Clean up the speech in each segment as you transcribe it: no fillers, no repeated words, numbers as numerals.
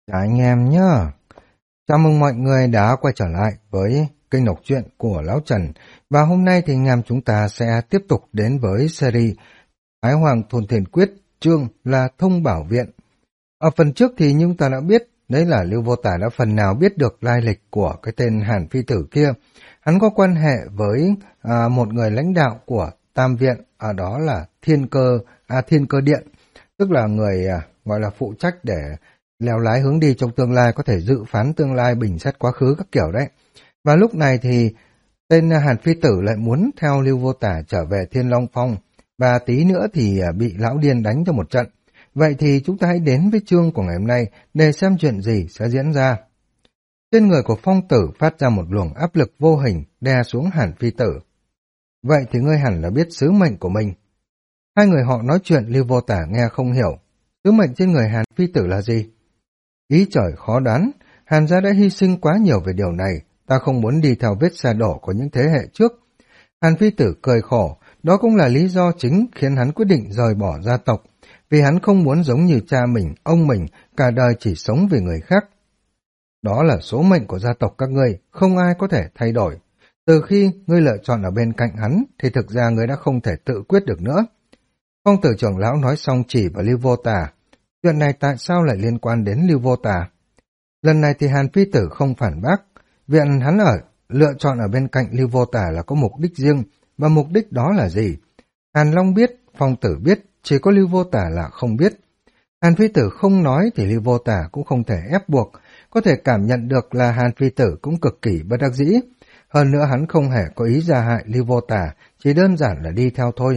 Chào anh em nhé. Chào mừng mọi người đã quay trở lại với kênh đọc truyện của Lão Trần. Và hôm nay thì anh em chúng ta sẽ tiếp tục đến với series Thái Hoàng Thôn Thiền Quyết, chương là Thông Bảo Viện. Ở phần trước thì chúng ta đã biết, đấy là Lưu Vô Tả đã phần nào biết được lai lịch của cái tên Hàn Phi Tử kia. Hắn có quan hệ với một người lãnh đạo của Tam Viện, ở đó là Thiên Cơ Điện, tức là người gọi là phụ trách để lèo lái hướng đi trong tương lai, có thể dự phán tương lai, bình xét quá khứ các kiểu đấy. Và lúc này thì tên Hàn Phi Tử lại muốn theo Lưu Vô Tả trở về Thiên Long Phong, và tí nữa thì bị lão điên đánh cho một trận. Vậy thì chúng ta hãy đến với chương của ngày hôm nay để xem chuyện gì sẽ diễn ra. Trên người của Phong Tử phát ra một luồng áp lực vô hình đè xuống Hàn Phi Tử. Vậy thì ngươi hẳn là biết sứ mệnh của mình. Hai người họ nói chuyện Lưu Vô Tả nghe không hiểu. Sứ mệnh trên người Hàn Phi Tử là gì? Ý trời khó đoán, Hàn gia đã hy sinh quá nhiều về điều này, ta không muốn đi theo vết xe đổ của những thế hệ trước. Hàn Phi Tử cười khổ, đó cũng là lý do chính khiến hắn quyết định rời bỏ gia tộc, vì hắn không muốn giống như cha mình, ông mình, cả đời chỉ sống vì người khác. Đó là số mệnh của gia tộc các ngươi, không ai có thể thay đổi. Từ khi ngươi lựa chọn ở bên cạnh hắn, thì thực ra ngươi đã không thể tự quyết được nữa. Phong Tử trưởng lão nói xong chỉ vào Lưu Vô Tả. Chuyện này tại sao lại liên quan đến Lưu Vô Tả? Lần này thì Hàn Phi Tử không phản bác. Viện hắn lựa chọn ở bên cạnh Lưu Vô Tả là có mục đích riêng, và mục đích đó là gì? Hàn Long biết, Phong Tử biết, chỉ có Lưu Vô Tả là không biết. Hàn Phi Tử không nói thì Lưu Vô Tả cũng không thể ép buộc, có thể cảm nhận được là Hàn Phi Tử cũng cực kỳ bất đắc dĩ. Hơn nữa hắn không hề có ý gia hại Lưu Vô Tả, chỉ đơn giản là đi theo thôi.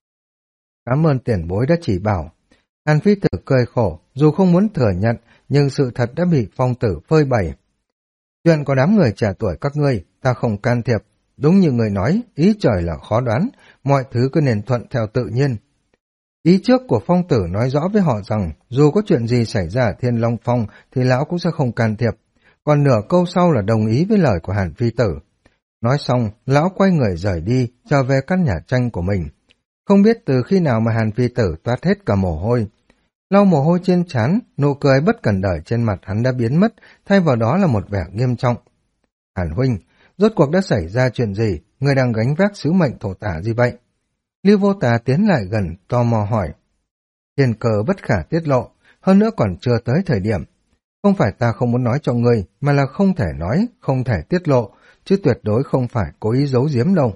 Cảm ơn tiền bối đã chỉ bảo. Hàn Phi Tử cười khổ, dù không muốn thừa nhận, nhưng sự thật đã bị Phong Tử phơi bày. Chuyện có đám người trẻ tuổi các ngươi, ta không can thiệp. Đúng như người nói, ý trời là khó đoán, mọi thứ cứ nên thuận theo tự nhiên. Ý trước của Phong Tử nói rõ với họ rằng, dù có chuyện gì xảy ra ở Thiên Long Phong, thì lão cũng sẽ không can thiệp. Còn nửa câu sau là đồng ý với lời của Hàn Phi Tử. Nói xong, lão quay người rời đi, trở về căn nhà tranh của mình. Không biết từ khi nào mà Hàn Phi Tử toát hết cả mồ hôi. Lau mồ hôi trên trán, nụ cười bất cần đời trên mặt hắn đã biến mất, thay vào đó là một vẻ nghiêm trọng. Hàn huynh, rốt cuộc đã xảy ra chuyện gì? Người đang gánh vác sứ mệnh thổ tả gì vậy? Lưu Vô Tả tiến lại gần, tò mò hỏi. Thiên cơ bất khả tiết lộ, hơn nữa còn chưa tới thời điểm. Không phải ta không muốn nói cho ngươi, mà là không thể nói, không thể tiết lộ, chứ tuyệt đối không phải cố ý giấu giếm đâu.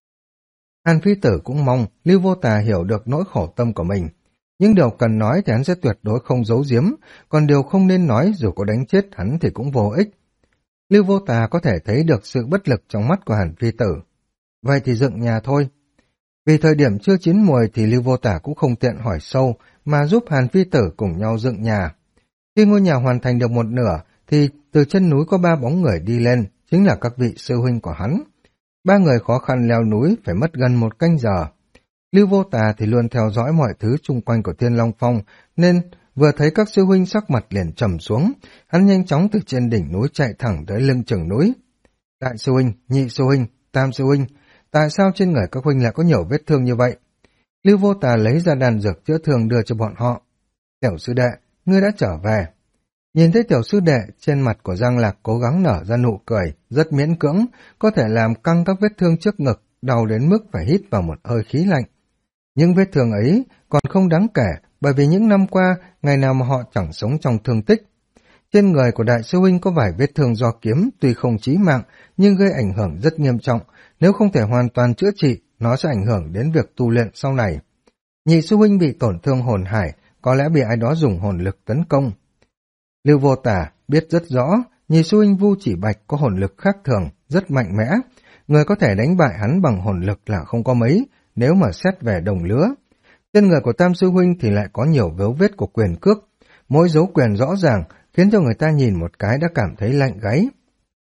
Hàn Phi Tử cũng mong Lưu Vô Tả hiểu được nỗi khổ tâm của mình. Nhưng điều cần nói thì hắn sẽ tuyệt đối không giấu giếm, còn điều không nên nói dù có đánh chết hắn thì cũng vô ích. Lưu Vô Tả có thể thấy được sự bất lực trong mắt của Hàn Phi Tử. Vậy thì dựng nhà thôi. Vì thời điểm chưa chín mùi thì Lưu Vô Tả cũng không tiện hỏi sâu mà giúp Hàn Phi Tử cùng nhau dựng nhà. Khi ngôi nhà hoàn thành được một nửa thì từ chân núi có ba bóng người đi lên, chính là các vị sư huynh của hắn. Ba người khó khăn leo núi phải mất gần một canh giờ. Lưu Vô Tả thì luôn theo dõi mọi thứ chung quanh của Thiên Long Phong, nên vừa thấy các sư huynh sắc mặt liền trầm xuống, hắn nhanh chóng từ trên đỉnh núi chạy thẳng tới lưng chừng núi. Đại sư huynh, nhị sư huynh, tam sư huynh, tại sao trên người các huynh lại có nhiều vết thương như vậy? Lưu Vô Tả lấy ra đan dược chữa thương đưa cho bọn họ. Tiểu sư đệ, ngươi đã trở về. Nhìn thấy tiểu sư đệ, trên mặt của Giang Lạc cố gắng nở ra nụ cười, rất miễn cưỡng, có thể làm căng các vết thương trước ngực, đau đến mức phải hít vào một hơi khí lạnh. Những vết thương ấy còn không đáng kể, bởi vì những năm qua, ngày nào mà họ chẳng sống trong thương tích. Trên người của đại sư huynh có vài vết thương do kiếm, tuy không chí mạng, nhưng gây ảnh hưởng rất nghiêm trọng. Nếu không thể hoàn toàn chữa trị, nó sẽ ảnh hưởng đến việc tu luyện sau này. Nhị sư huynh bị tổn thương hồn hải, có lẽ bị ai đó dùng hồn lực tấn công. Lưu Vô Tả biết rất rõ, nhị sư huynh Vu Chỉ Bạch có hồn lực khác thường, rất mạnh mẽ. Người có thể đánh bại hắn bằng hồn lực là không có mấy, nếu mà xét về đồng lứa. Trên người của tam sư huynh thì lại có nhiều dấu vết của quyền cước. Mỗi dấu quyền rõ ràng, khiến cho người ta nhìn một cái đã cảm thấy lạnh gáy.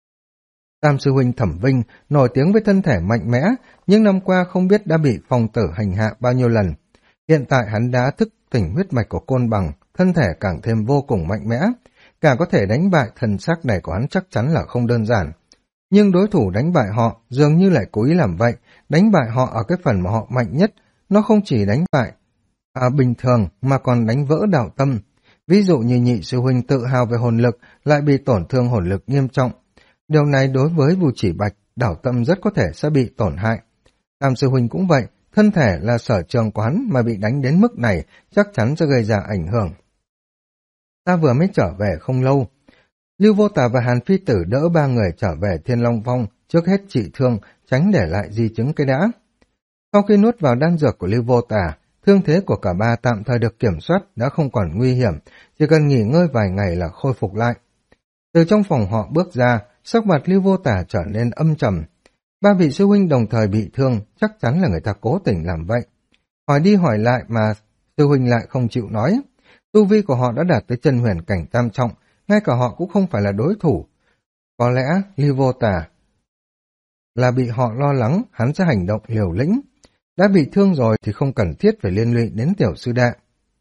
Tam sư huynh Thẩm Vinh nổi tiếng với thân thể mạnh mẽ, nhưng năm qua không biết đã bị Phong Tử hành hạ bao nhiêu lần. Hiện tại hắn đã thức tỉnh huyết mạch của Côn Bằng, thân thể càng thêm vô cùng mạnh mẽ. Cả có thể đánh bại thần sắc này của hắn chắc chắn là không đơn giản. Nhưng đối thủ đánh bại họ dường như lại cố ý làm vậy, đánh bại họ ở cái phần mà họ mạnh nhất. Nó không chỉ đánh bại bình thường mà còn đánh vỡ đạo tâm. Ví dụ như nhị sư huynh tự hào về hồn lực lại bị tổn thương hồn lực nghiêm trọng. Điều này đối với Vu Chỉ Bạch, Đảo Tâm rất có thể sẽ bị tổn hại. Tam sư huynh cũng vậy, thân thể là sở trường quán mà bị đánh đến mức này chắc chắn sẽ gây ra ảnh hưởng. Ta vừa mới trở về không lâu. Lưu Vô Tà và Hàn Phi Tử đỡ ba người trở về Thiên Long Phong, trước hết trị thương, tránh để lại di chứng cái đã. Sau khi nuốt vào đan dược của Lưu Vô Tà, thương thế của cả ba tạm thời được kiểm soát, đã không còn nguy hiểm, chỉ cần nghỉ ngơi vài ngày là khôi phục lại. Từ trong phòng họ bước ra, sắc mặt Lưu Vô Tà trở nên âm trầm. Ba vị sư huynh đồng thời bị thương, chắc chắn là người ta cố tình làm vậy. Hỏi đi hỏi lại mà sư huynh lại không chịu nói. Tu vi của họ đã đạt tới chân huyền cảnh tam trọng, ngay cả họ cũng không phải là đối thủ. Có lẽ Lưu Vô Tà là bị họ lo lắng hắn sẽ hành động liều lĩnh. Đã bị thương rồi thì không cần thiết phải liên lụy đến tiểu sư đệ.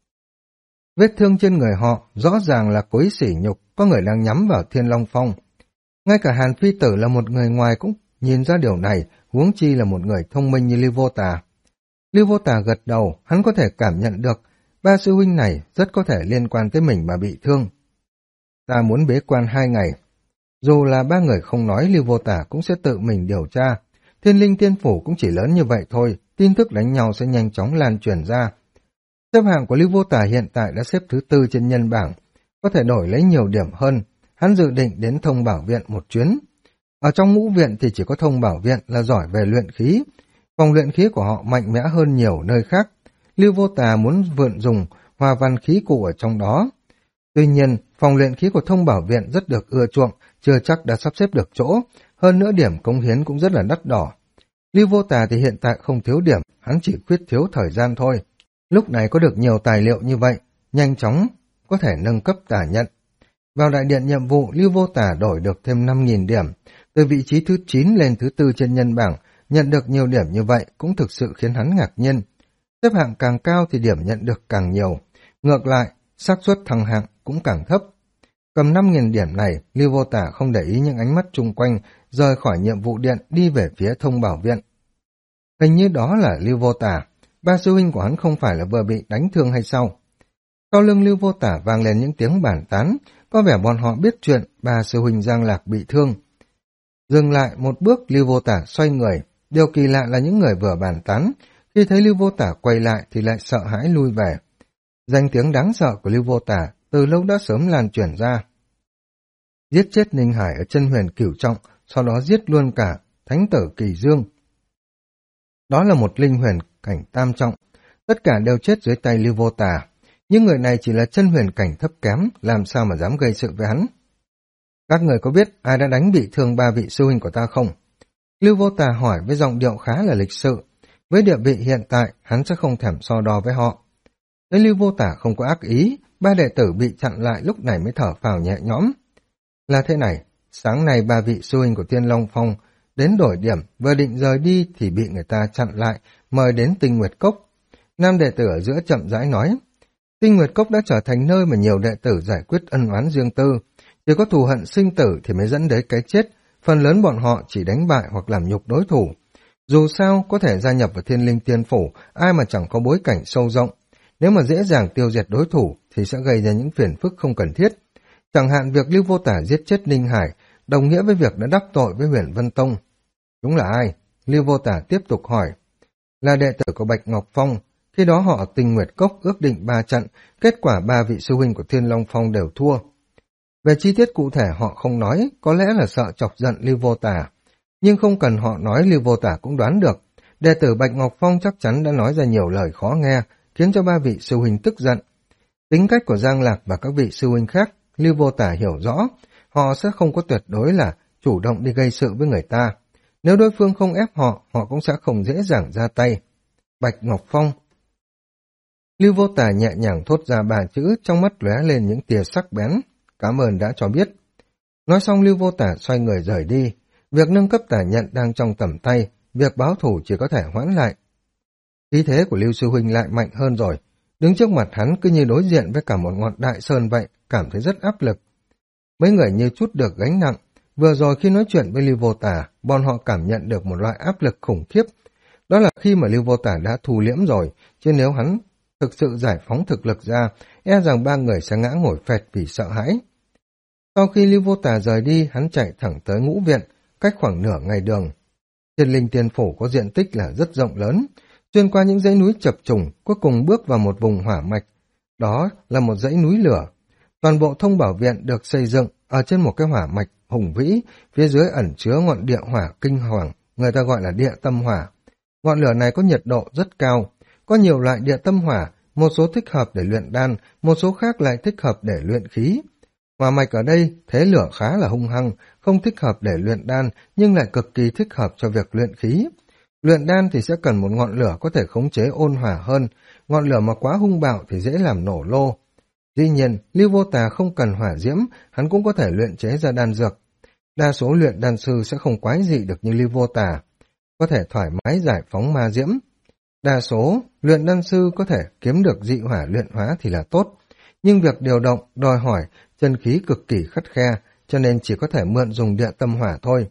Vết thương trên người họ rõ ràng là cố ý sỉ nhục, có người đang nhắm vào Thiên Long Phong. Ngay cả Hàn Phi Tử là một người ngoài cũng nhìn ra điều này, huống chi là một người thông minh như Lưu Vô Tà. Lưu Vô Tà gật đầu, hắn có thể cảm nhận được ba sư huynh này rất có thể liên quan tới mình mà bị thương. Ta muốn bế quan 2 ngày. Dù là ba người không nói, Lưu Vô Tà cũng sẽ tự mình điều tra. Thiên Linh Tiên Phủ cũng chỉ lớn như vậy thôi, tin tức đánh nhau sẽ nhanh chóng lan truyền ra. Xếp hạng của Lưu Vô Tà hiện tại đã xếp thứ 4 trên nhân bảng, có thể đổi lấy nhiều điểm hơn. Hắn dự định đến Thông Bảo Viện một chuyến. Ở trong ngũ viện thì chỉ có Thông Bảo Viện là giỏi về luyện khí. Phòng luyện khí của họ mạnh mẽ hơn nhiều nơi khác. Lưu Vô Tà muốn vượn dùng hòa văn khí cụ ở trong đó. Tuy nhiên, phòng luyện khí của Thông Bảo Viện rất được ưa chuộng, chưa chắc đã sắp xếp được chỗ, hơn nữa điểm cống hiến cũng rất là đắt đỏ. Lưu Vô Tà thì hiện tại không thiếu điểm, hắn chỉ khuyết thiếu thời gian thôi. Lúc này có được nhiều tài liệu như vậy, nhanh chóng có thể nâng cấp tà nhận. Vào đại điện nhiệm vụ, Lưu Vô Tà đổi được thêm 5.000 điểm, từ vị trí thứ 9 lên thứ 4 trên nhân bảng, nhận được nhiều điểm như vậy cũng thực sự khiến hắn ngạc nhiên. Xếp hạng càng cao thì điểm nhận được càng nhiều, ngược lại, xác suất thăng hạng cũng càng thấp. Cầm 5.000 điểm này, Lưu Vô Tà không để ý những ánh mắt chung quanh, rời khỏi nhiệm vụ điện đi về phía Thông Bảo Viện. Hình như đó là Lưu Vô Tà, ba sư huynh của hắn không phải là vừa bị đánh thương hay sao? Sau lưng Lưu Vô Tà vang lên những tiếng bàn tán, có vẻ bọn họ biết chuyện ba sư huynh Giang Lạc bị thương. Dừng lại một bước, Lưu Vô Tà xoay người, điều kỳ lạ là những người vừa bàn tán, khi thấy Lưu Vô Tà quay lại thì lại sợ hãi lui về. Danh tiếng đáng sợ của Lưu Vô Tà từ lâu đã sớm lan truyền ra. Giết chết Ninh Hải ở chân huyền cửu trọng, sau đó giết luôn cả Thánh tử Kỳ Dương. Đó là một linh huyền cảnh tam trọng, tất cả đều chết dưới tay Lưu Vô Tà. Nhưng người này chỉ là chân huyền cảnh thấp kém, làm sao mà dám gây sự với hắn. Các người có biết ai đã đánh bị thương ba vị sư huynh của ta không? Lưu Vô Tà hỏi với giọng điệu khá là lịch sự. Với địa vị hiện tại, hắn sẽ không thèm so đo với họ. Thấy Lưu Vô Tà không có ác ý, ba đệ tử bị chặn lại lúc này mới thở phào nhẹ nhõm. Là thế này, sáng nay ba vị sư huynh của Thiên Long Phong đến đổi điểm, vừa định rời đi thì bị người ta chặn lại, mời đến Tinh Nguyệt Cốc. Nam đệ tử ở giữa chậm rãi nói, Tinh Nguyệt Cốc đã trở thành nơi mà nhiều đệ tử giải quyết ân oán riêng tư, chỉ có thù hận sinh tử thì mới dẫn đến cái chết, phần lớn bọn họ chỉ đánh bại hoặc làm nhục đối thủ. Dù sao, có thể gia nhập vào Thiên Linh Tiên Phủ, ai mà chẳng có bối cảnh sâu rộng. Nếu mà dễ dàng tiêu diệt đối thủ thì sẽ gây ra những phiền phức không cần thiết. Chẳng hạn việc Lưu Vô Tà giết chết Ninh Hải đồng nghĩa với việc đã đắc tội với Huyền Vân Tông. Chúng là ai? Lưu Vô Tà tiếp tục hỏi. Là đệ tử của Bạch Ngọc Phong. Khi đó họ ở Tinh Nguyệt Cốc ước định 3 trận, kết quả 3 vị sư huynh của Thiên Long Phong đều thua. Về chi tiết cụ thể họ không nói, có lẽ là sợ chọc giận Lưu Vô Tà. Nhưng không cần họ nói, Lưu Vô Tà cũng đoán được. Đệ tử Bạch Ngọc Phong chắc chắn đã nói ra nhiều lời khó nghe, khiến cho 3 vị sư huynh tức giận. Tính cách của Giang Lạc và các vị sư huynh khác, Lưu Vô Tà hiểu rõ, họ sẽ không có tuyệt đối là chủ động đi gây sự với người ta. Nếu đối phương không ép họ, họ cũng sẽ không dễ dàng ra tay. Bạch Ngọc Phong. Lưu Vô Tà nhẹ nhàng thốt ra 3 chữ, trong mắt lóe lên những tia sắc bén. Cảm ơn đã cho biết. Nói xong Lưu Vô Tà xoay người rời đi. Việc nâng cấp tà nhận đang trong tầm tay, việc báo thủ chỉ có thể hoãn lại. Khí thế của Lưu Sư Huynh lại mạnh hơn rồi. Đứng trước mặt hắn cứ như đối diện với cả một ngọn đại sơn vậy, cảm thấy rất áp lực. Mấy người như chút được gánh nặng. Vừa rồi khi nói chuyện với Lưu Vô Tà, bọn họ cảm nhận được một loại áp lực khủng khiếp. Đó là khi mà Lưu Vô Tà đã thu liễm rồi, chứ nếu hắn thực sự giải phóng thực lực ra, e rằng ba người sẽ ngã ngồi phệt vì sợ hãi. Sau khi Lưu Vô Tà rời đi, hắn chạy thẳng tới ngũ viện, cách khoảng nửa ngày đường. Thiên Linh Tiên Phủ có diện tích là rất rộng lớn, xuyên qua những dãy núi chập trùng, cuối cùng bước vào một vùng hỏa mạch. Đó là một dãy núi lửa. Toàn bộ thông bảo viện được xây dựng ở trên một cái hỏa mạch hùng vĩ, phía dưới ẩn chứa ngọn địa hỏa kinh hoàng, người ta gọi là địa tâm hỏa. Ngọn lửa này có nhiệt độ rất cao, có nhiều loại địa tâm hỏa, một số thích hợp để luyện đan, một số khác lại thích hợp để luyện khí. Hỏa mạch ở đây thế lửa khá là hung hăng, không thích hợp để luyện đan nhưng lại cực kỳ thích hợp cho việc luyện khí. Luyện đan thì sẽ cần một ngọn lửa có thể khống chế ôn hòa hơn, ngọn lửa mà quá hung bạo thì dễ làm nổ lô. Dĩ nhiên, Lưu Vô Tà không cần hỏa diễm, hắn cũng có thể luyện chế ra đan dược. Đa số luyện đan sư sẽ không quái dị được như Lưu Vô Tà, có thể thoải mái giải phóng ma diễm. Đa số luyện đan sư có thể kiếm được dị hỏa luyện hóa thì là tốt, nhưng việc điều động đòi hỏi chân khí cực kỳ khắt khe, cho nên chỉ có thể mượn dùng địa tâm hỏa thôi.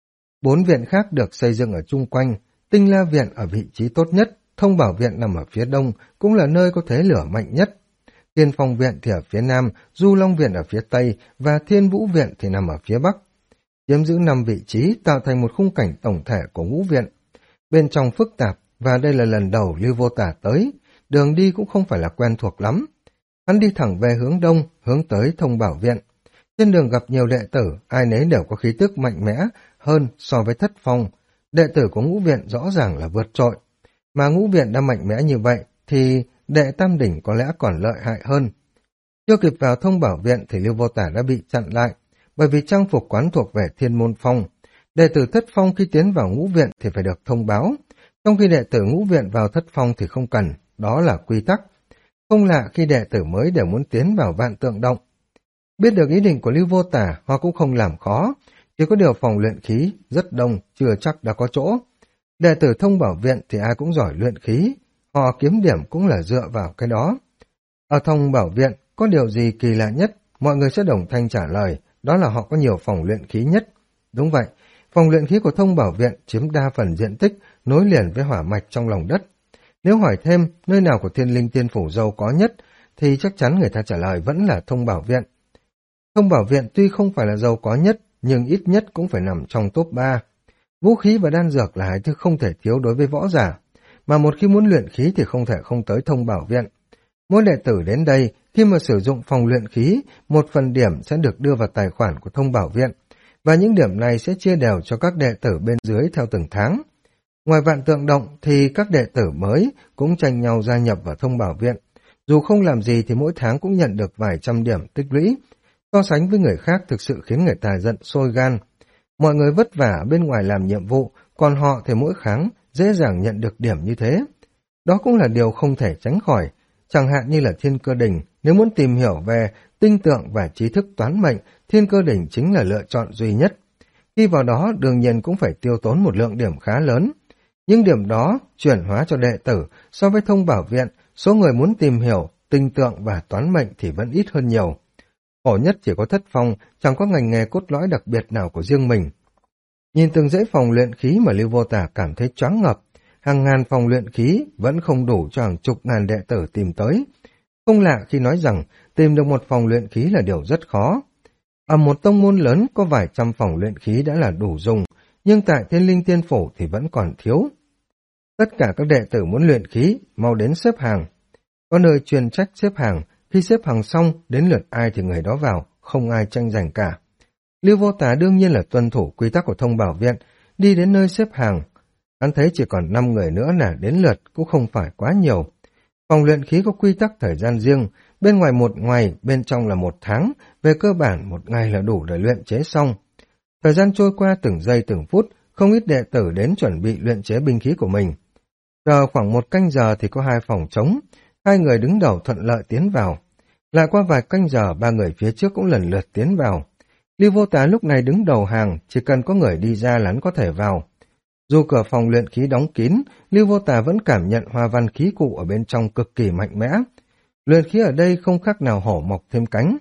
4 viện khác được xây dựng ở chung quanh, Tinh La Viện ở vị trí tốt nhất, Thông Bảo Viện nằm ở phía đông, cũng là nơi có thế lửa mạnh nhất. Tiên Phong Viện thì ở phía nam, Du Long Viện ở phía tây và Thiên Vũ Viện thì nằm ở phía bắc. Chiếm giữ 5 vị trí tạo thành một khung cảnh tổng thể của ngũ viện. Bên trong phức tạp và đây là lần đầu Lưu Vô Tà tới, đường đi cũng không phải là quen thuộc lắm. Hắn đi thẳng về hướng đông, hướng tới Thông Bảo Viện. Trên đường gặp nhiều đệ tử, ai nấy đều có khí tức mạnh mẽ hơn so với Thất Phong. Đệ tử của ngũ viện rõ ràng là vượt trội. Mà ngũ viện đã mạnh mẽ như vậy, thì đệ tam đỉnh có lẽ còn lợi hại hơn. Chưa kịp vào Thông Bảo Viện thì Lưu Vô Tà đã bị chặn lại, bởi vì trang phục quán thuộc về Thiên Môn Phong. Đệ tử Thất Phong khi tiến vào ngũ viện thì phải được thông báo, trong khi đệ tử ngũ viện vào Thất Phong thì không cần, đó là quy tắc. Không lạ khi đệ tử mới đều muốn tiến vào Vạn Tượng Động. Biết được ý định của Lưu Vô Tà, họ cũng không làm khó, chỉ có điều phòng luyện khí rất đông, chưa chắc đã có chỗ. Đệ tử Thông Bảo Viện thì ai cũng giỏi luyện khí, họ kiếm điểm cũng là dựa vào cái đó. Ở Thông Bảo Viện có điều gì kỳ lạ nhất, mọi người sẽ đồng thanh trả lời, đó là họ có nhiều phòng luyện khí nhất. Đúng vậy, phòng luyện khí của Thông Bảo Viện chiếm đa phần diện tích, nối liền với hỏa mạch trong lòng đất. Nếu hỏi thêm nơi nào của Thiên Linh Tiên Phủ giàu có nhất, thì chắc chắn người ta trả lời vẫn là Thông Bảo Viện. Thông Bảo Viện tuy không phải là giàu có nhất, nhưng ít nhất cũng phải nằm trong top 3. Vũ khí và đan dược là hai thứ không thể thiếu đối với võ giả, mà một khi muốn luyện khí thì không thể không tới Thông Bảo Viện. Mỗi đệ tử đến đây, khi mà sử dụng phòng luyện khí, một phần điểm sẽ được đưa vào tài khoản của Thông Bảo Viện, và những điểm này sẽ chia đều cho các đệ tử bên dưới theo từng tháng. Ngoài Vạn Tượng Động thì các đệ tử mới cũng tranh nhau gia nhập vào Thông Bảo Viện. Dù không làm gì thì mỗi tháng cũng nhận được vài trăm điểm tích lũy. So sánh với người khác thực sự khiến người ta giận sôi gan. Mọi người vất vả bên ngoài làm nhiệm vụ, còn họ thì mỗi tháng dễ dàng nhận được điểm như thế. Đó cũng là điều không thể tránh khỏi. Chẳng hạn như là Thiên Cơ Đỉnh, nếu muốn tìm hiểu về tinh tượng và trí thức toán mệnh, Thiên Cơ Đỉnh chính là lựa chọn duy nhất. Khi vào đó đương nhiên cũng phải tiêu tốn một lượng điểm khá lớn. Những điểm đó chuyển hóa cho đệ tử, so với Thông Bảo Viện, số người muốn tìm hiểu tinh tượng và toán mệnh thì vẫn ít hơn nhiều. Khổ nhất chỉ có Thất Phong, chẳng có ngành nghề cốt lõi đặc biệt nào của riêng mình. Nhìn từng dãy phòng luyện khí mà Lưu Vô Tà cảm thấy choáng ngợp, hàng ngàn phòng luyện khí vẫn không đủ cho hàng chục ngàn đệ tử tìm tới. Không lạ khi nói rằng tìm được một phòng luyện khí là điều rất khó. Ở một tông môn lớn có vài trăm phòng luyện khí đã là đủ dùng, nhưng tại Thiên Linh Tiên Phủ thì vẫn còn thiếu. Tất cả các đệ tử muốn luyện khí, mau đến xếp hàng. Có nơi chuyên trách xếp hàng, khi xếp hàng xong, đến lượt ai thì người đó vào, không ai tranh giành cả. Lưu Vô Tà đương nhiên là tuân thủ quy tắc của Thông Bảo Viện, đi đến nơi xếp hàng. Hắn thấy chỉ còn 5 người nữa là đến lượt, cũng không phải quá nhiều. Phòng luyện khí có quy tắc thời gian riêng, bên ngoài 1 ngày, bên trong là 1 tháng, về cơ bản 1 ngày là đủ để luyện chế xong. Thời gian trôi qua từng giây từng phút, không ít đệ tử đến chuẩn bị luyện chế binh khí của mình. Chờ khoảng 1 canh giờ thì có 2 phòng trống, 2 người đứng đầu thuận lợi tiến vào. Lại qua vài canh giờ, 3 người phía trước cũng lần lượt tiến vào. Lưu Vô Tà lúc này đứng đầu hàng, chỉ cần có người đi ra là hắn có thể vào. Dù cửa phòng luyện khí đóng kín, Lưu Vô Tà vẫn cảm nhận hoa văn khí cụ ở bên trong cực kỳ mạnh mẽ. Luyện khí ở đây không khác nào hổ mọc thêm cánh.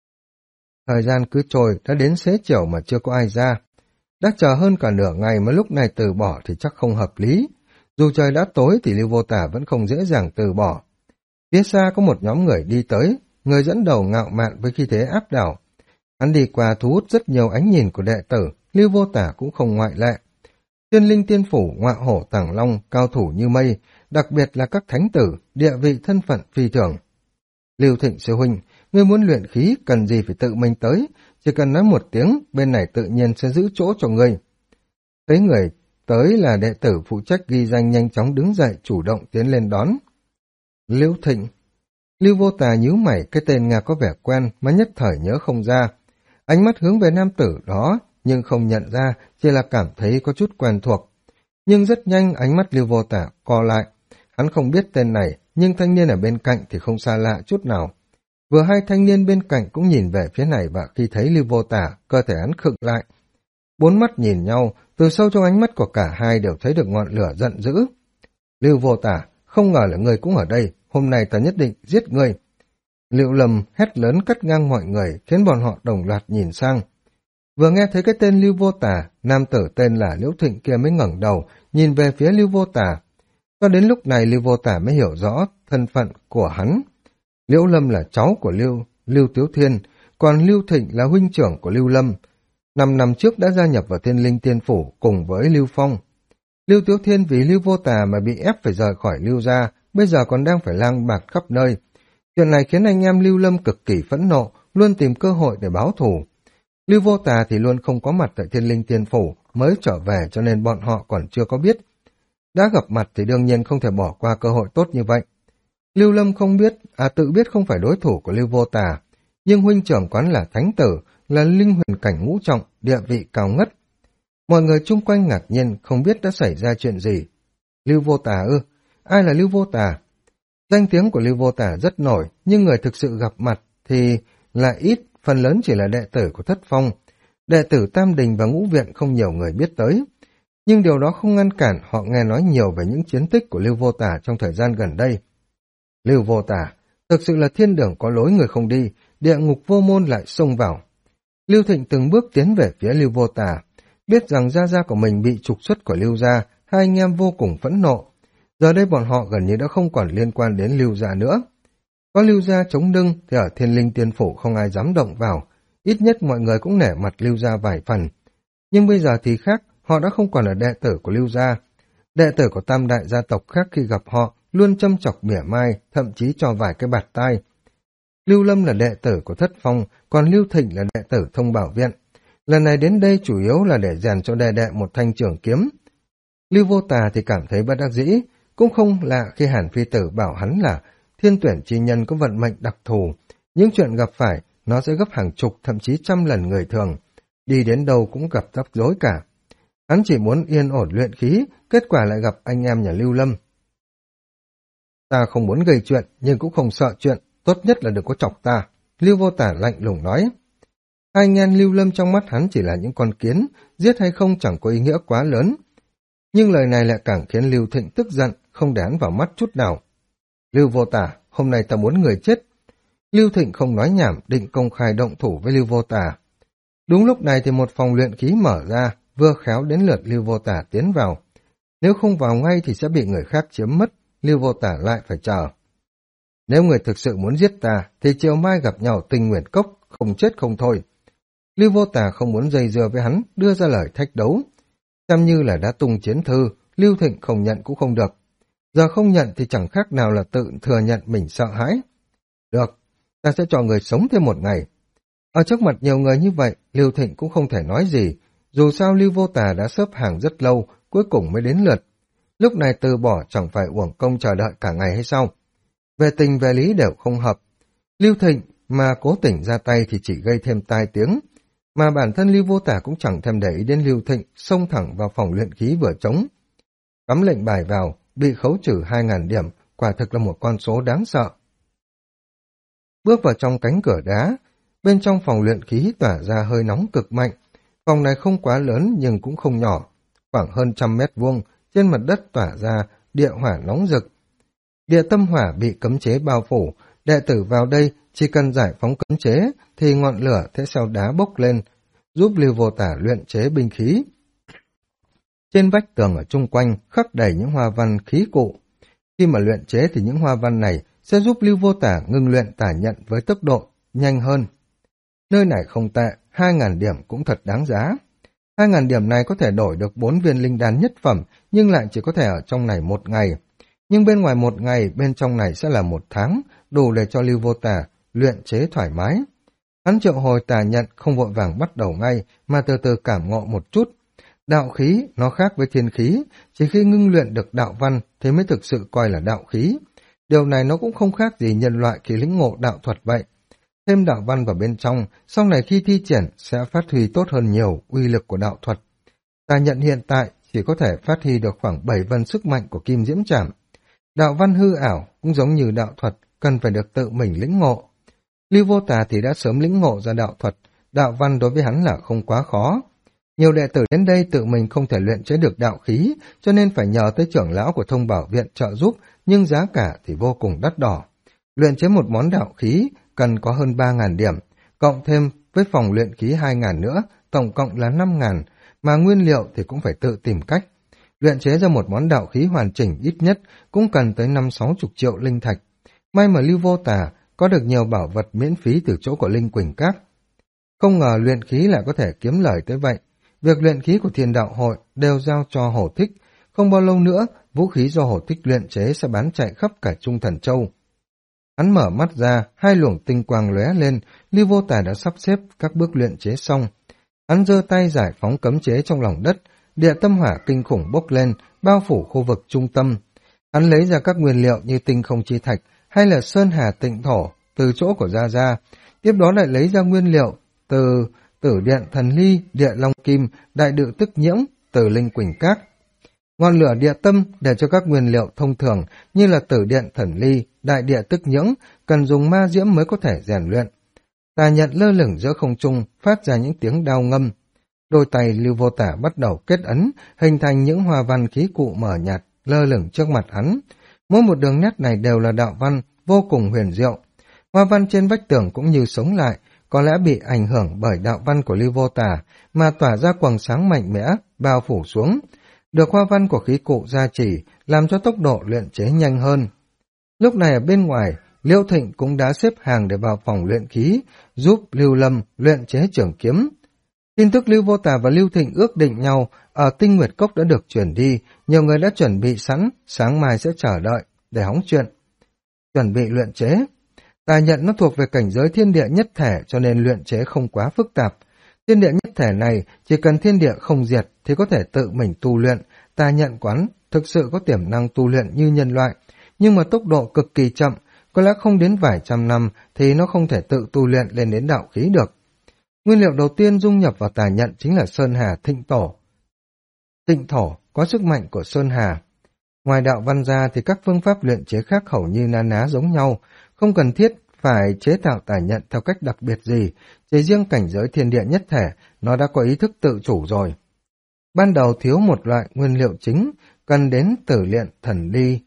Thời gian cứ trôi, đã đến xế chiều mà chưa có ai ra. Đã chờ hơn cả nửa ngày mà lúc này từ bỏ thì chắc không hợp lý. Dù trời đã tối thì Lưu Vô Tà vẫn không dễ dàng từ bỏ. Phía xa có một nhóm người đi tới, người dẫn đầu ngạo mạn với khí thế áp đảo. Hắn đi qua thu hút rất nhiều ánh nhìn của đệ tử, Lưu Vô Tả cũng không ngoại lệ. Thiên linh tiên phủ, ngọa hổ tàng long, cao thủ như mây, đặc biệt là các thánh tử, địa vị thân phận phi thường. Lưu Thịnh sư huynh, ngươi muốn luyện khí cần gì phải tự mình tới, chỉ cần nói một tiếng, bên này tự nhiên sẽ giữ chỗ cho ngươi. Thấy người tới là đệ tử phụ trách ghi danh nhanh chóng đứng dậy chủ động tiến lên đón. Lưu Thịnh. Lưu Vô Tà nhíu mày, cái tên nghe có vẻ quen mà nhất thời nhớ không ra. Ánh mắt hướng về nam tử đó, nhưng không nhận ra, chỉ là cảm thấy có chút quen thuộc. Nhưng rất nhanh ánh mắt Lưu Vô Tà co lại. Hắn không biết tên này, nhưng thanh niên ở bên cạnh thì không xa lạ chút nào. Vừa hai thanh niên bên cạnh cũng nhìn về phía này và khi thấy Lưu Vô Tà, cơ thể hắn khựng lại. Bốn mắt nhìn nhau, từ sâu trong ánh mắt của cả hai đều thấy được ngọn lửa giận dữ. Lưu Vô Tà, không ngờ là ngươi cũng ở đây, hôm nay ta nhất định giết ngươi. Liệu Lâm hét lớn cắt ngang mọi người, khiến bọn họ đồng loạt nhìn sang. Vừa nghe thấy cái tên Lưu Vô Tà, nam tử tên là Liễu Thịnh kia mới ngẩng đầu, nhìn về phía Lưu Vô Tà. Cho đến lúc này Lưu Vô Tà mới hiểu rõ thân phận của hắn. Liễu Lâm là cháu của Lưu Tiếu Thiên, còn Lưu Thịnh là huynh trưởng của Lưu Lâm. 5 năm trước đã gia nhập vào Thiên Linh Tiên Phủ cùng với Lưu Phong. Lưu Tiếu Thiên vì Lưu Vô Tà mà bị ép phải rời khỏi Lưu gia, bây giờ còn đang phải lang bạt khắp nơi. Chuyện này khiến anh em Lưu Lâm cực kỳ phẫn nộ, luôn tìm cơ hội để báo thù. Lưu Vô Tà thì luôn không có mặt tại Thiên Linh Tiên Phủ, mới trở về cho nên bọn họ còn chưa có biết. Đã gặp mặt thì đương nhiên không thể bỏ qua cơ hội tốt như vậy. Lưu Lâm không biết, tự biết không phải đối thủ của Lưu Vô Tà, nhưng huynh trưởng quán là thánh tử, là linh huyền cảnh ngũ trọng, địa vị cao ngất. Mọi người chung quanh ngạc nhiên, không biết đã xảy ra chuyện gì. Lưu Vô Tà ư? Ai là Lưu Vô Tà? Danh tiếng của Lưu Vô Tà rất nổi, nhưng người thực sự gặp mặt thì là ít, phần lớn chỉ là đệ tử của Thất Phong. Đệ tử Tam Đình và Ngũ Viện không nhiều người biết tới. Nhưng điều đó không ngăn cản họ nghe nói nhiều về những chiến tích của Lưu Vô Tà trong thời gian gần đây. Lưu Vô Tà, thực sự là thiên đường có lối người không đi, địa ngục vô môn lại xông vào. Lưu Thịnh từng bước tiến về phía Lưu Vô Tà, biết rằng gia gia của mình bị trục xuất khỏi Lưu gia, hai anh em vô cùng phẫn nộ. Giờ đây bọn họ gần như đã không còn liên quan đến Lưu gia nữa. Có Lưu gia chống lưng thì ở Thiên Linh Tiên Phủ không ai dám động vào, ít nhất mọi người cũng nể mặt Lưu gia vài phần. Nhưng bây giờ thì khác, họ đã không còn là đệ tử của Lưu gia. Đệ tử của tam đại gia tộc khác khi gặp họ luôn châm chọc mỉa mai, thậm chí cho vài cái bạt tai. Lưu Lâm là đệ tử của Thất Phong, còn Lưu Thịnh là đệ tử Thông Bảo Viện. Lần này đến đây chủ yếu là để rèn cho đệ đệ một thanh trường kiếm. Lưu Vô Tà thì cảm thấy bất đắc dĩ, cũng không lạ khi Hàn Phi Tử bảo hắn là thiên tuyển chi nhân có vận mệnh đặc thù. Những chuyện gặp phải, nó sẽ gấp hàng chục thậm chí trăm lần người thường. Đi đến đâu cũng gặp rắc rối cả. Hắn chỉ muốn yên ổn luyện khí, kết quả lại gặp anh em nhà Lưu Lâm. Ta không muốn gây chuyện, nhưng cũng không sợ chuyện, tốt nhất là đừng có chọc ta. Lưu Vô Tà lạnh lùng nói. Hai anh em Lưu Lâm trong mắt hắn chỉ là những con kiến, giết hay không chẳng có ý nghĩa quá lớn. Nhưng lời này lại càng khiến Lưu Thịnh tức giận, không để hắn vào mắt chút nào. Lưu Vô Tà, hôm nay ta muốn người chết. Lưu Thịnh không nói nhảm, định công khai động thủ với Lưu Vô Tà. Đúng lúc này thì một phòng luyện khí mở ra, vừa khéo đến lượt Lưu Vô Tà tiến vào. Nếu không vào ngay thì sẽ bị người khác chiếm mất, Lưu Vô Tà lại phải chờ. Nếu người thực sự muốn giết ta, thì chiều mai gặp nhau Tinh Nguyệt Cốc, không chết không thôi. Lưu Vô Tà không muốn dây dưa với hắn, đưa ra lời thách đấu. Xem như là đã tung chiến thư, Lưu Thịnh không nhận cũng không được. Giờ không nhận thì chẳng khác nào là tự thừa nhận mình sợ hãi. Được, ta sẽ cho người sống thêm một ngày. Ở trước mặt nhiều người như vậy, Lưu Thịnh cũng không thể nói gì. Dù sao Lưu Vô Tà đã xếp hàng rất lâu, cuối cùng mới đến lượt. Lúc này từ bỏ chẳng phải uổng công chờ đợi cả ngày hay sao? Về tình về lý đều không hợp. Lưu Thịnh mà cố tình ra tay thì chỉ gây thêm tai tiếng. Mà bản thân Lưu Vô Tà cũng chẳng thèm để ý đến Lưu Thịnh, xông thẳng vào phòng luyện khí vừa trống. Cắm lệnh bài vào, bị khấu trừ 2.000 điểm, quả thực là một con số đáng sợ. Bước vào trong cánh cửa đá, bên trong phòng luyện khí tỏa ra hơi nóng cực mạnh. Phòng này không quá lớn nhưng cũng không nhỏ, khoảng hơn 100 mét vuông, trên mặt đất tỏa ra địa hỏa nóng rực. Địa tâm hỏa bị cấm chế bao phủ, đệ tử vào đây chỉ cần giải phóng cấm chế thì ngọn lửa sẽ sau đá bốc lên, giúp Lưu Vô Tà luyện chế binh khí. Trên vách tường ở chung quanh khắc đầy những hoa văn khí cụ. Khi mà luyện chế thì những hoa văn này sẽ giúp Lưu Vô Tả ngưng luyện tà nhận với tốc độ nhanh hơn. Nơi này không tệ, 2.000 điểm cũng thật đáng giá. 2.000 điểm này có thể đổi được 4 viên linh đan nhất phẩm, nhưng lại chỉ có thể ở trong này 1 ngày. Nhưng bên ngoài 1 ngày, bên trong này sẽ là 1 tháng, đủ để cho Lưu Vô Tả luyện chế thoải mái. Hắn triệu hồi tà nhận không vội vàng bắt đầu ngay, mà từ từ cảm ngộ một chút. Đạo khí, nó khác với thiên khí, chỉ khi ngưng luyện được đạo văn thì mới thực sự coi là đạo khí. Điều này nó cũng không khác gì nhân loại khi lĩnh ngộ đạo thuật vậy. Thêm đạo văn vào bên trong, sau này khi thi triển sẽ phát huy tốt hơn nhiều uy lực của đạo thuật. Tà nhận hiện tại chỉ có thể phát huy được khoảng 7 vân sức mạnh của kim diễm trảm. Đạo văn hư ảo cũng giống như đạo thuật, cần phải được tự mình lĩnh ngộ. Lưu Vô Tà thì đã sớm lĩnh ngộ ra đạo thuật, đạo văn đối với hắn là không quá khó. Nhiều đệ tử đến đây tự mình không thể luyện chế được đạo khí, cho nên phải nhờ tới trưởng lão của Thông Bảo Viện trợ giúp, nhưng giá cả thì vô cùng đắt đỏ. Luyện chế một món đạo khí cần có hơn 3.000 điểm, cộng thêm với phòng luyện khí 2.000 nữa, tổng cộng là 5.000, mà nguyên liệu thì cũng phải tự tìm cách. Luyện chế ra một món đạo khí hoàn chỉnh ít nhất cũng cần tới 50-60 triệu linh thạch. May mà Lưu Vô Tà có được nhiều bảo vật miễn phí từ chỗ của Linh Quỳnh Các. Không ngờ luyện khí lại có thể kiếm lời tới vậy. Việc luyện khí của Thiên Đạo Hội đều giao cho Hổ Thích. Không bao lâu nữa, vũ khí do Hổ Thích luyện chế sẽ bán chạy khắp cả Trung Thần Châu. Hắn mở mắt ra, 2 luồng tinh quang lóe lên, Lưu Vô Tà đã sắp xếp các bước luyện chế xong. Hắn giơ tay giải phóng cấm chế trong lòng đất, địa tâm hỏa kinh khủng bốc lên, bao phủ khu vực trung tâm. Hắn lấy ra các nguyên liệu như tinh không chi thạch hay là sơn hà tịnh thổ từ chỗ của Gia Gia, tiếp đó lại lấy ra nguyên liệu từ Tử Điện Thần Ly, Địa Long Kim, Đại Đự Tức Nhiễm, từ Linh Quỳnh Các. Ngọn lửa địa tâm để cho các nguyên liệu thông thường như là Tử Điện Thần Ly, Đại Địa Tức Nhưỡng cần dùng ma diễm mới có thể rèn luyện. Tà nhận lơ lửng giữa không trung, phát ra những tiếng đao ngâm. Đôi tay Lưu Vô Tả bắt đầu kết ấn, hình thành những hoa văn khí cụ mờ nhạt lơ lửng trước mặt hắn. Mỗi một đường nét này đều là đạo văn vô cùng huyền diệu. Hoa văn trên vách tường cũng như sống lại, có lẽ bị ảnh hưởng bởi đạo văn của Lưu Vô Tả mà tỏa ra quầng sáng mạnh mẽ, bao phủ xuống. Được hoa văn của khí cụ gia trì, làm cho tốc độ luyện chế nhanh hơn. Lúc này ở bên ngoài, Liễu Thịnh cũng đã xếp hàng để vào phòng luyện khí, giúp Lưu Lâm luyện chế trường kiếm. Tin tức Lưu Vô Tà và Lưu Thịnh ước định nhau ở Tinh Nguyệt Cốc đã được chuyển đi, nhiều người đã chuẩn bị sẵn, sáng mai sẽ chờ đợi để hóng chuyện. Chuẩn bị luyện chế. Tà nhận nó thuộc về cảnh giới thiên địa nhất thể cho nên luyện chế không quá phức tạp. Thiên địa nhất thể này chỉ cần thiên địa không diệt thì có thể tự mình tu luyện. Tà nhận quán thực sự có tiềm năng tu luyện như nhân loại, nhưng mà tốc độ cực kỳ chậm, có lẽ không đến vài trăm năm thì nó không thể tự tu luyện lên đến đạo khí được. Nguyên liệu đầu tiên dung nhập vào tà nhận chính là Sơn Hà Thịnh Tổ. Tịnh thổ có sức mạnh của Sơn Hà. Ngoài đạo văn ra thì các phương pháp luyện chế khác hầu như na ná giống nhau, không cần thiết phải chế tạo tà nhận theo cách đặc biệt gì, chỉ riêng cảnh giới thiên địa nhất thể, nó đã có ý thức tự chủ rồi. Ban đầu thiếu một loại nguyên liệu chính, cần đến Tử Điện Thần Ly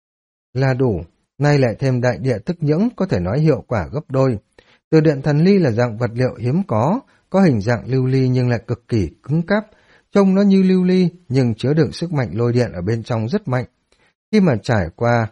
là đủ, nay lại thêm Đại Địa Tức Nhưỡng có thể nói hiệu quả gấp đôi. Tử Điện Thần Ly là dạng vật liệu hiếm có hình dạng lưu ly nhưng lại cực kỳ cứng cáp, trông nó như lưu ly nhưng chứa đựng sức mạnh lôi điện ở bên trong rất mạnh. Khi mà trải qua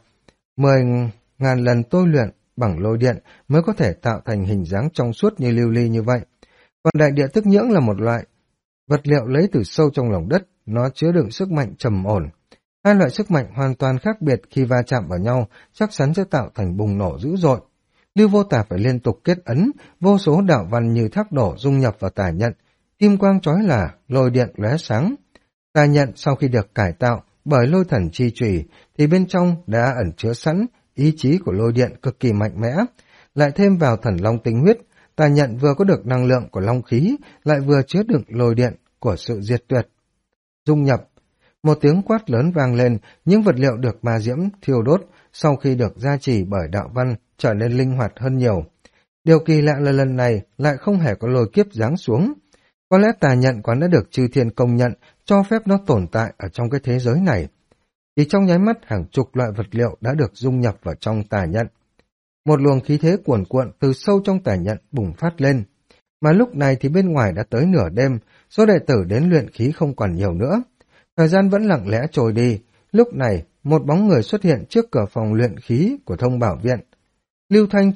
10.000 lần tôi luyện bằng lôi điện mới có thể tạo thành hình dáng trong suốt như lưu ly như vậy. Còn Đại Địa Tức Nhưỡng là một loại vật liệu lấy từ sâu trong lòng đất, nó chứa đựng sức mạnh trầm ổn. Hai loại sức mạnh hoàn toàn khác biệt khi va chạm vào nhau chắc chắn sẽ tạo thành bùng nổ dữ dội. Lưu Vô Tả phải liên tục kết ấn, vô số đạo văn như thác đổ dung nhập vào tà nhận, kim quang chói lòa, lôi điện lóe sáng. Tà nhận sau khi được cải tạo bởi lôi thần chi chủy thì bên trong đã ẩn chứa sẵn ý chí của lôi điện cực kỳ mạnh mẽ, lại thêm vào thần long tinh huyết, tà nhận vừa có được năng lượng của long khí, lại vừa chứa đựng lôi điện của sự diệt tuyệt. Dung nhập, một tiếng quát lớn vang lên, những vật liệu được ma diễm thiêu đốt sau khi được gia trì bởi đạo văn trở nên linh hoạt hơn nhiều. Điều kỳ lạ là lần này lại không hề có lôi kiếp giáng xuống. Có lẽ tà nhận quán đã được chư thiên công nhận, cho phép nó tồn tại ở trong cái thế giới này. Chỉ trong nháy mắt hàng chục loại vật liệu đã được dung nhập vào trong tà nhận. Một luồng khí thế cuồn cuộn từ sâu trong tà nhận bùng phát lên. Mà lúc này thì bên ngoài đã tới nửa đêm, số đệ tử đến luyện khí không còn nhiều nữa. Thời gian vẫn lặng lẽ trôi đi, lúc này một bóng người xuất hiện trước cửa phòng luyện khí của thông bảo viện. Lưu Thịnh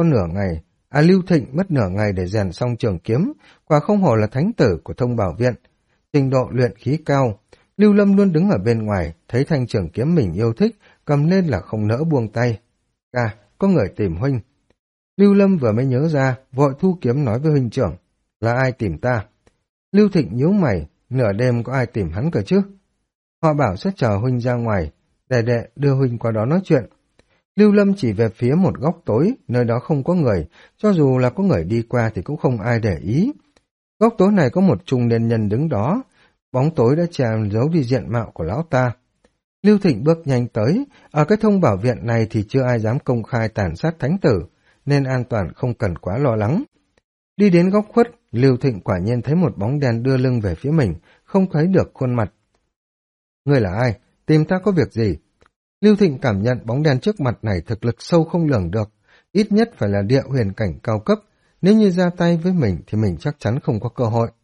mất nửa ngày để rèn xong trường kiếm, quả không hổ là thánh tử của thông bảo viện. Trình độ luyện khí cao, Lưu Lâm luôn đứng ở bên ngoài, thấy thanh trường kiếm mình yêu thích, cầm lên là không nỡ buông tay. Có người tìm huynh. Lưu Lâm vừa mới nhớ ra, vội thu kiếm nói với huynh trưởng, là ai tìm ta? Lưu Thịnh nhíu mày, nửa đêm có ai tìm hắn cơ chứ? Họ bảo sẽ chờ huynh ra ngoài, để đệ đưa huynh qua đó nói chuyện. Lưu Lâm chỉ về phía một góc tối, nơi đó không có người, cho dù là có người đi qua thì cũng không ai để ý. Góc tối này có một trung niên nhân đứng đó, bóng tối đã che giấu đi diện mạo của lão ta. Lưu Thịnh bước nhanh tới, ở cái thông bảo viện này thì chưa ai dám công khai tàn sát thánh tử, nên an toàn không cần quá lo lắng. Đi đến góc khuất, Lưu Thịnh quả nhiên thấy một bóng đen đưa lưng về phía mình, không thấy được khuôn mặt. Ngươi là ai? Tìm ta có việc gì? Lưu Thịnh cảm nhận bóng đen trước mặt này thực lực sâu không lường được, ít nhất phải là địa huyền cảnh cao cấp, nếu như ra tay với mình thì mình chắc chắn không có cơ hội.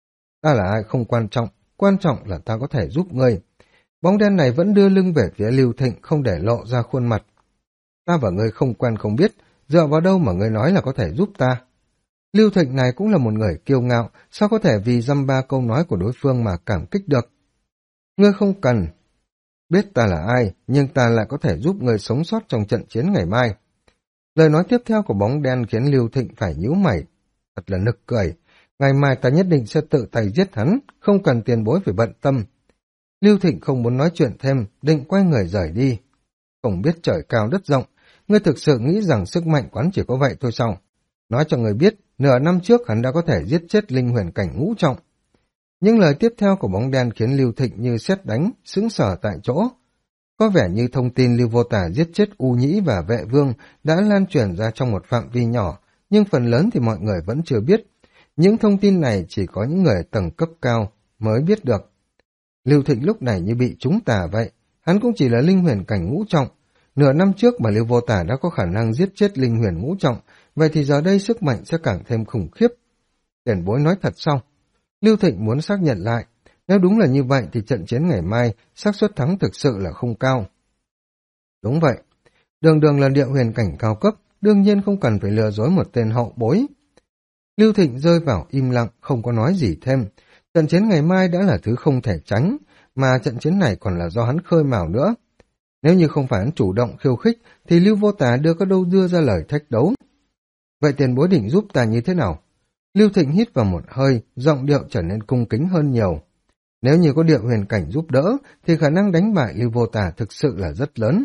Ta là ai không quan trọng là ta có thể giúp ngươi. Bóng đen này vẫn đưa lưng về phía Lưu Thịnh, không để lộ ra khuôn mặt. Ta và ngươi không quen không biết, dựa vào đâu mà ngươi nói là có thể giúp ta? Lưu Thịnh này cũng là một người kiêu ngạo, sao có thể vì dăm ba câu nói của đối phương mà cảm kích được? Ngươi không cần biết ta là ai, nhưng ta lại có thể giúp ngươi sống sót trong trận chiến ngày mai. Lời nói tiếp theo của bóng đen khiến Lưu Thịnh phải nhíu mày. Thật là nực cười. Ngày mai ta nhất định sẽ tự tay giết hắn, không cần tiền bối phải bận tâm. Lưu Thịnh không muốn nói chuyện thêm, định quay người rời đi. Không biết trời cao đất rộng, ngươi thực sự nghĩ rằng sức mạnh quán chỉ có vậy thôi sao? Nói cho người biết, nửa năm trước hắn đã có thể giết chết linh huyền cảnh ngũ trọng. Những lời tiếp theo của bóng đen khiến Lưu Thịnh như sét đánh, sững sờ tại chỗ. Có vẻ như thông tin Lưu Vô Tả giết chết U Nhĩ và Vệ Vương đã lan truyền ra trong một phạm vi nhỏ, nhưng phần lớn thì mọi người vẫn chưa biết. Những thông tin này chỉ có những người tầng cấp cao mới biết được. Lưu Thịnh lúc này như bị trúng tà vậy, hắn cũng chỉ là linh huyền cảnh ngũ trọng. Nửa năm trước mà Lưu Vô Tả đã có khả năng giết chết linh huyền ngũ trọng, vậy thì giờ đây sức mạnh sẽ càng thêm khủng khiếp. Tiền bối nói thật sao? Lưu Thịnh muốn xác nhận lại, nếu đúng là như vậy thì trận chiến ngày mai xác suất thắng thực sự là không cao. Đúng vậy, đường đường là địa huyền cảnh cao cấp, đương nhiên không cần phải lừa dối một tên hậu bối. Lưu Thịnh rơi vào im lặng, không có nói gì thêm. Trận chiến ngày mai đã là thứ không thể tránh, mà trận chiến này còn là do hắn khơi mào nữa. Nếu như không phải hắn chủ động khiêu khích, thì Lưu Vô Tả đưa ra lời thách đấu. Vậy tiền bối định giúp ta như thế nào? Lưu Thịnh hít vào một hơi, giọng điệu trở nên cung kính hơn nhiều. Nếu như có địa huyền cảnh giúp đỡ, thì khả năng đánh bại Lưu Vô Tả thực sự là rất lớn.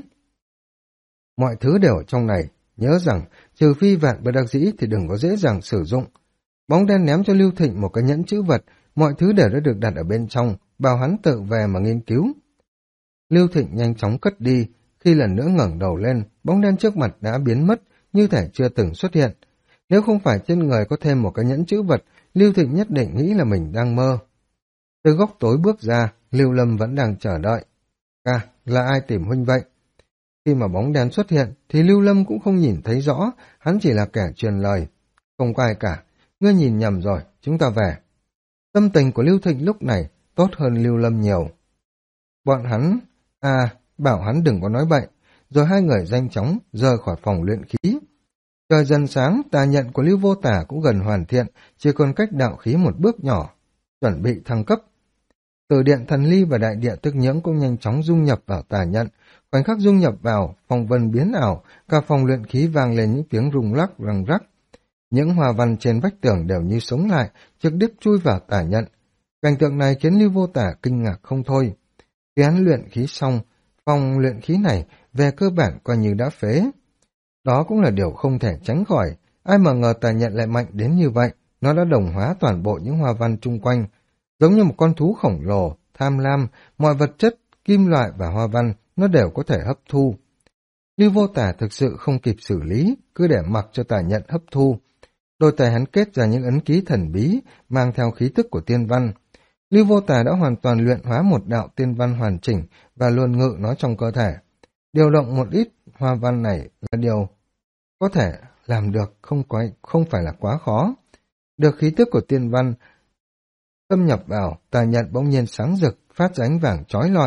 Mọi thứ đều ở trong này, nhớ rằng trừ phi vạn bất đắc dĩ thì đừng có dễ dàng sử dụng. Bóng đen ném cho Lưu Thịnh một cái nhẫn chữ vật, mọi thứ đều đã được đặt ở bên trong, bảo hắn tự về mà nghiên cứu. Lưu Thịnh nhanh chóng cất đi, khi lần nữa ngẩng đầu lên, bóng đen trước mặt đã biến mất, như thể chưa từng xuất hiện. Nếu không phải trên người có thêm một cái nhẫn chữ vật, Lưu Thịnh nhất định nghĩ là mình đang mơ. Từ góc tối bước ra, Lưu Lâm vẫn đang chờ đợi. Là ai tìm huynh vậy? Khi mà bóng đen xuất hiện, thì Lưu Lâm cũng không nhìn thấy rõ, hắn chỉ là kẻ truyền lời. Không có ai cả, ngươi nhìn nhầm rồi, chúng ta về. Tâm tình của Lưu Thịnh lúc này tốt hơn Lưu Lâm nhiều. Bọn hắn, bảo hắn đừng có nói bậy, rồi hai người nhanh chóng rời khỏi phòng luyện khí. Trời dần sáng, tà nhận của Lưu Vô Tả cũng gần hoàn thiện, chỉ còn cách đạo khí một bước nhỏ, chuẩn bị thăng cấp. Từ điện thần ly và đại địa tức nhưỡng cũng nhanh chóng dung nhập vào tà nhận, khoảnh khắc dung nhập vào, phong vân biến ảo, cả phòng luyện khí vang lên những tiếng rung lắc răng rắc. Những hoa văn trên vách tường đều như sống lại, trực tiếp chui vào tà nhận. Cảnh tượng này khiến Lưu Vô Tả kinh ngạc không thôi. Khi hắn luyện khí xong, phòng luyện khí này về cơ bản coi như đã phế. Đó cũng là điều không thể tránh khỏi, ai mà ngờ tà nhận lại mạnh đến như vậy, nó đã đồng hóa toàn bộ những hoa văn chung quanh. Giống như một con thú khổng lồ, tham lam, mọi vật chất, kim loại và hoa văn, nó đều có thể hấp thu. Lưu Vô Tả thực sự không kịp xử lý, cứ để mặc cho tà nhận hấp thu. Đôi tay hắn kết ra những ấn ký thần bí, mang theo khí tức của tiên văn. Lưu Vô Tả đã hoàn toàn luyện hóa một đạo tiên văn hoàn chỉnh và luôn ngự nó trong cơ thể. Điều động một ít hoa văn này là điều có thể làm được, không phải là quá khó. Được khí tức của tiên văn xâm nhập vào, tà nhận bỗng nhiên sáng rực, phát ra ánh vàng chói lọi.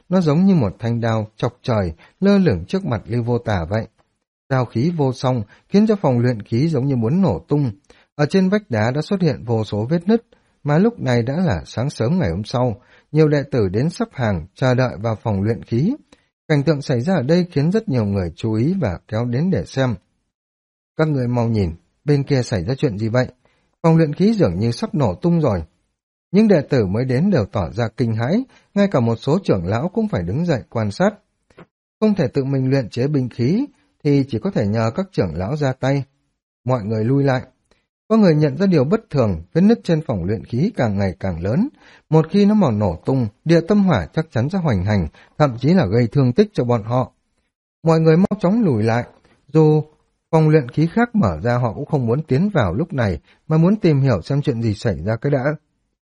nó giống như một thanh đao chọc trời lơ lửng trước mặt Lưu Vô Tả vậy. Đao khí vô song khiến cho phòng luyện khí giống như muốn nổ tung. Ở trên vách đá đã xuất hiện vô số vết nứt, mà lúc này đã là sáng sớm ngày hôm sau, nhiều đệ tử đến sắp hàng chờ đợi vào phòng luyện khí. Cảnh tượng xảy ra ở đây khiến rất nhiều người chú ý và kéo đến để xem. Các người mau nhìn, bên kia xảy ra chuyện gì vậy? Phòng luyện khí dường như sắp nổ tung rồi. Những đệ tử mới đến đều tỏ ra kinh hãi, ngay cả một số trưởng lão cũng phải đứng dậy quan sát. Không thể tự mình luyện chế binh khí, thì chỉ có thể nhờ các trưởng lão ra tay. Mọi người lui lại. Có người nhận ra điều bất thường, vết nứt trên phòng luyện khí càng ngày càng lớn. Một khi nó mà nổ tung, địa tâm hỏa chắc chắn sẽ hoành hành, thậm chí là gây thương tích cho bọn họ. Mọi người mau chóng lùi lại. Dù phòng luyện khí khác mở ra, họ cũng không muốn tiến vào lúc này, mà muốn tìm hiểu xem chuyện gì xảy ra cái đã.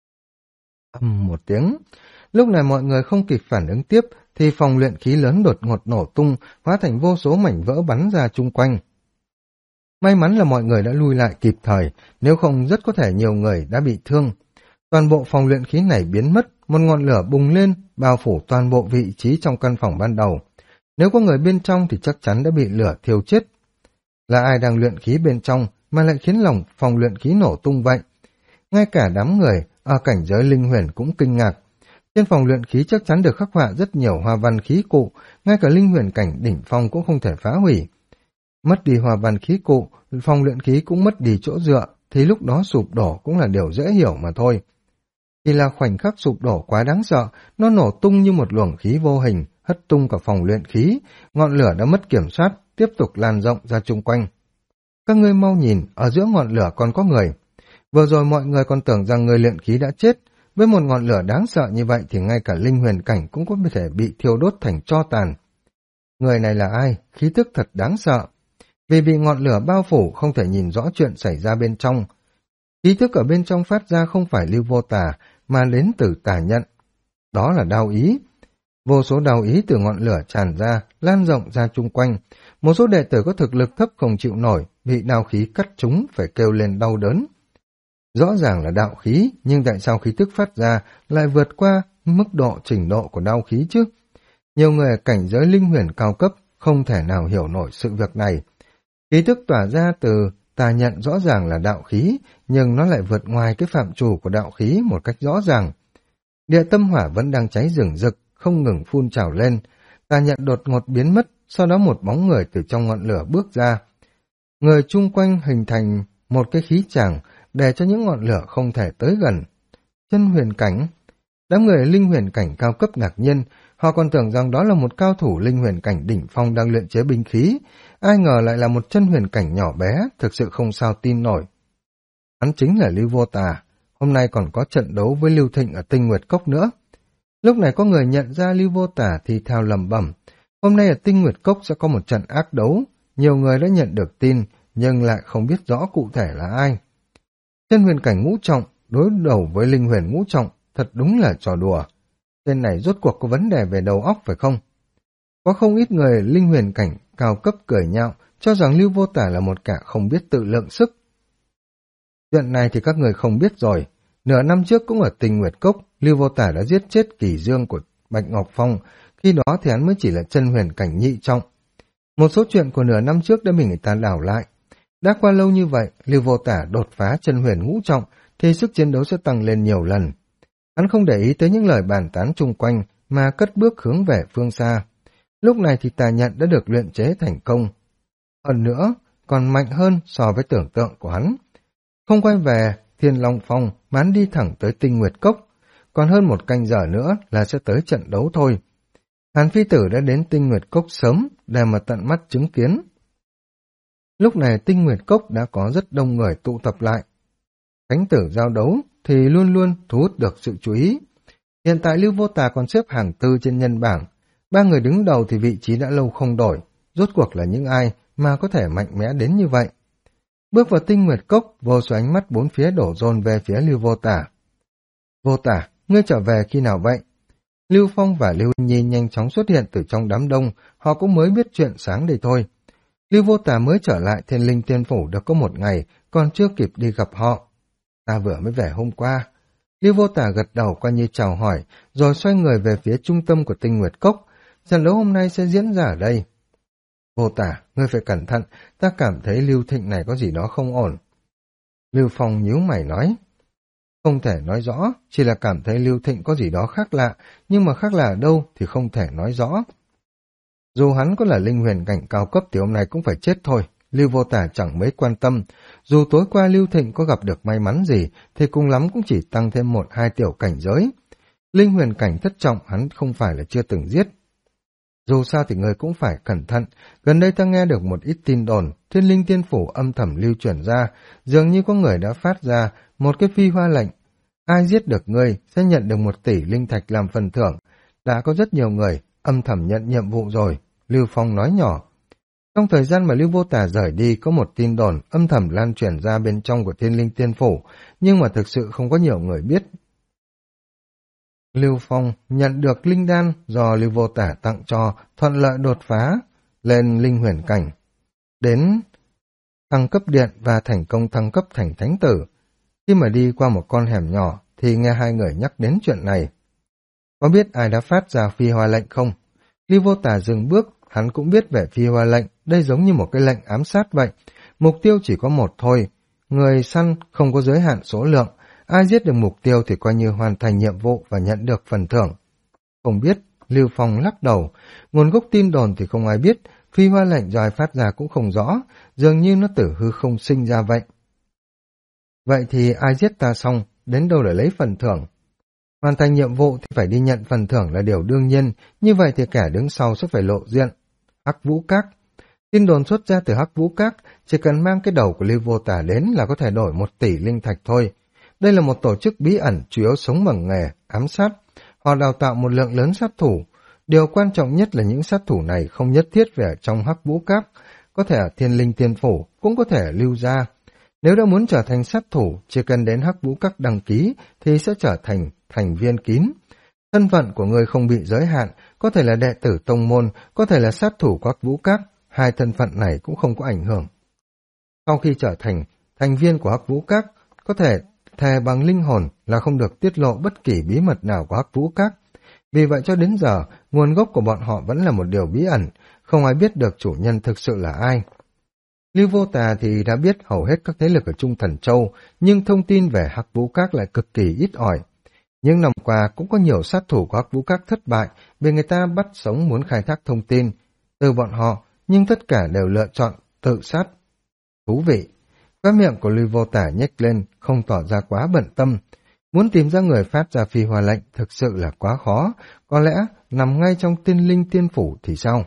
Một tiếng. Lúc này mọi người không kịp phản ứng tiếp, thì phòng luyện khí lớn đột ngột nổ tung, hóa thành vô số mảnh vỡ bắn ra chung quanh. May mắn là mọi người đã lui lại kịp thời, nếu không rất có thể nhiều người đã bị thương. Toàn bộ phòng luyện khí này biến mất, một ngọn lửa bùng lên, bao phủ toàn bộ vị trí trong căn phòng ban đầu. Nếu có người bên trong thì chắc chắn đã bị lửa thiêu chết. Là ai đang luyện khí bên trong mà lại khiến phòng luyện khí nổ tung vậy? Ngay cả đám người ở cảnh giới linh huyền cũng kinh ngạc. Trên phòng luyện khí chắc chắn được khắc họa rất nhiều hoa văn khí cụ, ngay cả linh huyền cảnh đỉnh phong cũng không thể phá hủy. Mất đi hoa văn khí cụ, phòng luyện khí cũng mất đi chỗ dựa, thì lúc đó sụp đổ cũng là điều dễ hiểu mà thôi. Chỉ là khoảnh khắc sụp đổ quá đáng sợ, nó nổ tung như một luồng khí vô hình, hất tung cả phòng luyện khí, ngọn lửa đã mất kiểm soát, tiếp tục lan rộng ra chung quanh. Các ngươi mau nhìn, ở giữa ngọn lửa còn có người. Vừa rồi mọi người còn tưởng rằng người luyện khí đã chết, với một ngọn lửa đáng sợ như vậy thì ngay cả linh huyền cảnh cũng có thể bị thiêu đốt thành tro tàn. Người này là ai? Khí tức thật đáng sợ. Vì bị ngọn lửa bao phủ không thể nhìn rõ chuyện xảy ra bên trong. Khí tức ở bên trong phát ra không phải Lưu Vô Tà mà đến từ Tà Nhận. Đó là đao ý. Vô số đao ý từ ngọn lửa tràn ra, lan rộng ra chung quanh. Một số đệ tử có thực lực thấp không chịu nổi, bị đao khí cắt trúng phải kêu lên đau đớn. Rõ ràng là đạo khí, nhưng tại sao khí tức phát ra lại vượt qua mức độ trình độ của đao khí chứ? Nhiều người ở cảnh giới linh huyền cao cấp không thể nào hiểu nổi sự việc này. Khí tức tỏa ra từ Tà Nhận rõ ràng là đạo khí, nhưng nó lại vượt ngoài cái phạm trù của đạo khí một cách rõ ràng. Địa tâm hỏa vẫn đang cháy rừng rực, không ngừng phun trào lên. Tà Nhận đột ngột biến mất, sau đó một bóng người từ trong ngọn lửa bước ra. Người chung quanh hình thành một cái khí tràng để cho những ngọn lửa không thể tới gần. Chân huyền cảnh. Đám người linh huyền cảnh cao cấp ngạc nhiên, họ còn tưởng rằng đó là một cao thủ linh huyền cảnh đỉnh phong đang luyện chế binh khí, ai ngờ lại là một chân huyền cảnh nhỏ bé, thực sự không sao tin nổi. Hắn chính là Lưu Vô Tà, hôm nay còn có trận đấu với Lưu Thịnh ở Tinh Nguyệt Cốc nữa. Lúc này có người nhận ra Lưu Vô Tà thì thào lẩm bẩm, hôm nay ở Tinh Nguyệt Cốc sẽ có một trận ác đấu, nhiều người đã nhận được tin, nhưng lại không biết rõ cụ thể là ai. Chân huyền cảnh ngũ trọng đối đầu với linh huyền ngũ trọng, thật đúng là trò đùa. Tên này rốt cuộc có vấn đề về đầu óc phải không? Có không ít người linh huyền cảnh cao cấp cười nhạo, cho rằng Lưu Vô Tả là một kẻ không biết tự lượng sức. Chuyện này thì các người không biết rồi. Nửa năm trước cũng ở Tinh Nguyệt Cốc, Lưu Vô Tả đã giết chết Kỳ Dương của Bạch Ngọc Phong, khi đó thì hắn mới chỉ là chân huyền cảnh nhị trọng. Một số chuyện của nửa năm trước đã bị người ta đảo lại. Đã qua lâu như vậy, Lưu Vô Tả đột phá chân huyền ngũ trọng, thì sức chiến đấu sẽ tăng lên nhiều lần. Hắn không để ý tới những lời bàn tán chung quanh, mà cất bước hướng về phương xa. Lúc này thì Tà Nhận đã được luyện chế thành công. Hơn nữa, còn mạnh hơn so với tưởng tượng của hắn. Không quay về Thiên Long Phong, mà hắn đi thẳng tới Tinh Nguyệt Cốc. Còn hơn một canh giờ nữa là sẽ tới trận đấu thôi. Hàn Phi Tử đã đến Tinh Nguyệt Cốc sớm để mà tận mắt chứng kiến. Lúc này Tinh Nguyệt Cốc đã có rất đông người tụ tập lại. Thánh tử giao đấu thì luôn luôn thu hút được sự chú ý. Hiện tại Lưu Vô Tà còn xếp hàng tư trên nhân bảng. Ba người đứng đầu thì vị trí đã lâu không đổi. Rốt cuộc là những ai mà có thể mạnh mẽ đến như vậy? Bước vào Tinh Nguyệt Cốc, vô số ánh mắt bốn phía đổ dồn về phía Lưu Vô Tà. Vô Tà, ngươi trở về khi nào vậy? Lưu Phong và Lưu Nhi nhanh chóng xuất hiện từ trong đám đông, họ cũng mới biết chuyện sáng đây thôi. Lưu Vô Tà mới trở lại Thiên Linh Tiên Phủ được có một ngày, còn chưa kịp đi gặp họ. Ta vừa mới về hôm qua. Lưu Vô Tả gật đầu coi như chào hỏi, rồi xoay người về phía trung tâm của Tinh Nguyệt Cốc. Trận đấu hôm nay sẽ diễn ra ở đây. Vô Tả, ngươi phải cẩn thận, ta cảm thấy Lưu Thịnh này có gì đó không ổn. Lưu Phong nhíu mày nói. Không thể nói rõ, chỉ là cảm thấy Lưu Thịnh có gì đó khác lạ, nhưng mà khác lạ ở đâu thì không thể nói rõ. Dù hắn có là linh huyền cảnh cao cấp thì hôm nay cũng phải chết thôi. Lưu Vô Tả chẳng mấy quan tâm. Dù tối qua Lưu Thịnh có gặp được may mắn gì thì cùng lắm cũng chỉ tăng thêm 1-2 tiểu cảnh giới. Linh huyền cảnh thất trọng hắn không phải là chưa từng giết. Dù sao thì người cũng phải cẩn thận. Gần đây ta nghe được một ít tin đồn, Thiên Linh Tiên Phủ âm thầm lưu truyền ra, dường như có người đã phát ra một cái phi hoa lệnh. Ai giết được ngươi sẽ nhận được 1 tỷ linh thạch làm phần thưởng. Đã có rất nhiều người âm thầm nhận nhiệm vụ rồi, Lưu Phong nói nhỏ. Trong thời gian mà Lưu Vô Tả rời đi, có một tin đồn âm thầm lan truyền ra bên trong của Thiên Linh Tiên Phủ, nhưng mà thực sự không có nhiều người biết. Lưu Phong nhận được linh đan do Lưu Vô Tả tặng cho, thuận lợi đột phá lên linh huyền cảnh, đến thăng cấp điện và thành công thăng cấp thành thánh tử. Khi mà đi qua một con hẻm nhỏ thì nghe hai người nhắc đến chuyện này. Có biết ai đã phát ra phi hoa lệnh không? Lưu Vô Tả dừng bước, hắn cũng biết về phi hoa lệnh, đây giống như một cái lệnh ám sát vậy. Mục tiêu chỉ có một thôi, người săn không có giới hạn số lượng, ai giết được mục tiêu thì coi như hoàn thành nhiệm vụ và nhận được phần thưởng. Không biết, Lưu Phong lắc đầu, nguồn gốc tin đồn thì không ai biết, phi hoa lệnh do ai phát ra cũng không rõ, dường như nó từ hư không sinh ra vậy. Vậy thì ai giết ta xong, đến đâu để lấy phần thưởng? Hoàn thành nhiệm vụ thì phải đi nhận phần thưởng là điều đương nhiên, như vậy thì kẻ đứng sau sẽ phải lộ diện. Hắc Vũ Các. Tin đồn xuất ra từ Hắc Vũ Các, chỉ cần mang cái đầu của Lưu Vô Tả đến là có thể đổi 1 tỷ linh thạch thôi. Đây là một tổ chức bí ẩn chủ yếu sống bằng nghề ám sát. Họ đào tạo một lượng lớn sát thủ. Điều quan trọng nhất là những sát thủ này không nhất thiết về trong Hắc Vũ Các, có thể ở Thiên Linh Tiên Phủ, cũng có thể ở Lưu Gia. Nếu đã muốn trở thành sát thủ, chỉ cần đến Hắc Vũ Các đăng ký thì sẽ trở thành thành viên kín. Thân phận của người không bị giới hạn, có thể là đệ tử tông môn, có thể là sát thủ của Hắc Vũ Các, hai thân phận này cũng không có ảnh hưởng. Sau khi trở thành thành viên của Hắc Vũ Các, có thể thề bằng linh hồn là không được tiết lộ bất kỳ bí mật nào của Hắc Vũ Các. Vì vậy cho đến giờ, nguồn gốc của bọn họ vẫn là một điều bí ẩn, không ai biết được chủ nhân thực sự là ai. Lưu Vô Tà thì đã biết hầu hết các thế lực ở Trung Thần Châu, nhưng thông tin về Hắc Vũ Các lại cực kỳ ít ỏi. Những năm qua cũng có nhiều sát thủ của Hắc Vũ Các thất bại vì người ta bắt sống muốn khai thác thông tin từ bọn họ, nhưng tất cả đều lựa chọn tự sát. Thú vị. Cái miệng của Lưu Vô Tả nhếch lên, không tỏ ra quá bận tâm. Muốn tìm ra người phát ra phi hoa lệnh thực sự là quá khó, có lẽ nằm ngay trong Tiên Linh Tiên Phủ thì sao?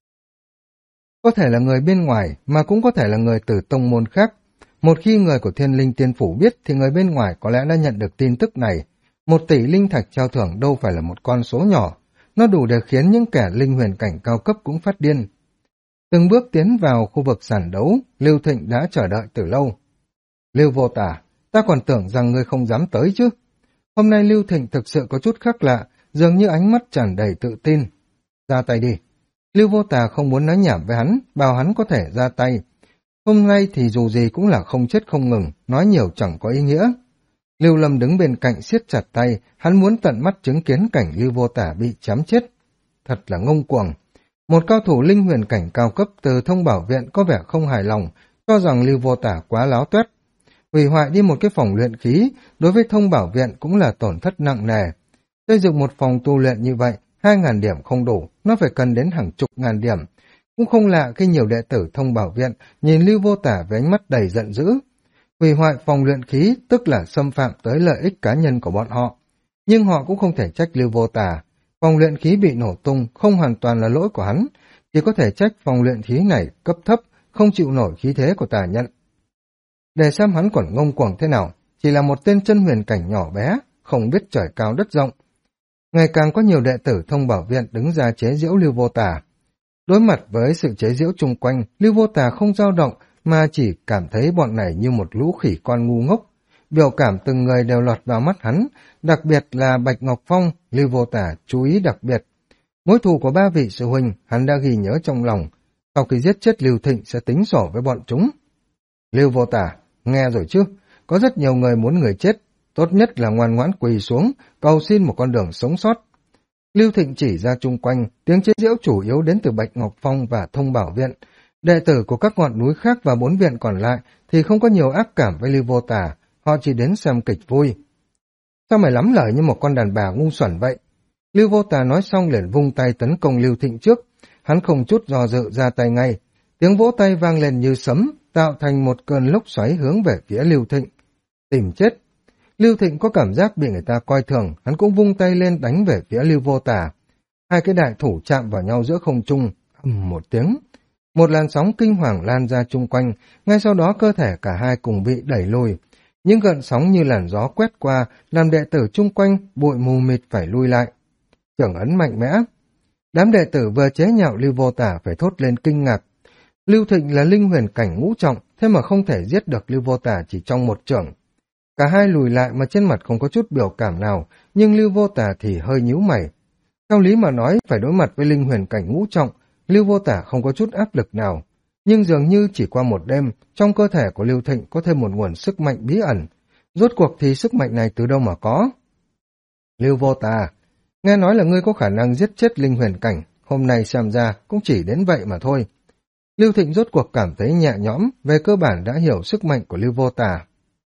Có thể là người bên ngoài, mà cũng có thể là người từ tông môn khác. Một khi người của Thiên Linh Tiên Phủ biết thì người bên ngoài có lẽ đã nhận được tin tức này. 1 tỷ linh thạch trao thưởng đâu phải là một con số nhỏ, nó đủ để khiến những kẻ linh huyền cảnh cao cấp cũng phát điên. Từng bước tiến vào khu vực sàn đấu, Lưu Thịnh đã chờ đợi từ lâu. Lưu Vô Tả, ta còn tưởng rằng ngươi không dám tới chứ. Hôm nay Lưu Thịnh thực sự có chút khác lạ, dường như ánh mắt tràn đầy tự tin. Ra tay đi. Lưu Vô Tả không muốn nói nhảm với hắn, bảo hắn có thể ra tay. Hôm nay thì dù gì cũng là không chết không ngừng, nói nhiều chẳng có ý nghĩa. Lưu Lâm đứng bên cạnh siết chặt tay, hắn muốn tận mắt chứng kiến cảnh Lưu Vô Tả bị chém chết. Thật là ngông cuồng. Một cao thủ linh huyền cảnh cao cấp từ Thông Bảo Viện có vẻ không hài lòng, cho rằng Lưu Vô Tả quá láo tuét. Hủy hoại đi một cái phòng luyện khí, đối với Thông Bảo Viện cũng là tổn thất nặng nề. Xây dựng một phòng tu luyện như vậy, 2.000 điểm không đủ, nó phải cần đến hàng chục ngàn điểm. Cũng không lạ khi nhiều đệ tử Thông Bảo Viện nhìn Lưu Vô Tả với ánh mắt đầy giận dữ. Hủy hoại phòng luyện khí tức là xâm phạm tới lợi ích cá nhân của bọn họ. Nhưng họ cũng không thể trách Lưu Vô Tả. Phòng luyện khí bị nổ tung không hoàn toàn là lỗi của hắn, chỉ có thể trách phòng luyện khí này cấp thấp, không chịu nổi khí thế của Tà Nhận. Để xem hắn còn ngông cuồng thế nào, chỉ là một tên chân huyền cảnh nhỏ bé, không biết trời cao đất rộng. Ngày càng có nhiều đệ tử Thông Bảo Viện đứng ra chế giễu Lưu Vô Tả. Đối mặt với sự chế giễu chung quanh, Lưu Vô Tả không dao động, mà chỉ cảm thấy bọn này như một lũ khỉ con ngu ngốc. Biểu cảm từng người đều lọt vào mắt hắn, đặc biệt là Bạch Ngọc Phong, Lưu Vô Tả chú ý đặc biệt. Mối thù của 3 vị sư huynh hắn đã ghi nhớ trong lòng, sau khi giết chết Lưu Thịnh sẽ tính sổ với bọn chúng. Lưu Vô Tả, nghe rồi chứ, có rất nhiều người muốn người chết, tốt nhất là ngoan ngoãn quỳ xuống, cầu xin một con đường sống sót. Lưu Thịnh chỉ ra chung quanh, tiếng chế giễu chủ yếu đến từ Bạch Ngọc Phong và Thông Bảo Viện. Đệ tử của các ngọn núi khác và 4 viện còn lại thì không có nhiều ác cảm với Lưu Vô Tà, họ chỉ đến xem kịch vui. Sao mày lắm lời như một con đàn bà ngu xuẩn vậy? Lưu Vô Tà nói xong liền vung tay tấn công Lưu Thịnh trước, hắn không chút do dự ra tay ngay. Tiếng vỗ tay vang lên như sấm, tạo thành một cơn lốc xoáy hướng về phía Lưu Thịnh. Tìm chết! Lưu Thịnh có cảm giác bị người ta coi thường, hắn cũng vung tay lên đánh về phía Lưu Vô Tà. Hai cái đại thủ chạm vào nhau giữa không trung, ầm một tiếng. Một làn sóng kinh hoàng lan ra chung quanh, ngay sau đó cơ thể cả hai cùng bị đẩy lùi. Những gợn sóng như làn gió quét qua, làm đệ tử chung quanh bụi mù mịt phải lui lại. Trưởng ấn mạnh mẽ. Đám đệ tử vừa chế nhạo Lưu Vô Tà phải thốt lên kinh ngạc. Lưu Thịnh là linh huyền cảnh ngũ trọng, thế mà không thể giết được Lưu Vô Tà chỉ trong một chưởng. Cả hai lùi lại mà trên mặt không có chút biểu cảm nào, nhưng Lưu Vô Tà thì hơi nhíu mày. Theo lý mà nói, phải đối mặt với linh huyền cảnh ngũ trọng, Lưu Vô Tà không có chút áp lực nào. Nhưng dường như chỉ qua một đêm, trong cơ thể của Lưu Thịnh có thêm một nguồn sức mạnh bí ẩn. Rốt cuộc thì sức mạnh này từ đâu mà có? Lưu Vô Tà, nghe nói là ngươi có khả năng giết chết linh huyền cảnh, hôm nay xem ra cũng chỉ đến vậy mà thôi. Lưu Thịnh rốt cuộc cảm thấy nhẹ nhõm, về cơ bản đã hiểu sức mạnh của Lưu Vô Tà.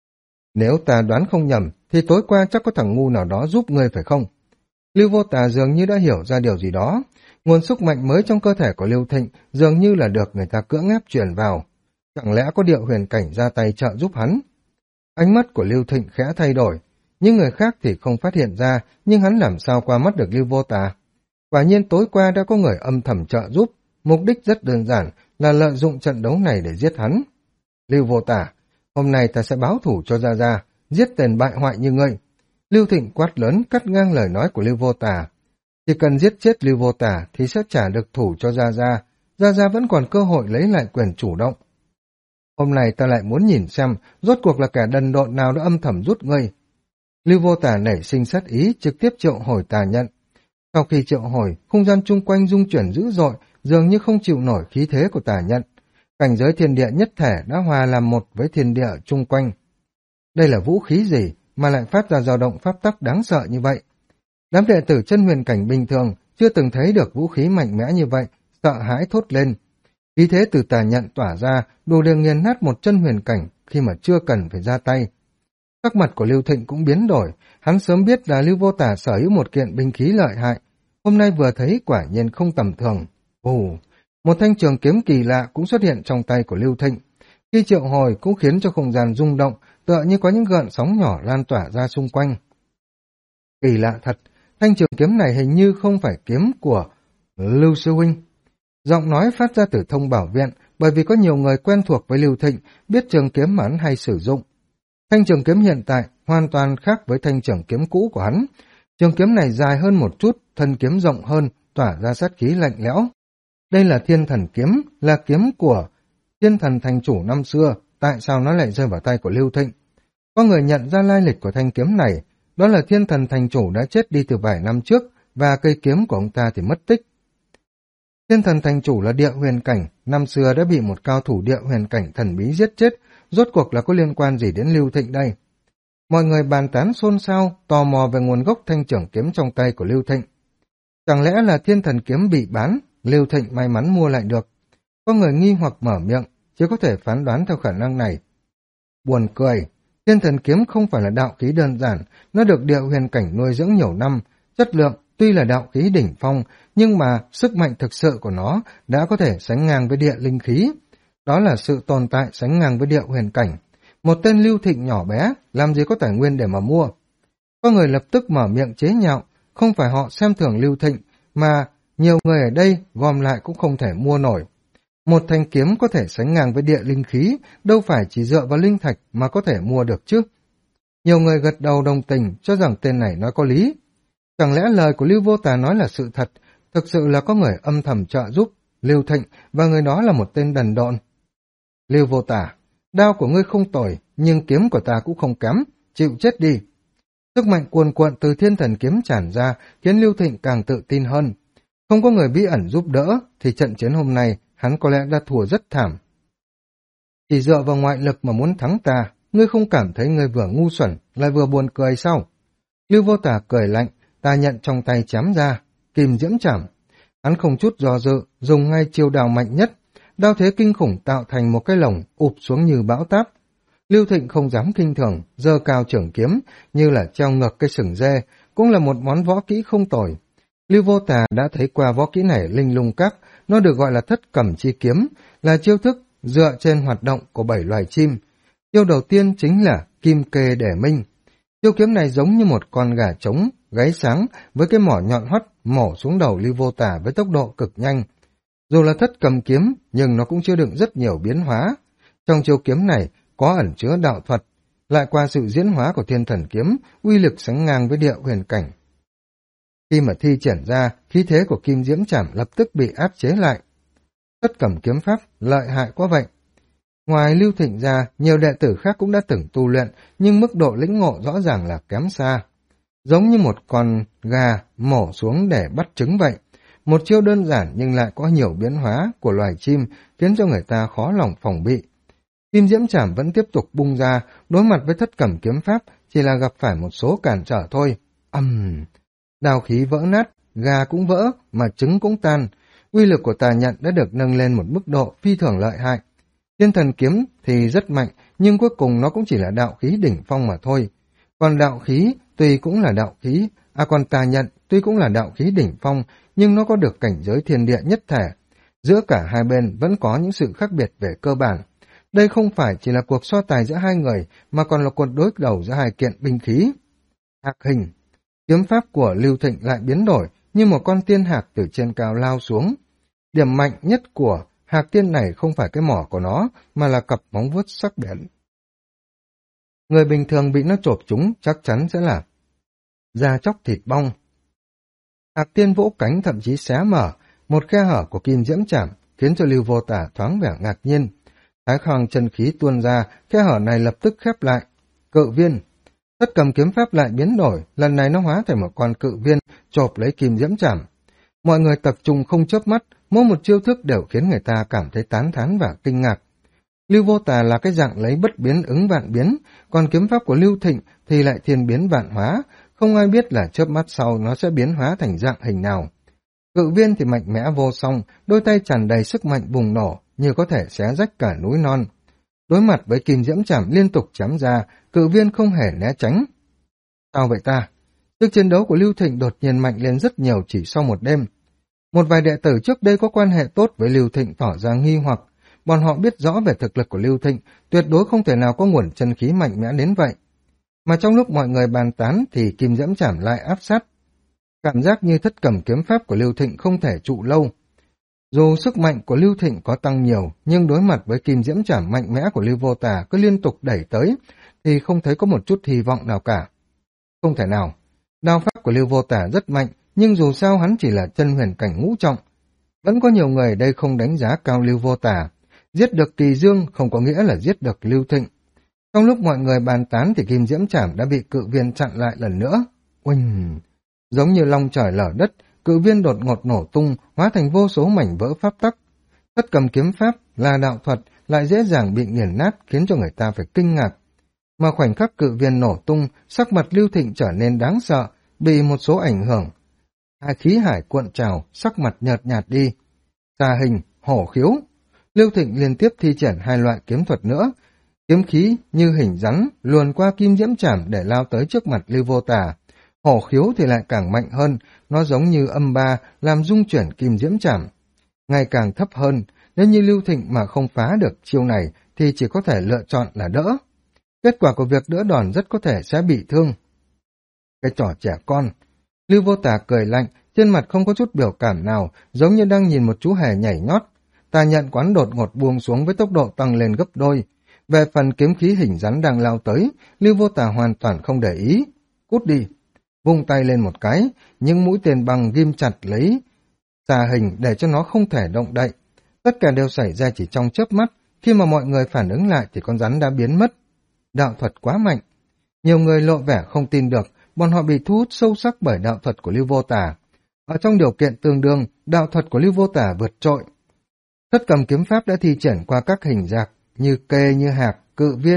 Nếu ta đoán không nhầm, thì tối qua chắc có thằng ngu nào đó giúp ngươi phải không? Lưu Vô Tà dường như đã hiểu ra điều gì đó. Nguồn sức mạnh mới trong cơ thể của Lưu Thịnh dường như là được người ta cưỡng ép truyền vào. Chẳng lẽ có điệu huyền cảnh ra tay trợ giúp hắn? Ánh mắt của Lưu Thịnh khẽ thay đổi. Những người khác thì không phát hiện ra, nhưng hắn làm sao qua mắt được Lưu Vô Tà? Quả nhiên tối qua đã có người âm thầm trợ giúp, mục đích rất đơn giản là lợi dụng trận đấu này để giết hắn. Lưu Vô Tà, hôm nay ta sẽ báo thủ cho Gia Gia, giết tên bại hoại như ngươi. Lưu Thịnh quát lớn cắt ngang lời nói của Lưu Vô Tà. Chỉ cần giết chết Lưu Vô Tà thì sẽ trả được thủ cho Gia Gia, Gia Gia vẫn còn cơ hội lấy lại quyền chủ động. Hôm nay ta lại muốn nhìn xem rốt cuộc là kẻ đần độn nào đã âm thầm rút ngươi. Lưu Vô Tà nảy sinh sát ý trực tiếp triệu hồi tà nhận. Sau khi triệu hồi, không gian chung quanh rung chuyển dữ dội, dường như không chịu nổi khí thế của tà nhận. Cảnh giới thiên địa nhất thể đã hòa làm một với thiên địa chung quanh. Đây là vũ khí gì mà lại phát ra dao động pháp tắc đáng sợ như vậy? Đám đệ tử chân huyền cảnh bình thường chưa từng thấy được vũ khí mạnh mẽ như vậy, sợ hãi thốt lên. Khí thế từ tà nhận tỏa ra đủ để nghiền nát một chân huyền cảnh khi mà chưa cần phải ra tay. Sắc mặt của Lưu Thịnh cũng biến đổi, hắn sớm biết là Lưu Vô Tà sở hữu một kiện binh khí lợi hại, hôm nay vừa thấy quả nhiên không tầm thường. Một thanh trường kiếm kỳ lạ cũng xuất hiện trong tay của Lưu Thịnh. Khi triệu hồi cũng khiến cho không gian rung động, tựa như có những gợn sóng nhỏ lan tỏa ra xung quanh. Kỳ lạ thật, thanh trường kiếm này hình như không phải kiếm của Lưu Sư Huynh. Giọng nói phát ra từ Thông Bảo Viện, bởi vì có nhiều người quen thuộc với Lưu Thịnh, biết trường kiếm mà hắn hay sử dụng. Thanh trường kiếm hiện tại hoàn toàn khác với thanh trường kiếm cũ của hắn. Trường kiếm này dài hơn một chút, thân kiếm rộng hơn, tỏa ra sát khí lạnh lẽo. Đây là Thiên Thần kiếm, là kiếm của Thiên Thần thành chủ năm xưa, tại sao nó lại rơi vào tay của Lưu Thịnh? Có người nhận ra lai lịch của thanh kiếm này, đó là Thiên Thần thành chủ đã chết đi từ vài năm trước, và cây kiếm của ông ta thì mất tích. Thiên Thần thành chủ là địa huyền cảnh, năm xưa đã bị một cao thủ địa huyền cảnh thần bí giết chết, rốt cuộc là có liên quan gì đến Lưu Thịnh đây? Mọi người bàn tán xôn xao, tò mò về nguồn gốc thanh trường kiếm trong tay của Lưu Thịnh. Chẳng lẽ là Thiên Thần kiếm bị bán, Lưu Thịnh may mắn mua lại được? Có người nghi hoặc mở miệng, chỉ có thể phán đoán theo khả năng này. Buồn cười, Thiên Thần kiếm không phải là đạo khí đơn giản, nó được địa huyền cảnh nuôi dưỡng nhiều năm, chất lượng tuy là đạo khí đỉnh phong, nhưng mà sức mạnh thực sự của nó đã có thể sánh ngang với địa linh khí. Đó là sự tồn tại sánh ngang với địa huyền cảnh. Một tên Lưu Thịnh nhỏ bé, làm gì có tài nguyên để mà mua? Có người lập tức mở miệng chế nhạo, không phải họ xem thường Lưu Thịnh, mà nhiều người ở đây gom lại cũng không thể mua nổi. Một thanh kiếm có thể sánh ngang với địa linh khí, đâu phải chỉ dựa vào linh thạch mà có thể mua được chứ. Nhiều người gật đầu đồng tình, cho rằng tên này nói có lý. Chẳng lẽ lời của Lưu Vô Tà nói là sự thật, thực sự là có người âm thầm trợ giúp Lưu Thịnh và người đó là một tên đần độn. Lưu Vô Tà, đao của ngươi không tồi, nhưng kiếm của ta cũng không kém, chịu chết đi. Sức mạnh cuồn cuộn từ Thiên Thần kiếm tràn ra khiến Lưu Thịnh càng tự tin hơn. Không có người bí ẩn giúp đỡ thì trận chiến hôm nay hắn có lẽ đã thua rất thảm. Chỉ dựa vào ngoại lực mà muốn thắng ta, ngươi không cảm thấy ngươi vừa ngu xuẩn, lại vừa buồn cười sao? Lưu Vô Tà cười lạnh, tà nhận trong tay chém ra, kim diễm chảm. Hắn không chút do dự, dùng ngay chiêu đao mạnh nhất, đao thế kinh khủng tạo thành một cái lồng ụp xuống như bão táp. Lưu Thịnh không dám kinh thường, giơ cao trưởng kiếm, như là treo ngược cái sừng dê, cũng là một món võ kỹ không tồi. Lưu Vô Tà đã thấy qua võ kỹ này linh lung các, nó được gọi là thất cẩm chi kiếm, là chiêu thức dựa trên hoạt động của 7 loài chim. Chiêu đầu tiên chính là kim kê để minh. Chiêu kiếm này giống như một con gà trống, gáy sáng với cái mỏ nhọn hoắt mổ xuống đầu Lưu Vô Tà với tốc độ cực nhanh. Dù là thất cầm kiếm, nhưng nó cũng chứa đựng rất nhiều biến hóa. Trong chiêu kiếm này có ẩn chứa đạo thuật, lại qua sự diễn hóa của thiên thần kiếm, uy lực sánh ngang với địa huyền cảnh. Khi mà thi triển ra, khí thế của kim diễm chảm lập tức bị áp chế lại. Thất cẩm kiếm pháp lợi hại quá vậy. Ngoài Lưu Thịnh ra, nhiều đệ tử khác cũng đã từng tu luyện, nhưng mức độ lĩnh ngộ rõ ràng là kém xa. Giống như một con gà mổ xuống để bắt trứng vậy. Một chiêu đơn giản nhưng lại có nhiều biến hóa của loài chim, khiến cho người ta khó lòng phòng bị. Kim diễm chảm vẫn tiếp tục bung ra, đối mặt với thất cẩm kiếm pháp, chỉ là gặp phải một số cản trở thôi. Đao khí vỡ nát, gà cũng vỡ, mà trứng cũng tan. Uy lực của tà nhận đã được nâng lên một mức độ phi thường lợi hại. Thiên thần kiếm thì rất mạnh, nhưng cuối cùng nó cũng chỉ là đạo khí đỉnh phong mà thôi. Còn đạo khí tuy cũng là đạo khí, còn tà nhận tuy cũng là đạo khí đỉnh phong, nhưng nó có được cảnh giới thiên địa nhất thể. Giữa cả hai bên vẫn có những sự khác biệt về cơ bản. Đây không phải chỉ là cuộc so tài giữa hai người, mà còn là cuộc đối đầu giữa hai kiện binh khí. Hạc hình. Kiếm pháp của Lưu Thịnh lại biến đổi, như một con tiên hạc từ trên cao lao xuống. Điểm mạnh nhất của hạc tiên này không phải cái mỏ của nó, mà là cặp móng vuốt sắc bén. Người bình thường bị nó chộp trúng chắc chắn sẽ là da chóc thịt bong. Hạc tiên vỗ cánh thậm chí xé mở, một khe hở của kim diễm chảm khiến cho Lưu Vô Tà thoáng vẻ ngạc nhiên. Thái khang chân khí tuôn ra, khe hở này lập tức khép lại. Cự viên. Thất cầm kiếm pháp lại biến đổi, lần này nó hóa thành một con cự viên chộp lấy kim diễm chảm. Mọi người tập trung không chớp mắt, mỗi một chiêu thức đều khiến người ta cảm thấy tán thán và kinh ngạc. Lưu Vô Tà là cái dạng lấy bất biến ứng vạn biến, còn kiếm pháp của Lưu Thịnh thì lại thiên biến vạn hóa, không ai biết là chớp mắt sau nó sẽ biến hóa thành dạng hình nào. Cự viên thì mạnh mẽ vô song, đôi tay tràn đầy sức mạnh bùng nổ, như có thể xé rách cả núi non. Đối mặt với kim diễm chảm liên tục chém ra, cự viên không hề né tránh. Sao vậy ta? Sức chiến đấu của Lưu Thịnh đột nhiên mạnh lên rất nhiều chỉ sau một đêm. Một vài đệ tử trước đây có quan hệ tốt với Lưu Thịnh tỏ ra nghi hoặc, bọn họ biết rõ về thực lực của Lưu Thịnh, tuyệt đối không thể nào có nguồn chân khí mạnh mẽ đến vậy. Mà trong lúc mọi người bàn tán thì kim diễm chảm lại áp sát. Cảm giác như thất cầm kiếm pháp của Lưu Thịnh không thể trụ lâu. Dù sức mạnh của Lưu Thịnh có tăng nhiều, nhưng đối mặt với kim diễm chảm mạnh mẽ của Lưu Vô Tà cứ liên tục đẩy tới, thì không thấy có một chút hy vọng nào cả. Không thể nào. Đao pháp của Lưu Vô Tà rất mạnh, nhưng dù sao hắn chỉ là chân huyền cảnh ngũ trọng. Vẫn có nhiều người đây không đánh giá cao Lưu Vô Tà. Giết được Kỳ Dương không có nghĩa là giết được Lưu Thịnh. Trong lúc mọi người bàn tán thì kim diễm chảm đã bị cự viên chặn lại lần nữa. Oanh! Giống như long trời lở đất, cự viên đột ngột nổ tung, hóa thành vô số mảnh vỡ pháp tắc. Thất cầm kiếm pháp là đạo thuật lại dễ dàng bị nghiền nát, khiến cho người ta phải kinh ngạc. Mà khoảnh khắc cự viên nổ tung, sắc mặt Lưu Thịnh trở nên đáng sợ, bị một số ảnh hưởng. Khí hải cuộn trào, sắc mặt nhợt nhạt đi. Xà hình, hổ khiếu. Lưu Thịnh liên tiếp thi triển hai loại kiếm thuật nữa. Kiếm khí như hình rắn luồn qua kim diễm chảm để lao tới trước mặt Lưu Vô Tà. Hổ khiếu thì lại càng mạnh hơn, nó giống như âm ba làm rung chuyển kim diễm chảm. Ngày càng thấp hơn, nếu như Lưu Thịnh mà không phá được chiêu này thì chỉ có thể lựa chọn là đỡ. Kết quả của việc đỡ đòn rất có thể sẽ bị thương. Cái trò trẻ con. Lưu Vô Tà cười lạnh, trên mặt không có chút biểu cảm nào, giống như đang nhìn một chú hề nhảy nhót. Tà nhận quán đột ngột buông xuống với tốc độ tăng lên gấp đôi. Về phần kiếm khí hình rắn đang lao tới, Lưu Vô Tà hoàn toàn không để ý. Cút đi. Vung tay lên một cái, những mũi tên băng ghim chặt lấy xà hình để cho nó không thể động đậy. Tất cả đều xảy ra chỉ trong chớp mắt, khi mà mọi người phản ứng lại thì con rắn đã biến mất. Đạo thuật quá mạnh. Nhiều người lộ vẻ không tin được, bọn họ bị thu hút sâu sắc bởi đạo thuật của Lưu Vô Tà. Ở trong điều kiện tương đương, đạo thuật của Lưu Vô Tà vượt trội. Thất cầm kiếm pháp đã thi triển qua các hình dạng như kê, như hạc, cự viên,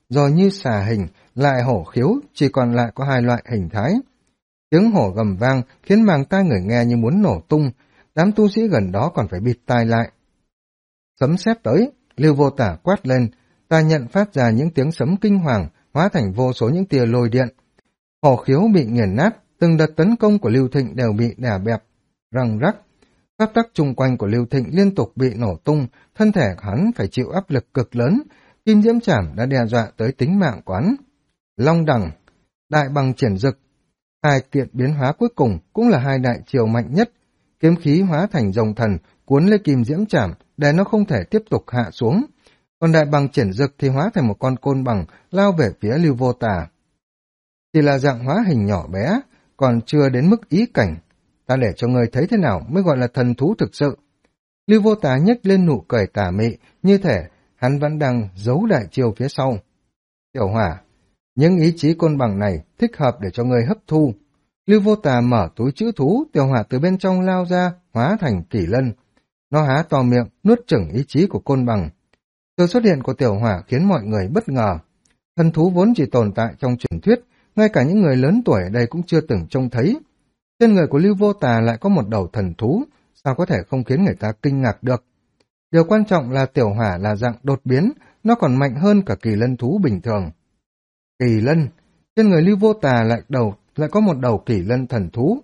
rồi như xà hình, lại hổ khiếu, chỉ còn lại có hai loại hình thái. Tiếng hổ gầm vang khiến màng tai người nghe như muốn nổ tung, đám tu sĩ gần đó còn phải bịt tai lại. Sấm sét tới, Lưu Vô Tả quát lên, ta nhận phát ra những tiếng sấm kinh hoàng, hóa thành vô số những tia lôi điện. Hổ khiếu bị nghiền nát, từng đợt tấn công của Lưu Thịnh đều bị đè bẹp, răng rắc. Pháp tắc chung quanh của Lưu Thịnh liên tục bị nổ tung, thân thể hắn phải chịu áp lực cực lớn, kim diễm trảm đã đe dọa tới tính mạng của hắn. Long đằng, đại bằng triển dực, hai kiện biến hóa cuối cùng cũng là hai đại triều mạnh nhất, kiếm khí hóa thành rồng thần, cuốn lấy kim diễm trảm để nó không thể tiếp tục hạ xuống. Còn đại bằng triển dực thì hóa thành một con côn bằng lao về phía Lưu Vô Tà. Chỉ là dạng hóa hình nhỏ bé, còn chưa đến mức ý cảnh. Ta để cho ngươi thấy thế nào mới gọi là thần thú thực sự. Lưu Vô Tà nhếch lên nụ cười tà mị, như thể hắn vẫn đang giấu đại chiêu phía sau. Tiểu Hỏa, những ý chí côn bằng này thích hợp để cho ngươi hấp thu. Lưu Vô Tà mở túi trữ thú, Tiểu Hỏa từ bên trong lao ra, hóa thành kỷ lân. Nó há to miệng, nuốt chửng ý chí của côn bằng. Sự xuất hiện của Tiểu Hỏa khiến mọi người bất ngờ. Thần thú vốn chỉ tồn tại trong truyền thuyết, ngay cả những người lớn tuổi ở đây cũng chưa từng trông thấy. Trên người của Lưu Vô Tà lại có một đầu thần thú, sao có thể không khiến người ta kinh ngạc được. Điều quan trọng là Tiểu Hỏa là dạng đột biến, nó còn mạnh hơn cả kỳ lân thú bình thường. Kỳ lân, trên người Lưu Vô Tà lại có một đầu kỳ lân thần thú.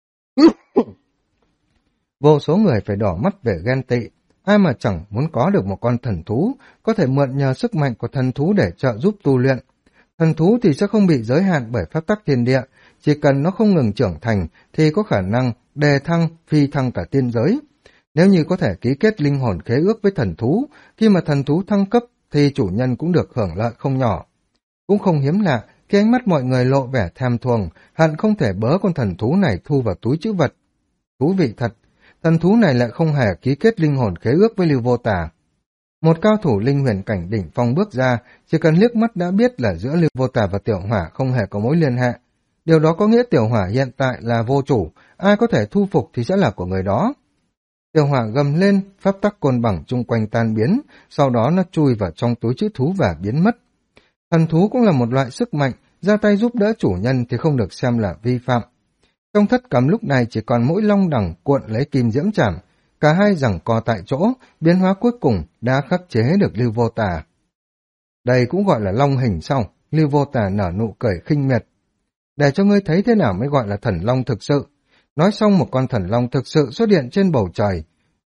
Vô số người phải đỏ mắt về ghen tị, ai mà chẳng muốn có được một con thần thú, có thể mượn nhờ sức mạnh của thần thú để trợ giúp tu luyện. Thần thú thì sẽ không bị giới hạn bởi pháp tắc thiên địa, chỉ cần nó không ngừng trưởng thành thì có khả năng đề thăng, phi thăng cả tiên giới. Nếu như có thể ký kết linh hồn khế ước với thần thú, khi mà thần thú thăng cấp thì chủ nhân cũng được hưởng lợi không nhỏ. Cũng không hiếm lạ khi ánh mắt mọi người lộ vẻ tham thuồng, hận không thể bớ con thần thú này thu vào túi trữ vật. Thú vị thật, thần thú này lại không hề ký kết linh hồn khế ước với Lưu Vô Tà. Một cao thủ linh huyền cảnh đỉnh phong bước ra, chỉ cần liếc mắt đã biết là giữa Lưu Vô Tà và Tiểu Hỏa không hề có mối liên hệ. Điều đó có nghĩa Tiểu Hỏa hiện tại là vô chủ, ai có thể thu phục thì sẽ là của người đó. Tiểu Hỏa gầm lên, pháp tắc côn bằng chung quanh tan biến, sau đó nó chui vào trong túi trữ thú và biến mất. Thần thú cũng là một loại sức mạnh, ra tay giúp đỡ chủ nhân thì không được xem là vi phạm. Trong thất cầm lúc này chỉ còn mỗi long đằng cuộn lấy kim diễm trảm, cả hai giằng co tại chỗ, biến hóa cuối cùng đã khắc chế được Lưu Vô Tà. Đây cũng gọi là long hình sao? Lưu Vô Tà nở nụ cười khinh miệt. Để cho ngươi thấy thế nào mới gọi là thần long thực sự. Nói xong một con thần long thực sự xuất hiện trên bầu trời.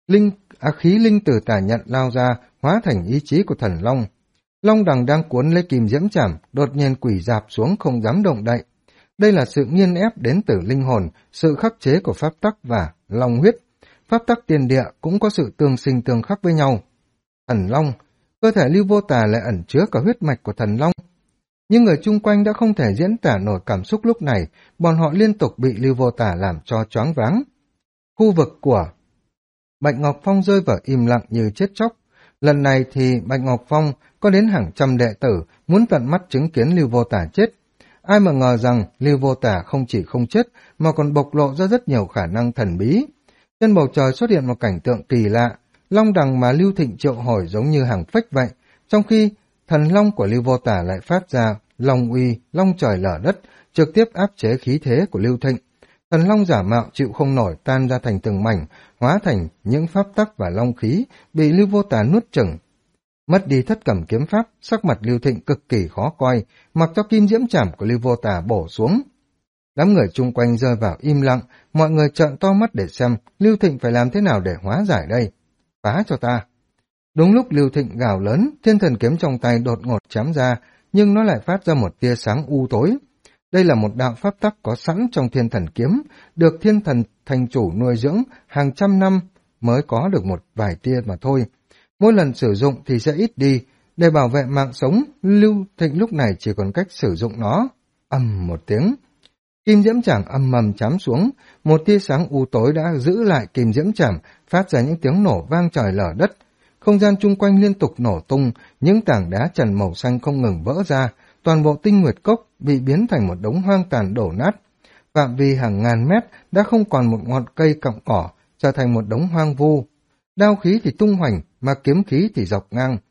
Khí linh từ tà nhận lao ra, hóa thành ý chí của thần long. Long đằng đang cuốn lấy kim diễm trảm, đột nhiên quỳ rạp xuống không dám động đậy. Đây là sự nghiên ép đến từ linh hồn, sự khắc chế của pháp tắc và long huyết. Pháp tắc tiền địa cũng có sự tương sinh tương khắc với nhau. Thần long, cơ thể Lưu Vô Tà lại ẩn chứa cả huyết mạch của thần long. Nhưng người chung quanh đã không thể diễn tả nổi cảm xúc lúc này, bọn họ liên tục bị Lưu Vô Tà làm cho choáng váng. Khu vực của Bạch Ngọc Phong rơi vào im lặng như chết chóc. Lần này thì Bạch Ngọc Phong có đến hàng trăm đệ tử muốn tận mắt chứng kiến Lưu Vô Tà chết. Ai mà ngờ rằng Lưu Vô Tà không chỉ không chết mà còn bộc lộ ra rất nhiều khả năng thần bí. Trên bầu trời xuất hiện một cảnh tượng kỳ lạ, long đằng mà Lưu Thịnh triệu hồi giống như hàng phách vậy, trong khi thần long của Lưu Vô Tà lại phát ra long uy, long trời lở đất, trực tiếp áp chế khí thế của Lưu Thịnh. Thần long giả mạo chịu không nổi tan ra thành từng mảnh, hóa thành những pháp tắc và long khí bị Lưu Vô Tà nuốt chửng. Mất đi thất cẩm kiếm pháp, sắc mặt Lưu Thịnh cực kỳ khó coi, mặc cho kim diễm trảm của Lưu Vô Tà bổ xuống. Đám người chung quanh rơi vào im lặng, mọi người trợn to mắt để xem Lưu Thịnh phải làm thế nào để hóa giải đây. Phá cho ta! Đúng lúc Lưu Thịnh gào lớn, thiên thần kiếm trong tay đột ngột chém ra, nhưng nó lại phát ra một tia sáng u tối. Đây là một đạo pháp tắc có sẵn trong thiên thần kiếm, được thiên thần thành chủ nuôi dưỡng hàng trăm năm mới có được một vài tia mà thôi. Mỗi lần sử dụng thì sẽ ít đi, để bảo vệ mạng sống, Lưu Thịnh lúc này chỉ còn cách sử dụng nó. Ầm một tiếng. Kim diễm trảm âm mầm chám xuống, một tia sáng u tối đã giữ lại kim diễm trảm, phát ra những tiếng nổ vang trời lở đất. Không gian chung quanh liên tục nổ tung, những tảng đá trần màu xanh không ngừng vỡ ra, toàn bộ tinh nguyệt cốc bị biến thành một đống hoang tàn đổ nát. Phạm vi hàng ngàn mét đã không còn một ngọn cây cọng cỏ, trở thành một đống hoang vu. Đao khí thì tung hoành, mà kiếm khí thì dọc ngang.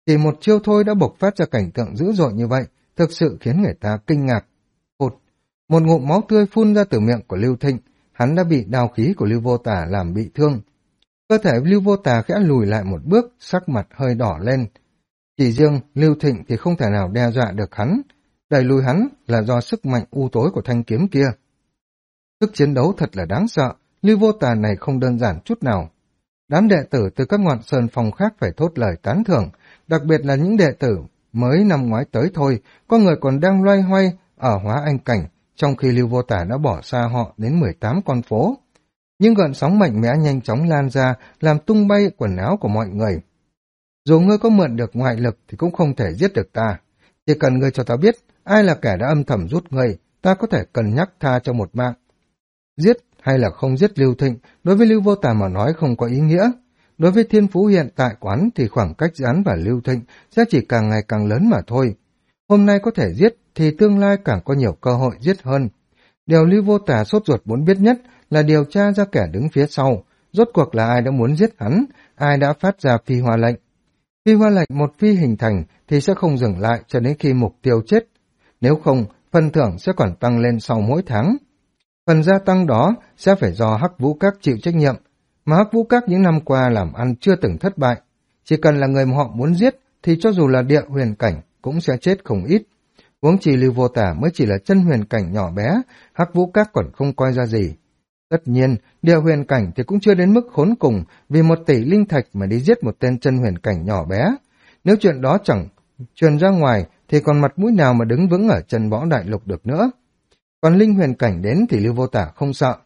Chỉ một chiêu thôi đã bộc phát ra cảnh tượng dữ dội như vậy, thực sự khiến người ta kinh ngạc. Phụt, một ngụm máu tươi phun ra từ miệng của Lưu Thịnh, hắn đã bị đao khí của Lưu Vô Tà làm bị thương. Cơ thể Lưu Vô Tà khẽ lùi lại một bước, sắc mặt hơi đỏ lên. Chỉ riêng Lưu Thịnh thì không thể nào đe dọa được hắn, đẩy lùi hắn là do sức mạnh u tối của thanh kiếm kia. Sức chiến đấu thật là đáng sợ, Lưu Vô Tà này không đơn giản chút nào. Đám đệ tử từ các ngọn sơn phong khác phải thốt lời tán thưởng, đặc biệt là những đệ tử mới năm ngoái tới thôi, có người còn đang loay hoay ở hóa anh cảnh, trong khi Lưu Vô Tà đã bỏ xa họ đến 18 con phố. Nhưng gợn sóng mạnh mẽ nhanh chóng lan ra, làm tung bay quần áo của mọi người. Dù ngươi có mượn được ngoại lực thì cũng không thể giết được ta. Chỉ cần ngươi cho ta biết ai là kẻ đã âm thầm rút ngươi, ta có thể cân nhắc tha cho một mạng. Giết hay là không giết Lưu Thịnh, đối với Lưu Vô Tà mà nói không có ý nghĩa. Đối với thiên phú hiện tại của hắn thì khoảng cách giữa hắn và Lưu Thịnh sẽ chỉ càng ngày càng lớn mà thôi. Hôm nay có thể giết thì tương lai càng có nhiều cơ hội giết hơn. Điều Lưu Vô Tà sốt ruột muốn biết nhất là điều tra ra kẻ đứng phía sau, rốt cuộc là ai đã muốn giết hắn, ai đã phát ra phi hoa lệnh. Phi hoa lệnh một khi hình thành thì sẽ không dừng lại cho đến khi mục tiêu chết. Nếu không, phần thưởng sẽ còn tăng lên sau mỗi tháng. Phần gia tăng đó sẽ phải do Hắc Vũ Các chịu trách nhiệm, mà Hắc Vũ Các những năm qua làm ăn chưa từng thất bại. Chỉ cần là người mà họ muốn giết thì cho dù là địa huyền cảnh cũng sẽ chết không ít. Huống chi Lưu Vô Tà mới chỉ là chân huyền cảnh nhỏ bé, Hắc Vũ Các còn không coi ra gì. Tất nhiên, địa huyền cảnh thì cũng chưa đến mức khốn cùng vì 1 tỷ linh thạch mà đi giết một tên chân huyền cảnh nhỏ bé. Nếu chuyện đó chẳng truyền ra ngoài thì còn mặt mũi nào mà đứng vững ở chân võ đại lục được nữa. Còn linh huyền cảnh đến thì Lưu Vô Tà không sợ.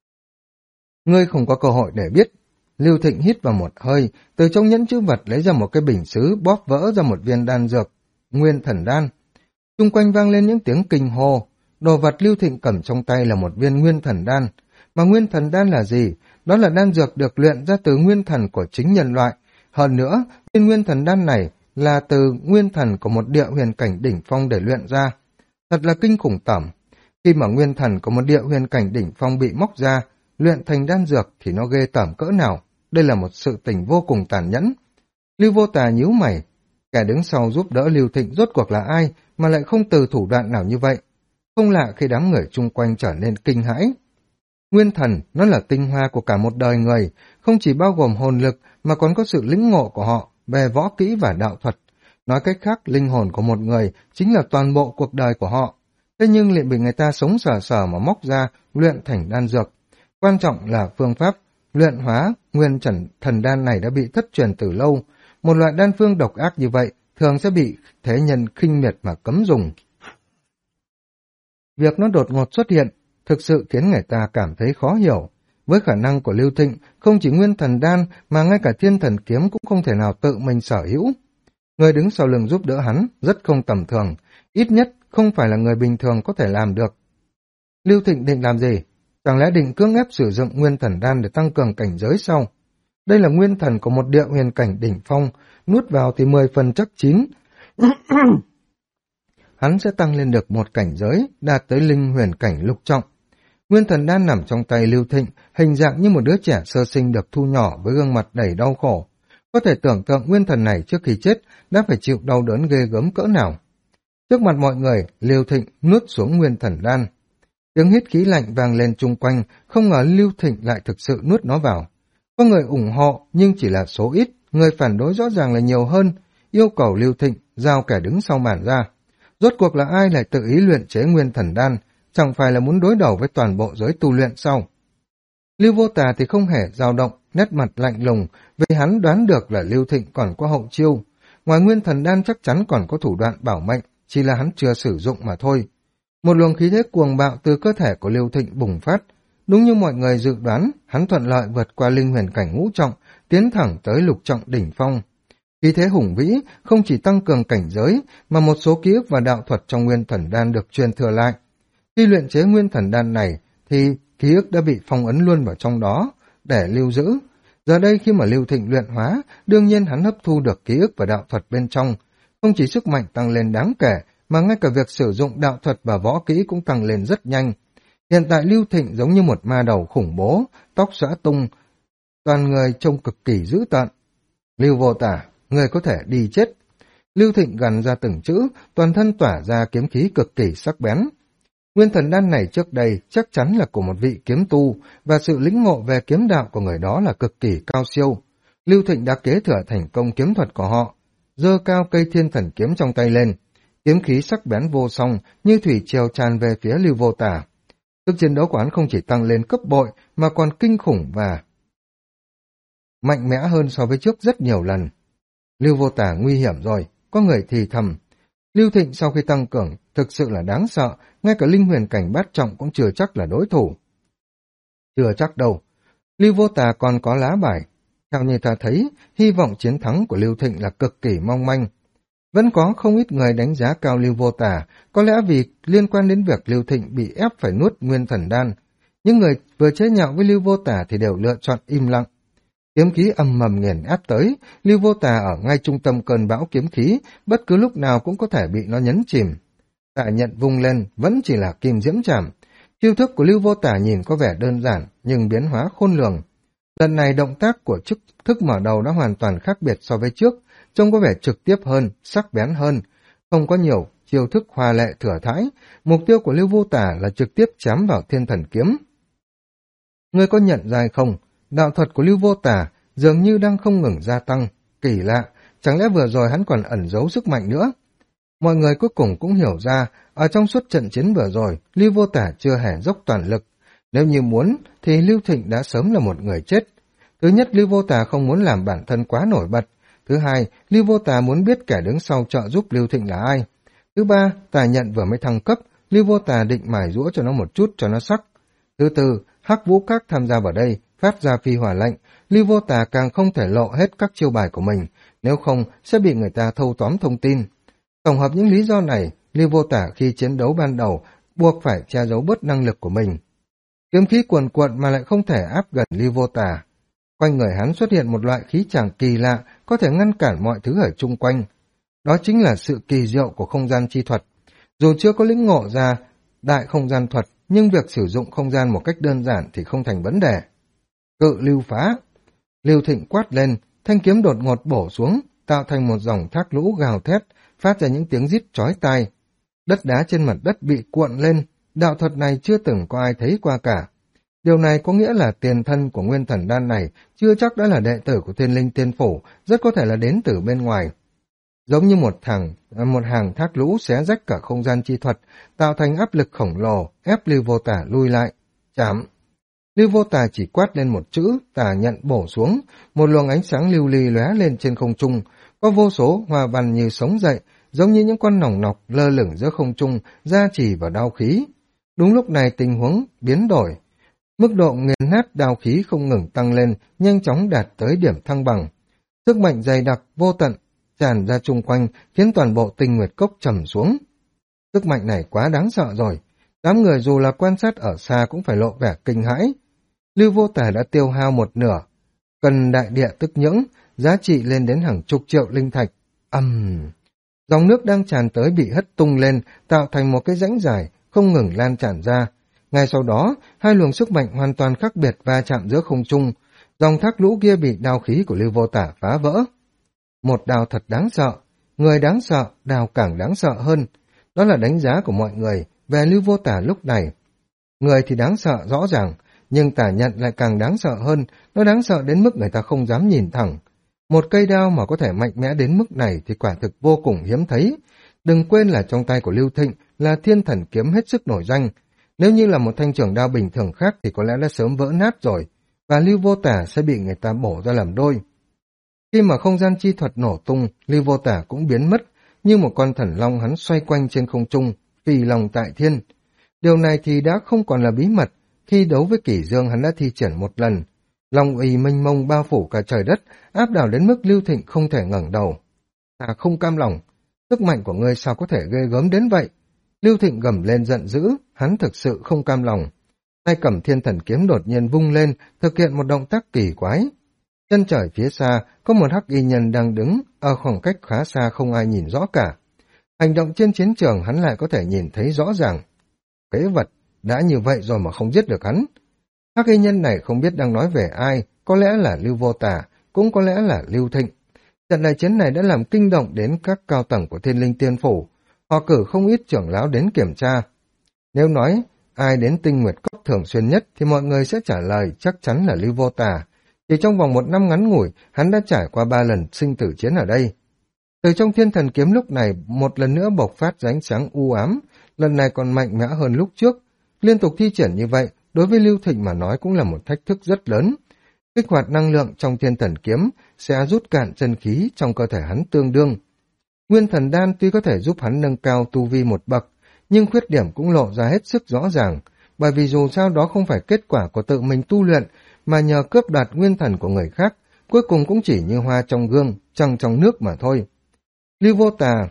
Ngươi không có cơ hội để biết. Lưu Thịnh hít vào một hơi, từ trong nhẫn chữ vật lấy ra một cái bình sứ bóp vỡ ra một viên đan dược, nguyên thần đan. Xung quanh vang lên những tiếng kinh hô. Đồ vật Lưu Thịnh cầm trong tay là một viên nguyên thần đan. Mà nguyên thần đan là gì? Đó là đan dược được luyện ra từ nguyên thần của chính nhân loại. Hơn nữa, viên nguyên thần đan này là từ nguyên thần của một địa huyền cảnh đỉnh phong để luyện ra. Thật là kinh khủng tởm. Khi mà nguyên thần của một địa huyền cảnh đỉnh phong bị móc ra, luyện thành đan dược thì nó ghê tởm cỡ nào. Đây là một sự tình vô cùng tàn nhẫn. Lưu Vô Tà nhíu mày. Kẻ đứng sau giúp đỡ Lưu Thịnh rốt cuộc là ai mà lại không từ thủ đoạn nào như vậy? Không lạ khi đám người chung quanh trở nên kinh hãi. Nguyên thần, nó là tinh hoa của cả một đời người, không chỉ bao gồm hồn lực mà còn có sự lĩnh ngộ của họ về võ kỹ và đạo thuật. Nói cách khác, linh hồn của một người chính là toàn bộ cuộc đời của họ. Thế nhưng lại bị người ta sống sờ sờ mà móc ra, luyện thành đan dược. Quan trọng là phương pháp luyện hóa nguyên thần đan này đã bị thất truyền từ lâu. Một loại đan phương độc ác như vậy thường sẽ bị thế nhân khinh miệt mà cấm dùng. Việc nó đột ngột xuất hiện thực sự khiến người ta cảm thấy khó hiểu. Với khả năng của Lưu Thịnh, không chỉ nguyên thần đan mà ngay cả thiên thần kiếm cũng không thể nào tự mình sở hữu. Người đứng sau lưng giúp đỡ hắn rất không tầm thường, ít nhất không phải là người bình thường có thể làm được. Lưu Thịnh định làm gì? Chẳng lẽ định cưỡng ép sử dụng nguyên thần đan để tăng cường cảnh giới sau? Đây là nguyên thần của một địa huyền cảnh đỉnh phong, nuốt vào thì 10 phần chắc chín. Hắn sẽ tăng lên được một cảnh giới, đạt tới linh huyền cảnh lục trọng. Nguyên thần đan nằm trong tay Lưu Thịnh, hình dạng như một đứa trẻ sơ sinh được thu nhỏ với gương mặt đầy đau khổ. Có thể tưởng tượng nguyên thần này trước khi chết đã phải chịu đau đớn ghê gớm cỡ nào. Trước mặt mọi người, Lưu Thịnh nuốt xuống nguyên thần đan. Tiếng hít khí lạnh vang lên chung quanh, không ngờ Lưu Thịnh lại thực sự nuốt nó vào. Có người ủng hộ nhưng chỉ là số ít, người phản đối rõ ràng là nhiều hơn, yêu cầu Lưu Thịnh giao kẻ đứng sau màn ra. Rốt cuộc là ai lại tự ý luyện chế nguyên thần đan, chẳng phải là muốn đối đầu với toàn bộ giới tu luyện sau. Lưu Vô Tà thì không hề dao động, nét mặt lạnh lùng, vì hắn đoán được là Lưu Thịnh còn có hậu chiêu. Ngoài nguyên thần đan chắc chắn còn có thủ đoạn bảo mệnh, chỉ là hắn chưa sử dụng mà thôi. Một luồng khí thế cuồng bạo từ cơ thể của Lưu Thịnh bùng phát. Đúng như mọi người dự đoán, hắn thuận lợi vượt qua linh huyền cảnh ngũ trọng, tiến thẳng tới lục trọng đỉnh phong. Khí thế hùng vĩ không chỉ tăng cường cảnh giới, mà một số ký ức và đạo thuật trong nguyên thần đan được truyền thừa lại. Khi luyện chế nguyên thần đan này, thì ký ức đã bị phong ấn luôn vào trong đó, để lưu giữ. Giờ đây khi mà Lưu Thịnh luyện hóa, đương nhiên hắn hấp thu được ký ức và đạo thuật bên trong. Không chỉ sức mạnh tăng lên đáng kể, mà ngay cả việc sử dụng đạo thuật và võ kỹ cũng tăng lên rất nhanh. Hiện tại Lưu Thịnh giống như một ma đầu khủng bố, tóc xõa tung, toàn người trông cực kỳ dữ tợn. Lưu Vô Tà, người có thể đi chết. Lưu Thịnh gằn ra từng chữ, toàn thân tỏa ra kiếm khí cực kỳ sắc bén. Nguyên thần đan này trước đây chắc chắn là của một vị kiếm tu, và sự lĩnh ngộ về kiếm đạo của người đó là cực kỳ cao siêu. Lưu Thịnh đã kế thừa thành công kiếm thuật của họ, giơ cao cây thiên thần kiếm trong tay lên. Kiếm khí sắc bén vô song như thủy triều tràn về phía Lưu Vô Tả. Sức chiến đấu của hắn không chỉ tăng lên cấp bội mà còn kinh khủng và mạnh mẽ hơn so với trước rất nhiều lần. Lưu Vô Tả nguy hiểm rồi, có người thì thầm. Lưu Thịnh sau khi tăng cường thực sự là đáng sợ, ngay cả linh huyền cảnh bát trọng cũng chưa chắc là đối thủ. Chưa chắc đâu, Lưu Vô Tả còn có lá bài. Theo như ta thấy, hy vọng chiến thắng của Lưu Thịnh là cực kỳ mong manh. Vẫn có không ít người đánh giá cao Lưu Vô Tả, có lẽ vì liên quan đến việc Lưu Thịnh bị ép phải nuốt nguyên thần đan. Những người vừa chế nhạo với Lưu Vô Tả thì đều lựa chọn im lặng. Kiếm khí ầm ầm nghiền ép tới, Lưu Vô Tả ở ngay trung tâm cơn bão kiếm khí, bất cứ lúc nào cũng có thể bị nó nhấn chìm. Tả nhận vung lên, vẫn chỉ là kim diễm trảm. Chiêu thức của Lưu Vô Tả nhìn có vẻ đơn giản, nhưng biến hóa khôn lường. Lần này động tác của thức mở đầu đã hoàn toàn khác biệt so với trước, trông có vẻ trực tiếp hơn, sắc bén hơn, không có nhiều chiêu thức hoa lệ thừa thãi. Mục tiêu của Lưu Vô Tả là trực tiếp chém vào thiên thần kiếm. Ngươi có nhận ra hay không? Đạo thuật của Lưu Vô Tả dường như đang không ngừng gia tăng, kỳ lạ, chẳng lẽ vừa rồi hắn còn ẩn giấu sức mạnh nữa? Mọi người cuối cùng cũng hiểu ra, ở trong suốt trận chiến vừa rồi, Lưu Vô Tả chưa hề dốc toàn lực. Nếu như muốn, thì Lưu Thịnh đã sớm là một người chết. Thứ nhất, Lưu Vô Tả không muốn làm bản thân quá nổi bật. Thứ hai, Lưu Vô Tả muốn biết kẻ đứng sau trợ giúp Lưu Thịnh là ai. Thứ ba, Tả Nhận vừa mới thăng cấp, Lưu Vô Tả định mài giũa cho nó một chút cho nó sắc. Thứ tư, Hắc Vũ Các tham gia vào đây, phát ra phi hỏa lệnh, Lưu Vô Tả càng không thể lộ hết các chiêu bài của mình, nếu không sẽ bị người ta thâu tóm thông tin. Tổng hợp những lý do này, Lưu Vô Tả khi chiến đấu ban đầu buộc phải che giấu bớt năng lực của mình. Kiếm khí cuồn cuộn mà lại không thể áp gần Lưu Vô Tả. Quanh người hắn xuất hiện một loại khí tràng kỳ lạ, có thể ngăn cản mọi thứ ở chung quanh. Đó chính là sự kỳ diệu của không gian chi thuật. Dù chưa có lĩnh ngộ ra đại không gian thuật, nhưng việc sử dụng không gian một cách đơn giản thì không thành vấn đề. Cự lưu phá. Lưu Thịnh quát lên, thanh kiếm đột ngột bổ xuống, tạo thành một dòng thác lũ gào thét, phát ra những tiếng rít chói tai. Đất đá trên mặt đất bị cuộn lên, đạo thuật này chưa từng có ai thấy qua cả. Điều này có nghĩa là tiền thân của nguyên thần đan này chưa chắc đã là đệ tử của Thiên Linh Tiên Phủ, rất có thể là đến từ bên ngoài. Giống như một hàng thác lũ xé rách cả không gian chi thuật, tạo thành áp lực khổng lồ, ép Lưu Vô Tả lui lại. Chạm! Lưu Vô Tả chỉ quát lên một chữ, Tả Nhận bổ xuống, một luồng ánh sáng lưu ly lóe lên trên không trung, có vô số hoa văn như sống dậy, giống như những con nòng nọc lơ lửng giữa không trung, gia trì vào đao khí. Đúng lúc này tình huống biến đổi. Mức độ nghiền nát đao khí không ngừng tăng lên, nhanh chóng đạt tới điểm thăng bằng. Sức mạnh dày đặc, vô tận, tràn ra chung quanh, khiến toàn bộ Tinh Nguyệt Cốc trầm xuống. Sức mạnh này quá đáng sợ rồi. Đám người dù là quan sát ở xa cũng phải lộ vẻ kinh hãi. Lưu Vô Tả đã tiêu hao một nửa. Cần đại địa tức nhưỡng, giá trị lên đến hàng chục triệu linh thạch. Dòng nước đang tràn tới bị hất tung lên, tạo thành một cái rãnh dài, không ngừng lan tràn ra. Ngay sau đó, hai luồng sức mạnh hoàn toàn khác biệt va chạm giữa không trung. Dòng thác lũ kia bị đao khí của Lưu Vô Tả phá vỡ. Một đao thật đáng sợ, người đáng sợ, đao càng đáng sợ hơn. Đó là đánh giá của mọi người về Lưu Vô Tả lúc này. Người thì đáng sợ rõ ràng, nhưng Tả Nhận lại càng đáng sợ hơn, nó đáng sợ đến mức người ta không dám nhìn thẳng. Một cây đao mà có thể mạnh mẽ đến mức này thì quả thực vô cùng hiếm thấy. Đừng quên là trong tay của Lưu Thịnh là thiên thần kiếm hết sức nổi danh. Nếu như là một thanh trường đao bình thường khác thì có lẽ đã sớm vỡ nát rồi, và Lưu Vô Tả sẽ bị người ta bổ ra làm đôi. Khi mà không gian chi thuật nổ tung, Lưu Vô Tả cũng biến mất, như một con thần long hắn xoay quanh trên không trung, phi lòng tại thiên. Điều này thì đã không còn là bí mật, khi đấu với Kỷ Dương hắn đã thi triển một lần. Long uy mênh mông bao phủ cả trời đất, áp đảo đến mức Lưu Thịnh không thể ngẩng đầu. Ta không cam lòng, sức mạnh của ngươi sao có thể ghê gớm đến vậy? Lưu Thịnh gầm lên giận dữ, hắn thực sự không cam lòng. Tay cầm thiên thần kiếm đột nhiên vung lên, thực hiện một động tác kỳ quái. Chân trời phía xa, có một hắc y nhân đang đứng, ở khoảng cách khá xa không ai nhìn rõ cả. Hành động trên chiến trường hắn lại có thể nhìn thấy rõ ràng. Phế vật, đã như vậy rồi mà không giết được hắn. Hắc y nhân này không biết đang nói về ai, có lẽ là Lưu Vô Tả, cũng có lẽ là Lưu Thịnh. Trận đại chiến này đã làm kinh động đến các cao tầng của Thiên Linh Tiên Phủ. Họ cử không ít trưởng lão đến kiểm tra. Nếu nói ai đến Tinh Nguyệt Cốc thường xuyên nhất thì mọi người sẽ trả lời chắc chắn là Lưu Vô Tà. Chỉ trong vòng 1 năm ngắn ngủi, hắn đã trải qua 3 lần sinh tử chiến ở đây. Từ trong Thiên Thần Kiếm lúc này một lần nữa bộc phát ra ánh sáng u ám, lần này còn mạnh mẽ hơn lúc trước. Liên tục thi triển như vậy, đối với Lưu Thịnh mà nói cũng là một thách thức rất lớn. Kích hoạt năng lượng trong Thiên Thần Kiếm sẽ rút cạn chân khí trong cơ thể hắn tương đương. Nguyên Thần Đan tuy có thể giúp hắn nâng cao tu vi một bậc, nhưng khuyết điểm cũng lộ ra hết sức rõ ràng, bởi vì dù sao đó không phải kết quả của tự mình tu luyện, mà nhờ cướp đoạt nguyên thần của người khác, cuối cùng cũng chỉ như hoa trong gương, trăng trong nước mà thôi. Lưu Vô Tà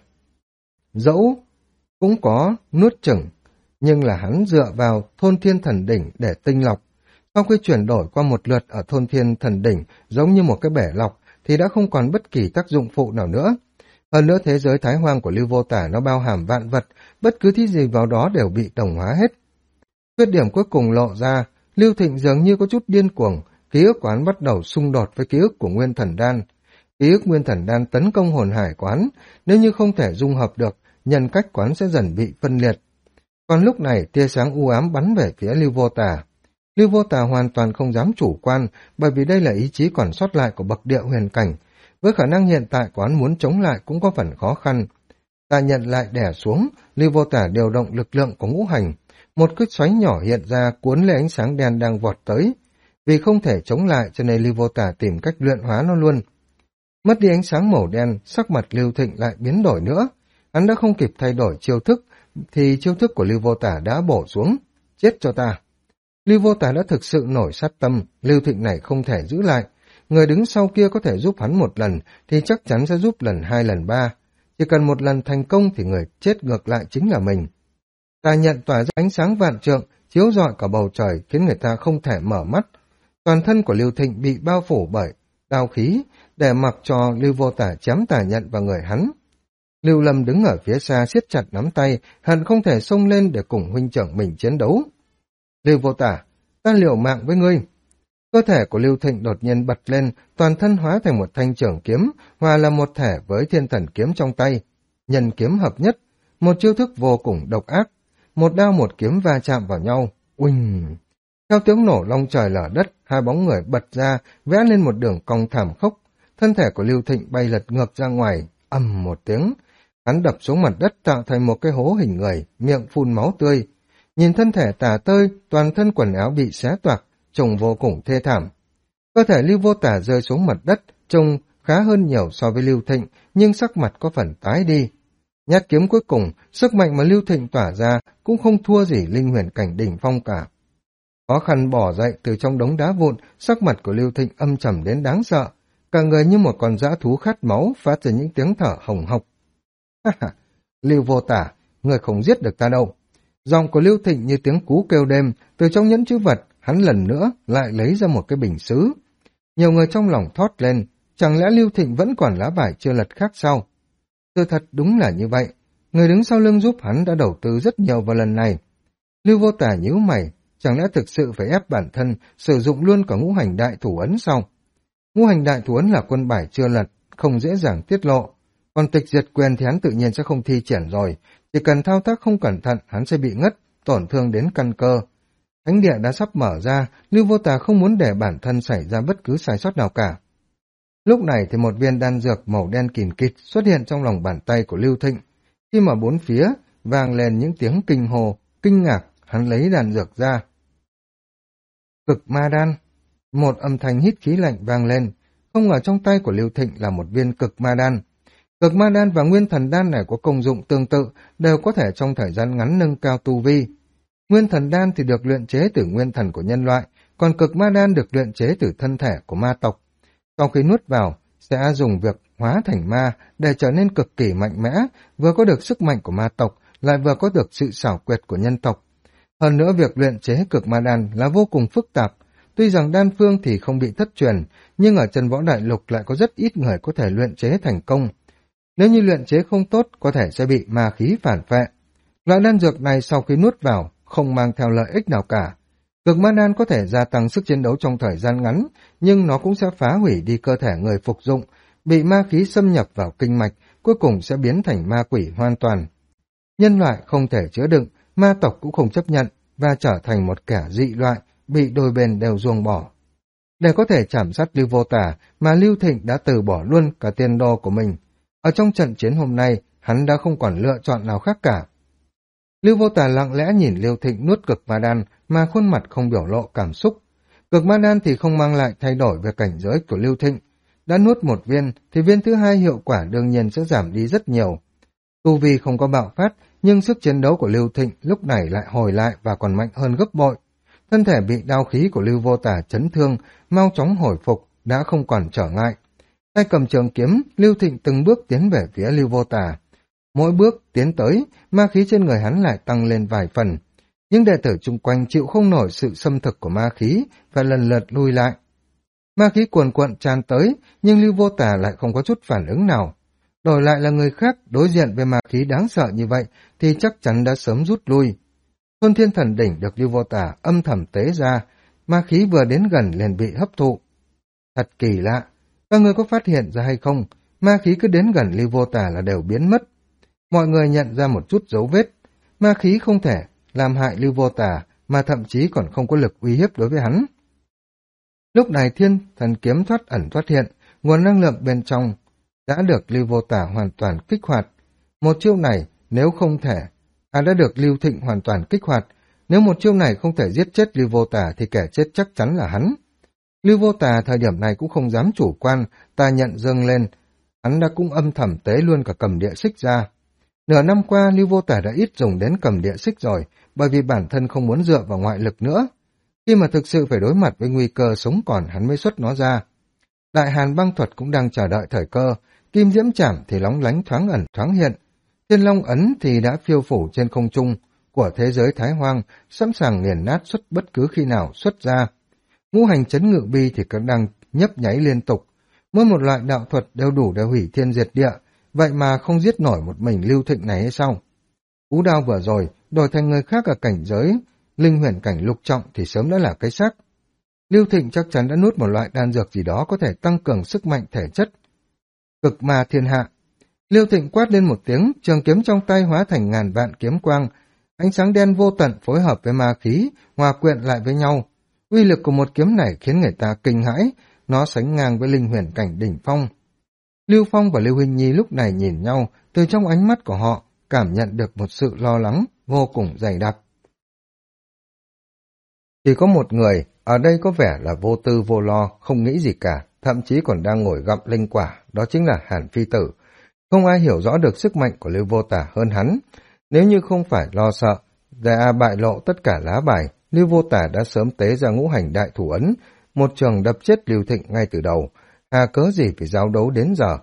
dẫu cũng có nuốt chửng, nhưng là hắn dựa vào Thôn Thiên Thần Đỉnh để tinh lọc. Sau khi chuyển đổi qua một lượt ở Thôn Thiên Thần Đỉnh giống như một cái bể lọc, thì đã không còn bất kỳ tác dụng phụ nào nữa. Hơn nữa thế giới Thái Hoang của Lưu Vô Tả nó bao hàm vạn vật, bất cứ thứ gì vào đó đều bị đồng hóa hết. Khuyết điểm cuối cùng lộ ra, Lưu Thịnh dường như có chút điên cuồng, ký ức quán bắt đầu xung đột với ký ức của Nguyên Thần Đan. Ký ức Nguyên Thần Đan tấn công hồn hải quán, nếu như không thể dung hợp được, nhân cách quán sẽ dần bị phân liệt. Còn lúc này tia sáng u ám bắn về phía Lưu Vô Tả. Lưu Vô Tả hoàn toàn không dám chủ quan, bởi vì đây là ý chí còn sót lại của bậc địa huyền cảnh. Với khả năng hiện tại quán muốn chống lại cũng có phần khó khăn. Ta nhận lại đè xuống, Lưu Vô Tả điều động lực lượng của ngũ hành. Một cái xoáy nhỏ hiện ra cuốn lấy ánh sáng đen đang vọt tới. Vì không thể chống lại cho nên Lưu Vô Tả tìm cách luyện hóa nó luôn. Mất đi ánh sáng màu đen, sắc mặt Lưu Thịnh lại biến đổi nữa. Hắn đã không kịp thay đổi chiêu thức, thì chiêu thức của Lưu Vô Tả đã bổ xuống. Chết cho ta! Lưu Vô Tả đã thực sự nổi sát tâm, Lưu Thịnh này không thể giữ lại. Người đứng sau kia có thể giúp hắn một lần, thì chắc chắn sẽ giúp lần 2 lần 3. Chỉ cần một lần thành công thì người chết ngược lại chính là mình. Tà nhận tỏa ra ánh sáng vạn trượng, chiếu rọi cả bầu trời khiến người ta không thể mở mắt. Toàn thân của Lưu Thịnh bị bao phủ bởi đao khí, để mặc cho Lưu Vô Tả chém tà nhận vào người hắn. Lưu Lâm đứng ở phía xa siết chặt nắm tay, hận không thể xông lên để cùng huynh trưởng mình chiến đấu. Lưu Vô Tả, ta liều mạng với ngươi. Cơ thể của Lưu Thịnh đột nhiên bật lên, toàn thân hóa thành một thanh trường kiếm, hòa là một thể với thiên thần kiếm trong tay. Nhân kiếm hợp nhất, một chiêu thức vô cùng độc ác. Một đao một kiếm va chạm vào nhau. Uỳnh! Theo tiếng nổ long trời lở đất, hai bóng người bật ra, vẽ lên một đường cong thảm khốc. Thân thể của Lưu Thịnh bay lật ngược ra ngoài, ầm một tiếng. Hắn đập xuống mặt đất tạo thành một cái hố hình người, miệng phun máu tươi. Nhìn thân thể tả tơi, toàn thân quần áo bị xé toạc, trông vô cùng thê thảm. Cơ thể Lưu Vô Tả rơi xuống mặt đất, trông khá hơn nhiều so với Lưu Thịnh, nhưng sắc mặt có phần tái đi. Nhát kiếm cuối cùng, sức mạnh mà Lưu Thịnh tỏa ra cũng không thua gì linh huyền cảnh đỉnh phong cả. Khó khăn bỏ dậy từ trong đống đá vụn, sắc mặt của Lưu Thịnh âm trầm đến đáng sợ, cả người như một con dã thú khát máu phát ra những tiếng thở hồng hộc. Lưu Vô Tả, người không giết được ta đâu. Giọng của Lưu Thịnh như tiếng cú kêu đêm, từ trong nhẫn chữ vật, hắn lần nữa lại lấy ra một cái bình sứ. Nhiều người trong lòng thót lên, chẳng lẽ Lưu Thịnh vẫn còn lá bài chưa lật khác sao? Sự thật đúng là như vậy, người đứng sau lưng giúp hắn đã đầu tư rất nhiều vào lần này. Lưu Vô Tả nhíu mày, chẳng lẽ thực sự phải ép bản thân sử dụng luôn cả ngũ hành đại thủ ấn sao? Ngũ hành đại thủ ấn là quân bài chưa lật, không dễ dàng tiết lộ. Còn tịch diệt quyền thì hắn tự nhiên sẽ không thi triển rồi, chỉ cần thao tác không cẩn thận hắn sẽ bị ngất, tổn thương đến căn cơ. Thánh địa đã sắp mở ra, Lưu Vô Tả không muốn để bản thân xảy ra bất cứ sai sót nào cả. Lúc này thì một viên đan dược màu đen kìn kịt xuất hiện trong lòng bàn tay của Lưu Thịnh. Khi mà bốn phía vang lên những tiếng kinh hồ, kinh ngạc, hắn lấy đan dược ra. Cực ma đan. Một âm thanh hít khí lạnh vang lên, không ngờ trong tay của Lưu Thịnh là một viên cực ma đan. Cực ma đan và nguyên thần đan này có công dụng tương tự, đều có thể trong thời gian ngắn nâng cao tu vi. Nguyên thần đan thì được luyện chế từ nguyên thần của nhân loại, còn cực ma đan được luyện chế từ thân thể của ma tộc. Sau khi nuốt vào, sẽ dùng việc hóa thành ma để trở nên cực kỳ mạnh mẽ, vừa có được sức mạnh của ma tộc, lại vừa có được sự xảo quyệt của nhân tộc. Hơn nữa việc luyện chế cực ma đan là vô cùng phức tạp. Tuy rằng đan phương thì không bị thất truyền, nhưng ở chân võ đại lục lại có rất ít người có thể luyện chế thành công. Nếu như luyện chế không tốt, có thể sẽ bị ma khí phản phệ. Loại đan dược này sau khi nuốt vào, không mang theo lợi ích nào cả. Cực ma đan có thể gia tăng sức chiến đấu trong thời gian ngắn, nhưng nó cũng sẽ phá hủy đi cơ thể người phục dụng, bị ma khí xâm nhập vào kinh mạch, cuối cùng sẽ biến thành ma quỷ hoàn toàn. Nhân loại không thể chứa đựng, ma tộc cũng không chấp nhận, và trở thành một kẻ dị loại, bị đôi bên đều ruồng bỏ. Để có thể chảm sát Lưu Vô Tả, mà Lưu Thịnh đã từ bỏ luôn cả tiền đồ của mình. Ở trong trận chiến hôm nay, hắn đã không còn lựa chọn nào khác cả. Lưu Vô Tả lặng lẽ nhìn Lưu Thịnh nuốt cực ma đan, mà khuôn mặt không biểu lộ cảm xúc. Cực ma đan thì không mang lại thay đổi về cảnh giới của Lưu Thịnh. Đã nuốt một viên, thì viên thứ hai hiệu quả đương nhiên sẽ giảm đi rất nhiều. Tu vi không có bạo phát, nhưng sức chiến đấu của Lưu Thịnh lúc này lại hồi lại và còn mạnh hơn gấp bội. Thân thể bị đao khí của Lưu Vô Tả chấn thương, mau chóng hồi phục, đã không còn trở ngại. Tay cầm trường kiếm, Lưu Thịnh từng bước tiến về phía Lưu Vô Tả. Mỗi bước tiến tới, ma khí trên người hắn lại tăng lên vài phần. Nhưng đệ tử chung quanh chịu không nổi sự xâm thực của ma khí và lần lượt lui lại. Ma khí cuồn cuộn tràn tới, nhưng Lưu Vô Tả lại không có chút phản ứng nào. Đổi lại là người khác đối diện với ma khí đáng sợ như vậy thì chắc chắn đã sớm rút lui. Thôn Thiên Thần Đỉnh được Lưu Vô Tả âm thầm tế ra, ma khí vừa đến gần liền bị hấp thụ. Thật kỳ lạ, các người có phát hiện ra hay không, ma khí cứ đến gần Lưu Vô Tả là đều biến mất. Mọi người nhận ra một chút dấu vết, ma khí không thể làm hại Lưu Vô Tả, mà thậm chí còn không có lực uy hiếp đối với hắn. Lúc này Thiên Thần Kiếm thoát ẩn thoát hiện, nguồn năng lượng bên trong đã được Lưu Vô Tả hoàn toàn kích hoạt. Một chiêu này nếu không thể, đã được Lưu Thịnh hoàn toàn kích hoạt. Nếu một chiêu này không thể giết chết Lưu Vô Tả thì kẻ chết chắc chắn là hắn. Lưu Vô Tả thời điểm này cũng không dám chủ quan, ta nhận dâng lên. Hắn đã cũng âm thầm tế luôn cả cầm địa xích ra. Nửa năm qua Lưu Vô Tả đã ít dùng đến cầm địa xích rồi, bởi vì bản thân không muốn dựa vào ngoại lực nữa. Khi mà thực sự phải đối mặt với nguy cơ sống còn hắn mới xuất nó ra. Đại Hàn băng thuật cũng đang chờ đợi thời cơ, kim diễm chảm thì lóng lánh thoáng ẩn thoáng hiện. Thiên Long ấn thì đã phiêu phủ trên không trung của thế giới Thái Hoang, sẵn sàng nghiền nát xuất bất cứ khi nào xuất ra. Ngũ hành chấn ngự bi thì cũng đang nhấp nháy liên tục. Mỗi một loại đạo thuật đều đủ để hủy thiên diệt địa, vậy mà không giết nổi một mình Lưu Thịnh này hay sao? Cú đao vừa rồi, đổi thành người khác ở cảnh giới, linh huyền cảnh lục trọng thì sớm đã là cái xác. Lưu Thịnh chắc chắn đã nuốt một loại đan dược gì đó có thể tăng cường sức mạnh thể chất. Cực ma thiên hạ. Lưu Thịnh quát lên một tiếng, trường kiếm trong tay hóa thành ngàn vạn kiếm quang. Ánh sáng đen vô tận phối hợp với ma khí, hòa quyện lại với nhau. Uy lực của một kiếm này khiến người ta kinh hãi, nó sánh ngang với linh huyền cảnh đỉnh phong. Lưu Phong và Lưu Hình Nhi lúc này nhìn nhau, từ trong ánh mắt của họ, cảm nhận được một sự lo lắng, vô cùng dày đặc. Chỉ có một người, ở đây có vẻ là vô tư vô lo, không nghĩ gì cả, thậm chí còn đang ngồi gặm linh quả, đó chính là Hàn Phi Tử. Không ai hiểu rõ được sức mạnh của Lưu Vô Tả hơn hắn. Nếu như không phải lo sợ, đã bại lộ tất cả lá bài, Lưu Vô Tả đã sớm tế ra ngũ hành đại thủ ấn, một trường đập chết Lưu Thịnh ngay từ đầu, hà cớ gì phải giao đấu đến giờ.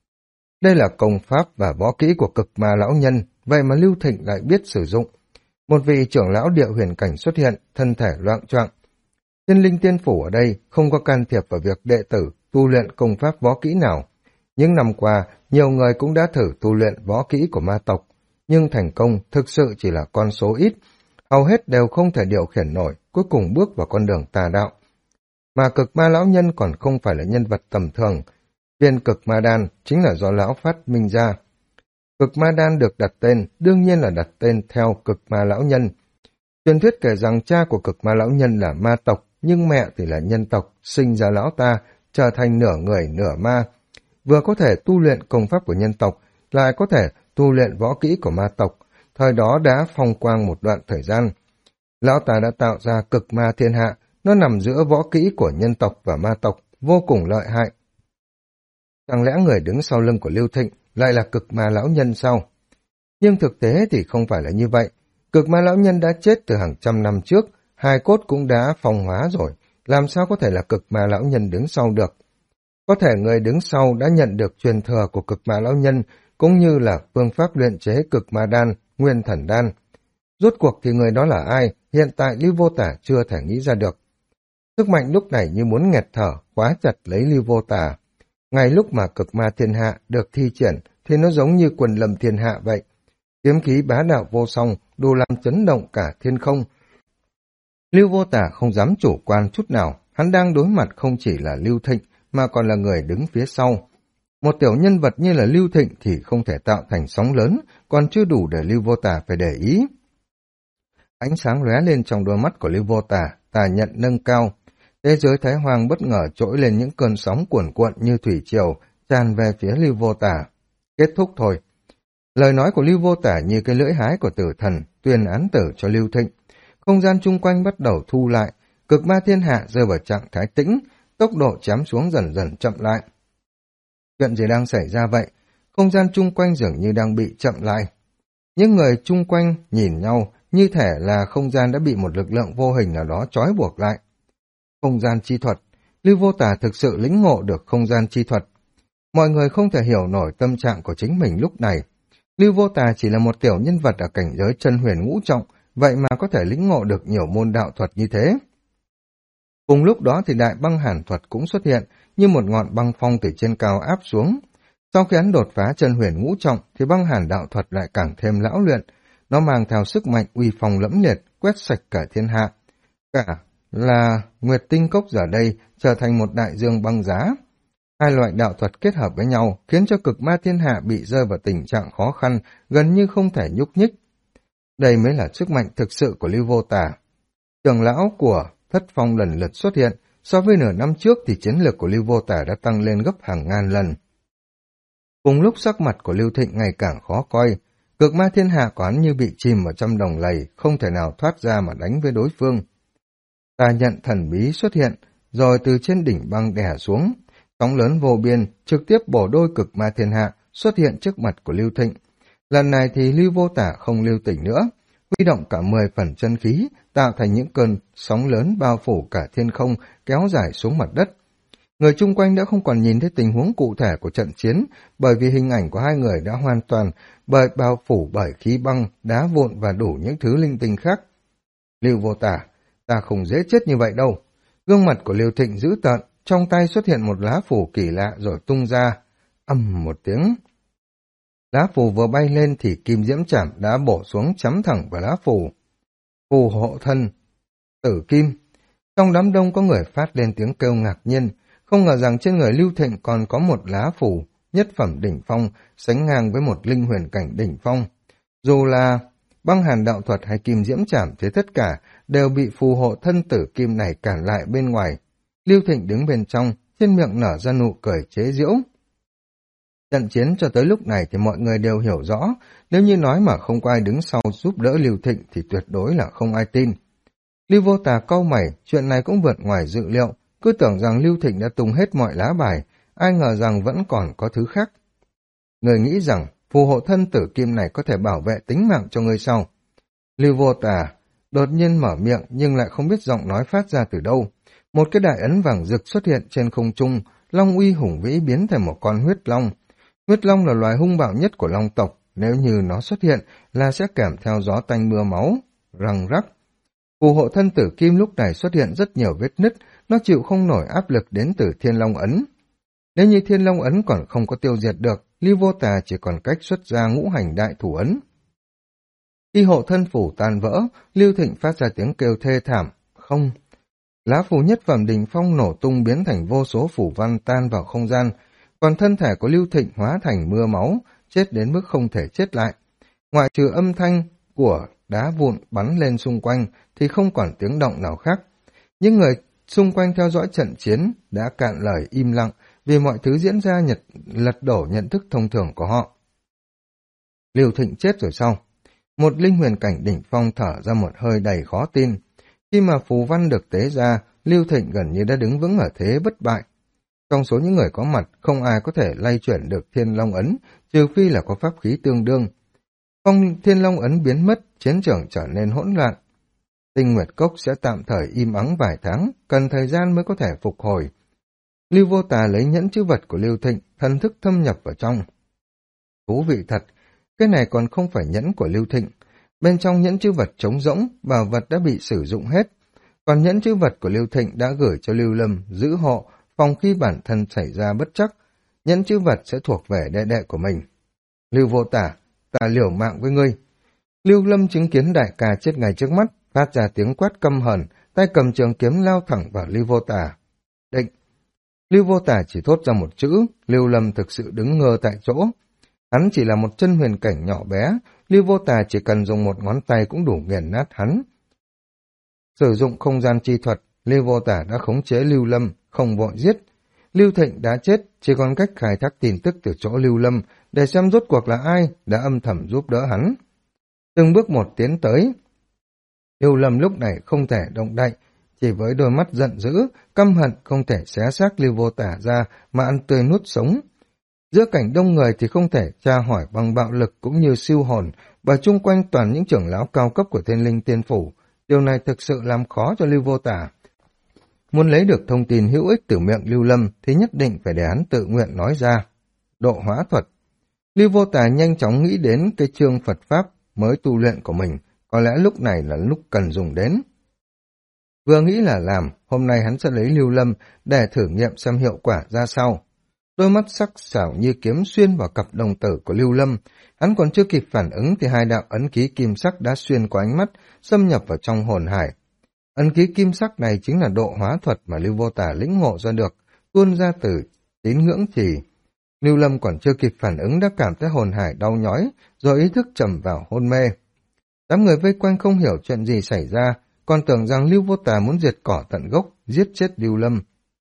Đây là công pháp và võ kỹ của cực ma lão nhân, vậy mà Lưu Thịnh lại biết sử dụng. Một vị trưởng lão địa huyền cảnh xuất hiện, thân thể loạng choạng. Thiên Linh Tiên Phủ ở đây không có can thiệp vào việc đệ tử tu luyện công pháp võ kỹ nào. Những năm qua, nhiều người cũng đã thử tu luyện võ kỹ của ma tộc, nhưng thành công thực sự chỉ là con số ít, hầu hết đều không thể điều khiển nổi, cuối cùng bước vào con đường tà đạo. Mà cực ma lão nhân còn không phải là nhân vật tầm thường, viên cực ma đan chính là do lão phát minh ra. Cực ma đan được đặt tên, đương nhiên là đặt tên theo cực ma lão nhân. Truyền thuyết kể rằng cha của cực ma lão nhân là ma tộc, nhưng mẹ thì là nhân tộc, sinh ra lão ta, trở thành nửa người nửa ma. Vừa có thể tu luyện công pháp của nhân tộc, lại có thể tu luyện võ kỹ của ma tộc, thời đó đã phong quang một đoạn thời gian. Lão ta đã tạo ra cực ma thiên hạ, nó nằm giữa võ kỹ của nhân tộc và ma tộc, vô cùng lợi hại. Chẳng lẽ người đứng sau lưng của Lưu Thịnh lại là cực ma lão nhân sao? Nhưng thực tế thì không phải là như vậy. Cực ma lão nhân đã chết từ hàng trăm năm trước, hài cốt cũng đã phong hóa rồi, làm sao có thể là cực ma lão nhân đứng sau được? Có thể người đứng sau đã nhận được truyền thừa của cực ma lão nhân, cũng như là phương pháp luyện chế cực ma đan, nguyên thần đan. Rốt cuộc thì người đó là ai, hiện tại Lưu Vô Tả chưa thể nghĩ ra được. Sức mạnh lúc này như muốn nghẹt thở, khóa chặt lấy Lưu Vô Tả. Ngay lúc mà cực ma thiên hạ được thi triển, thì nó giống như quần lâm thiên hạ vậy. Kiếm khí bá đạo vô song, đủ làm chấn động cả thiên không. Lưu Vô Tả không dám chủ quan chút nào, hắn đang đối mặt không chỉ là Lưu Thịnh, mà còn là người đứng phía sau. Một tiểu nhân vật như là Lưu Thịnh thì không thể tạo thành sóng lớn, còn chưa đủ để Lưu Vô Tả phải để ý. Ánh sáng lóe lên trong đôi mắt của Lưu Vô Tả, tà nhận nâng cao. Thế giới Thái Hoang bất ngờ trỗi lên những cơn sóng cuồn cuộn như thủy triều, tràn về phía Lưu Vô Tả. Kết thúc thôi. Lời nói của Lưu Vô Tả như cái lưỡi hái của tử thần, tuyên án tử cho Lưu Thịnh. Không gian chung quanh bắt đầu thu lại, cực ma thiên hạ rơi vào trạng thái tĩnh, tốc độ chém xuống dần dần chậm lại. Chuyện gì đang xảy ra vậy? Không gian chung quanh dường như đang bị chậm lại. Những người chung quanh nhìn nhau như thể là không gian đã bị một lực lượng vô hình nào đó trói buộc lại. Không gian chi thuật. Lưu Vô Tả thực sự lĩnh ngộ được không gian chi thuật. Mọi người không thể hiểu nổi tâm trạng của chính mình lúc này. Lưu Vô Tả chỉ là một tiểu nhân vật ở cảnh giới chân huyền ngũ trọng, vậy mà có thể lĩnh ngộ được nhiều môn đạo thuật như thế. Cùng lúc đó thì đại băng hàn thuật cũng xuất hiện, như một ngọn băng phong từ trên cao áp xuống. Sau khi hắn đột phá chân huyền ngũ trọng thì băng hàn đạo thuật lại càng thêm lão luyện, nó mang theo sức mạnh uy phong lẫm liệt, quét sạch cả thiên hạ. Cả là Nguyệt Tinh Cốc giờ đây trở thành một đại dương băng giá. Hai loại đạo thuật kết hợp với nhau khiến cho cực ma thiên hạ bị rơi vào tình trạng khó khăn, gần như không thể nhúc nhích. Đây mới là sức mạnh thực sự của Lưu Vô Tả. Trưởng lão của Thất Phong lần lượt xuất hiện, so với nửa năm trước thì chiến lược của Lưu Vô Tả đã tăng lên gấp hàng ngàn lần. Cùng lúc sắc mặt của Lưu Thịnh ngày càng khó coi, cực ma thiên hạ của hắn như bị chìm ở trong đồng lầy, không thể nào thoát ra mà đánh với đối phương. Tà nhận thần bí xuất hiện, rồi từ trên đỉnh băng đè xuống, sóng lớn vô biên trực tiếp bổ đôi cực ma thiên hạ xuất hiện trước mặt của Lưu Thịnh. Lần này thì Lưu Vô Tả không lưu tình nữa, huy động cả 10 phần chân khí, tạo thành những cơn sóng lớn bao phủ cả thiên không, kéo dài xuống mặt đất. Người chung quanh đã không còn nhìn thấy tình huống cụ thể của trận chiến, bởi vì hình ảnh của hai người đã hoàn toàn bao phủ bởi khí băng, đá vụn và đủ những thứ linh tinh khác. Lưu Vô Tả, ta không dễ chết như vậy đâu. Gương mặt của Lưu Thịnh dữ tợn, trong tay xuất hiện một lá phù kỳ lạ rồi tung ra. Ầm một tiếng. Lá phù vừa bay lên thì kim diễm chảm đã bổ xuống chấm thẳng vào lá phù. Phù hộ thân, tử kim. Trong đám đông có người phát lên tiếng kêu ngạc nhiên, không ngờ rằng trên người Lưu Thịnh còn có một lá phù, nhất phẩm đỉnh phong, sánh ngang với một linh huyền cảnh đỉnh phong. Dù là băng hàn đạo thuật hay kim diễm chảm thì tất cả đều bị phù hộ thân tử kim này cản lại bên ngoài. Lưu Thịnh đứng bên trong, trên miệng nở ra nụ cười chế giễu. Trận chiến cho tới lúc này thì mọi người đều hiểu rõ, nếu như nói mà không có ai đứng sau giúp đỡ Lưu Thịnh thì tuyệt đối là không ai tin. Lưu Vô Tả cau mày, chuyện này cũng vượt ngoài dự liệu, cứ tưởng rằng Lưu Thịnh đã tung hết mọi lá bài, ai ngờ rằng vẫn còn có thứ khác. Người nghĩ rằng phù hộ thân tử kim này có thể bảo vệ tính mạng cho người sau. Lưu Vô Tả đột nhiên mở miệng nhưng lại không biết giọng nói phát ra từ đâu. Một cái đại ấn vàng rực xuất hiện trên không trung, long uy hùng vĩ biến thành một con huyết long. Huyết long là loài hung bạo nhất của long tộc, nếu như nó xuất hiện là sẽ kèm theo gió tanh mưa máu, răng rắc. Phù hộ thân tử kim lúc này xuất hiện rất nhiều vết nứt, nó chịu không nổi áp lực đến từ thiên long ấn. Nếu như thiên long ấn còn không có tiêu diệt được, Lưu Vô Tả chỉ còn cách xuất ra ngũ hành đại thủ ấn. Khi hộ thân phủ tan vỡ, Lưu Thịnh phát ra tiếng kêu thê thảm, không. Lá phù nhất phẩm đỉnh phong nổ tung biến thành vô số phủ văn tan vào không gian, còn thân thể của Lưu Thịnh hóa thành mưa máu, chết đến mức không thể chết lại. Ngoại trừ âm thanh của đá vụn bắn lên xung quanh thì không còn tiếng động nào khác. Những người xung quanh theo dõi trận chiến đã cạn lời im lặng vì mọi thứ diễn ra lật đổ nhận thức thông thường của họ. Lưu Thịnh chết rồi sao? Một linh huyền cảnh đỉnh phong thở ra một hơi đầy khó tin. Khi mà phù văn được tế ra, Lưu Thịnh gần như đã đứng vững ở thế bất bại. Trong số những người có mặt, không ai có thể lay chuyển được thiên long ấn, trừ phi là có pháp khí tương đương. Phong thiên long ấn biến mất, chiến trường trở nên hỗn loạn. Tinh Nguyệt Cốc sẽ tạm thời im ắng vài tháng, cần thời gian mới có thể phục hồi. Lưu Vô Tả lấy nhẫn chữ vật của Lưu Thịnh, thần thức thâm nhập vào trong. Thú vị thật, cái này còn không phải nhẫn của Lưu Thịnh. Bên trong nhẫn chữ vật trống rỗng, bảo vật đã bị sử dụng hết. Còn nhẫn chữ vật của Lưu Thịnh đã gửi cho Lưu Lâm giữ hộ, phòng khi bản thân xảy ra bất trắc, nhẫn chữ vật sẽ thuộc về đệ đệ của mình. Lưu Vô Tả, ta liều mạng với ngươi. Lưu Lâm chứng kiến đại ca chết ngay trước mắt, phát ra tiếng quát căm hờn, tay cầm trường kiếm lao thẳng vào Lưu Vô Tả. Định. Lưu Vô Tả chỉ thốt ra một chữ, Lưu Lâm thực sự đứng ngơ tại chỗ. Hắn chỉ là một chân huyền cảnh nhỏ bé, Lưu Vô Tả chỉ cần dùng một ngón tay cũng đủ nghiền nát hắn. Sử dụng không gian chi thuật, Lưu Vô Tả đã khống chế Lưu Lâm, không vội giết. Lưu Thịnh đã chết, chỉ còn cách khai thác tin tức từ chỗ Lưu Lâm để xem rốt cuộc là ai đã âm thầm giúp đỡ hắn. Từng bước một tiến tới. Lưu Lâm lúc này không thể động đậy, chỉ với đôi mắt giận dữ, căm hận không thể xé xác Lưu Vô Tả ra mà ăn tươi nuốt sống. Giữa cảnh đông người thì không thể tra hỏi bằng bạo lực cũng như siêu hồn, và chung quanh toàn những trưởng lão cao cấp của Thiên Linh Tiên Phủ. Điều này thực sự làm khó cho Lưu Vô Tả. Muốn lấy được thông tin hữu ích từ miệng Lưu Lâm thì nhất định phải để hắn tự nguyện nói ra. Độ hóa thuật. Lưu Vô Tả nhanh chóng nghĩ đến cái chương Phật Pháp mới tu luyện của mình, có lẽ lúc này là lúc cần dùng đến. Vừa nghĩ là làm, hôm nay hắn sẽ lấy Lưu Lâm để thử nghiệm xem hiệu quả ra sao. Đôi mắt sắc sảo như kiếm xuyên vào cặp đồng tử của Lưu Lâm, hắn còn chưa kịp phản ứng thì hai đạo ấn ký kim sắc đã xuyên qua ánh mắt, xâm nhập vào trong hồn hải. Ấn ký kim sắc này chính là độ hóa thuật mà Lưu Vô Tả lĩnh ngộ ra được, tuôn ra từ tín ngưỡng trì. Lưu Lâm còn chưa kịp phản ứng đã cảm thấy hồn hải đau nhói, rồi ý thức trầm vào hôn mê. Đám người vây quanh không hiểu chuyện gì xảy ra, còn tưởng rằng Lưu Vô Tả muốn diệt cỏ tận gốc, giết chết Lưu Lâm.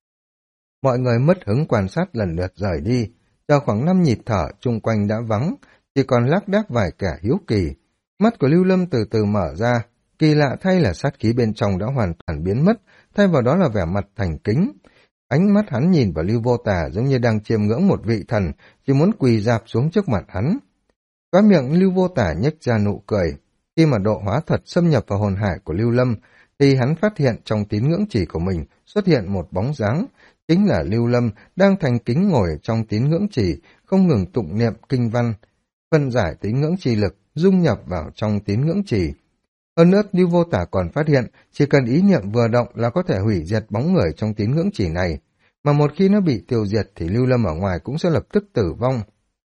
Mọi người mất hứng quan sát lần lượt rời đi, chờ khoảng 5 nhịp thở chung quanh đã vắng, chỉ còn lác đác vài kẻ hiếu kỳ. Mắt của Lưu Lâm từ từ mở ra, kỳ lạ thay là sát khí bên trong đã hoàn toàn biến mất, thay vào đó là vẻ mặt thành kính. Ánh mắt hắn nhìn vào Lưu Vô Tả giống như đang chiêm ngưỡng một vị thần, chỉ muốn quỳ rạp xuống trước mặt hắn. Cái miệng Lưu Vô Tả nhếch ra nụ cười. Khi mà độ hóa thuật xâm nhập vào hồn hải của Lưu Lâm, thì hắn phát hiện trong tín ngưỡng chỉ của mình xuất hiện một bóng dáng, chính là Lưu Lâm đang thành kính ngồi trong tín ngưỡng chỉ, không ngừng tụng niệm kinh văn, phân giải tín ngưỡng chi lực, dung nhập vào trong tín ngưỡng chỉ. Hơn nữa, Lưu Vô Tả còn phát hiện, chỉ cần ý niệm vừa động là có thể hủy diệt bóng người trong tín ngưỡng chỉ này, mà một khi nó bị tiêu diệt thì Lưu Lâm ở ngoài cũng sẽ lập tức tử vong.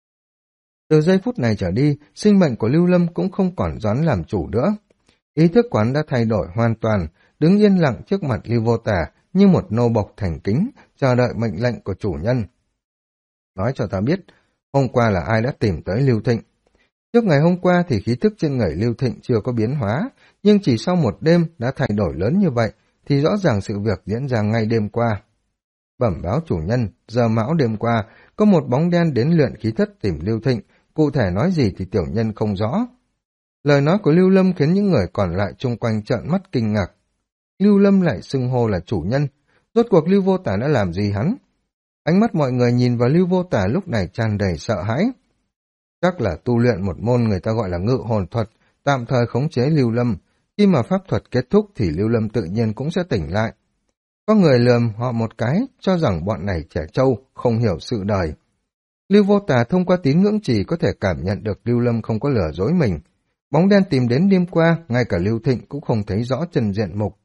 Từ giây phút này trở đi, sinh mệnh của Lưu Lâm cũng không còn doán làm chủ nữa. Ý thức quán đã thay đổi hoàn toàn, đứng yên lặng trước mặt Lưu Vô Tả như một nô bộc thành kính, chờ đợi mệnh lệnh của chủ nhân. Nói cho ta biết, hôm qua là ai đã tìm tới Lưu Thịnh? Trước ngày hôm qua thì khí thức trên người Lưu Thịnh chưa có biến hóa, nhưng chỉ sau một đêm đã thay đổi lớn như vậy, thì rõ ràng sự việc diễn ra ngay đêm qua. Bẩm báo chủ nhân, giờ mão đêm qua, có một bóng đen đến luyện khí thất tìm Lưu Thịnh, cụ thể nói gì thì tiểu nhân không rõ. Lời nói của Lưu Lâm khiến những người còn lại chung quanh trợn mắt kinh ngạc. Lưu Lâm lại xưng hô là chủ nhân, rốt cuộc Lưu Vô Tả đã làm gì hắn? Ánh mắt mọi người nhìn vào Lưu Vô Tả lúc này tràn đầy sợ hãi. Chắc là tu luyện một môn người ta gọi là ngự hồn thuật, tạm thời khống chế Lưu Lâm. Khi mà pháp thuật kết thúc thì Lưu Lâm tự nhiên cũng sẽ tỉnh lại. Có người lườm họ một cái, cho rằng bọn này trẻ trâu, không hiểu sự đời. Lưu Vô Tả thông qua tín ngưỡng chỉ có thể cảm nhận được Lưu Lâm không có lừa dối mình. Bóng đen tìm đến đêm qua, ngay cả Lưu Thịnh cũng không thấy rõ chân diện mục.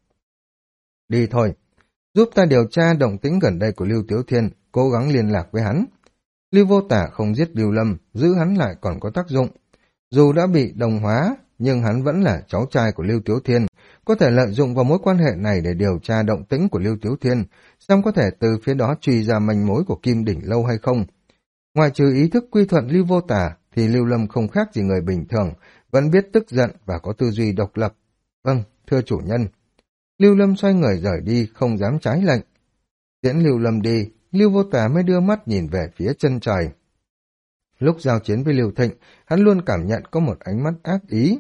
Đi thôi, giúp ta điều tra động tĩnh gần đây của Lưu Tiếu Thiên, cố gắng liên lạc với hắn. Lưu Vô Tả không giết Lưu Lâm, giữ hắn lại còn có tác dụng. Dù đã bị đồng hóa, nhưng hắn vẫn là cháu trai của Lưu Tiếu Thiên, có thể lợi dụng vào mối quan hệ này để điều tra động tĩnh của Lưu Tiếu Thiên, xem có thể từ phía đó truy ra manh mối của Kim Đỉnh Lâu hay không. Ngoài trừ ý thức quy thuận Lưu Vô Tả, thì Lưu Lâm không khác gì người bình thường, vẫn biết tức giận và có tư duy độc lập. Vâng, thưa chủ nhân. Lưu Lâm xoay người rời đi, không dám trái lệnh. Tiễn Lưu Lâm đi, Lưu Vô Tả mới đưa mắt nhìn về phía chân trời. Lúc giao chiến với Lưu Thịnh, hắn luôn cảm nhận có một ánh mắt ác ý.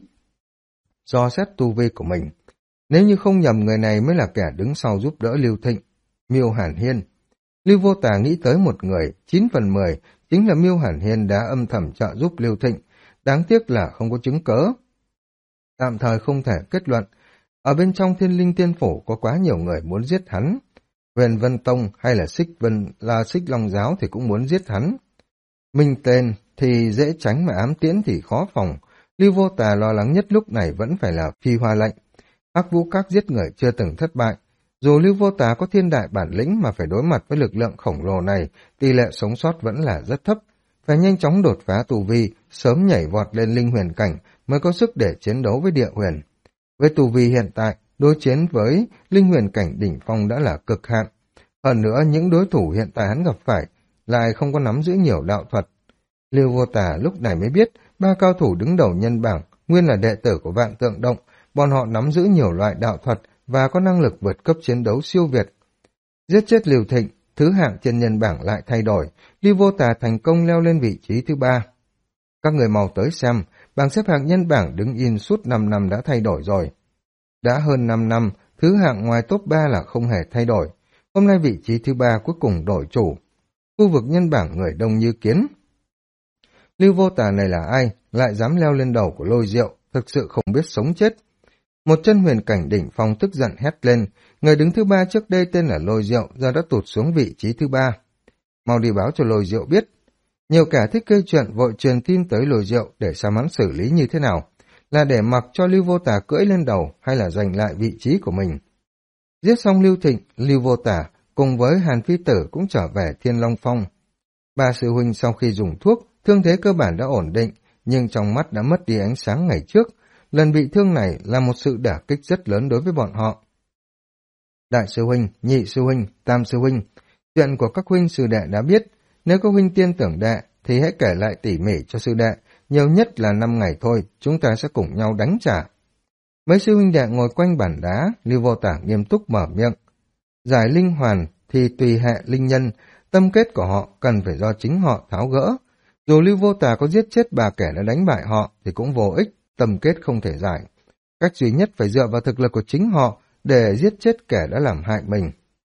Do xét tu vi của mình, nếu như không nhầm người này mới là kẻ đứng sau giúp đỡ Lưu Thịnh, Miêu Hàn Hiên. Lưu Vô Tả nghĩ tới một người, 9 phần 10, chính là Miêu Hàn Hiên đã âm thầm trợ giúp Lưu Thịnh, đáng tiếc là không có chứng cớ. Tạm thời không thể kết luận, ở bên trong Thiên Linh Tiên Phủ có quá nhiều người muốn giết hắn. Huyền Vân Tông hay là Xích Long Giáo thì cũng muốn giết hắn. Minh tên thì dễ tránh mà ám tiễn thì khó phòng. Lưu Vô Tả lo lắng nhất lúc này vẫn phải là Phi Hoa lệnh. Hắc Vũ Các giết người chưa từng thất bại. Dù Lưu Vô Tả có thiên đại bản lĩnh mà phải đối mặt với lực lượng khổng lồ này, tỷ lệ sống sót vẫn là rất thấp. Phải nhanh chóng đột phá tu vi, sớm nhảy vọt lên linh huyền cảnh mới có sức để chiến đấu với địa huyền. Với tu vi hiện tại, đối chiến với linh huyền cảnh đỉnh phong đã là cực hạn. Hơn nữa, những đối thủ hiện tại hắn gặp phải lại không có nắm giữ nhiều đạo thuật. Lưu Vô Tà lúc này mới biết, ba cao thủ đứng đầu nhân bảng, nguyên là đệ tử của Vạn Tượng Động, bọn họ nắm giữ nhiều loại đạo thuật và có năng lực vượt cấp chiến đấu siêu việt. Giết chết Lưu Thịnh, thứ hạng trên nhân bảng lại thay đổi, Lưu Vô Tà thành công leo lên vị trí thứ 3. Các người mau tới xem, bảng xếp hạng nhân bảng đứng yên suốt 5 năm đã thay đổi rồi. Đã hơn 5 năm, thứ hạng ngoài top 3 là không hề thay đổi. Hôm nay vị trí thứ 3 cuối cùng đổi chủ. Khu vực nhân bảng người đông như kiến. Lưu Vô Tà này là ai, lại dám leo lên đầu của Lôi Diệu, thực sự không biết sống chết. Một chân huyền cảnh đỉnh phong tức giận hét lên, người đứng thứ 3 trước đây tên là Lôi Diệu, giờ đã tụt xuống vị trí thứ 3. Mau đi báo cho Lôi Diệu biết. Nhiều kẻ thích gây chuyện vội truyền tin tới Lôi Diệu để xem hắn xử lý như thế nào, là để mặc cho Lưu Vô Tà cưỡi lên đầu hay là giành lại vị trí của mình. Giết xong Lưu Thịnh, Lưu Vô Tà cùng với Hàn Phi Tử cũng trở về Thiên Long Phong. Ba sư huynh sau khi dùng thuốc, thương thế cơ bản đã ổn định, nhưng trong mắt đã mất đi ánh sáng ngày trước. Lần bị thương này là một sự đả kích rất lớn đối với bọn họ. Đại sư huynh, nhị sư huynh, tam sư huynh, chuyện của các huynh sư đệ đã biết. Nếu các huynh tin tưởng đệ, thì hãy kể lại tỉ mỉ cho sư đệ. Nhiều nhất là 5 ngày thôi, chúng ta sẽ cùng nhau đánh trả. Mấy sư huynh đệ ngồi quanh bàn đá, Lưu Vô Tà nghiêm túc mở miệng. Giải linh hoàn thì tùy hệ linh nhân, tâm kết của họ cần phải do chính họ tháo gỡ. Dù Lưu Vô Tà có giết chết 3 kẻ đã đánh bại họ thì cũng vô ích, tâm kết không thể giải. Cách duy nhất phải dựa vào thực lực của chính họ để giết chết kẻ đã làm hại mình.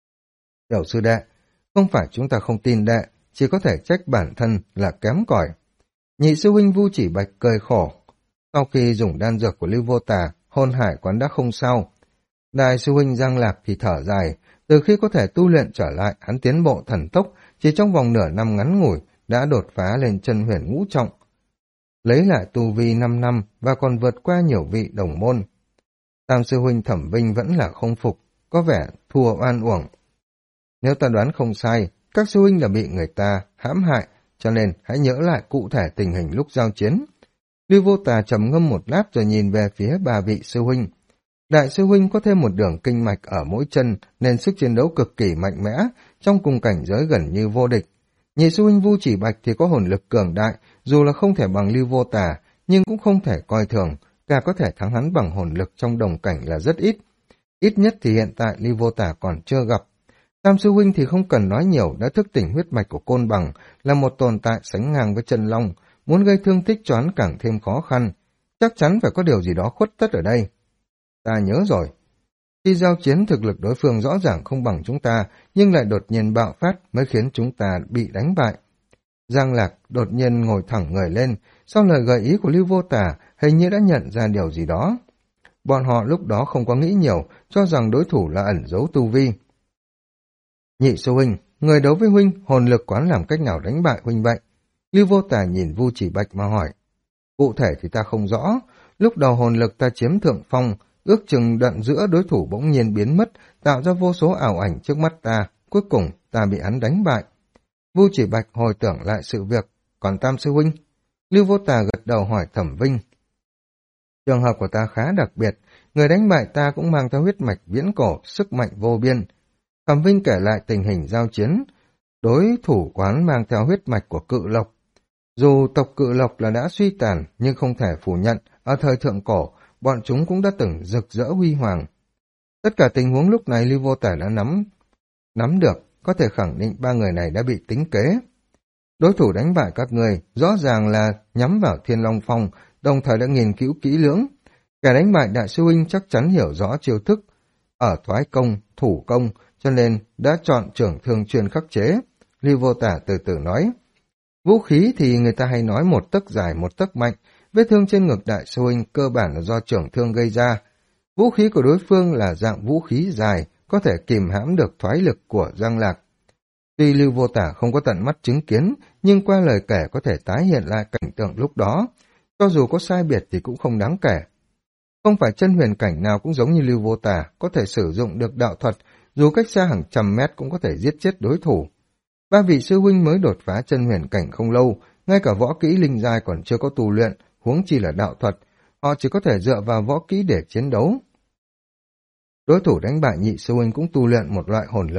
Tiểu sư đệ, không phải chúng ta không tin đệ, chỉ có thể trách bản thân là kém cỏi. Nhị sư huynh Vu Chỉ Bạch cười khổ. Sau khi dùng đan dược của Lưu Vô Tà, hồn hải quán đã không sao. Đại sư huynh Giang Lạc thì thở dài, từ khi có thể tu luyện trở lại, hắn tiến bộ thần tốc, chỉ trong vòng nửa năm ngắn ngủi đã đột phá lên chân huyền ngũ trọng, lấy lại tu vi 5 năm và còn vượt qua nhiều vị đồng môn. Tam sư huynh Thẩm Vinh vẫn là không phục, có vẻ thua oan uổng. Nếu ta đoán không sai, các sư huynh là bị người ta hãm hại, cho nên hãy nhớ lại cụ thể tình hình lúc giao chiến. Lưu Vô Tà trầm ngâm một lát rồi nhìn về phía 3 vị sư huynh. Đại sư huynh có thêm một đường kinh mạch ở mỗi chân nên sức chiến đấu cực kỳ mạnh mẽ, trong cùng cảnh giới gần như vô địch. Nhị sư huynh Vu Chỉ Bạch thì có hồn lực cường đại, dù là không thể bằng Lưu Vô Tà, nhưng cũng không thể coi thường, cả có thể thắng hắn bằng hồn lực trong đồng cảnh là rất ít. Ít nhất thì hiện tại Lưu Vô Tà còn chưa gặp. Tam sư huynh thì không cần nói nhiều, đã thức tỉnh huyết mạch của Côn Bằng, là một tồn tại sánh ngang với Chân Long, muốn gây thương tích cho hắn càng thêm khó khăn. Chắc chắn phải có điều gì đó khuất tất ở đây. Ta nhớ rồi. Khi giao chiến thực lực đối phương rõ ràng không bằng chúng ta, nhưng lại đột nhiên bạo phát mới khiến chúng ta bị đánh bại. Giang Lạc đột nhiên ngồi thẳng người lên, sau lời gợi ý của Lưu Vô Tà, hình như đã nhận ra điều gì đó. Bọn họ lúc đó không có nghĩ nhiều, cho rằng đối thủ là ẩn giấu tu vi. Nhị sư huynh, người đấu với huynh, hồn lực quán làm cách nào đánh bại huynh vậy? Lưu Vô Tà nhìn Vu Chỉ Bạch mà hỏi. Cụ thể thì ta không rõ, lúc đầu hồn lực ta chiếm thượng phong, ước chừng đoạn giữa đối thủ bỗng nhiên biến mất, tạo ra vô số ảo ảnh trước mắt ta, cuối cùng ta bị hắn đánh bại. Vu Chỉ Bạch hồi tưởng lại sự việc, còn Tam sư huynh? Lưu Vô Tà gật đầu hỏi Thẩm Vinh. Trường hợp của ta khá đặc biệt, người đánh bại ta cũng mang theo huyết mạch viễn cổ, sức mạnh vô biên. Thẩm Vinh kể lại tình hình giao chiến, đối thủ quán mang theo huyết mạch của Cự Lộc. Dù tộc Cự Lộc là đã suy tàn, nhưng không thể phủ nhận, ở thời thượng cổ, bọn chúng cũng đã từng rực rỡ huy hoàng. Tất cả tình huống lúc này Lưu Vô Tà đã nắm được, có thể khẳng định 3 người này đã bị tính kế. Đối thủ đánh bại các người rõ ràng là nhắm vào Thiên Long Phong, đồng thời đã nghiên cứu kỹ lưỡng. Kẻ đánh bại đại sư huynh chắc chắn hiểu rõ chiêu thức ở thoái công, thủ công, cho nên đã chọn trưởng thương chuyên khắc chế. Lưu Vô Tà từ từ nói. Vũ khí thì người ta hay nói một tấc dài một tấc mạnh, vết thương trên ngực đại sư huynh cơ bản là do trưởng thương gây ra. Vũ khí của đối phương là dạng vũ khí dài, có thể kìm hãm được thoái lực của Giang Lạc. Tuy Lưu Vô Tà không có tận mắt chứng kiến, nhưng qua lời kể có thể tái hiện lại cảnh tượng lúc đó. Cho dù có sai biệt thì cũng không đáng kể. Không phải chân huyền cảnh nào cũng giống như Lưu Vô Tà, có thể sử dụng được đạo thuật, dù cách xa hàng trăm mét cũng có thể giết chết đối thủ. 3 vị sư huynh mới đột phá chân huyền cảnh không lâu, ngay cả võ kỹ linh giai còn chưa có tu luyện, huống chi là đạo thuật, họ chỉ có thể dựa vào võ kỹ để chiến đấu. Đối thủ đánh bại nhị sư huynh cũng tu luyện một loại hồn lực,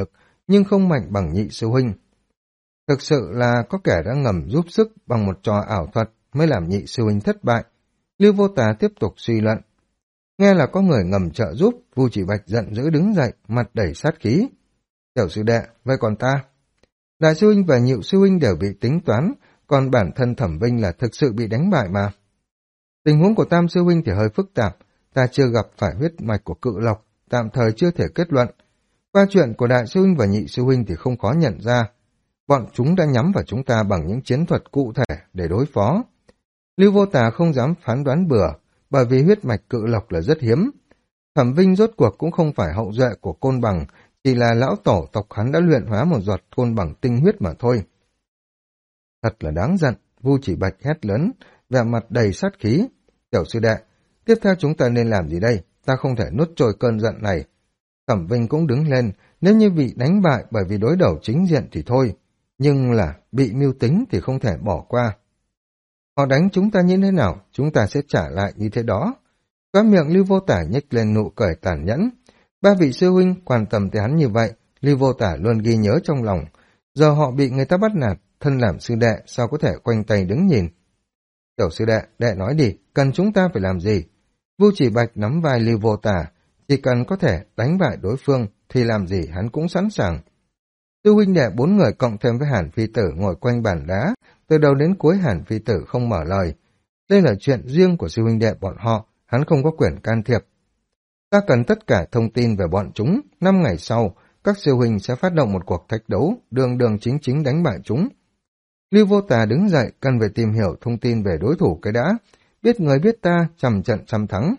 nhưng không mạnh bằng nhị sư huynh. Thực sự là có kẻ đã ngầm giúp sức bằng một trò ảo thuật mới làm nhị sư huynh thất bại. Lưu Vô Tà tiếp tục suy luận. Nghe là có người ngầm trợ giúp, Vu Chỉ Bạch giận dữ đứng dậy, mặt đầy sát khí. Tiểu sư đệ, vậy còn ta? Đại sư huynh và nhị sư huynh đều bị tính toán, còn bản thân Thẩm Vinh là thực sự bị đánh bại mà. Tình huống của tam sư huynh thì hơi phức tạp, ta chưa gặp phải huyết mạch của Cự Lộc, tạm thời chưa thể kết luận. Qua chuyện của đại sư huynh và nhị sư huynh thì không khó nhận ra, bọn chúng đã nhắm vào chúng ta bằng những chiến thuật cụ thể để đối phó. Lưu Vô Tà không dám phán đoán bừa, bởi vì huyết mạch Cự Lộc là rất hiếm. Thẩm Vinh rốt cuộc cũng không phải hậu duệ của Côn Bằng, chỉ là lão tổ tộc hắn đã luyện hóa một giọt Côn Bằng tinh huyết mà thôi. Thật là đáng giận, Vu Chỉ Bạch hét lớn, vẻ mặt đầy sát khí. Tiểu sư đệ, tiếp theo chúng ta nên làm gì đây? Ta không thể nuốt trôi cơn giận này. Thẩm Vinh cũng đứng lên, nếu như bị đánh bại bởi vì đối đầu chính diện thì thôi, nhưng là bị mưu tính thì không thể bỏ qua. Họ đánh chúng ta như thế nào, chúng ta sẽ trả lại như thế đó. Khóe miệng Lưu Vô Tả nhếch lên nụ cười tàn nhẫn. Ba vị sư huynh quan tâm tới hắn như vậy, Lưu Vô Tả luôn ghi nhớ trong lòng. Giờ họ bị người ta bắt nạt, thân làm sư đệ sao có thể quanh tay đứng nhìn. Tiểu sư đệ, đệ nói đi, cần chúng ta phải làm gì? Vu Chỉ Bạch nắm vai Lưu Vô Tả, chỉ cần có thể đánh bại đối phương thì làm gì hắn cũng sẵn sàng. Sư huynh đệ 4 người cộng thêm với Hàn Phi Tử ngồi quanh bàn đá, từ đầu đến cuối Hàn Phi Tử không mở lời. Đây là chuyện riêng của sư huynh đệ bọn họ, hắn không có quyền can thiệp. Ta cần tất cả thông tin về bọn chúng, 5 ngày sau, các sư huynh sẽ phát động một cuộc thách đấu, đường đường chính chính đánh bại chúng. Lưu Vô Tà đứng dậy, cần phải tìm hiểu thông tin về đối thủ cái đã, biết người biết ta, trăm trận trăm thắng.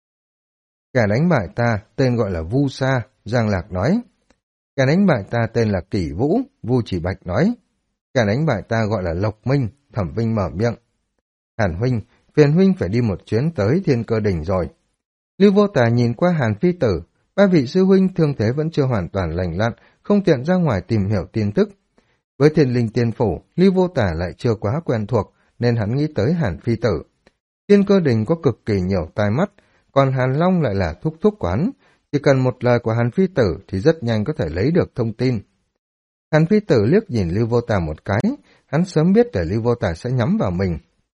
Kẻ đánh bại ta, tên gọi là Vu Sa, Giang Lạc nói. Kẻ đánh bại ta tên là Kỷ Vũ, Vu Chỉ Bạch nói. Kẻ đánh bại ta gọi là Lộc Minh, Thẩm Vinh mở miệng. Hàn huynh, phiền huynh phải đi một chuyến tới Thiên Cơ Đỉnh rồi. Lưu Vô Tà nhìn qua Hàn Phi Tử, ba vị sư huynh thương thế vẫn chưa hoàn toàn lành lặn, không tiện ra ngoài tìm hiểu tin tức. Với Thiên Linh Tiên Phủ, Lưu Vô Tà lại chưa quá quen thuộc, nên hắn nghĩ tới Hàn Phi Tử. Thiên Cơ Đỉnh có cực kỳ nhiều tai mắt, còn Hàn Long lại là thúc thúc quán. Chỉ cần một lời của Hàn Phi Tử thì rất nhanh có thể lấy được thông tin. Hàn Phi Tử liếc nhìn Lưu Vô Tà một cái, hắn sớm biết là Lưu Vô Tà sẽ nhắm vào mình.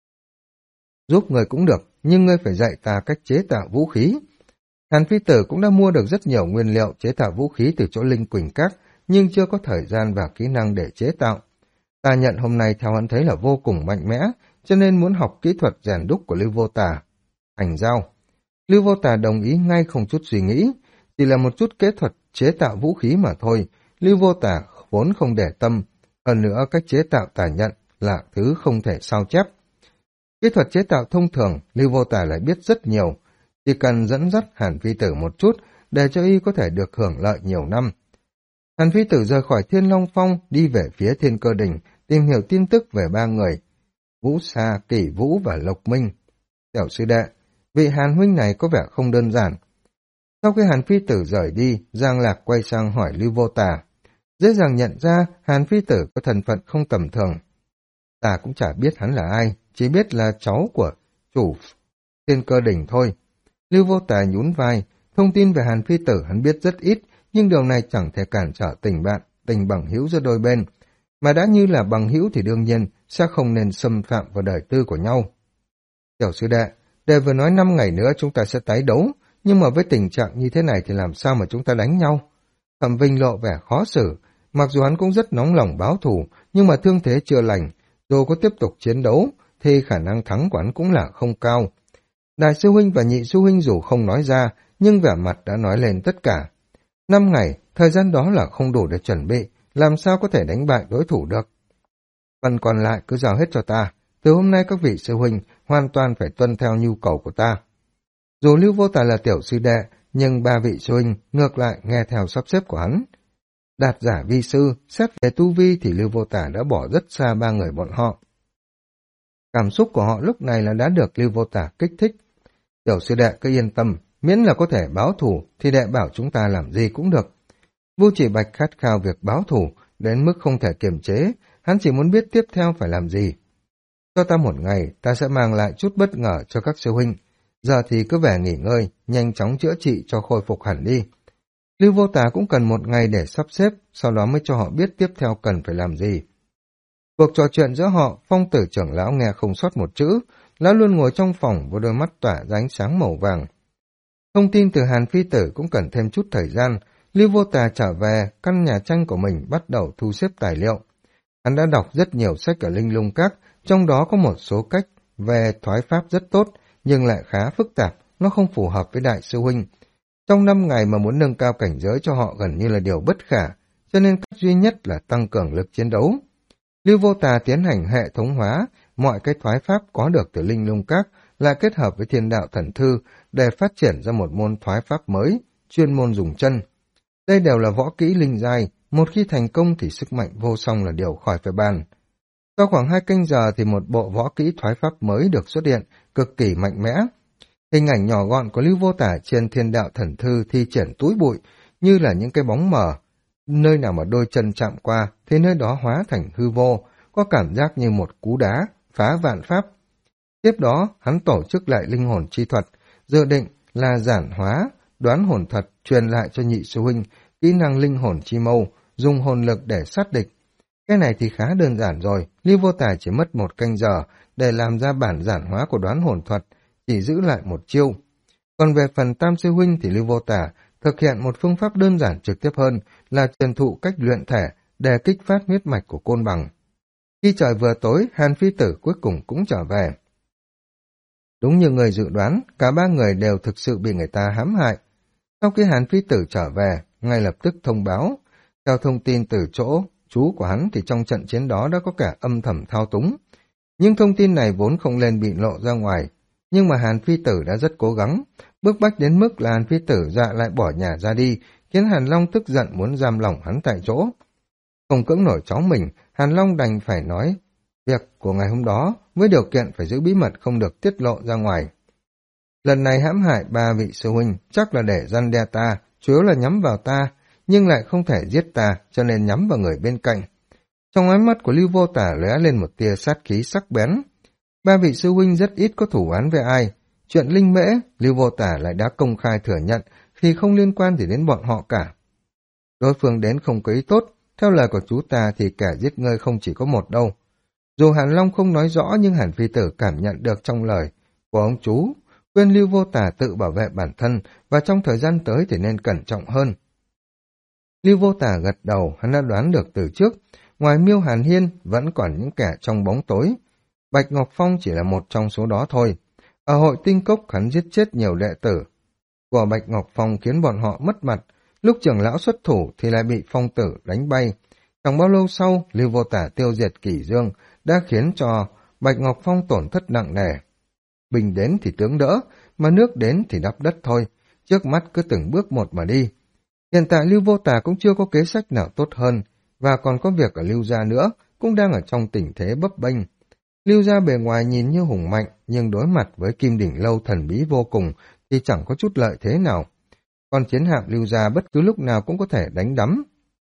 Giúp người cũng được, nhưng ngươi phải dạy ta cách chế tạo vũ khí. Hàn Phi Tử cũng đã mua được rất nhiều nguyên liệu chế tạo vũ khí từ chỗ Linh Quỳnh Các, nhưng chưa có thời gian và kỹ năng để chế tạo. Ta nhận hôm nay theo hắn thấy là vô cùng mạnh mẽ, cho nên muốn học kỹ thuật rèn đúc của Lưu Vô Tà. Thành giao. Lưu Vô Tà đồng ý ngay không chút suy nghĩ, chỉ là một chút kỹ thuật chế tạo vũ khí mà thôi. Lưu Vô Tà vốn không để tâm, hơn nữa cách chế tạo tà nhận là thứ không thể sao chép. Kỹ thuật chế tạo thông thường, Lưu Vô Tà lại biết rất nhiều, chỉ cần dẫn dắt Hàn Phi Tử một chút để cho y có thể được hưởng lợi nhiều năm. Hàn Phi Tử rời khỏi Thiên Long Phong đi về phía Thiên Cơ Đỉnh, tìm hiểu tin tức về 3 người, Vũ Sa, Kỷ Vũ và Lộc Minh. Tiểu sư đệ, vị Hàn huynh này có vẻ không đơn giản. Sau khi Hàn Phi Tử rời đi, Giang Lạc quay sang hỏi Lưu Vô Tà. Dễ dàng nhận ra Hàn Phi Tử có thân phận không tầm thường. Ta cũng chả biết hắn là ai, chỉ biết là cháu của chủ Thiên Cơ Đỉnh thôi. Lưu Vô Tà nhún vai, thông tin về Hàn Phi Tử hắn biết rất ít, nhưng điều này chẳng thể cản trở tình bằng hữu giữa đôi bên. Mà đã như là bằng hữu thì đương nhiên sẽ không nên xâm phạm vào đời tư của nhau. Tiểu sư đệ, đệ vừa nói 5 ngày nữa chúng ta sẽ tái đấu, nhưng mà với tình trạng như thế này thì làm sao mà chúng ta đánh nhau? Thẩm Vinh lộ vẻ khó xử, mặc dù hắn cũng rất nóng lòng báo thù, nhưng mà thương thế chưa lành, dù có tiếp tục chiến đấu thì khả năng thắng của hắn cũng là không cao. Đại sư huynh và nhị sư huynh dù không nói ra, nhưng vẻ mặt đã nói lên tất cả. 5 ngày, thời gian đó là không đủ để chuẩn bị, làm sao có thể đánh bại đối thủ được. Phần còn lại cứ giao hết cho ta, từ hôm nay các vị sư huynh hoàn toàn phải tuân theo nhu cầu của ta. Dù Lưu Vô Tà là tiểu sư đệ, nhưng 3 vị sư huynh ngược lại nghe theo sắp xếp của hắn. Đạt giả vi sư, xét về tu vi thì Lưu Vô Tà đã bỏ rất xa 3 người bọn họ. Cảm xúc của họ lúc này là đã được Lưu Vô Tà kích thích. Tiểu sư đệ cứ yên tâm, miễn là có thể báo thù thì đệ bảo chúng ta làm gì cũng được. Vu Chỉ Bạch khát khao việc báo thù đến mức không thể kiềm chế, hắn chỉ muốn biết tiếp theo phải làm gì. Cho ta một ngày, ta sẽ mang lại chút bất ngờ cho các sư huynh. Giờ thì cứ về nghỉ ngơi, nhanh chóng chữa trị cho khôi phục hẳn đi. Lưu Vô Tà cũng cần một ngày để sắp xếp, sau đó mới cho họ biết tiếp theo cần phải làm gì. Cuộc trò chuyện giữa họ, Phong Tử trưởng lão nghe không sót một chữ, lão luôn ngồi trong phòng với đôi mắt tỏa ra ánh sáng màu vàng. Thông tin từ Hàn Phi Tử cũng cần thêm chút thời gian. Lưu Vô Tà trở về căn nhà tranh của mình, bắt đầu thu xếp tài liệu. Hắn đã đọc rất nhiều sách ở Linh Lung Các, trong đó có một số cách về thoái pháp rất tốt, nhưng lại khá phức tạp, nó không phù hợp với đại sư huynh. Trong 5 ngày mà muốn nâng cao cảnh giới cho họ gần như là điều bất khả, cho nên cách duy nhất là tăng cường lực chiến đấu. Lưu Vô Tà tiến hành hệ thống hóa mọi cái thoái pháp có được từ Linh Lung Các, lại kết hợp với Thiên Đạo Thần Thư để phát triển ra một môn thoái pháp mới, chuyên môn dùng chân. Đây đều là võ kỹ linh giai, một khi thành công thì sức mạnh vô song là điều khỏi phải bàn. Sau khoảng 2 canh giờ thì một bộ võ kỹ thoái pháp mới được xuất hiện, cực kỳ mạnh mẽ. Hình ảnh nhỏ gọn của Lưu Vô Tả trên Thiên Đạo Thần Thư thi triển túi bụi, như là những cái bóng mờ. Nơi nào mà đôi chân chạm qua thì nơi đó hóa thành hư vô, có cảm giác như một cú đá, phá vạn pháp. Tiếp đó, hắn tổ chức lại linh hồn chi thuật, dự định là giản hóa, đoán hồn thuật, truyền lại cho nhị sư huynh, kỹ năng linh hồn chi mâu, dùng hồn lực để sát địch. Cái này thì khá đơn giản rồi, Lưu Vô Tả chỉ mất 1 canh giờ để làm ra bản giản hóa của đoán hồn thuật, chỉ giữ lại một chiêu. Còn về phần Tam sư huynh thì Lưu Vô Tả thực hiện một phương pháp đơn giản trực tiếp hơn là truyền thụ cách luyện thể để kích phát huyết mạch của côn bằng. Khi trời vừa tối, Hàn Phi Tử cuối cùng cũng trở về. Đúng như người dự đoán, cả 3 người đều thực sự bị người ta hãm hại. Sau khi Hàn Phi Tử trở về, ngay lập tức thông báo. Theo thông tin từ chỗ chú của hắn thì trong trận chiến đó đã có cả âm thầm thao túng. Nhưng thông tin này vốn không nên bị lộ ra ngoài. Nhưng mà Hàn Phi Tử đã rất cố gắng, bức bách đến mức là Hàn Phi Tử dạ lại bỏ nhà ra đi, khiến Hàn Long tức giận muốn giam lỏng hắn tại chỗ. Không cưỡng nổi cháu mình, Hàn Long đành phải nói việc của ngày hôm đó với điều kiện phải giữ bí mật không được tiết lộ ra ngoài. Lần này hãm hại 3 vị sư huynh chắc là để răn đe ta, chủ yếu là nhắm vào ta, nhưng lại không thể giết ta cho nên nhắm vào người bên cạnh. Trong ánh mắt của Lưu Vô Tả lóe lên một tia sát khí sắc bén. 3 vị sư huynh rất ít có thủ án với ai. Chuyện linh mễ, Lưu Vô Tả lại đã công khai thừa nhận thì không liên quan gì đến bọn họ cả. Đối phương đến không có ý tốt, theo lời của chú ta thì kẻ giết ngươi không chỉ có một đâu. Dù Hàn Long không nói rõ nhưng Hàn Phi Tử cảm nhận được trong lời của ông chú, khuyên Lưu Vô Tả tự bảo vệ bản thân và trong thời gian tới thì nên cẩn trọng hơn. Lưu Vô Tả gật đầu, hắn đã đoán được từ trước, ngoài Miêu Hàn Hiên vẫn còn những kẻ trong bóng tối. Bạch Ngọc Phong chỉ là một trong số đó thôi. Ở hội tinh cốc hắn giết chết nhiều đệ tử của Bạch Ngọc Phong khiến bọn họ mất mặt, lúc trưởng lão xuất thủ thì lại bị Phong Tử đánh bay. Chẳng bao lâu sau, Lưu Vô Tả tiêu diệt Kỷ Dương đã khiến cho Bạch Ngọc Phong tổn thất nặng nề. Bình đến thì tướng đỡ, mà nước đến thì đắp đất thôi, trước mắt cứ từng bước một mà đi. Hiện tại Lưu Vô Tả cũng chưa có kế sách nào tốt hơn, và còn có việc ở Lưu Gia nữa, cũng đang ở trong tình thế bấp bênh. Lưu Gia bề ngoài nhìn như hùng mạnh, nhưng đối mặt với Kim Đỉnh Lâu thần bí vô cùng thì chẳng có chút lợi thế nào. Còn chiến hạm Lưu Gia bất cứ lúc nào cũng có thể đánh đắm.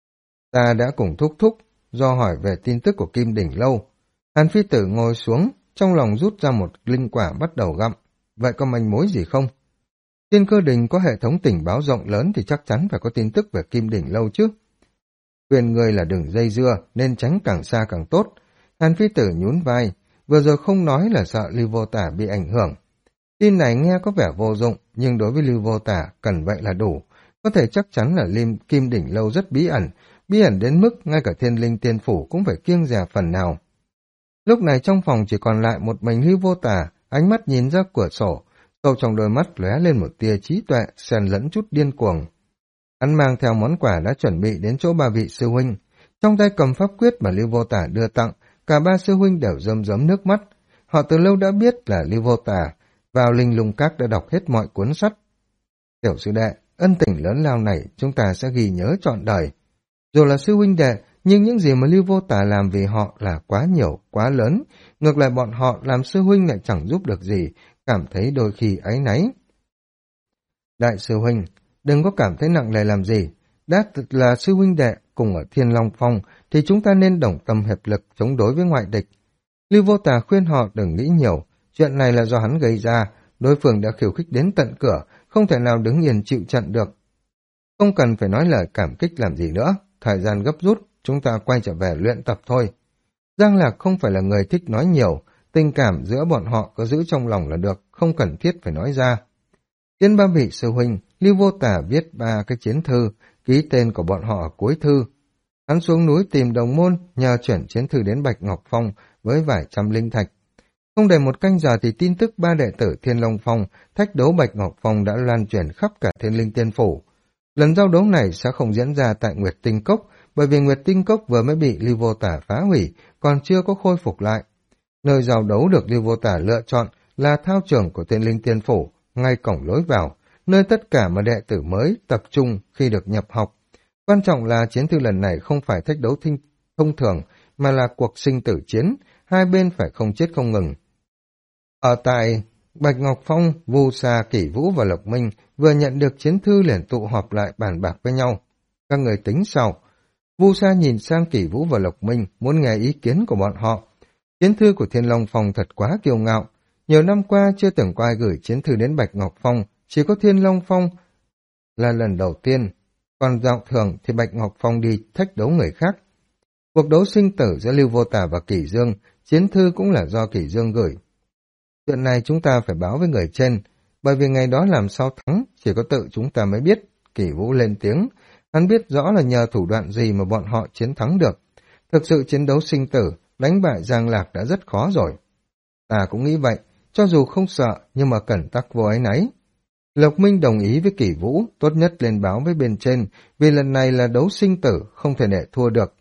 Ta đã cùng thúc thúc, do hỏi về tin tức của Kim Đỉnh Lâu. Hàn Phi Tử ngồi xuống, trong lòng rút ra một linh quả bắt đầu gặm. Vậy có manh mối gì không? Thiên Cơ Đình có hệ thống tình báo rộng lớn thì chắc chắn phải có tin tức về Kim Đỉnh Lâu chứ. Khuyên người là đừng dây dưa, nên tránh càng xa càng tốt. Hàn Phi Tử nhún vai, vừa rồi không nói là sợ Lưu Vô Tả bị ảnh hưởng. Tin này nghe có vẻ vô dụng, nhưng đối với Lưu Vô Tả cần vậy là đủ. Có thể chắc chắn là Kim Đỉnh Lâu rất bí ẩn đến mức ngay cả Thiên Linh Tiên Phủ cũng phải kiêng dè phần nào. Lúc này trong phòng chỉ còn lại một mình Lưu Vô Tả, ánh mắt nhìn ra cửa sổ, sâu trong đôi mắt lóe lên một tia trí tuệ, xen lẫn chút điên cuồng. Hắn mang theo món quà đã chuẩn bị đến chỗ 3 vị sư huynh, trong tay cầm pháp quyết mà Lưu Vô Tả đưa tặng, cả 3 sư huynh đều rơm rớm nước mắt. Họ từ lâu đã biết là Lưu Vô Tả vào Linh Lung Các đã đọc hết mọi cuốn sách. Tiểu sư đệ, ân tình lớn lao này chúng ta sẽ ghi nhớ trọn đời. Dù là sư huynh đệ, nhưng những gì mà Lưu Vô Tả làm vì họ là quá nhiều, quá lớn. Ngược lại bọn họ làm sư huynh lại chẳng giúp được gì, cảm thấy đôi khi áy náy. Đại sư huynh, đừng có cảm thấy nặng nề làm gì. Đã là sư huynh đệ cùng ở Thiên Long Phong thì chúng ta nên đồng tâm hiệp lực chống đối với ngoại địch. Lưu Vô Tả khuyên họ đừng nghĩ nhiều, chuyện này là do hắn gây ra, đối phương đã khiêu khích đến tận cửa, không thể nào đứng yên chịu trận được. Không cần phải nói lời cảm kích làm gì nữa, thời gian gấp rút, chúng ta quay trở về luyện tập thôi. Giang Lạc không phải là người thích nói nhiều, tình cảm giữa bọn họ có giữ trong lòng là được, không cần thiết phải nói ra. Trên ba vị sư huynh, Lưu Vô Tả viết 3 cái chiến thư, ký tên của bọn họ ở cuối thư. Hắn xuống núi tìm đồng môn, nhờ chuyển chiến thư đến Bạch Ngọc Phong với vài trăm linh thạch. Không đầy một canh giờ thì tin tức 3 đệ tử Thiên Long Phong thách đấu Bạch Ngọc Phong đã lan truyền khắp cả Thiên Linh Tiên Phủ. Lần giao đấu này sẽ không diễn ra tại Nguyệt Tinh Cốc, bởi vì Nguyệt Tinh Cốc vừa mới bị Lưu Vô Tả phá hủy, còn chưa có khôi phục lại. Nơi giao đấu được Lưu Vô Tả lựa chọn là thao trường của Thiên Linh Tiên Phủ, ngay cổng lối vào, nơi tất cả mà đệ tử mới tập trung khi được nhập học. Quan trọng là chiến thư lần này không phải thách đấu thông thường, mà là cuộc sinh tử chiến, hai bên phải không chết không ngừng. Ở tại Bạch Ngọc Phong, Vu Sa, Kỷ Vũ và Lộc Minh vừa nhận được chiến thư liền tụ họp lại bàn bạc với nhau. Các người tính sao? Vu Sa nhìn sang Kỷ Vũ và Lộc Minh, muốn nghe ý kiến của bọn họ. Chiến thư của Thiên Long Phong thật quá kiêu ngạo. Nhiều năm qua chưa từng có ai gửi chiến thư đến Bạch Ngọc Phong, chỉ có Thiên Long Phong là lần đầu tiên. Còn dạo thường thì Bạch Ngọc Phong đi thách đấu người khác. Cuộc đấu sinh tử giữa Lưu Vô Tả và Kỷ Dương, chiến thư cũng là do Kỷ Dương gửi. Chuyện này chúng ta phải báo với người trên, bởi vì ngày đó làm sao thắng, chỉ có tự chúng ta mới biết. Kỷ Vũ lên tiếng, hắn biết rõ là nhờ thủ đoạn gì mà bọn họ chiến thắng được. Thực sự chiến đấu sinh tử, đánh bại Giang Lạc đã rất khó rồi. Ta cũng nghĩ vậy, cho dù không sợ, nhưng mà cẩn tắc vô áy náy. Lộc Minh đồng ý với Kỷ Vũ, tốt nhất lên báo với bên trên, vì lần này là đấu sinh tử, không thể để thua được.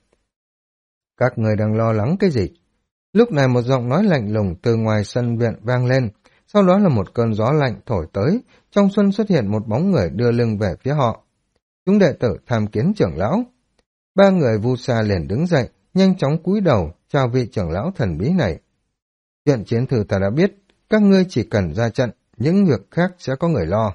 Các người đang lo lắng cái gì? Lúc này một giọng nói lạnh lùng từ ngoài sân viện vang lên, sau đó là một cơn gió lạnh thổi tới, trong sân xuất hiện một bóng người đưa lưng về phía họ. Chúng đệ tử tham kiến trưởng lão. 3 người Vu Sa liền đứng dậy, nhanh chóng cúi đầu, chào vị trưởng lão thần bí này. Chuyện chiến thư ta đã biết, các ngươi chỉ cần ra trận, những việc khác sẽ có người lo.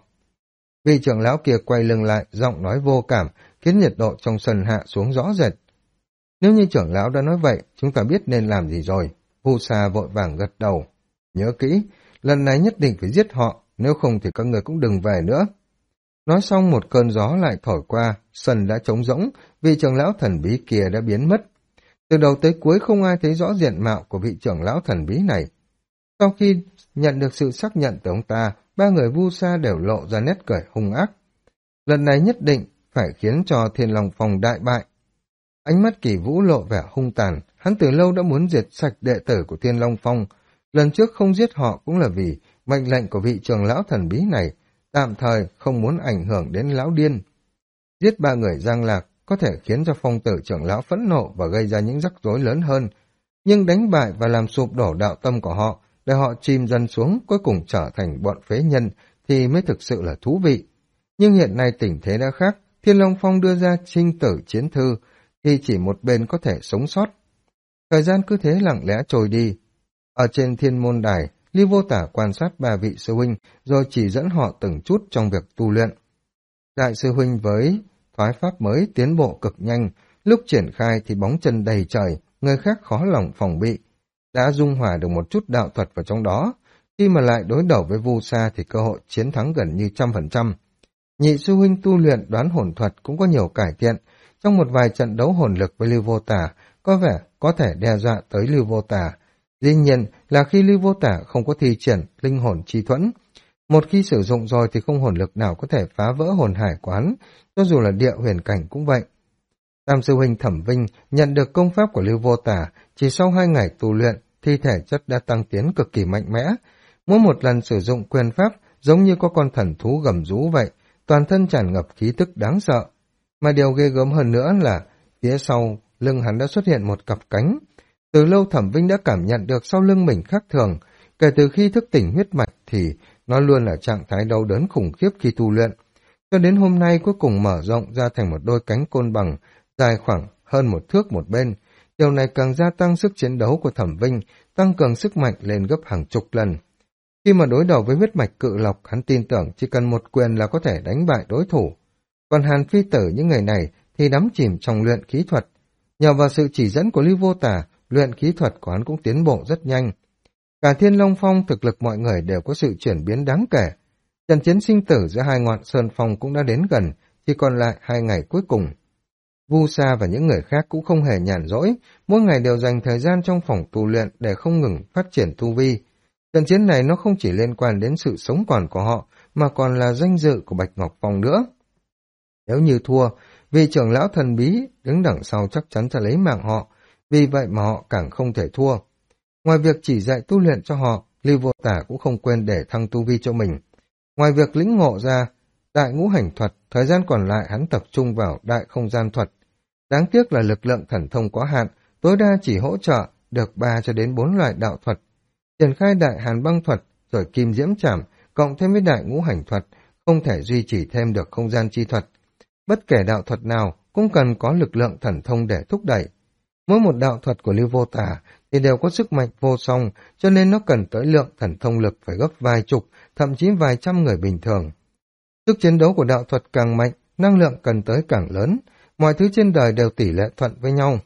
Vị trưởng lão kia quay lưng lại, giọng nói vô cảm, khiến nhiệt độ trong sân hạ xuống rõ rệt. Nếu như trưởng lão đã nói vậy, chúng ta biết nên làm gì rồi. Vu Sa vội vàng gật đầu. Nhớ kỹ, lần này nhất định phải giết họ, nếu không thì các người cũng đừng về nữa. Nói xong một cơn gió lại thổi qua, sân đã trống rỗng, vị trưởng lão thần bí kia đã biến mất. Từ đầu tới cuối không ai thấy rõ diện mạo của vị trưởng lão thần bí này. Sau khi nhận được sự xác nhận từ ông ta, 3 người Vu Sa đều lộ ra nét cười hung ác. Lần này nhất định phải khiến cho Thiên Long Phong đại bại. Ánh mắt Kỷ Vũ lộ vẻ hung tàn, hắn từ lâu đã muốn diệt sạch đệ tử của Thiên Long Phong. Lần trước không giết họ cũng là vì mệnh lệnh của vị trưởng lão thần bí này, tạm thời không muốn ảnh hưởng đến lão điên. Giết 3 người Giang Lạc có thể khiến cho Phong tử trưởng lão phẫn nộ và gây ra những rắc rối lớn hơn, nhưng đánh bại và làm sụp đổ đạo tâm của họ, để họ chìm dần xuống cuối cùng trở thành bọn phế nhân thì mới thực sự là thú vị. Nhưng hiện nay tình thế đã khác, Thiên Long Phong đưa ra sinh tử chiến thư, thì chỉ một bên có thể sống sót. Thời gian cứ thế lặng lẽ trôi đi. Ở trên Thiên Môn Đài, Lưu Vô Tả quan sát 3 vị sư huynh, rồi chỉ dẫn họ từng chút trong việc tu luyện. Đại sư huynh với thoái pháp mới tiến bộ cực nhanh, lúc triển khai thì bóng chân đầy trời, người khác khó lòng phòng bị. Đã dung hòa được một chút đạo thuật vào trong đó, khi mà lại đối đầu với Vu Sa thì cơ hội chiến thắng gần như 100%. Nhị sư huynh tu luyện đoán hồn thuật cũng có nhiều cải thiện, trong một vài trận đấu hồn lực với Lưu Vô Tả, có vẻ có thể đe dọa tới Lưu Vô Tả. Dĩ nhiên là khi Lưu Vô Tả không có thi triển linh hồn chi thuẫn. Một khi sử dụng rồi thì không hồn lực nào có thể phá vỡ hồn hải quán, cho dù là địa huyền cảnh cũng vậy. Tam sư huynh Thẩm Vinh nhận được công pháp của Lưu Vô Tả, chỉ sau 2 ngày tu luyện, thi thể chất đã tăng tiến cực kỳ mạnh mẽ. Mỗi một lần sử dụng quyền pháp giống như có con thần thú gầm rú vậy, toàn thân tràn ngập khí tức đáng sợ. Mà điều ghê gớm hơn nữa là phía sau lưng hắn đã xuất hiện một cặp cánh. Từ lâu Thẩm Vinh đã cảm nhận được sau lưng mình khác thường, kể từ khi thức tỉnh huyết mạch thì nó luôn là trạng thái đau đớn khủng khiếp khi tu luyện. Cho đến hôm nay cuối cùng mở rộng ra thành một đôi cánh côn bằng, dài khoảng hơn 1 thước một bên. Điều này càng gia tăng sức chiến đấu của Thẩm Vinh, tăng cường sức mạnh lên gấp hàng chục lần. Khi mà đối đầu với huyết mạch cự lộc, hắn tin tưởng chỉ cần một quyền là có thể đánh bại đối thủ. Còn Hàn Phi Tử những ngày này thì đắm chìm trong luyện khí thuật. Nhờ vào sự chỉ dẫn của Lưu Vô Tả, luyện khí thuật của hắn cũng tiến bộ rất nhanh. Cả Thiên Long Phong thực lực mọi người đều có sự chuyển biến đáng kể. Trận chiến sinh tử giữa 2 ngọn sơn phong cũng đã đến gần, chỉ còn lại 2 ngày cuối cùng. Vu Sa và những người khác cũng không hề nhàn rỗi, mỗi ngày đều dành thời gian trong phòng tu luyện để không ngừng phát triển tu vi. Trận chiến này nó không chỉ liên quan đến sự sống còn của họ, mà còn là danh dự của Bạch Ngọc Phong nữa. Nếu như thua, vị trưởng lão thần bí đứng đằng sau chắc chắn sẽ lấy mạng họ, vì vậy mà họ càng không thể thua. Ngoài việc chỉ dạy tu luyện cho họ, Lưu Vô Tả cũng không quên để thăng tu vi cho mình. Ngoài việc lĩnh ngộ ra đại ngũ hành thuật, thời gian còn lại hắn tập trung vào đại không gian thuật. Đáng tiếc là lực lượng thần thông có hạn, tối đa chỉ hỗ trợ được 3 cho đến 4 loại đạo thuật. Triển khai đại hàn băng thuật, rồi kim diễm trảm, cộng thêm với đại ngũ hành thuật, không thể duy trì thêm được không gian chi thuật. Bất kể đạo thuật nào cũng cần có lực lượng thần thông để thúc đẩy. Mỗi một đạo thuật của Lưu Vô Tả thì đều có sức mạnh vô song, cho nên nó cần tới lượng thần thông lực phải gấp vài chục, thậm chí vài trăm người bình thường. Sức chiến đấu của đạo thuật càng mạnh, năng lượng cần tới càng lớn, mọi thứ trên đời đều tỷ lệ thuận với nhau.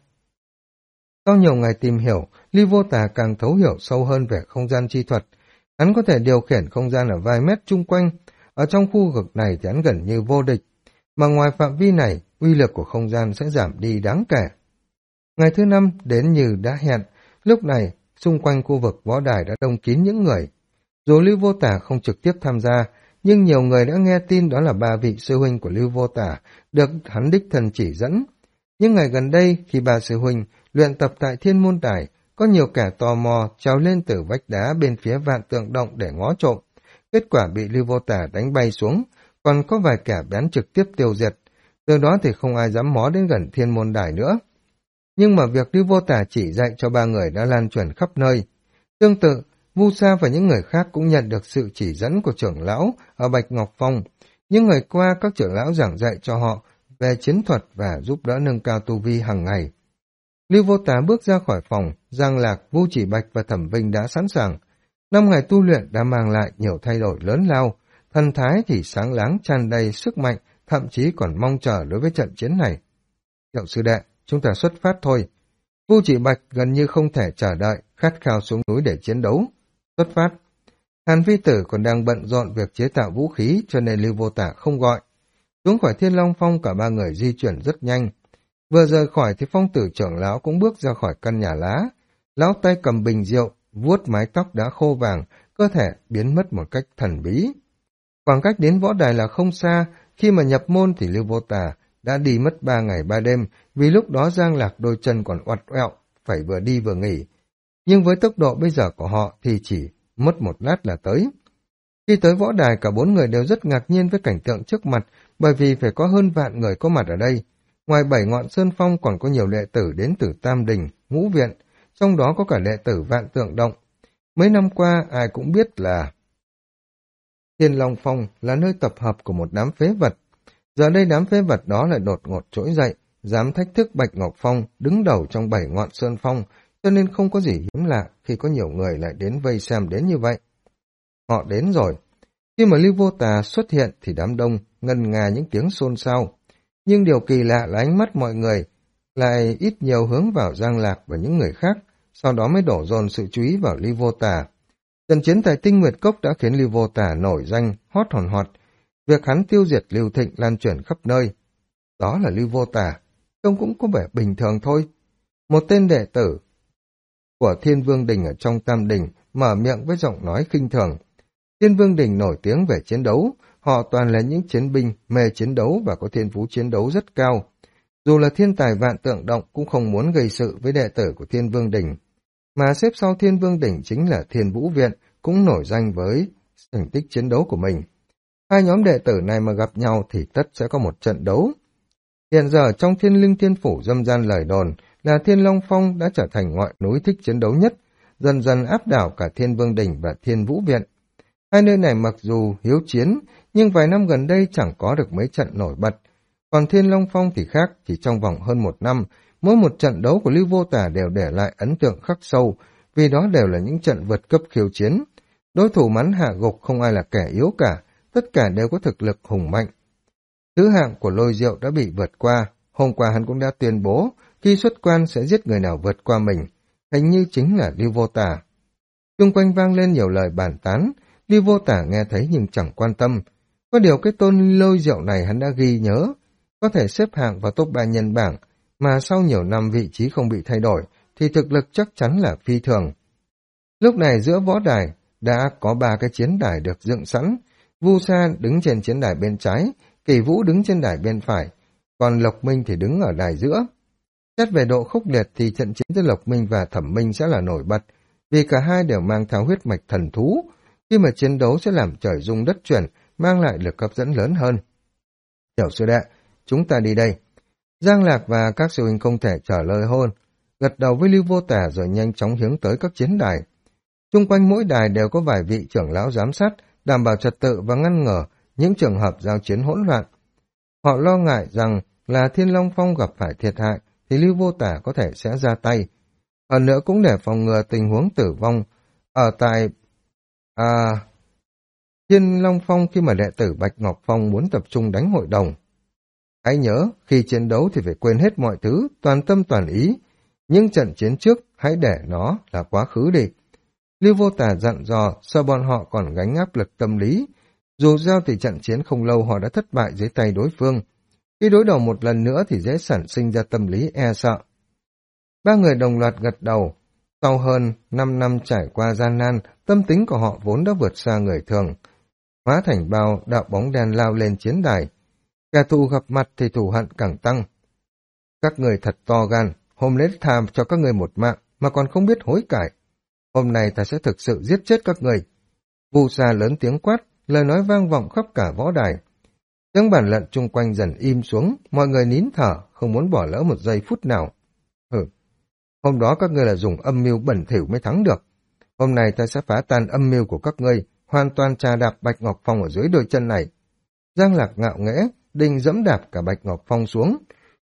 Sau nhiều ngày tìm hiểu, Lưu Vô Tả càng thấu hiểu sâu hơn về không gian chi thuật. Hắn có thể điều khiển không gian ở vài mét chung quanh, ở trong khu vực này thì hắn gần như vô địch, mà ngoài phạm vi này, uy lực của không gian sẽ giảm đi đáng kể. Ngày thứ 5 đến như đã hẹn, lúc này xung quanh khu vực võ đài đã đông kín những người. Dù Lưu Vô Tả không trực tiếp tham gia, nhưng nhiều người đã nghe tin đó là 3 vị sư huynh của Lưu Vô Tả được hắn đích thân chỉ dẫn. Những ngày gần đây, khi 3 sư huynh luyện tập tại Thiên Môn Đài, có nhiều kẻ tò mò trèo lên từ vách đá bên phía Vạn Tượng Động để ngó trộm. Kết quả bị Lưu Vô Tả đánh bay xuống, còn có vài kẻ bén trực tiếp tiêu diệt. Từ đó thì không ai dám mó đến gần Thiên Môn Đài nữa. Nhưng mà việc Lưu Vô Tả chỉ dạy cho 3 người đã lan truyền khắp nơi. Tương tự, Vu Sa và những người khác cũng nhận được sự chỉ dẫn của trưởng lão ở Bạch Ngọc Phong. Những ngày qua, các trưởng lão giảng dạy cho họ về chiến thuật và giúp đỡ nâng cao tu vi hàng ngày. Lưu Vô Tả bước ra khỏi phòng, Giang Lạc, Vu Chỉ Bạch và Thẩm Vinh đã sẵn sàng. 5 ngày tu luyện đã mang lại nhiều thay đổi lớn lao, thần thái thì sáng láng tràn đầy sức mạnh, thậm chí còn mong chờ đối với trận chiến này. Hiệu sư đệ, chúng ta xuất phát thôi. Vu Chỉ Bạch gần như không thể chờ đợi, khát khao xuống núi để chiến đấu. Xuất phát. Hàn Phi Tử còn đang bận rộn việc chế tạo vũ khí, cho nên Lưu Vô Tả không gọi. Xuống khỏi Thiên Long Phong, cả 3 người di chuyển rất nhanh. Vừa rời khỏi thì Phong Tử trưởng lão cũng bước ra khỏi căn nhà lá. Lão tay cầm bình rượu, vuốt mái tóc đã khô vàng, cơ thể biến mất một cách thần bí. Khoảng cách đến võ đài là không xa, khi mà nhập môn thì Lưu Vô Tả đã đi mất 3 ngày 3 đêm, vì lúc đó Giang Lạc đôi chân còn oặt oẹo, phải vừa đi vừa nghỉ. Nhưng với tốc độ bây giờ của họ thì chỉ mất 1 lát là tới. Khi tới võ đài, cả 4 người đều rất ngạc nhiên với cảnh tượng trước mặt, bởi vì phải có hơn vạn người có mặt ở đây. Ngoài 7 ngọn sơn phong còn có nhiều đệ tử đến từ Tam Đình, Ngũ Viện, trong đó có cả đệ tử Vạn Tượng Động. Mấy năm qua, ai cũng biết là Thiên Long Phong là nơi tập hợp của một đám phế vật. Giờ đây đám phế vật đó lại đột ngột trỗi dậy, dám thách thức Bạch Ngọc Phong đứng đầu trong 7 ngọn sơn phong, cho nên không có gì hiếm lạ khi có nhiều người lại đến vây xem đến như vậy. Họ đến rồi. Khi mà Lưu Vô Tà xuất hiện thì đám đông ngân nga những tiếng xôn xao. Nhưng điều kỳ lạ là ánh mắt mọi người lại ít nhiều hướng vào Giang Lạc và những người khác, sau đó mới đổ dồn sự chú ý vào Lưu Vô Tà. Trận chiến tại Tinh Nguyệt Cốc đã khiến Lưu Vô Tà nổi danh, hót hòn hot. Việc hắn tiêu diệt Lưu Thịnh lan truyền khắp nơi. Đó là Lưu Vô Tà, trông cũng có vẻ bình thường thôi. Một tên đệ tử của Thiên Vương Đình ở trong Tam Đình mở miệng với giọng nói khinh thường. Thiên Vương Đình nổi tiếng về chiến đấu, họ toàn là những chiến binh mê chiến đấu và có thiên phú chiến đấu rất cao. Dù là thiên tài Vạn Tượng Động cũng không muốn gây sự với đệ tử của Thiên Vương Đình. Mà xếp sau Thiên Vương Đình chính là Thiên Vũ Viện, cũng nổi danh với thành tích chiến đấu của mình. Hai nhóm đệ tử này mà gặp nhau thì tất sẽ có một trận đấu. Hiện giờ trong Thiên Linh Thiên Phủ râm ran lời đồn là Thiên Long Phong đã trở thành ngọn núi thích chiến đấu nhất, dần dần áp đảo cả Thiên Vương Đình và Thiên Vũ Viện. Hai nơi này mặc dù hiếu chiến, nhưng vài năm gần đây chẳng có được mấy trận nổi bật. Còn Thiên Long Phong thì khác, chỉ trong vòng hơn 1 năm, mỗi một trận đấu của Lưu Vô Tả đều để lại ấn tượng khắc sâu, vì đó đều là những trận vượt cấp khiêu chiến. Đối thủ mắn hạ gục không ai là kẻ yếu cả, tất cả đều có thực lực hùng mạnh. Thứ hạng của Lôi Diệu đã bị vượt qua, hôm qua hắn cũng đã tuyên bố khi xuất quan sẽ giết người nào vượt qua mình, hình như chính là Lưu Vô Tả. Xung quanh vang lên nhiều lời bàn tán, Lưu Vô Tả nghe thấy nhưng chẳng quan tâm. Có điều cái tôn lôi diệu này hắn đã ghi nhớ, có thể xếp hạng vào top 3 nhân bảng, mà sau nhiều năm vị trí không bị thay đổi, thì thực lực chắc chắn là phi thường. Lúc này giữa võ đài đã có 3 cái chiến đài được dựng sẵn, Vu Sa đứng trên chiến đài bên trái, Kỷ Vũ đứng trên đài bên phải, còn Lộc Minh thì đứng ở đài giữa. Xét về độ khốc liệt thì trận chiến giữa Lộc Minh và Thẩm Minh sẽ là nổi bật, vì cả hai đều mang theo huyết mạch thần thú, khi mà chiến đấu sẽ làm trời rung đất chuyển, mang lại lực hấp dẫn lớn hơn. Tiểu sư đệ, chúng ta đi đây. Giang Lạc và các sư huynh không thể trả lời hôn, gật đầu với Lưu Vô Tả rồi nhanh chóng hướng tới các chiến đài. Chung quanh mỗi đài đều có vài vị trưởng lão giám sát, đảm bảo trật tự và ngăn ngừa những trường hợp giao chiến hỗn loạn. Họ lo ngại rằng là Thiên Long Phong gặp phải thiệt hại thì Lưu Vô Tả có thể sẽ ra tay. Hơn nữa cũng để phòng ngừa tình huống tử vong ở tại Thiên Long Phong khi mà đệ tử Bạch Ngọc Phong muốn tập trung đánh hội đồng. Hãy nhớ, khi chiến đấu thì phải quên hết mọi thứ, toàn tâm toàn ý. Nhưng trận chiến trước, hãy để nó là quá khứ đi. Lưu Vô Tả dặn dò, sợ bọn họ còn gánh áp lực tâm lý. Dù sao thì trận chiến không lâu họ đã thất bại dưới tay đối phương. Khi đối đầu một lần nữa thì dễ sản sinh ra tâm lý e sợ. 3 người đồng loạt gật đầu. Sau hơn 5 năm trải qua gian nan, tâm tính của họ vốn đã vượt xa người thường. Hóa thành bao đạo bóng đen lao lên chiến đài. Kẻ thù gặp mặt thì thù hận càng tăng. Các người thật to gan, hôm lấy tham cho các người một mạng mà còn không biết hối cải. Hôm nay ta sẽ thực sự giết chết các người. Vu Sa lớn tiếng quát, lời nói vang vọng khắp cả võ đài. Tiếng bàn lận chung quanh dần im xuống, mọi người nín thở, không muốn bỏ lỡ một giây phút nào. Hôm đó các ngươi là dùng âm mưu bẩn thỉu mới thắng được. Hôm nay ta sẽ phá tan âm mưu của các ngươi, hoàn toàn trà đạp Bạch Ngọc Phong ở dưới đôi chân này. Giang Lạc ngạo nghễ, định dẫm đạp cả Bạch Ngọc Phong xuống.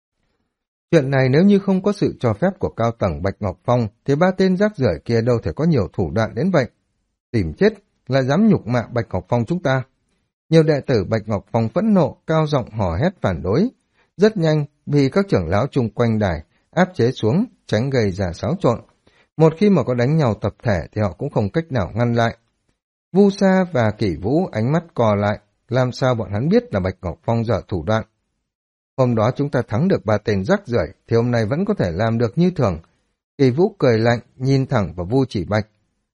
Chuyện này nếu như không có sự cho phép của cao tầng Bạch Ngọc Phong, thì 3 tên rác rưởi kia đâu thể có nhiều thủ đoạn đến vậy. Tìm chết, lại dám nhục mạ Bạch Ngọc Phong chúng ta. Nhiều đệ tử Bạch Ngọc Phong phẫn nộ, cao giọng hò hét phản đối. Rất nhanh, vì các trưởng lão chung quanh đài áp chế xuống, tránh gây ra xáo trộn. Một khi mà có đánh nhau tập thể thì họ cũng không cách nào ngăn lại. Vu Sa và Kỷ Vũ ánh mắt cò lại, làm sao bọn hắn biết là Bạch Ngọc Phong dở thủ đoạn. Hôm đó chúng ta thắng được 3 tên rác rưởi thì hôm nay vẫn có thể làm được như thường. Kỷ Vũ cười lạnh, nhìn thẳng vào Vu Chỉ Bạch.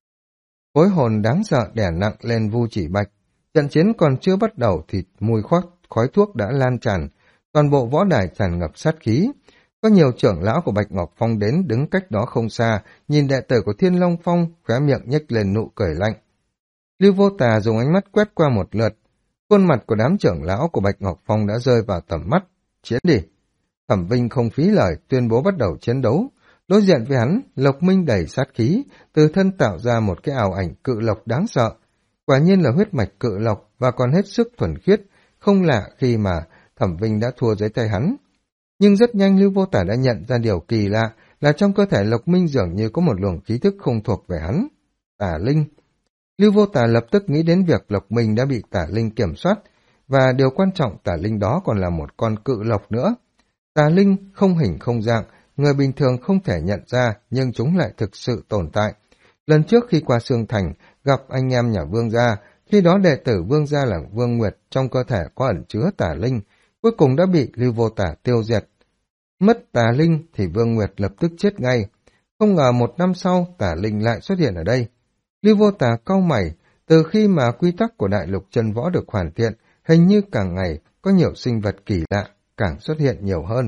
Khối hồn đáng sợ đè nặng lên Vu Chỉ Bạch. Trận chiến còn chưa bắt đầu thì mùi khói thuốc đã lan tràn, toàn bộ võ đài tràn ngập sát khí. Có nhiều trưởng lão của Bạch Ngọc Phong đến đứng cách đó không xa, nhìn đệ tử của Thiên Long Phong, khóe miệng nhếch lên nụ cười lạnh. Lưu Vô Tà dùng ánh mắt quét qua một lượt, khuôn mặt của đám trưởng lão của Bạch Ngọc Phong đã rơi vào tầm mắt. Chiến đi! Thẩm Vinh không phí lời, tuyên bố bắt đầu chiến đấu. Đối diện với hắn, Lộc Minh đầy sát khí, từ thân tạo ra một cái ảo ảnh cự lộc đáng sợ. Quả nhiên là huyết mạch cự lộc và còn hết sức thuần khiết, không lạ khi mà Thẩm Vinh đã thua dưới tay hắn. Nhưng rất nhanh Lưu Vô Tả đã nhận ra điều kỳ lạ là trong cơ thể Lộc Minh dường như có một luồng khí thức không thuộc về hắn. Tả Linh. Lưu Vô Tả lập tức nghĩ đến việc Lộc Minh đã bị Tả Linh kiểm soát, và điều quan trọng Tả Linh đó còn là một con cự lộc nữa. Tả Linh không hình không dạng, người bình thường không thể nhận ra, nhưng chúng lại thực sự tồn tại. Lần trước khi qua Sương Thành, gặp anh em nhà Vương gia, khi đó đệ tử Vương gia là Vương Nguyệt trong cơ thể có ẩn chứa Tả Linh, cuối cùng đã bị Lưu Vô Tả tiêu diệt. Mất Tả Linh thì Vương Nguyệt lập tức chết ngay. Không ngờ 1 năm sau Tả Linh lại xuất hiện ở đây. Lưu Vô Tả cau mày, từ khi mà quy tắc của Đại Lục Chân Võ được hoàn thiện, hình như càng ngày có nhiều sinh vật kỳ lạ, càng xuất hiện nhiều hơn.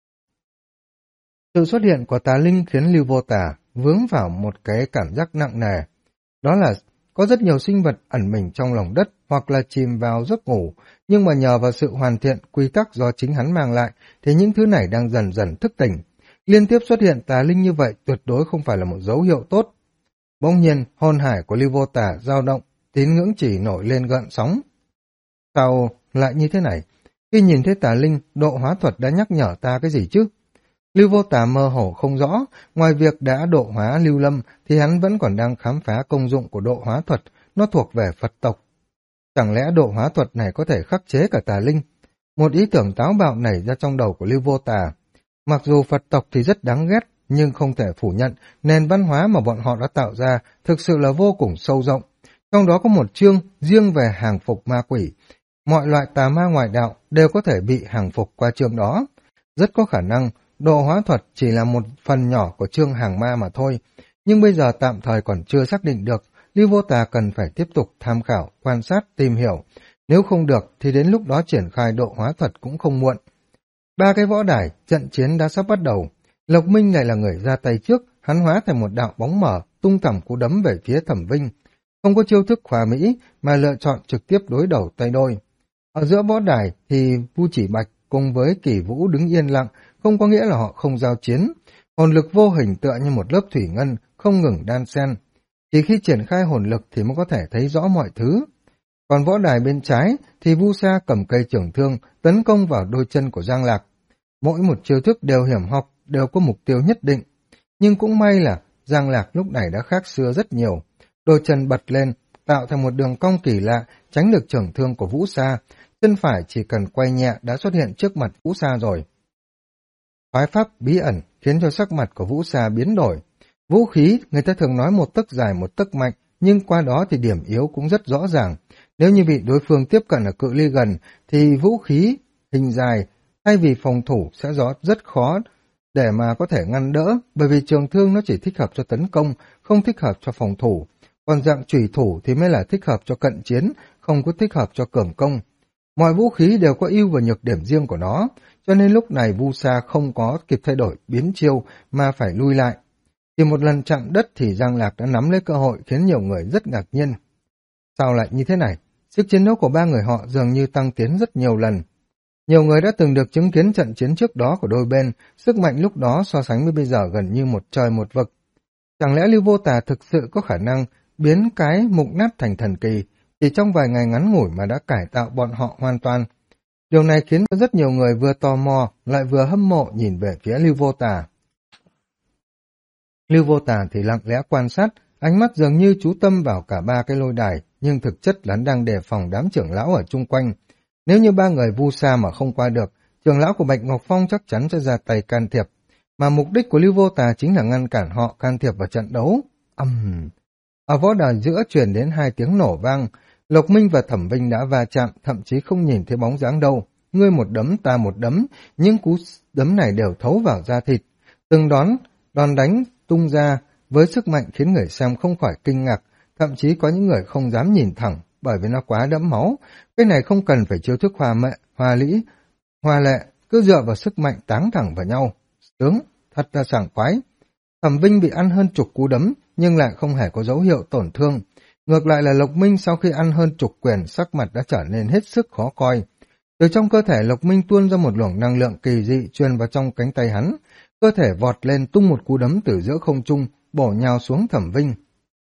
Sự xuất hiện của Tà Linh khiến Lưu Vô Tả vướng vào một cái cảm giác nặng nề. Đó là có rất nhiều sinh vật ẩn mình trong lòng đất hoặc là chìm vào giấc ngủ, nhưng mà nhờ vào sự hoàn thiện quy tắc do chính hắn mang lại thì những thứ này đang dần dần thức tỉnh. Liên tiếp xuất hiện Tà Linh như vậy tuyệt đối không phải là một dấu hiệu tốt. Bỗng nhiên, hồn hải của Lưu Vô Tả dao động, tín ngưỡng chỉ nổi lên gợn sóng. Sao lại như thế này? Khi nhìn thấy Tà Linh, độ hóa thuật đã nhắc nhở ta cái gì chứ? Lưu Vô Tả mơ hồ không rõ, ngoài việc đã độ hóa Lưu Lâm thì hắn vẫn còn đang khám phá công dụng của độ hóa thuật, nó thuộc về Phật tộc. Chẳng lẽ độ hóa thuật này có thể khắc chế cả Tà Linh? Một ý tưởng táo bạo nảy ra trong đầu của Lưu Vô Tả. Mặc dù Phật tộc thì rất đáng ghét, nhưng không thể phủ nhận nền văn hóa mà bọn họ đã tạo ra thực sự là vô cùng sâu rộng. Trong đó có một chương riêng về hàng phục ma quỷ, mọi loại tà ma ngoại đạo đều có thể bị hàng phục qua chương đó. Rất có khả năng độ hóa thuật chỉ là một phần nhỏ của chương hàng ma mà thôi, nhưng bây giờ tạm thời còn chưa xác định được. Lưu Vô Tà cần phải tiếp tục tham khảo, quan sát, tìm hiểu. Nếu không được thì đến lúc đó triển khai độ hóa thuật cũng không muộn. Ba cái võ đài, trận chiến đã sắp bắt đầu. Lộc Minh lại là người ra tay trước, hắn hóa thành một đạo bóng mở, tung thẳng cú đấm về phía Thẩm Vinh. Không có chiêu thức hòa mỹ mà lựa chọn trực tiếp đối đầu tay đôi. Ở giữa võ đài thì Vu Chỉ Bạch cùng với Kỳ Vũ đứng yên lặng, không có nghĩa là họ không giao chiến. Hồn lực vô hình tựa như một lớp thủy ngân, không ngừng đan xen. Chỉ khi triển khai hồn lực thì mới có thể thấy rõ mọi thứ. Còn võ đài bên trái thì Vu Sa cầm cây trường thương tấn công vào đôi chân của Giang Lạc. Mỗi một chiêu thức đều hiểm hóc, đều có mục tiêu nhất định. Nhưng cũng may là Giang Lạc lúc này đã khác xưa rất nhiều. Đôi chân bật lên, tạo thành một đường cong kỳ lạ, tránh được trường thương của Vũ Sa. Chân phải chỉ cần quay nhẹ đã xuất hiện trước mặt Vũ Sa rồi. Phái pháp bí ẩn khiến cho sắc mặt của Vũ Sa biến đổi. Vũ khí, người ta thường nói một tấc dài một tấc mạnh, nhưng qua đó thì điểm yếu cũng rất rõ ràng. Nếu như bị đối phương tiếp cận ở cự ly gần, thì vũ khí, hình dài, thay vì phòng thủ sẽ rất khó để mà có thể ngăn đỡ, bởi vì trường thương nó chỉ thích hợp cho tấn công, không thích hợp cho phòng thủ. Còn dạng chủy thủ thì mới là thích hợp cho cận chiến, không có thích hợp cho cường công. Mọi vũ khí đều có ưu và nhược điểm riêng của nó, cho nên lúc này Vu Sa không có kịp thay đổi biến chiêu mà phải lui lại. Chỉ một lần chạm đất thì Giang Lạc đã nắm lấy cơ hội khiến nhiều người rất ngạc nhiên. Sao lại như thế này? Sức chiến đấu của ba người họ dường như tăng tiến rất nhiều lần. Nhiều người đã từng được chứng kiến trận chiến trước đó của đôi bên, sức mạnh lúc đó so sánh với bây giờ gần như một trời một vực. Chẳng lẽ Lưu Vô Tà thực sự có khả năng biến cái mục nát thành thần kỳ, chỉ trong vài ngày ngắn ngủi mà đã cải tạo bọn họ hoàn toàn? Điều này khiến cho rất nhiều người vừa tò mò lại vừa hâm mộ nhìn về phía Lưu Vô Tà. Lưu Vô Tà thì lặng lẽ quan sát, ánh mắt dường như chú tâm vào cả ba cái lôi đài, nhưng thực chất là hắn đang đề phòng đám trưởng lão ở chung quanh. Nếu như ba người Vu Sa mà không qua được, trưởng lão của Bạch Ngọc Phong chắc chắn sẽ ra tay can thiệp, mà mục đích của Lưu Vô Tà chính là ngăn cản họ can thiệp vào trận đấu. Ở võ đài giữa truyền đến hai tiếng nổ vang, Lộc Minh và Thẩm Vinh đã va chạm, thậm chí không nhìn thấy bóng dáng đâu. Ngươi một đấm ta một đấm, những cú đấm này đều thấu vào da thịt. Từng đòn đánh tung ra với sức mạnh khiến người xem không khỏi kinh ngạc, thậm chí có những người không dám nhìn thẳng bởi vì nó quá đẫm máu. Cái này không cần phải chiêu thức hoa lệ, cứ dựa vào sức mạnh táng thẳng vào nhau. Sướng, thật là sảng khoái. Thẩm Vinh bị ăn hơn chục cú đấm nhưng lại không hề có dấu hiệu tổn thương. Ngược lại là Lộc Minh sau khi ăn hơn chục quyền, sắc mặt đã trở nên hết sức khó coi. Từ trong cơ thể Lộc Minh tuôn ra một luồng năng lượng kỳ dị truyền vào trong cánh tay hắn, cơ thể vọt lên tung một cú đấm từ giữa không trung, bổ nhào xuống Thẩm Vinh.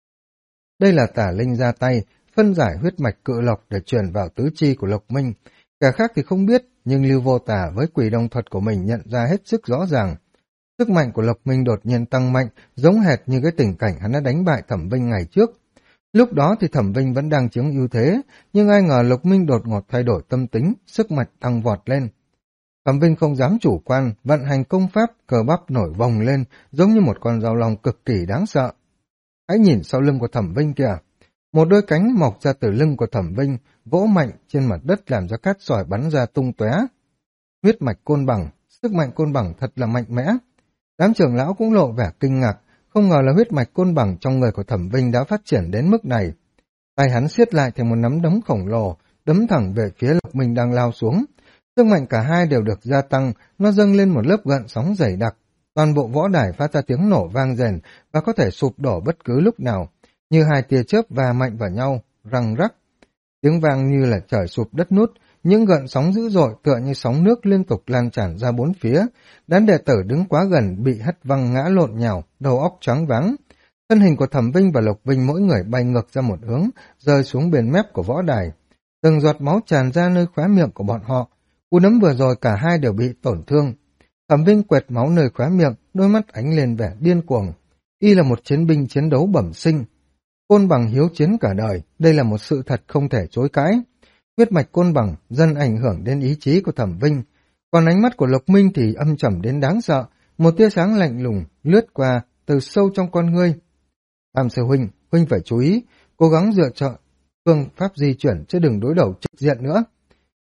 Đây là tả linh ra tay, phân giải huyết mạch cự lộc để truyền vào tứ chi của Lộc Minh. Cả khác thì không biết, nhưng Lưu Vô Tà với quỷ đồng thuật của mình nhận ra hết sức rõ ràng. Sức mạnh của Lộc Minh đột nhiên tăng mạnh, giống hệt như cái tình cảnh hắn đã đánh bại Thẩm Vinh ngày trước. Lúc đó thì Thẩm Vinh vẫn đang chiếm ưu thế, nhưng ai ngờ Lộc Minh đột ngột thay đổi tâm tính, sức mạnh tăng vọt lên. Thẩm Vinh không dám chủ quan, vận hành công pháp, cờ bắp nổi vòng lên, giống như một con dao long cực kỳ đáng sợ. Hãy nhìn sau lưng của Thẩm Vinh kìa. Một đôi cánh mọc ra từ lưng của Thẩm Vinh, vỗ mạnh trên mặt đất làm cho cát sỏi bắn ra tung tóe. Huyết mạch côn bằng, sức mạnh côn bằng thật là mạnh mẽ. Đám trưởng lão cũng lộ vẻ kinh ngạc, không ngờ là huyết mạch côn bằng trong người của Thẩm Vinh đã phát triển đến mức này. Tay hắn siết lại thành một nắm đấm khổng lồ, đấm thẳng về phía Lộc Minh đang lao xuống. Sức mạnh cả hai đều được gia tăng, nó dâng lên một lớp gợn sóng dày đặc. Toàn bộ võ đài phát ra tiếng nổ vang rền và có thể sụp đổ bất cứ lúc nào, như hai tia chớp va mạnh vào nhau, răng rắc. Tiếng vang như là trời sụp đất nút, những gợn sóng dữ dội tựa như sóng nước liên tục lan tràn ra bốn phía. Đám đệ tử đứng quá gần bị hất văng ngã lộn nhào, đầu óc choáng váng. Thân hình của Thẩm Vinh và Lộc Vinh mỗi người bay ngược ra một hướng, rơi xuống bên mép của võ đài. Từng giọt máu tràn ra nơi khóe miệng của bọn họ. Cú đấm vừa rồi cả hai đều bị tổn thương. Thẩm Vinh quẹt máu nơi khóe miệng, đôi mắt ánh lên vẻ điên cuồng. Y là một chiến binh chiến đấu bẩm sinh. Côn bằng hiếu chiến cả đời, đây là một sự thật không thể chối cãi. Huyết mạch côn bằng dần ảnh hưởng đến ý chí của Thẩm Vinh. Còn ánh mắt của Lộc Minh thì âm trầm đến đáng sợ, một tia sáng lạnh lùng lướt qua từ sâu trong con ngươi. Tam sư huynh phải chú ý, cố gắng dựa trợ phương pháp di chuyển chứ đừng đối đầu trực diện nữa.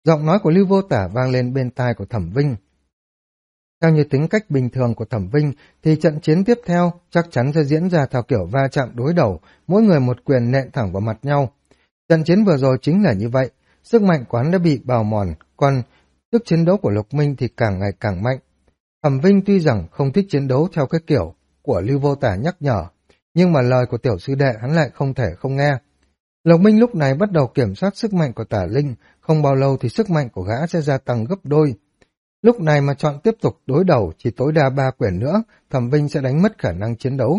Giọng nói của Lưu Vô Tả vang lên bên tai của Thẩm Vinh. Theo như tính cách bình thường của Thẩm Vinh thì trận chiến tiếp theo chắc chắn sẽ diễn ra theo kiểu va chạm đối đầu, mỗi người một quyền nện thẳng vào mặt nhau. Trận chiến vừa rồi chính là như vậy, sức mạnh quán đã bị bào mòn, còn sức chiến đấu của Lục Minh thì càng ngày càng mạnh. Thẩm Vinh tuy rằng không thích chiến đấu theo cái kiểu của Lưu Vô Tả nhắc nhở, nhưng mà lời của tiểu sư đệ hắn lại không thể không nghe. Lục Minh lúc này bắt đầu kiểm soát sức mạnh của Tả Linh, không bao lâu thì sức mạnh của gã sẽ gia tăng gấp đôi. Lúc này mà chọn tiếp tục đối đầu chỉ tối đa 3 quyền nữa, Thẩm Vinh sẽ đánh mất khả năng chiến đấu.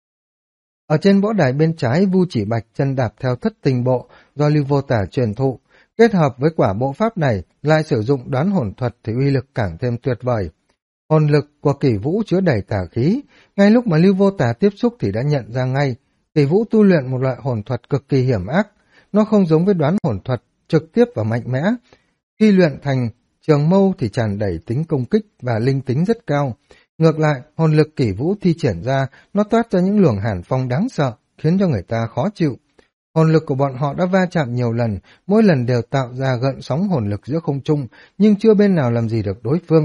Ở trên võ đài bên trái, Vu Chỉ Bạch chân đạp theo thất tình bộ do Lưu Vô Tả truyền thụ, kết hợp với quả bộ pháp này lại sử dụng đoán hồn thuật thì uy lực càng thêm tuyệt vời. Hồn lực của Kỷ Vũ chứa đầy tà khí, ngay lúc mà Lưu Vô Tả tiếp xúc thì đã nhận ra ngay, Kỷ Vũ tu luyện một loại hồn thuật cực kỳ hiểm ác, nó không giống với đoán hồn thuật trực tiếp và mạnh mẽ. Khi luyện thành trường mâu thì tràn đầy tính công kích và linh tính rất cao. Ngược lại, hồn lực Kỷ Vũ thi triển ra, nó toát ra những luồng hàn phong đáng sợ, khiến cho người ta khó chịu. Hồn lực của bọn họ đã va chạm nhiều lần, mỗi lần đều tạo ra gợn sóng hồn lực giữa không trung, nhưng chưa bên nào làm gì được đối phương.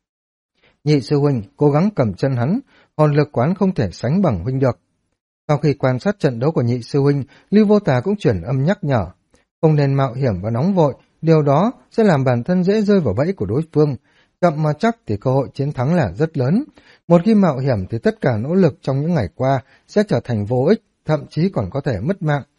Nhị sư huynh cố gắng cầm chân hắn, hồn lực quán không thể sánh bằng huynh được. Sau khi quan sát trận đấu của nhị sư huynh, Lưu Vô Tà cũng chuyển âm nhắc nhở, không nên mạo hiểm và nóng vội, điều đó sẽ làm bản thân dễ rơi vào bẫy của đối phương. Chậm mà chắc thì cơ hội chiến thắng là rất lớn. Một khi mạo hiểm thì tất cả nỗ lực trong những ngày qua sẽ trở thành vô ích, thậm chí còn có thể mất mạng.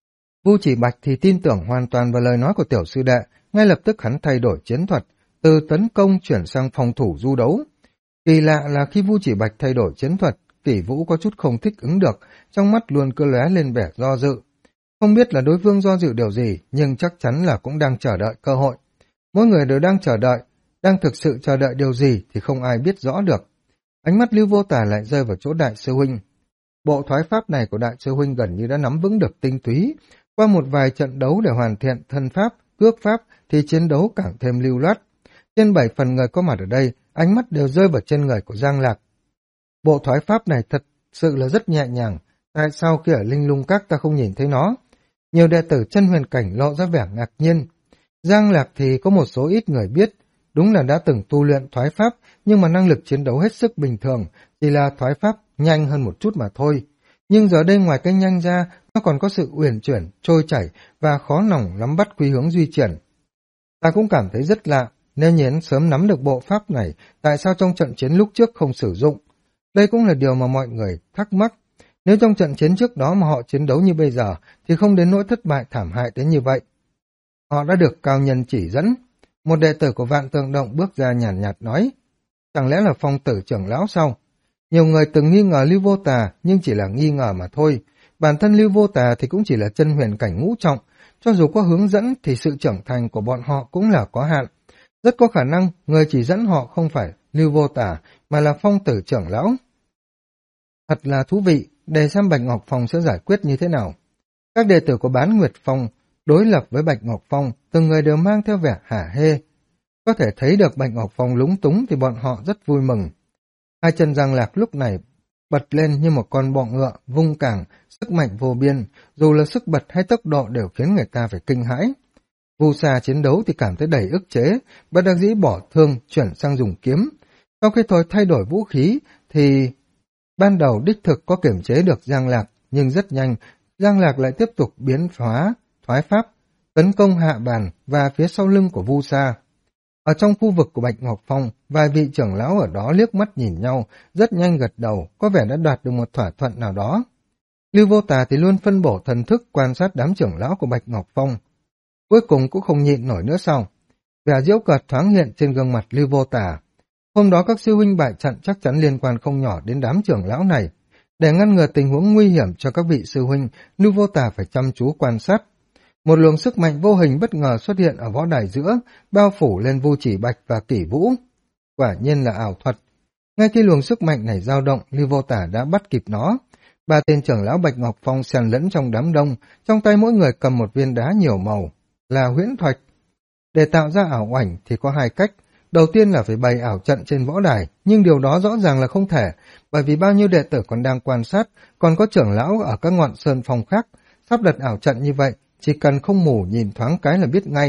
Vu Chỉ Bạch thì tin tưởng hoàn toàn vào lời nói của tiểu sư đệ, ngay lập tức hắn thay đổi chiến thuật, từ tấn công chuyển sang phòng thủ du đấu. Kỳ lạ là khi Vu Chỉ Bạch thay đổi chiến thuật, Kỷ Vũ có chút không thích ứng được, trong mắt luôn cứ lóe lên vẻ do dự. Không biết là đối phương do dự điều gì, nhưng chắc chắn là cũng đang chờ đợi cơ hội. Mỗi người đều đang chờ đợi, đang thực sự chờ đợi điều gì thì không ai biết rõ được. Ánh mắt Lưu Vô Tà lại rơi vào chỗ đại sư huynh. Bộ thoái pháp này của đại sư huynh gần như đã nắm vững được tinh túy. Qua một vài trận đấu để hoàn thiện thân pháp, cước pháp thì chiến đấu càng thêm lưu loát. Trên 7 phần người có mặt ở đây, ánh mắt đều rơi vào trên người của Giang Lạc. Bộ thoái pháp này thật sự là rất nhẹ nhàng, tại sao khi ở Linh Lung Các ta không nhìn thấy nó? Nhiều đệ tử chân huyền cảnh lộ ra vẻ ngạc nhiên. Giang Lạc thì có một số ít người biết, đúng là đã từng tu luyện thoái pháp, nhưng mà năng lực chiến đấu hết sức bình thường, chỉ là thoái pháp nhanh hơn một chút mà thôi. Nhưng giờ đây ngoài cái nhanh ra, nó còn có sự uyển chuyển, trôi chảy và khó lòng nắm bắt quy hướng di chuyển. Ta cũng cảm thấy rất lạ, nếu nhiên sớm nắm được bộ pháp này, tại sao trong trận chiến lúc trước không sử dụng? Đây cũng là điều mà mọi người thắc mắc. Nếu trong trận chiến trước đó mà họ chiến đấu như bây giờ, thì không đến nỗi thất bại thảm hại đến như vậy. Họ đã được cao nhân chỉ dẫn. Một đệ tử của Vạn Tượng Động bước ra nhàn nhạt nói, chẳng lẽ là Phong tử trưởng lão sao? Nhiều người từng nghi ngờ Lưu Vô Tà, nhưng chỉ là nghi ngờ mà thôi. Bản thân Lưu Vô Tà thì cũng chỉ là chân huyền cảnh ngũ trọng, cho dù có hướng dẫn thì sự trưởng thành của bọn họ cũng là có hạn. Rất có khả năng người chỉ dẫn họ không phải Lưu Vô Tà, mà là Phong tử trưởng lão. Thật là thú vị, để xem Bạch Ngọc Phong sẽ giải quyết như thế nào. Các đệ tử của Bán Nguyệt Phong đối lập với Bạch Ngọc Phong, từng người đều mang theo vẻ hả hê. Có thể thấy được Bạch Ngọc Phong lúng túng thì bọn họ rất vui mừng. Hai chân Giang Lạc lúc này bật lên như một con bọ ngựa, vung cảng, sức mạnh vô biên, dù là sức bật hay tốc độ đều khiến người ta phải kinh hãi. Vu Sa chiến đấu thì cảm thấy đầy ức chế, bất đắc dĩ bỏ thương, chuyển sang dùng kiếm. Sau khi thay đổi vũ khí thì ban đầu đích thực có kiểm chế được Giang Lạc, nhưng rất nhanh, Giang Lạc lại tiếp tục biến hóa, thoái pháp, tấn công hạ bàn và phía sau lưng của Vu Sa. Ở trong khu vực của Bạch Ngọc Phong, vài vị trưởng lão ở đó liếc mắt nhìn nhau, rất nhanh gật đầu, có vẻ đã đạt được một thỏa thuận nào đó. Lưu Vô Tà thì luôn phân bổ thần thức quan sát đám trưởng lão của Bạch Ngọc Phong. Cuối cùng cũng không nhịn nổi nữa sau. Vẻ giễu cợt thoáng hiện trên gương mặt Lưu Vô Tà. Hôm đó các sư huynh bại trận chắc chắn liên quan không nhỏ đến đám trưởng lão này. Để ngăn ngừa tình huống nguy hiểm cho các vị sư huynh, Lưu Vô Tà phải chăm chú quan sát. Một luồng sức mạnh vô hình bất ngờ xuất hiện ở võ đài giữa, bao phủ lên Vu Chỉ Bạch và Kỷ Vũ. Quả nhiên là ảo thuật. Ngay khi luồng sức mạnh này dao động, Lưu Vô Tả đã bắt kịp nó. Ba tên trưởng lão Bạch Ngọc Phong xen lẫn trong đám đông, trong tay mỗi người cầm một viên đá nhiều màu, là huyễn thạch. Để tạo ra ảo ảnh thì có hai cách. Đầu tiên là phải bày ảo trận trên võ đài, nhưng điều đó rõ ràng là không thể, bởi vì bao nhiêu đệ tử còn đang quan sát, còn có trưởng lão ở các ngọn sơn phong khác. Sắp đặt ảo trận như vậy, chỉ cần không mù nhìn thoáng cái là biết ngay.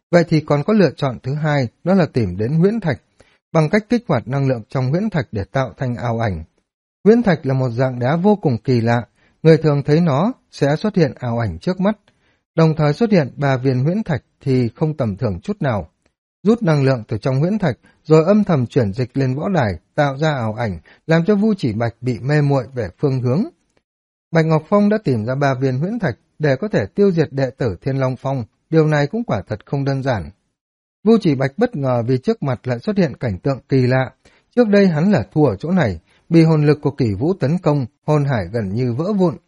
Vậy thì còn có lựa chọn thứ hai, đó là tìm đến huyễn thạch, bằng cách kích hoạt năng lượng trong huyễn thạch để tạo thành ảo ảnh. Huyễn thạch là một dạng đá vô cùng kỳ lạ, người thường thấy nó sẽ xuất hiện ảo ảnh trước mắt. Đồng thời xuất hiện 3 viên huyễn thạch thì không tầm thường chút nào. Rút năng lượng từ trong huyễn thạch rồi âm thầm chuyển dịch lên võ đài, tạo ra ảo ảnh, làm cho Vu Chỉ Bạch bị mê muội về phương hướng. Bạch Ngọc Phong đã tìm ra 3 viên huyễn thạch để có thể tiêu diệt đệ tử Thiên Long Phong, điều này cũng quả thật không đơn giản. Vu Chỉ Bạch bất ngờ vì trước mặt lại xuất hiện cảnh tượng kỳ lạ. Trước đây hắn là thua ở chỗ này, bị hồn lực của Kỷ Vũ tấn công, hồn hải gần như vỡ vụn.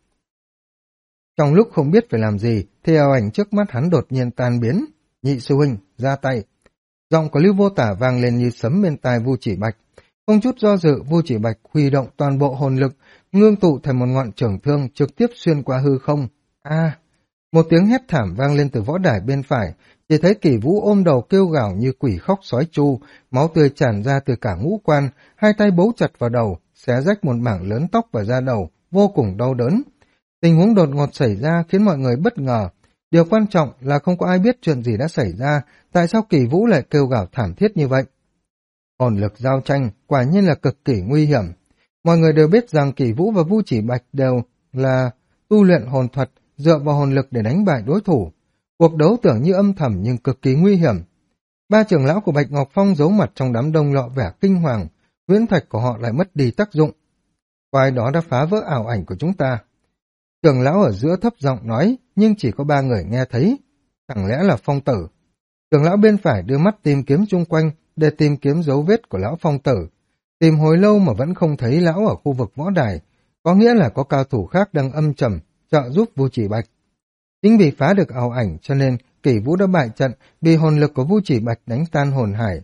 Trong lúc không biết phải làm gì, thì ảo ảnh trước mắt hắn đột nhiên tan biến. Nhị sư huynh, ra tay. Giọng của Lưu Vô Tả vang lên như sấm bên tai Vu Chỉ Bạch. Không chút do dự, Vu Chỉ Bạch huy động toàn bộ hồn lực, ngưng tụ thành một ngọn trường thương trực tiếp xuyên qua hư không. Một tiếng hét thảm vang lên từ võ đài bên phải, chỉ thấy Kỷ Vũ ôm đầu kêu gào như quỷ khóc sói tru, máu tươi tràn ra từ cả ngũ quan, hai tay bấu chặt vào đầu, xé rách một mảng lớn tóc và da đầu, vô cùng đau đớn. Tình huống đột ngột xảy ra khiến mọi người bất ngờ. Điều quan trọng là không có ai biết chuyện gì đã xảy ra, tại sao Kỷ Vũ lại kêu gào thảm thiết như vậy. Hồn lực giao tranh quả nhiên là cực kỳ nguy hiểm. Mọi người đều biết rằng Kỷ Vũ và Vu Chỉ Bạch đều là tu luyện hồn thuật, dựa vào hồn lực để đánh bại đối thủ. Cuộc đấu tưởng như âm thầm nhưng cực kỳ nguy hiểm. 3 trưởng lão của Bạch Ngọc Phong giấu mặt trong đám đông lọ vẻ kinh hoàng, huyễn thạch của họ lại mất đi tác dụng. Quái đó đã phá vỡ ảo ảnh của chúng ta. Trưởng lão ở giữa thấp giọng nói, nhưng chỉ có 3 người nghe thấy. Chẳng lẽ là Phong Tử? Trưởng lão bên phải đưa mắt tìm kiếm chung quanh để tìm kiếm dấu vết của lão Phong Tử. Tìm hồi lâu mà vẫn không thấy lão ở khu vực võ đài, có nghĩa là có cao thủ khác đang âm trầm trợ giúp Vu Chỉ Bạch. Chính vì phá được ảo ảnh cho nên Kỷ Vũ đã bại trận, bị hồn lực của Vu Chỉ Bạch đánh tan hồn hải.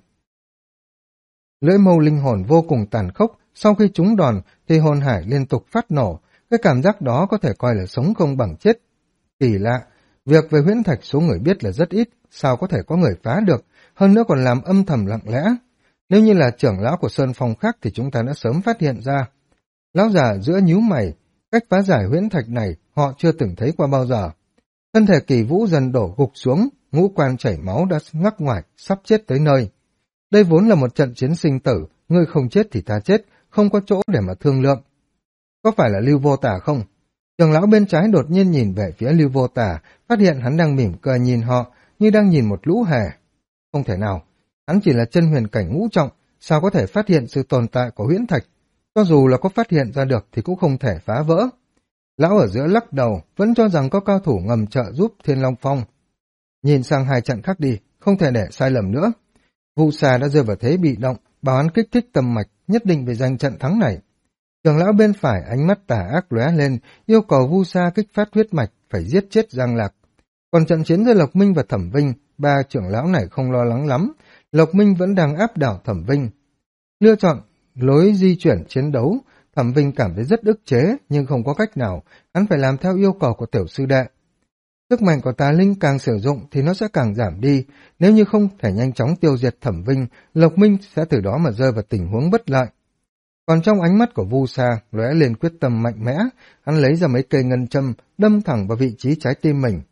Lưỡi mâu linh hồn vô cùng tàn khốc, sau khi trúng đòn thì hồn hải liên tục phát nổ, cái cảm giác đó có thể coi là sống không bằng chết. Kỳ lạ, việc về huyễn thạch số người biết là rất ít, sao có thể có người phá được, hơn nữa còn làm âm thầm lặng lẽ. Nếu như là trưởng lão của Sơn Phong khác thì chúng ta đã sớm phát hiện ra. Lão già giữa nhíu mày, cách phá giải huyễn thạch này họ chưa từng thấy qua bao giờ. Thân thể Kỷ Vũ dần đổ gục xuống, ngũ quan chảy máu đã ngắc ngoải, sắp chết tới nơi. Đây vốn là một trận chiến sinh tử, ngươi không chết thì ta chết, không có chỗ để mà thương lượng. Có phải là Lưu Vô Tả không? Trưởng lão bên trái đột nhiên nhìn về phía Lưu Vô Tả, phát hiện hắn đang mỉm cười nhìn họ, như đang nhìn một lũ hề. Không thể nào, hắn chỉ là chân huyền cảnh ngũ trọng, sao có thể phát hiện sự tồn tại của huyễn thạch? Cho dù là có phát hiện ra được thì cũng không thể phá vỡ. Lão ở giữa lắc đầu, vẫn cho rằng có cao thủ ngầm trợ giúp Thiên Long Phong. Nhìn sang 2 trận khác đi, không thể để sai lầm nữa. Vu Sa đã rơi vào thế bị động, bảo hắn kích thích tâm mạch, nhất định phải giành trận thắng này. Trưởng lão bên phải ánh mắt tà ác lóe lên, yêu cầu Vu Sa kích phát huyết mạch, phải giết chết Giang Lạc. Còn trận chiến giữa Lộc Minh và Thẩm Vinh, 3 trưởng lão này không lo lắng lắm, Lộc Minh vẫn đang áp đảo Thẩm Vinh. Lựa chọn lối di chuyển chiến đấu, Thẩm Vinh cảm thấy rất ức chế, nhưng không có cách nào, hắn phải làm theo yêu cầu của tiểu sư đệ. Sức mạnh của tà linh càng sử dụng thì nó sẽ càng giảm đi, nếu như không thể nhanh chóng tiêu diệt Thẩm Vinh, Lộc Minh sẽ từ đó mà rơi vào tình huống bất lợi. Còn trong ánh mắt của Vu Sa lóe lên quyết tâm mạnh mẽ, hắn lấy ra mấy cây ngân châm, đâm thẳng vào vị trí trái tim mình.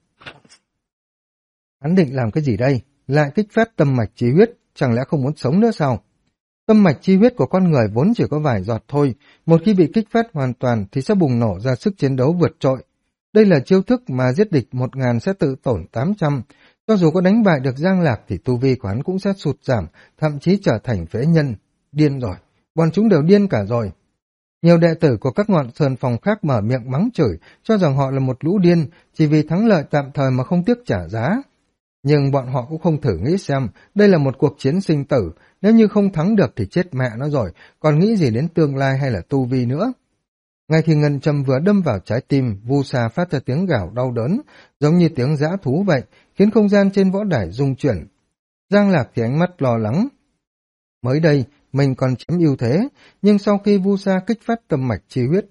Hắn định làm cái gì đây? Lại kích phát tâm mạch chi huyết, chẳng lẽ không muốn sống nữa sao? Tâm mạch chi huyết của con người vốn chỉ có vài giọt thôi, một khi bị kích phát hoàn toàn thì sẽ bùng nổ ra sức chiến đấu vượt trội. Đây là chiêu thức mà giết địch 1000 sẽ tự tổn 800, cho dù có đánh bại được Giang Lạc thì tu vi của hắn cũng sẽ sụt giảm, thậm chí trở thành phế nhân. Điên rồi, bọn chúng đều điên cả rồi. Nhiều đệ tử của các ngọn sơn phòng khác mở miệng mắng chửi, cho rằng họ là một lũ điên, chỉ vì thắng lợi tạm thời mà không tiếc trả giá. Nhưng bọn họ cũng không thử nghĩ xem, đây là một cuộc chiến sinh tử, nếu như không thắng được thì chết mẹ nó rồi, còn nghĩ gì đến tương lai hay là tu vi nữa. Ngay khi ngân châm vừa đâm vào trái tim, Vu Sa phát ra tiếng gào đau đớn, giống như tiếng dã thú vậy, khiến không gian trên võ đài rung chuyển. Giang Lạc thì ánh mắt lo lắng. Mới đây, mình còn chiếm ưu thế, nhưng sau khi Vu Sa kích phát tâm mạch chi huyết,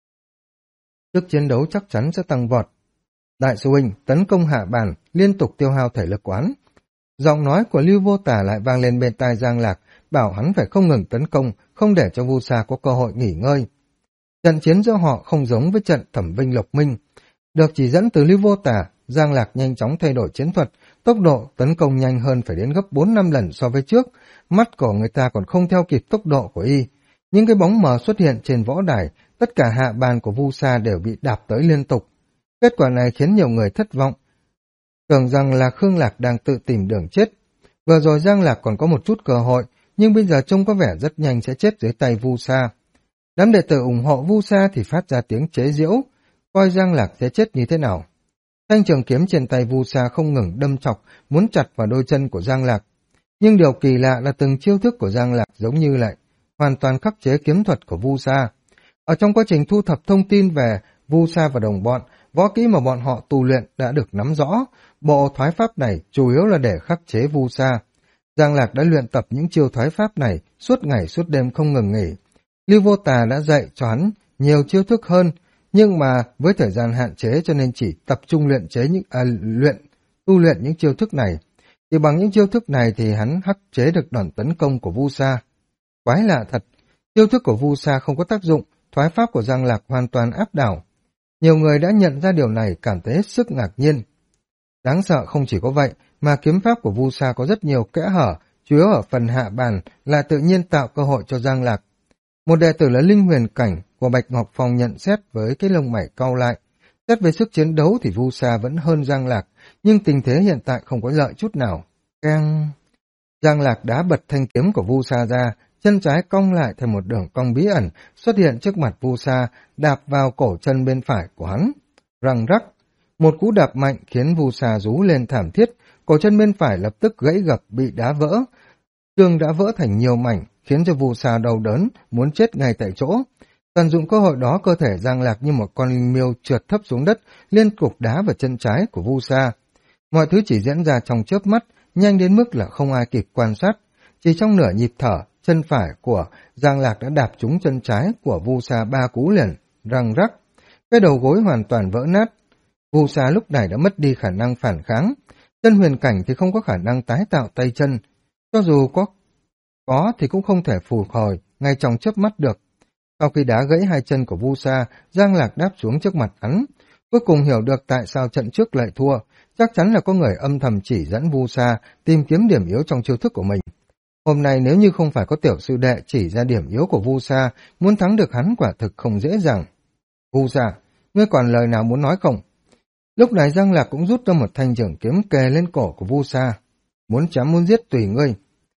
sức chiến đấu chắc chắn sẽ tăng vọt. Đại sư huynh tấn công hạ bàn, liên tục tiêu hao thể lực quán. Giọng nói của Lưu Vô Tả lại vang lên bên tai Giang Lạc, bảo hắn phải không ngừng tấn công, không để cho Vu Sa có cơ hội nghỉ ngơi. Trận chiến giữa họ không giống với trận Thẩm Vinh Lộc Minh. Được chỉ dẫn từ Lưu Vô Tả, Giang Lạc nhanh chóng thay đổi chiến thuật, tốc độ tấn công nhanh hơn phải đến gấp 4-5 lần so với trước, mắt của người ta còn không theo kịp tốc độ của y. Những cái bóng mờ xuất hiện trên võ đài, tất cả hạ bàn của Vu Sa đều bị đạp tới liên tục. Kết quả này khiến nhiều người thất vọng, tưởng rằng là Khương Lạc đang tự tìm đường chết. Vừa rồi Giang Lạc còn có một chút cơ hội, nhưng bây giờ trông có vẻ rất nhanh sẽ chết dưới tay Vu Sa. Đám đệ tử ủng hộ Vu Sa thì phát ra tiếng chế giễu, coi Giang Lạc sẽ chết như thế nào. Thanh trường kiếm trên tay Vu Sa không ngừng đâm chọc, muốn chặt vào đôi chân của Giang Lạc. Nhưng điều kỳ lạ là từng chiêu thức của Giang Lạc giống như lại hoàn toàn khắc chế kiếm thuật của Vu Sa. Ở trong quá trình thu thập thông tin về Vu Sa và đồng bọn, võ kỹ mà bọn họ tu luyện đã được nắm rõ. Bộ thoái pháp này chủ yếu là để khắc chế Vu Sa. Giang Lạc đã luyện tập những chiêu thoái pháp này suốt ngày suốt đêm không ngừng nghỉ. Lưu Vô Tà đã dạy cho hắn nhiều chiêu thức hơn, nhưng mà với thời gian hạn chế cho nên chỉ tập trung tu luyện những chiêu thức này. Chỉ bằng những chiêu thức này thì hắn khắc chế được đòn tấn công của Vu Sa. Quái lạ thật, chiêu thức của Vu Sa không có tác dụng, thoái pháp của Giang Lạc hoàn toàn áp đảo. Nhiều người đã nhận ra điều này cảm thấy hết sức ngạc nhiên. Đáng sợ không chỉ có vậy, mà kiếm pháp của Vu Sa có rất nhiều kẽ hở, chủ yếu ở phần hạ bàn là tự nhiên tạo cơ hội cho Giang Lạc. Một đệ tử là Linh Huyền Cảnh của Bạch Ngọc Phong nhận xét với cái lông mày cau lại. Xét về sức chiến đấu thì Vu Sa vẫn hơn Giang Lạc, nhưng tình thế hiện tại không có lợi chút nào. Keng! Giang Lạc đá bật thanh kiếm của Vu Sa ra, chân trái cong lại thành một đường cong bí ẩn xuất hiện trước mặt Vu Sa, đạp vào cổ chân bên phải của hắn. Răng rắc! Một cú đạp mạnh khiến Vu Sa rú lên thảm thiết, cổ chân bên phải lập tức gãy gập bị đá vỡ. Xương đã vỡ thành nhiều mảnh, khiến cho Vu Sa đau đớn, muốn chết ngay tại chỗ. Tận dụng cơ hội đó, cơ thể Giang Lạc như một con linh miêu trượt thấp xuống đất, liên tục đá vào chân trái của Vu Sa. Mọi thứ chỉ diễn ra trong chớp mắt, nhanh đến mức là không ai kịp quan sát. Chỉ trong nửa nhịp thở, chân phải của Giang Lạc đã đạp trúng chân trái của Vu Sa 3 cú liền, răng rắc. Cái đầu gối hoàn toàn vỡ nát. Vu Sa lúc này đã mất đi khả năng phản kháng. Chân huyền cảnh thì không có khả năng tái tạo tay chân. Cho dù có thì cũng không thể phục hồi ngay trong chớp mắt được. Sau khi đá gãy hai chân của Vu Sa, Giang Lạc đáp xuống trước mặt hắn. Cuối cùng hiểu được tại sao trận trước lại thua. Chắc chắn là có người âm thầm chỉ dẫn Vu Sa tìm kiếm điểm yếu trong chiêu thức của mình. Hôm nay nếu như không phải có tiểu sư đệ chỉ ra điểm yếu của Vu Sa, muốn thắng được hắn quả thực không dễ dàng. Vu Sa, ngươi còn lời nào muốn nói không? Lúc này Giang Lạc cũng rút ra một thanh trường kiếm kề lên cổ của Vu Sa. Muốn chém muốn giết tùy ngươi.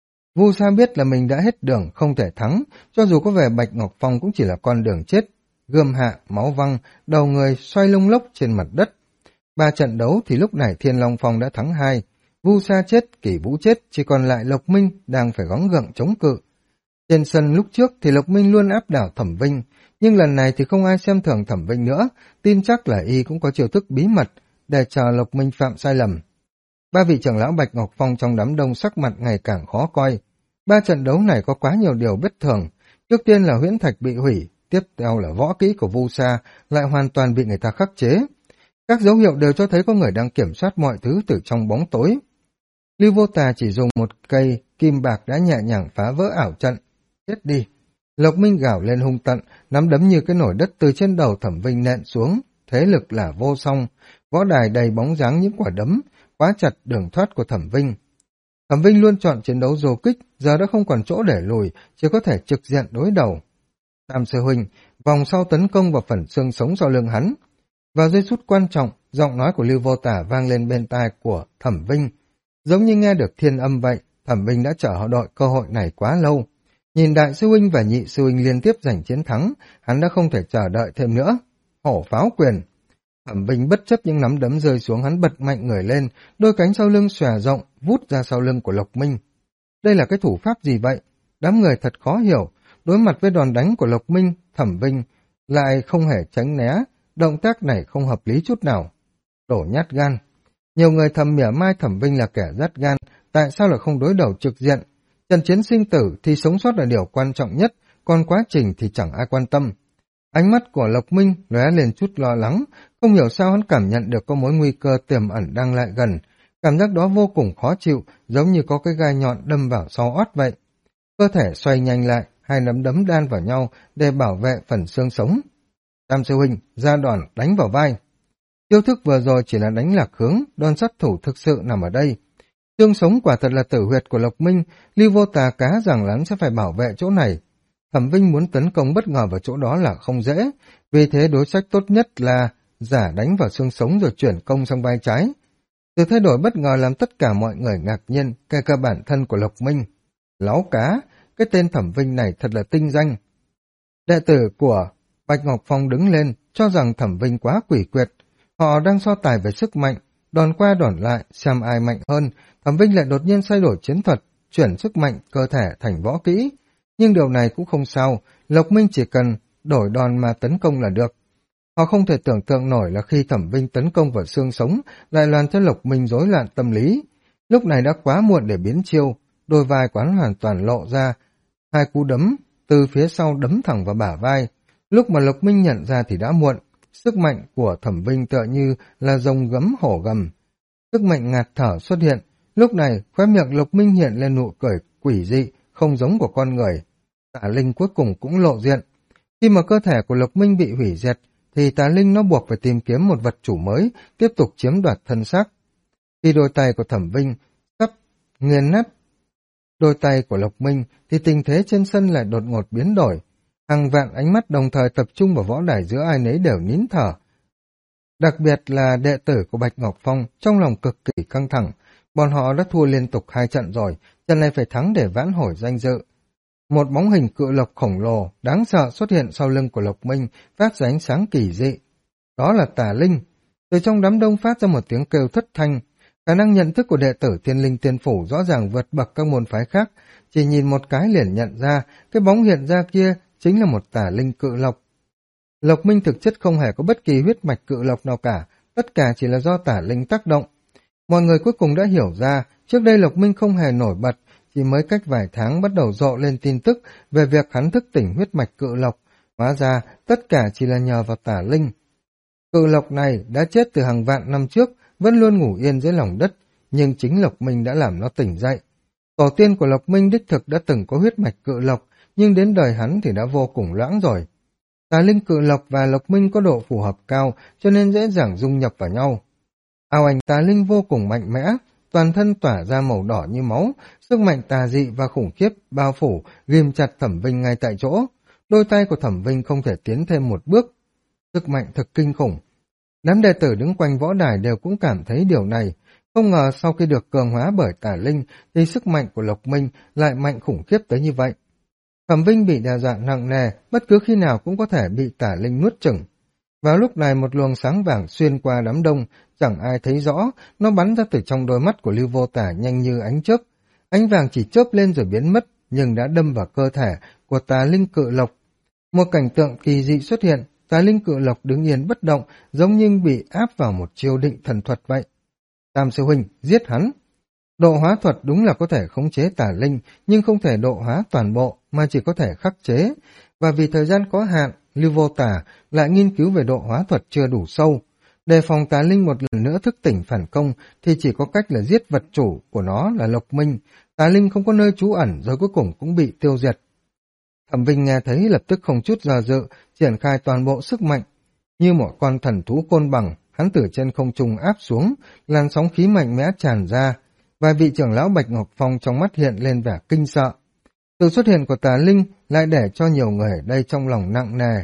Vu Sa biết là mình đã hết đường, không thể thắng, cho dù có về Bạch Ngọc Phong cũng chỉ là con đường chết. Gươm hạ, máu văng, đầu người xoay lông lốc trên mặt đất. 3 trận đấu thì lúc này Thiên Long Phong đã thắng 2. Vu Sa chết, Kỷ Vũ chết, chỉ còn lại Lộc Minh đang phải gắng gượng chống cự. Trên sân lúc trước thì Lộc Minh luôn áp đảo Thẩm Vinh, nhưng lần này thì không ai xem thường Thẩm Vinh nữa, tin chắc là y cũng có chiêu thức bí mật để chờ Lộc Minh phạm sai lầm. 3 vị trưởng lão Bạch Ngọc Phong trong đám đông sắc mặt ngày càng khó coi. 3 trận đấu này có quá nhiều điều bất thường. Trước tiên là huyễn thạch bị hủy, tiếp theo là võ kỹ của Vu Sa lại hoàn toàn bị người ta khắc chế. Các dấu hiệu đều cho thấy có người đang kiểm soát mọi thứ từ trong bóng tối. Lưu Vô Tà chỉ dùng một cây kim bạc đã nhẹ nhàng phá vỡ ảo trận. Chết đi! Lộc Minh gào lên hung tận, nắm đấm như cái nổi đất từ trên đầu Thẩm Vinh nện xuống. Thế lực là vô song, võ đài đầy bóng dáng những quả đấm, khóa chặt đường thoát của Thẩm Vinh. Thẩm Vinh luôn chọn chiến đấu du kích, giờ đã không còn chỗ để lùi, chỉ có thể trực diện đối đầu. Tam sư huynh, vòng sau tấn công vào phần xương sống sau lưng hắn. Vào giây phút quan trọng, giọng nói của Lưu Vô Tả vang lên bên tai của Thẩm Vinh. Giống như nghe được thiên âm vậy, Thẩm Vinh đã chờ họ đợi cơ hội này quá lâu. Nhìn đại sư huynh và nhị sư huynh liên tiếp giành chiến thắng, hắn đã không thể chờ đợi thêm nữa. Hổ pháo quyền! Thẩm Vinh bất chấp những nắm đấm rơi xuống, hắn bật mạnh người lên, đôi cánh sau lưng xòe rộng, vút ra sau lưng của Lộc Minh. Đây là cái thủ pháp gì vậy? Đám người thật khó hiểu, đối mặt với đòn đánh của Lộc Minh, Thẩm Vinh lại không hề tránh né, động tác này không hợp lý chút nào. Đổ nhát gan. Nhiều người thầm mỉa mai Thẩm Vinh là kẻ nhát gan, tại sao lại không đối đầu trực diện? Trận chiến sinh tử thì sống sót là điều quan trọng nhất, còn quá trình thì chẳng ai quan tâm. Ánh mắt của Lộc Minh lóe lên chút lo lắng, không hiểu sao hắn cảm nhận được có mối nguy cơ tiềm ẩn đang lại gần. Cảm giác đó vô cùng khó chịu, giống như có cái gai nhọn đâm vào sau ót vậy. Cơ thể xoay nhanh lại, hai nắm đấm đan vào nhau để bảo vệ phần xương sống. Tam sư huynh, ra đòn đánh vào vai. Chiêu thức vừa rồi chỉ là đánh lạc hướng, đòn sát thủ thực sự nằm ở đây. Xương sống quả thật là tử huyệt của Lộc Minh, Lưu Vô Tà cá rằng hắn sẽ phải bảo vệ chỗ này. Thẩm Vinh muốn tấn công bất ngờ vào chỗ đó là không dễ, vì thế đối sách tốt nhất là giả đánh vào xương sống rồi chuyển công sang vai trái. Sự thay đổi bất ngờ làm tất cả mọi người ngạc nhiên, kể cả bản thân của Lộc Minh. Láo cá, cái tên Thẩm Vinh này thật là tinh danh. Đệ tử của Bạch Ngọc Phong đứng lên, cho rằng Thẩm Vinh quá quỷ quyệt. Họ đang so tài về sức mạnh, đòn qua đòn lại, xem ai mạnh hơn. Thẩm Vinh lại đột nhiên thay đổi chiến thuật, chuyển sức mạnh cơ thể thành võ kỹ. Nhưng điều này cũng không sao, Lộc Minh chỉ cần đổi đòn mà tấn công là được. Họ không thể tưởng tượng nổi là khi Thẩm Vinh tấn công vào xương sống, lại làm cho Lộc Minh rối loạn tâm lý. Lúc này đã quá muộn để biến chiêu, đôi vai quán hoàn toàn lộ ra, hai cú đấm từ phía sau đấm thẳng vào bả vai. Lúc mà Lộc Minh nhận ra thì đã muộn, sức mạnh của Thẩm Vinh tựa như là rồng gấm hổ gầm. Sức mạnh ngạt thở xuất hiện, lúc này khóe miệng Lộc Minh hiện lên nụ cười quỷ dị, không giống của con người. Tà linh cuối cùng cũng lộ diện. Khi mà cơ thể của Lộc Minh bị hủy diệt, thì tà linh nó buộc phải tìm kiếm một vật chủ mới, tiếp tục chiếm đoạt thân xác. Khi đôi tay của Thẩm Vinh sắp nghiền nát đôi tay của Lộc Minh, thì tình thế trên sân lại đột ngột biến đổi. Hàng vạn ánh mắt đồng thời tập trung vào võ đài, giữa ai nấy đều nín thở. Đặc biệt là đệ tử của Bạch Ngọc Phong, trong lòng cực kỳ căng thẳng. Bọn họ đã thua liên tục 2 trận rồi, trận này phải thắng để vãn hồi danh dự. Một bóng hình cự lộc khổng lồ, đáng sợ xuất hiện sau lưng của Lộc Minh, phát ra ánh sáng kỳ dị. Đó là tà linh. Từ trong đám đông phát ra một tiếng kêu thất thanh. Khả năng nhận thức của đệ tử Thiên Linh Tiên Phủ rõ ràng vượt bậc các môn phái khác. Chỉ nhìn một cái liền nhận ra, cái bóng hiện ra kia chính là một tà linh cự lộc. Lộc Minh thực chất không hề có bất kỳ huyết mạch cự lộc nào cả, tất cả chỉ là do tà linh tác động. Mọi người cuối cùng đã hiểu ra, trước đây Lộc Minh không hề nổi bật, chỉ mới cách vài tháng bắt đầu rộ lên tin tức về việc hắn thức tỉnh huyết mạch cự lộc. Hóa ra, tất cả chỉ là nhờ vào tà linh. Cự lộc này đã chết từ hàng vạn năm trước, vẫn luôn ngủ yên dưới lòng đất, nhưng chính Lộc Minh đã làm nó tỉnh dậy. Tổ tiên của Lộc Minh đích thực đã từng có huyết mạch cự lộc, nhưng đến đời hắn thì đã vô cùng loãng rồi. Tà linh cự lộc và Lộc Minh có độ phù hợp cao, cho nên dễ dàng dung nhập vào nhau. Ảo ảnh tà linh vô cùng mạnh mẽ, toàn thân tỏa ra màu đỏ như máu, sức mạnh tà dị và khủng khiếp bao phủ, ghim chặt Thẩm Vinh ngay tại chỗ. Đôi tay của Thẩm Vinh không thể tiến thêm một bước. Sức mạnh thực kinh khủng. Đám đệ tử đứng quanh võ đài đều cũng cảm thấy điều này. Không ngờ sau khi được cường hóa bởi tà linh, thì sức mạnh của Lộc Minh lại mạnh khủng khiếp tới như vậy. Thẩm Vinh bị đe dọa nặng nề, bất cứ khi nào cũng có thể bị tà linh nuốt chửng. Vào lúc này một luồng sáng vàng xuyên qua đám đông, chẳng ai thấy rõ, nó bắn ra từ trong đôi mắt của Lưu Vô Tà nhanh như ánh chớp. Ánh vàng chỉ chớp lên rồi biến mất, nhưng đã đâm vào cơ thể của tà linh cự lộc. Một cảnh tượng kỳ dị xuất hiện, tà linh cự lộc đứng yên bất động, giống như bị áp vào một chiêu định thần thuật vậy. Tam sư huynh, giết hắn. Độ hóa thuật đúng là có thể khống chế tà linh, nhưng không thể độ hóa toàn bộ, mà chỉ có thể khắc chế. Và vì thời gian có hạn, Lưu Vô Tà lại nghiên cứu về độ hóa thuật chưa đủ sâu. Đề phòng tà linh một lần nữa thức tỉnh phản công, thì chỉ có cách là giết vật chủ của nó là Lộc Minh. Tà linh không có nơi trú ẩn, rồi cuối cùng cũng bị tiêu diệt. Thẩm Vinh nghe thấy lập tức không chút do dự, triển khai toàn bộ sức mạnh. Như một con thần thú côn bằng, hắn từ trên không trung áp xuống, làn sóng khí mạnh mẽ tràn ra. Vài vị trưởng lão Bạch Ngọc Phong trong mắt hiện lên vẻ kinh sợ. Sự xuất hiện của tà linh lại để cho nhiều người ở đây trong lòng nặng nề.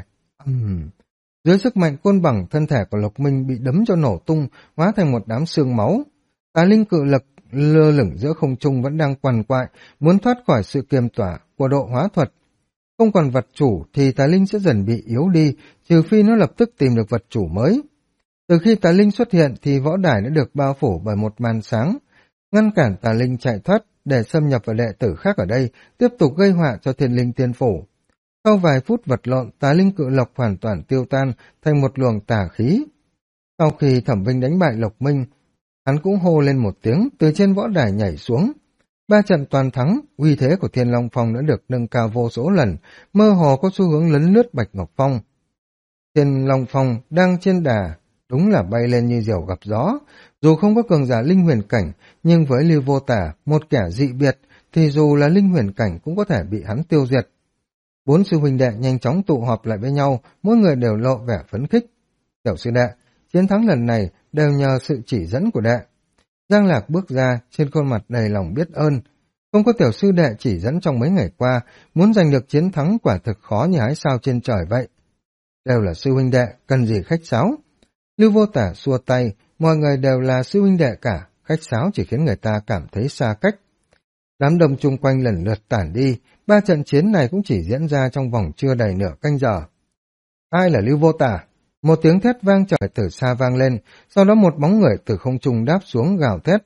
Dưới sức mạnh côn bằng, thân thể của Lộc Minh bị đấm cho nổ tung, hóa thành một đám xương máu. Tà linh cự lực lơ lửng giữa không trung vẫn đang quằn quại, muốn thoát khỏi sự kiềm tỏa của độ hóa thuật. Không còn vật chủ thì tà linh sẽ dần bị yếu đi, trừ phi nó lập tức tìm được vật chủ mới. Từ khi tà linh xuất hiện thì võ đài đã được bao phủ bởi một màn sáng, ngăn cản tà linh chạy thoát để xâm nhập vào đệ tử khác ở đây, tiếp tục gây họa cho Thiên Linh Tiên Phủ. Sau vài phút vật lộn, tà linh cự lộc hoàn toàn tiêu tan thành một luồng tà khí. Sau khi Thẩm Vinh đánh bại Lộc Minh, hắn cũng hô lên một tiếng, từ trên võ đài nhảy xuống. 3 trận toàn thắng, uy thế của Thiên Long Phong đã được nâng cao vô số lần, mơ hồ có xu hướng lấn lướt Bạch Ngọc Phong. Thiên Long Phong đang trên đà, đúng là bay lên như diều gặp gió. Dù không có cường giả linh huyền cảnh, nhưng với Lưu Vô Tà, một kẻ dị biệt, thì dù là linh huyền cảnh cũng có thể bị hắn tiêu diệt. 4 sư huynh đệ nhanh chóng tụ họp lại với nhau, mỗi người đều lộ vẻ phấn khích. Tiểu sư đệ, chiến thắng lần này đều nhờ sự chỉ dẫn của đệ. Giang Lạc bước ra, trên khuôn mặt đầy lòng biết ơn. Không có tiểu sư đệ chỉ dẫn trong mấy ngày qua, muốn giành được chiến thắng quả thực khó như hái sao trên trời vậy. Đều là sư huynh đệ, cần gì khách sáo? Lưu Vô Tả xua tay, mọi người đều là sư huynh đệ cả, khách sáo chỉ khiến người ta cảm thấy xa cách. Đám đông chung quanh lần lượt tản đi, 3 trận chiến này cũng chỉ diễn ra trong vòng chưa đầy nửa canh giờ. Ai là Lưu Vô Tả? Một tiếng thét vang trời từ xa vang lên, sau đó một bóng người từ không trung đáp xuống gào thét.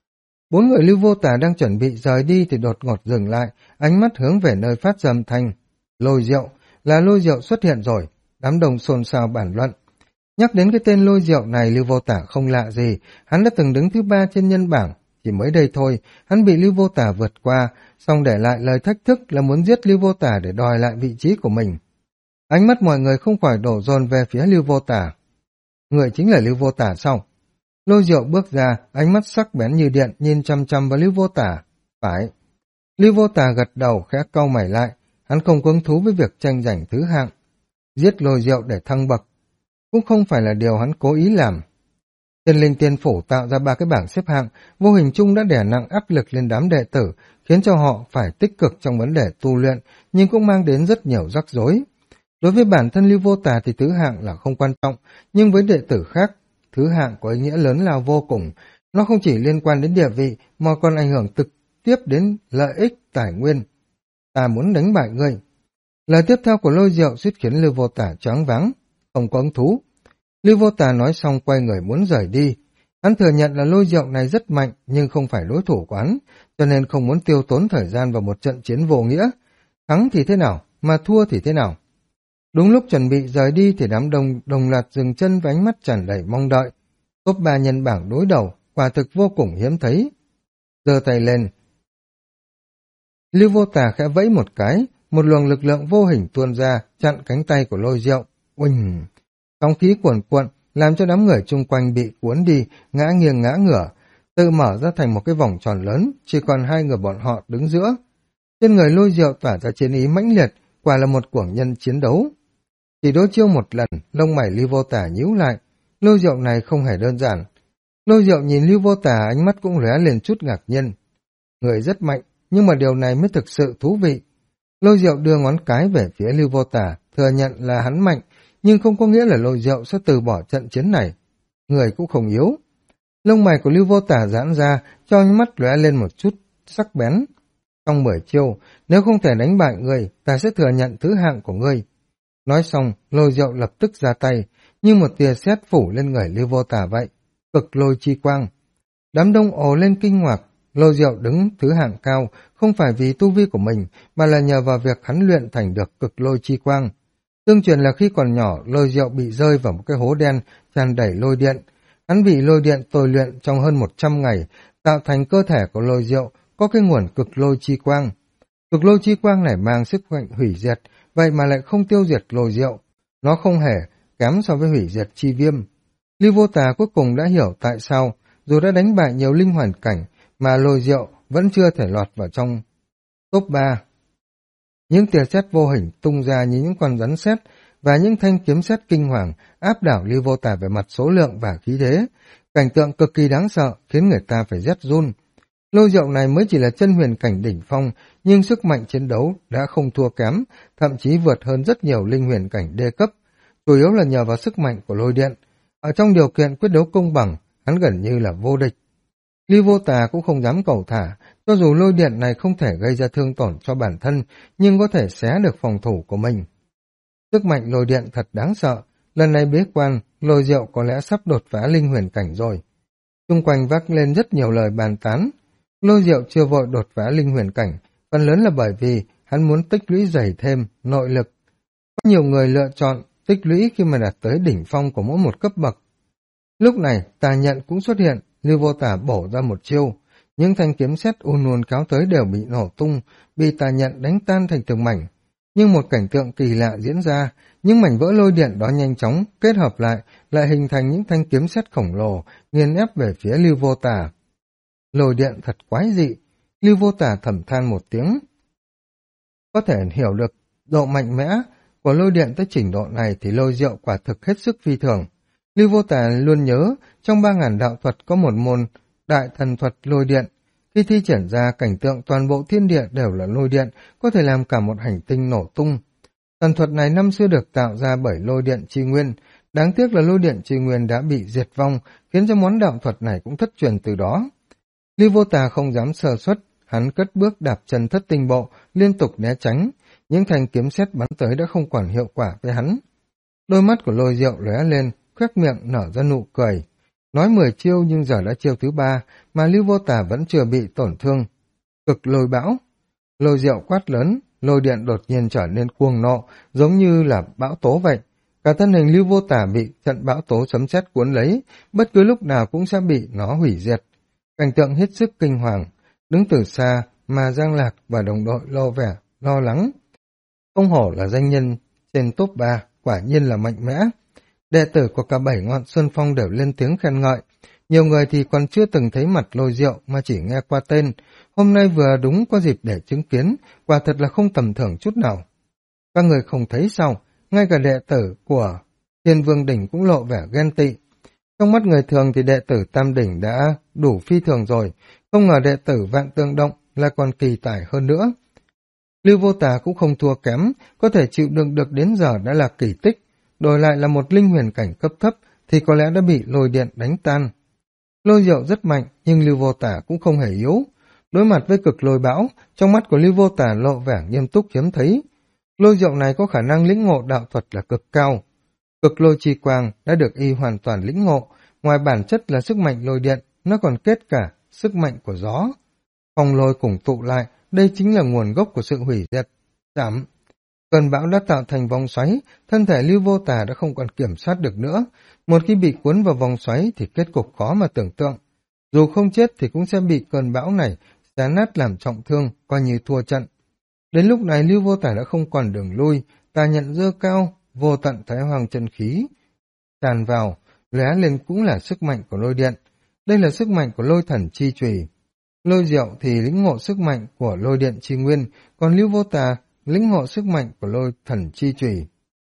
4 người Lưu Vô Tả đang chuẩn bị rời đi thì đột ngột dừng lại, ánh mắt hướng về nơi phát ra âm thanh. Lôi Diệu, là Lôi Diệu xuất hiện rồi, đám đông xôn xao bàn luận. Nhắc đến cái tên Lôi Diệu này, Lưu Vô Tả không lạ gì, hắn đã từng đứng thứ 3 trên nhân bảng, chỉ mới đây thôi, hắn bị Lưu Vô Tả vượt qua, xong để lại lời thách thức là muốn giết Lưu Vô Tả để đòi lại vị trí của mình. Ánh mắt mọi người không khỏi đổ dồn về phía Lưu Vô Tả. Người chính là Lưu Vô Tả sao? Lôi Diệu bước ra, ánh mắt sắc bén như điện, nhìn chăm chăm vào Lưu Vô Tả. Phải. Lưu Vô Tả gật đầu, khẽ cau mày lại, hắn không có hứng thú với việc tranh giành thứ hạng. Giết Lôi Diệu để thăng bậc cũng không phải là điều hắn cố ý làm. Thiên Linh Tiên Phủ tạo ra 3 cái bảng xếp hạng, vô hình chung đã đè nặng áp lực lên đám đệ tử, khiến cho họ phải tích cực trong vấn đề tu luyện, nhưng cũng mang đến rất nhiều rắc rối. Đối với bản thân Lưu Vô Tả thì thứ hạng là không quan trọng, nhưng với đệ tử khác, thứ hạng có ý nghĩa lớn lao vô cùng. Nó không chỉ liên quan đến địa vị, mà còn ảnh hưởng trực tiếp đến lợi ích, tài nguyên. Ta muốn đánh bại ngươi. Lời tiếp theo của Lôi Diệu suýt khiến Lưu Vô Tả choáng váng, không có hứng thú. Lưu Vô Tả nói xong quay người muốn rời đi. Hắn thừa nhận là Lôi Diệu này rất mạnh, nhưng không phải đối thủ của hắn, cho nên không muốn tiêu tốn thời gian vào một trận chiến vô nghĩa. Thắng thì thế nào, mà thua thì thế nào? Đúng lúc chuẩn bị rời đi thì đám đông đồng loạt dừng chân với ánh mắt tràn đầy mong đợi. Top 3 nhân bảng đối đầu, quả thực vô cùng hiếm thấy. Giơ tay lên. Lưu Vô Tả khẽ vẫy một cái, một luồng lực lượng vô hình tuôn ra, chặn cánh tay của Lôi Diệu. Uỳnh! Sóng khí cuồn cuộn, làm cho đám người chung quanh bị cuốn đi, ngã nghiêng ngã ngửa, tự mở ra thành một cái vòng tròn lớn, chỉ còn 2 người bọn họ đứng giữa. Trên người Lôi Diệu tỏa ra chiến ý mãnh liệt, quả là một cuồng nhân chiến đấu. Chỉ đối chiêu một lần, lông mày Lưu Vô Tả nhíu lại, Lôi Diệu này không hề đơn giản. Lôi Diệu nhìn Lưu Vô Tả, ánh mắt cũng lóe lên chút ngạc nhiên. Người rất mạnh, nhưng mà điều này mới thực sự thú vị. Lôi Diệu đưa ngón cái về phía Lưu Vô Tả, thừa nhận là hắn mạnh, nhưng không có nghĩa là Lôi Diệu sẽ từ bỏ trận chiến này. Người cũng không yếu. Lông mày của Lưu Vô Tả giãn ra, cho ánh mắt lóe lên một chút sắc bén. Trong 10 chiêu, nếu không thể đánh bại người, ta sẽ thừa nhận thứ hạng của ngươi. Nói xong, Lôi Diệu lập tức ra tay, như một tia sét phủ lên người Lưu Vô Tả vậy. Cực lôi chi quang. Đám đông ồ lên kinh ngạc. Lôi Diệu đứng thứ hạng cao, không phải vì tu vi của mình, mà là nhờ vào việc hắn luyện thành được cực lôi chi quang. Tương truyền là khi còn nhỏ, Lôi Diệu bị rơi vào một cái hố đen, tràn đầy lôi điện. Hắn bị lôi điện tôi luyện trong hơn 100 ngày, tạo thành cơ thể của Lôi Diệu có cái nguồn cực lôi chi quang. Cực lôi chi quang này mang sức mạnh hủy diệt, vậy mà lại không tiêu diệt Lôi Diệu. Nó không hề kém so với hủy diệt chi viêm. Lưu Vô Tả cuối cùng đã hiểu tại sao, dù đã đánh bại nhiều linh hoàn cảnh, mà Lôi Diệu vẫn chưa thể lọt vào trong top 3. Những tia sét vô hình tung ra như những con rắn sét và những thanh kiếm sét kinh hoàng áp đảo Lưu Vô Tả về mặt số lượng và khí thế. Cảnh tượng cực kỳ đáng sợ, khiến người ta phải rét run. Lôi Diệu này mới chỉ là chân huyền cảnh đỉnh phong, nhưng sức mạnh chiến đấu đã không thua kém, thậm chí vượt hơn rất nhiều linh huyền cảnh đê cấp, chủ yếu là nhờ vào sức mạnh của lôi điện. Ở trong điều kiện quyết đấu công bằng, hắn gần như là vô địch. Lưu Vô Tả cũng không dám cầu thả, cho dù lôi điện này không thể gây ra thương tổn cho bản thân, nhưng có thể xé được phòng thủ của mình. Sức mạnh lôi điện thật đáng sợ, lần này bế quan, Lôi Diệu có lẽ sắp đột phá linh huyền cảnh rồi. Xung quanh vác lên rất nhiều lời bàn tán. Lôi Diệu chưa vội đột phá linh huyền cảnh, phần lớn là bởi vì hắn muốn tích lũy dày thêm nội lực. Có nhiều người lựa chọn tích lũy khi mà đạt tới đỉnh phong của mỗi một cấp bậc. Lúc này, tà nhận cũng xuất hiện, Lưu Vô Tả bổ ra một chiêu. Những thanh kiếm sét ùn kéo tới đều bị nổ tung, bị tà nhận đánh tan thành từng mảnh. Nhưng một cảnh tượng kỳ lạ diễn ra, những mảnh vỡ lôi điện đó nhanh chóng kết hợp lại hình thành những thanh kiếm sét khổng lồ, nghiền ép về phía Lưu Vô Tả. Lôi điện thật quái dị, Lưu Vô Tả thầm than một tiếng. Có thể hiểu được độ mạnh mẽ của lôi điện tới trình độ này thì Lôi Diệu quả thực hết sức phi thường. Lưu Vô Tà luôn nhớ, trong 3.000 đạo thuật có một môn đại thần thuật lôi điện. Khi thi triển ra, cảnh tượng toàn bộ thiên địa đều là lôi điện, có thể làm cả một hành tinh nổ tung. Thần thuật này năm xưa được tạo ra bởi lôi điện chi nguyên. Đáng tiếc là lôi điện chi nguyên đã bị diệt vong, khiến cho món đạo thuật này cũng thất truyền từ đó. Lưu Vô Tà không dám sơ suất, hắn cất bước đạp chân thất tinh bộ, liên tục né tránh. Những thanh kiếm sét bắn tới đã không còn hiệu quả với hắn. Đôi mắt của Lôi Diệu lóe lên, khóe miệng nở ra nụ cười. Nói 10 chiêu nhưng giờ đã chiêu thứ 3, mà Lưu Vô Tà vẫn chưa bị tổn thương. Cực lôi bão. Lôi Diệu quát lớn, lôi điện đột nhiên trở nên cuồng nộ, giống như là bão tố vậy. Cả thân hình Lưu Vô Tà bị trận bão tố sấm sét cuốn lấy, bất cứ lúc nào cũng sẽ bị nó hủy diệt. Cảnh tượng hết sức kinh hoàng, đứng từ xa mà Giang Lạc và đồng đội lo vẻ lo lắng. Không hổ là danh nhân trên top 3, quả nhiên là mạnh mẽ. Đệ tử của cả 7 ngọn Xuân Phong đều lên tiếng khen ngợi. Nhiều người thì còn chưa từng thấy mặt Lôi Diệu mà chỉ nghe qua tên. Hôm nay vừa đúng có dịp để chứng kiến, quả thật là không tầm thường chút nào. Các người không thấy sao, ngay cả đệ tử của Thiên Vương Đỉnh cũng lộ vẻ ghen tị. Trong mắt người thường thì đệ tử Tam Đỉnh đã đủ phi thường rồi, không ngờ đệ tử Vạn Tương Động là còn kỳ tài hơn nữa. Lưu Vô Tà cũng không thua kém, có thể chịu đựng được đến giờ đã là kỳ tích. Đổi lại là một linh huyền cảnh cấp thấp thì có lẽ đã bị lôi điện đánh tan. Lôi Diệu rất mạnh, nhưng Lưu Vô Tà cũng không hề yếu. Đối mặt với cực lôi bão, trong mắt của Lưu Vô Tà lộ vẻ nghiêm túc hiếm thấy. Lôi Diệu này có khả năng lĩnh ngộ đạo thuật là cực cao. Cực lôi chi quang đã được y hoàn toàn lĩnh ngộ, ngoài bản chất là sức mạnh lôi điện, nó còn kết cả sức mạnh của gió. Phong lôi cùng tụ lại, đây chính là nguồn gốc của sự hủy diệt. Giảm. Cơn bão đã tạo thành vòng xoáy, thân thể Lưu Vô Tà đã không còn kiểm soát được nữa. Một khi bị cuốn vào vòng xoáy thì kết cục khó mà tưởng tượng. Dù không chết thì cũng sẽ bị cơn bão này xé nát làm trọng thương, coi như thua trận. Đến lúc này Lưu Vô Tà đã không còn đường lui, tà nhận dơ cao, vô tận thái hoàng chân khí tràn vào, lóe lên cũng là sức mạnh của lôi điện. Đây là sức mạnh của lôi thần chi chùy. Lôi Diệu thì lĩnh ngộ sức mạnh của lôi điện chi nguyên, còn Lưu Vô Tà lĩnh ngộ sức mạnh của lôi thần chi chùy.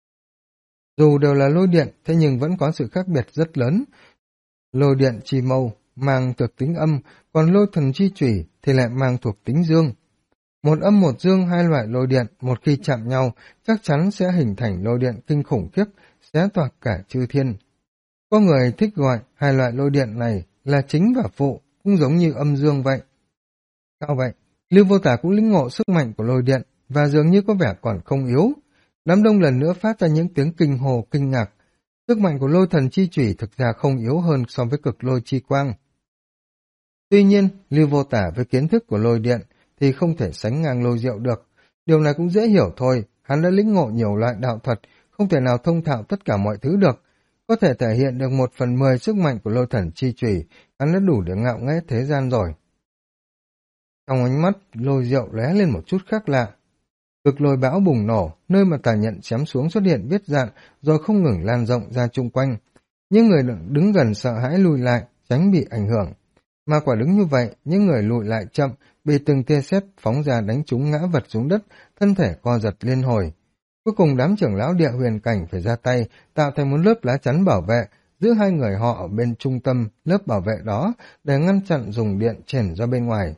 Dù đều là lôi điện, thế nhưng vẫn có sự khác biệt rất lớn. Lôi điện chi mâu mang thuộc tính âm, còn lôi thần chi chùy thì lại mang thuộc tính dương. Một âm một dương, hai loại lôi điện, một khi chạm nhau, chắc chắn sẽ hình thành lôi điện kinh khủng khiếp, xé toạc cả chư thiên. Có người thích gọi hai loại lôi điện này là chính và phụ, cũng giống như âm dương vậy. Sao vậy? Lưu Vô Tà cũng lĩnh ngộ sức mạnh của lôi điện, và dường như có vẻ còn không yếu. Đám đông lần nữa phát ra những tiếng kinh hồ kinh ngạc. Sức mạnh của lôi thần chi chủy thực ra không yếu hơn so với cực lôi chi quang. Tuy nhiên, Lưu Vô Tà với kiến thức của lôi điện thì không thể sánh ngang Lôi Diệu được. Điều này cũng dễ hiểu thôi, hắn đã lĩnh ngộ nhiều loại đạo thuật, không thể nào thông thạo tất cả mọi thứ được. Có thể thể hiện được 1/10 sức mạnh của lôi thần chi chủy, hắn đã đủ để ngạo nghễ thế gian rồi. Trong ánh mắt, Lôi Diệu lóe lên một chút khác lạ. Cực lôi bão bùng nổ, nơi mà tà nhận chém xuống xuất hiện vết dạn, rồi không ngừng lan rộng ra chung quanh. Những người đứng gần sợ hãi lùi lại, tránh bị ảnh hưởng. Mà quả đứng như vậy, những người lùi lại chậm, bị từng tia sét phóng ra đánh trúng ngã vật xuống đất, thân thể co giật liên hồi. Cuối cùng đám trưởng lão địa huyền cảnh phải ra tay, tạo thành một lớp lá chắn bảo vệ, giữ hai người họ ở bên trung tâm lớp bảo vệ đó để ngăn chặn dùng điện chèn ra bên ngoài.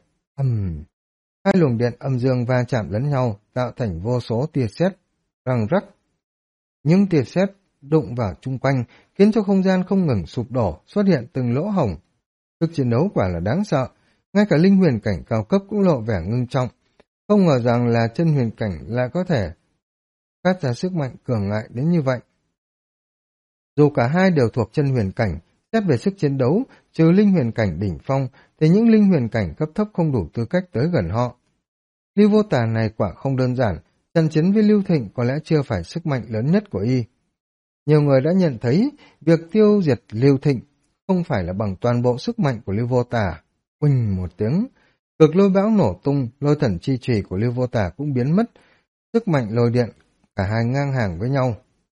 Hai luồng điện âm dương va chạm lẫn nhau, tạo thành vô số tia sét răng rắc. Những tia sét đụng vào chung quanh, khiến cho không gian không ngừng sụp đổ, xuất hiện từng lỗ hổng. Sức chiến đấu quả là đáng sợ, ngay cả linh huyền cảnh cao cấp cũng lộ vẻ ngưng trọng. Không ngờ rằng là chân huyền cảnh lại có thể phát ra sức mạnh cường ngại đến như vậy. Dù cả hai đều thuộc chân huyền cảnh, xét về sức chiến đấu, trừ linh huyền cảnh đỉnh phong, thì những linh huyền cảnh cấp thấp không đủ tư cách tới gần họ. Lưu Vô Tà này quả không đơn giản, trận chiến với Lưu Thịnh có lẽ chưa phải sức mạnh lớn nhất của y. Nhiều người đã nhận thấy việc tiêu diệt Lưu Thịnh không phải là bằng toàn bộ sức mạnh của Lưu Vô Tà. Uỳnh một tiếng, cực lôi bão nổ tung, lôi thần chi chủy của Lưu Vô Tà cũng biến mất, sức mạnh lôi điện, cả hai ngang hàng với nhau.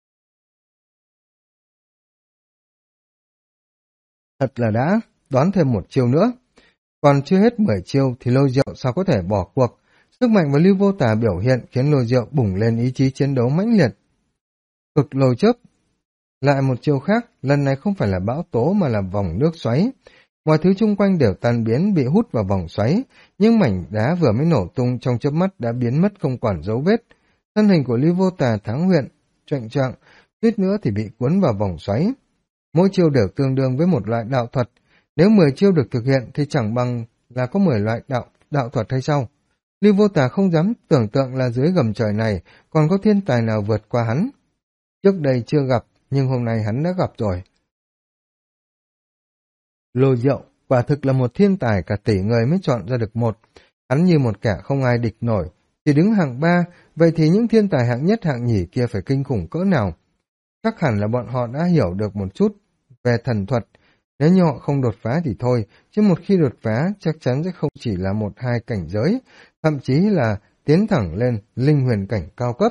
Thật là đã, đoán thêm một chiêu nữa. Còn chưa hết 10 chiêu thì Lôi Diệu sao có thể bỏ cuộc. Sức mạnh mà Lưu Vô Tà biểu hiện khiến Lôi Diệu bùng lên ý chí chiến đấu mãnh liệt. Cực lôi chớp. Lại một chiêu khác, lần này không phải là bão tố mà là vòng nước xoáy. Mọi thứ chung quanh đều tan biến, bị hút vào vòng xoáy, nhưng mảnh đá vừa mới nổ tung trong chớp mắt đã biến mất không còn dấu vết. Thân hình của Lưu Vô Tà thắng huyện, choạng choạng, suýt nữa thì bị cuốn vào vòng xoáy. Mỗi chiêu đều tương đương với một loại đạo thuật. Nếu 10 chiêu được thực hiện thì chẳng bằng là có 10 loại đạo thuật hay sao? Lưu Vô Tà không dám tưởng tượng là dưới gầm trời này còn có thiên tài nào vượt qua hắn. Trước đây chưa gặp, nhưng hôm nay hắn đã gặp rồi. Lôi Diệu quả thực là một thiên tài, cả tỷ người mới chọn ra được một. Hắn như một kẻ không ai địch nổi, chỉ đứng hạng 3, vậy thì những thiên tài hạng nhất hạng nhì kia phải kinh khủng cỡ nào. Chắc hẳn là bọn họ đã hiểu được một chút về thần thuật. Nếu như họ không đột phá thì thôi, chứ một khi đột phá chắc chắn sẽ không chỉ là 1-2 cảnh giới, thậm chí là tiến thẳng lên linh huyền cảnh cao cấp.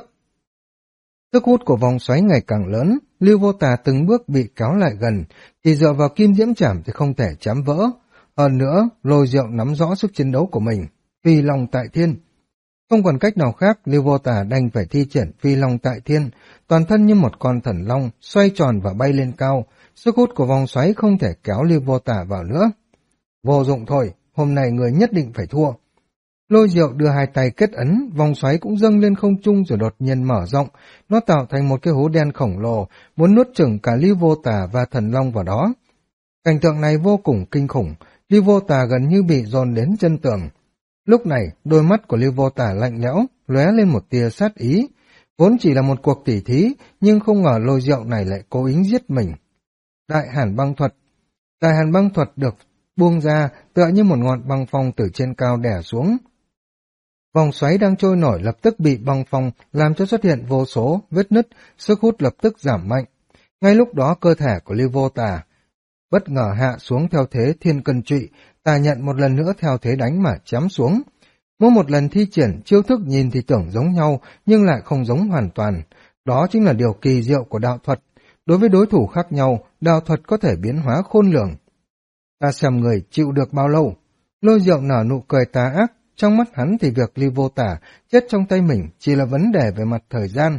Sức hút của vòng xoáy ngày càng lớn, Lưu Vô Tà từng bước bị kéo lại gần, chỉ dựa vào kim diễm trảm thì không thể chém vỡ. Hơn nữa, Lôi Diệu nắm rõ sức chiến đấu của mình, phi long tại thiên. Không còn cách nào khác, Lưu Vô Tà đành phải thi triển phi long tại thiên, toàn thân như một con thần long, xoay tròn và bay lên cao. Sức hút của vòng xoáy không thể kéo Lưu Vô Tà vào nữa. Vô dụng thôi, hôm nay người nhất định phải thua. Lôi Diệu đưa hai tay kết ấn, vòng xoáy cũng dâng lên không trung rồi đột nhiên mở rộng, nó tạo thành một cái hố đen khổng lồ, muốn nuốt chửng cả Lưu Vô Tà và thần long vào đó. Cảnh tượng này vô cùng kinh khủng, Lưu Vô Tà gần như bị dồn đến chân tường. Lúc này, đôi mắt của Lưu Vô Tà lạnh lẽo, lóe lên một tia sát ý. Vốn chỉ là một cuộc tỉ thí, nhưng không ngờ Lôi Diệu này lại cố ý giết mình. Đại Hàn băng thuật. Đại Hàn băng thuật được buông ra, tựa như một ngọn băng phong từ trên cao đè xuống. Vòng xoáy đang trôi nổi lập tức bị băng phong làm cho xuất hiện vô số vết nứt, sức hút lập tức giảm mạnh. Ngay lúc đó cơ thể của Lưu Vô Tà bất ngờ hạ xuống theo thế thiên cân trụy, tà nhận một lần nữa theo thế đánh mà chém xuống. Mỗi một lần thi triển, chiêu thức nhìn thì tưởng giống nhau nhưng lại không giống hoàn toàn. Đó chính là điều kỳ diệu của đạo thuật. Đối với đối thủ khác nhau, đạo thuật có thể biến hóa khôn lường. Ta xem người chịu được bao lâu. Lôi Diệu nở nụ cười tà ác, trong mắt hắn thì việc Lưu Vô Tà chết trong tay mình chỉ là vấn đề về mặt thời gian.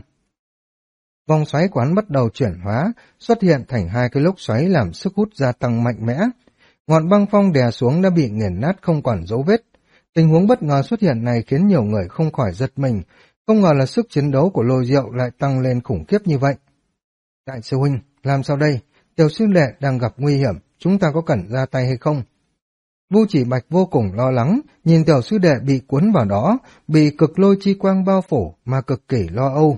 Vòng xoáy của hắn bắt đầu chuyển hóa, xuất hiện thành hai cái lốc xoáy làm sức hút gia tăng mạnh mẽ. Ngọn băng phong đè xuống đã bị nghiền nát không còn dấu vết. Tình huống bất ngờ xuất hiện này khiến nhiều người không khỏi giật mình, không ngờ là sức chiến đấu của Lôi Diệu lại tăng lên khủng khiếp như vậy. Đại sư huynh, làm sao đây? Tiểu sư đệ đang gặp nguy hiểm, chúng ta có cần ra tay hay không? Vu Chỉ Bạch vô cùng lo lắng, nhìn tiểu sư đệ bị cuốn vào đó, bị cực lôi chi quang bao phủ mà cực kỳ lo âu.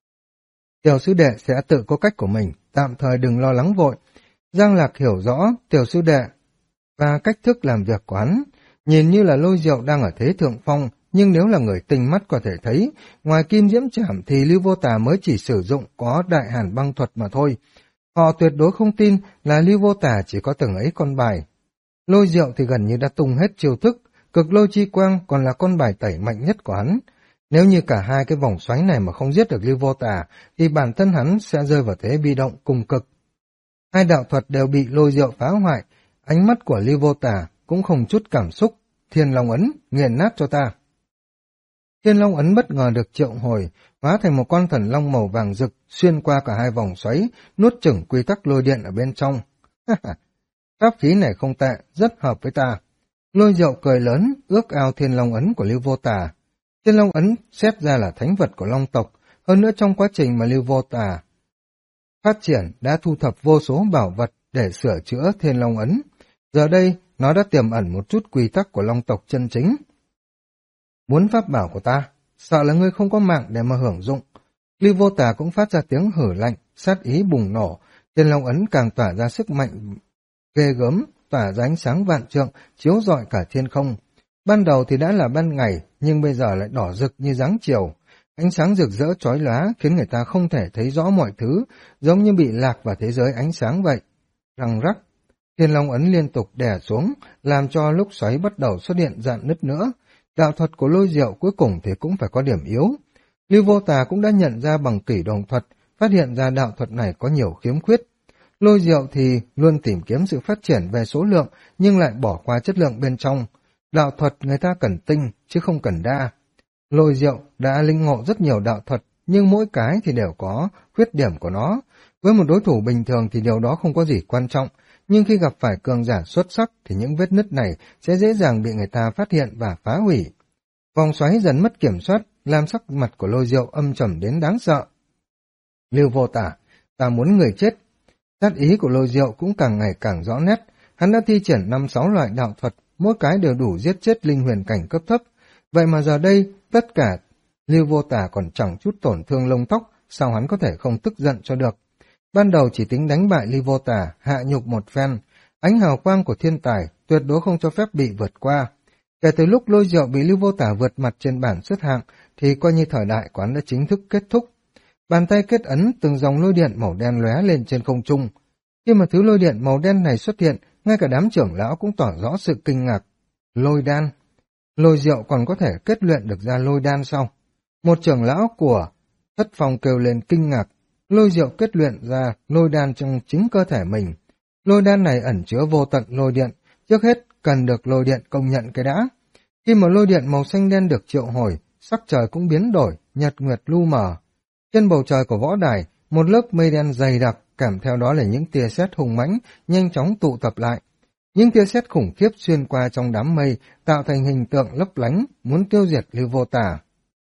Tiểu sư đệ sẽ tự có cách của mình, tạm thời đừng lo lắng vội. Giang Lạc hiểu rõ tiểu sư đệ và cách thức làm việc của hắn, nhìn như là Lôi Diệu đang ở thế thượng phong, nhưng nếu là người tinh mắt có thể thấy, ngoài kim diễm trảm thì Lưu Vô Tà mới chỉ sử dụng có Đại Hàn băng thuật mà thôi. Họ tuyệt đối không tin là Lưu Vô Tà chỉ có từng ấy con bài. Lôi Diệu thì gần như đã tung hết chiêu thức, cực lôi chi quang còn là con bài tẩy mạnh nhất của hắn. Nếu như cả hai cái vòng xoáy này mà không giết được Lưu Vô Tà, thì bản thân hắn sẽ rơi vào thế bị động cùng cực. Hai đạo thuật đều bị Lôi Diệu phá hoại, ánh mắt của Lưu Vô Tà cũng không chút cảm xúc. Thiên Long ấn, nghiền nát cho ta. Thiên Long ấn bất ngờ được triệu hồi, hóa thành một con thần long màu vàng rực, xuyên qua cả hai vòng xoáy, nuốt chửng quy tắc lôi điện ở bên trong. Pháp khí này không tệ, rất hợp với ta. Lôi Diệu cười lớn, ước ao Thiên Long ấn của Lưu Vô Tà. Thiên Long ấn xét ra là thánh vật của Long tộc, hơn nữa trong quá trình mà Lưu Vô Tà phát triển đã thu thập vô số bảo vật để sửa chữa Thiên Long ấn. Giờ đây, nó đã tiềm ẩn một chút quy tắc của Long tộc chân chính. Muốn pháp bảo của ta, sợ là ngươi không có mạng để mà hưởng dụng. Lưu Vô Tà cũng phát ra tiếng hử lạnh, sát ý bùng nổ. Thiên Long ấn càng tỏa ra sức mạnh ghê gớm, tỏa ra ánh sáng vạn trượng, chiếu rọi cả thiên không. Ban đầu thì đã là ban ngày, nhưng bây giờ lại đỏ rực như dáng chiều. Ánh sáng rực rỡ chói lóa khiến người ta không thể thấy rõ mọi thứ, giống như bị lạc vào thế giới ánh sáng vậy. Răng rắc, Thiên Long ấn liên tục đè xuống, làm cho lúc xoáy bắt đầu xuất hiện rạn nứt nữa. Đạo thuật của Lôi Diệu cuối cùng thì cũng phải có điểm yếu. Lưu Vô Tà cũng đã nhận ra bằng kỷ đồng thuật, phát hiện ra đạo thuật này có nhiều khiếm khuyết. Lôi Diệu thì luôn tìm kiếm sự phát triển về số lượng, nhưng lại bỏ qua chất lượng bên trong. Đạo thuật người ta cần tinh, chứ không cần đa. Lôi Diệu đã linh ngộ rất nhiều đạo thuật, nhưng mỗi cái thì đều có khuyết điểm của nó. Với một đối thủ bình thường thì điều đó không có gì quan trọng, nhưng khi gặp phải cường giả xuất sắc thì những vết nứt này sẽ dễ dàng bị người ta phát hiện và phá hủy. Vòng xoáy dần mất kiểm soát, làm sắc mặt của Lôi Diệu âm trầm đến đáng sợ. Lưu Vô Tả, ta muốn người chết. Sát ý của Lôi Diệu cũng càng ngày càng rõ nét, hắn đã thi triển 5-6 loại đạo thuật, mỗi cái đều đủ giết chết linh huyền cảnh cấp thấp. Vậy mà giờ đây, tất cả Lưu Vô Tả còn chẳng chút tổn thương lông tóc, sao hắn có thể không tức giận cho được. Ban đầu chỉ tính đánh bại Lưu Vô Tả, hạ nhục một phen, ánh hào quang của thiên tài tuyệt đối không cho phép bị vượt qua. Kể từ lúc Lôi Diệu bị Lưu Vô Tả vượt mặt trên bảng xếp hạng, thì coi như thời đại quán đã chính thức kết thúc. Bàn tay kết ấn, từng dòng lôi điện màu đen lóe lên trên không trung. Khi mà thứ lôi điện màu đen này xuất hiện, ngay cả đám trưởng lão cũng tỏ rõ sự kinh ngạc. Lôi đan. Lôi Diệu còn có thể kết luyện được ra lôi đan sao? Một trưởng lão của Thất Phong kêu lên kinh ngạc. Lôi Diệu kết luyện ra lôi đan trong chính cơ thể mình. Lôi đan này ẩn chứa vô tận lôi điện, trước hết cần được lôi điện công nhận cái đã. Khi mà lôi điện màu xanh đen được triệu hồi, sắc trời cũng biến đổi, nhật nguyệt lu mờ. Trên bầu trời của võ đài, một lớp mây đen dày đặc, kèm theo đó là những tia sét hùng mãnh nhanh chóng tụ tập lại. Những tia sét khủng khiếp xuyên qua trong đám mây, tạo thành hình tượng lấp lánh, muốn tiêu diệt Lưu Vô Tả.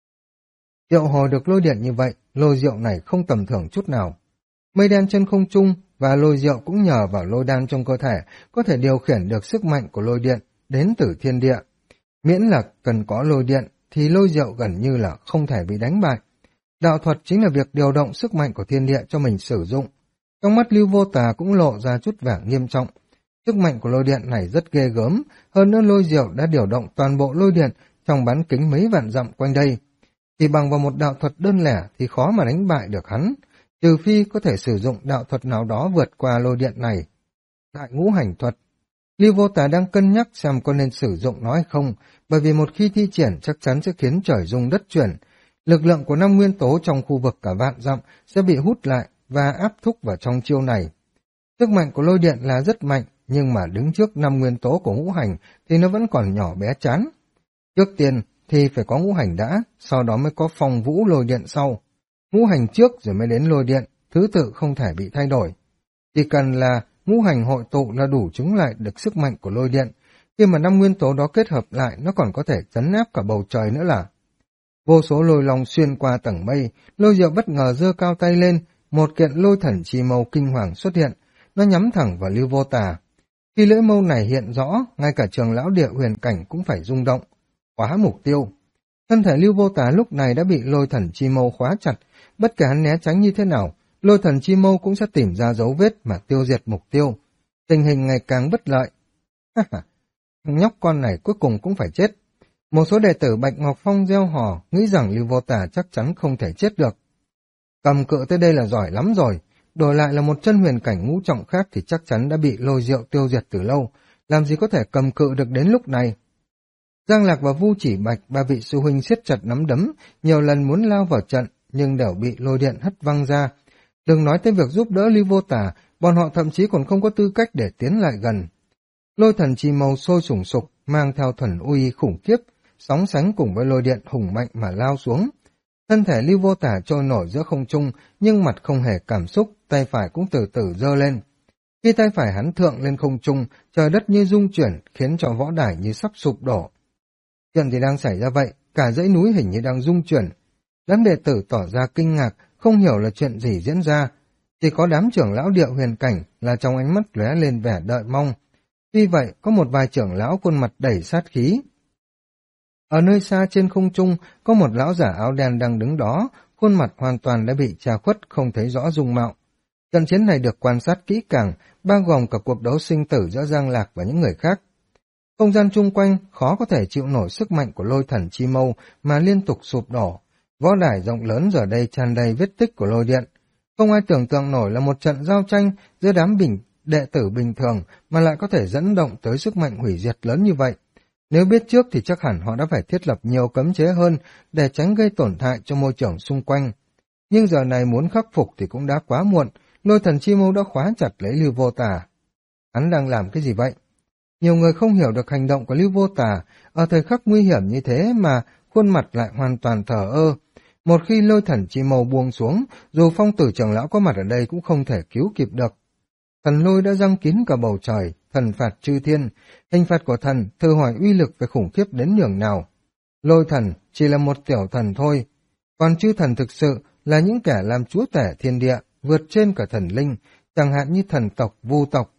Triệu hồi được lôi điện như vậy, Lôi Diệu này không tầm thường chút nào. Mây đen trên không trung và Lôi Diệu cũng nhờ vào lôi đan trong cơ thể có thể điều khiển được sức mạnh của lôi điện đến từ thiên địa. Miễn là cần có lôi điện thì Lôi Diệu gần như là không thể bị đánh bại. Đạo thuật chính là việc điều động sức mạnh của thiên địa cho mình sử dụng. Trong mắt Lưu Vô Tà cũng lộ ra chút vẻ nghiêm trọng. Sức mạnh của lôi điện này rất ghê gớm, hơn nữa Lôi Diệu đã điều động toàn bộ lôi điện trong bán kính mấy vạn dặm quanh đây. Chỉ bằng vào một đạo thuật đơn lẻ thì khó mà đánh bại được hắn, trừ phi có thể sử dụng đạo thuật nào đó vượt qua lôi điện này. Đại ngũ hành thuật. Lưu Vô Tà đang cân nhắc xem có nên sử dụng nó hay không, bởi vì một khi thi triển chắc chắn sẽ khiến trời rung đất chuyển. Lực lượng của 5 nguyên tố trong khu vực cả vạn dặm sẽ bị hút lại và áp thúc vào trong chiêu này. Sức mạnh của lôi điện là rất mạnh, nhưng mà đứng trước 5 nguyên tố của ngũ hành thì nó vẫn còn nhỏ bé chán. Trước tiên thì phải có ngũ hành đã, sau đó mới có phong vũ lôi điện sau. Ngũ hành trước rồi mới đến lôi điện, thứ tự không thể bị thay đổi. Chỉ cần là ngũ hành hội tụ là đủ chứng lại được sức mạnh của lôi điện. Khi mà 5 nguyên tố đó kết hợp lại, nó còn có thể trấn áp cả bầu trời nữa là. Vô số lôi long xuyên qua tầng mây, Lôi Diệu bất ngờ giơ cao tay lên, một kiện lôi thần chi mâu kinh hoàng xuất hiện, nó nhắm thẳng vào Lưu Vô Tà. Khi lưỡi mâu này hiện rõ, ngay cả trường lão địa huyền cảnh cũng phải rung động. Khóa mục tiêu. Thân thể Lưu Vô Tà lúc này đã bị lôi thần chi mâu khóa chặt, bất kể hắn né tránh như thế nào, lôi thần chi mâu cũng sẽ tìm ra dấu vết mà tiêu diệt mục tiêu. Tình hình ngày càng bất lợi. Nhóc con này cuối cùng cũng phải chết. Một số đệ tử Bạch Ngọc Phong reo hò, nghĩ rằng Lưu Vô Tà chắc chắn không thể chết được. Cầm cự tới đây là giỏi lắm rồi, đổi lại là một chân huyền cảnh ngũ trọng khác thì chắc chắn đã bị Lôi Diệu tiêu diệt từ lâu, làm gì có thể cầm cự được đến lúc này. Giang Lạc và Vu Chỉ Bạch, ba vị sư huynh siết chặt nắm đấm, nhiều lần muốn lao vào trận, nhưng đều bị lôi điện hất văng ra. Đừng nói tới việc giúp đỡ Lưu Vô Tà, bọn họ thậm chí còn không có tư cách để tiến lại gần. Lôi thần chi mâu sôi sùng sục, mang theo thuần uy khủng khiếp, sóng sánh cùng với lôi điện hùng mạnh mà lao xuống. Thân thể Lưu Vô Tả trôi nổi giữa không trung, nhưng mặt không hề cảm xúc, tay phải cũng từ từ giơ lên. Khi tay phải hắn thượng lên không trung, trời đất như rung chuyển, khiến cho võ đài như sắp sụp đổ. Chuyện gì đang xảy ra vậy? Cả dãy núi hình như đang rung chuyển. Đám đệ tử tỏ ra kinh ngạc, không hiểu là chuyện gì diễn ra. Chỉ có đám trưởng lão địa huyền cảnh là trong ánh mắt lóe lên vẻ đợi mong. Tuy vậy, có một vài trưởng lão khuôn mặt đầy sát khí. Ở nơi xa trên không trung, có một lão giả áo đen đang đứng đó, khuôn mặt hoàn toàn đã bị che khuất, không thấy rõ dung mạo. Trận chiến này được quan sát kỹ càng, bao gồm cả cuộc đấu sinh tử giữa Giang Lạc và những người khác. Không gian chung quanh khó có thể chịu nổi sức mạnh của lôi thần chi mâu mà liên tục sụp đổ. Võ đài rộng lớn giờ đây tràn đầy vết tích của lôi điện. Không ai tưởng tượng nổi là một trận giao tranh giữa đám đệ tử bình thường mà lại có thể dẫn động tới sức mạnh hủy diệt lớn như vậy. Nếu biết trước thì chắc hẳn họ đã phải thiết lập nhiều cấm chế hơn để tránh gây tổn hại cho môi trường xung quanh. Nhưng giờ này muốn khắc phục thì cũng đã quá muộn, lôi thần chi mâu đã khóa chặt lấy Lưu Vô Tà. Hắn đang làm cái gì vậy? Nhiều người không hiểu được hành động của Lưu Vô Tà, ở thời khắc nguy hiểm như thế mà khuôn mặt lại hoàn toàn thờ ơ. Một khi lôi thần chi mâu buông xuống, dù phong tử trưởng lão có mặt ở đây cũng không thể cứu kịp được. Thần lôi đã giăng kín cả bầu trời, thần phạt chư thiên, hình phạt của thần thử hỏi uy lực và khủng khiếp đến nhường nào. Lôi thần chỉ là một tiểu thần thôi, còn chư thần thực sự là những kẻ làm chúa tể thiên địa, vượt trên cả thần linh, chẳng hạn như thần tộc, vu tộc.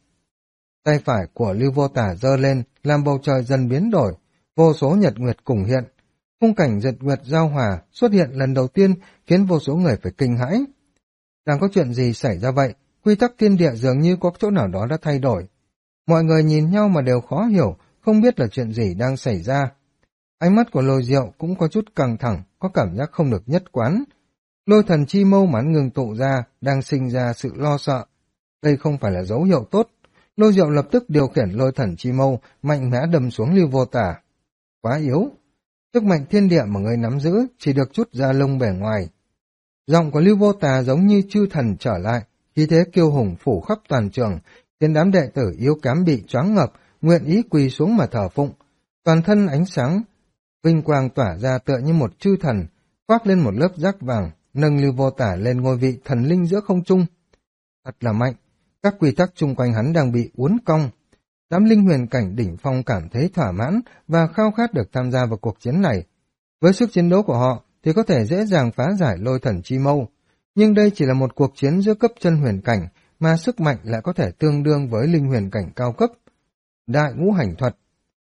Tay phải của Lưu Vô Tả giơ lên, làm bầu trời dần biến đổi, vô số nhật nguyệt cùng hiện. Khung cảnh nhật nguyệt giao hòa xuất hiện lần đầu tiên khiến vô số người phải kinh hãi. Đang có chuyện gì xảy ra vậy? Quy tắc thiên địa dường như có chỗ nào đó đã thay đổi. Mọi người nhìn nhau mà đều khó hiểu, không biết là chuyện gì đang xảy ra. Ánh mắt của Lôi Diệu cũng có chút căng thẳng, có cảm giác không được nhất quán. Lôi thần chi mâu mắn ngừng tụ ra, đang sinh ra sự lo sợ. Đây không phải là dấu hiệu tốt. Lôi Diệu lập tức điều khiển lôi thần chi mâu, mạnh mẽ đâm xuống Lưu Vô Tả. Quá yếu. Sức mạnh thiên địa mà người nắm giữ chỉ được chút da lông bề ngoài. Giọng của Lưu Vô Tà giống như chư thần trở lại, khí thế kiêu hùng phủ khắp toàn trường, khiến đám đệ tử yếu kém bị choáng ngợp, nguyện ý quỳ xuống mà thờ phụng. Toàn thân ánh sáng, vinh quang tỏa ra tựa như một chư thần, khoác lên một lớp rác vàng, nâng Lưu Vô Tả lên ngôi vị thần linh giữa không trung. Thật là mạnh, các quy tắc chung quanh hắn đang bị uốn cong. Đám linh huyền cảnh đỉnh phong cảm thấy thỏa mãn và khao khát được tham gia vào cuộc chiến này. Với sức chiến đấu của họ thì có thể dễ dàng phá giải lôi thần chi mâu, nhưng đây chỉ là một cuộc chiến giữa cấp chân huyền cảnh mà sức mạnh lại có thể tương đương với linh huyền cảnh cao cấp. Đại ngũ hành thuật.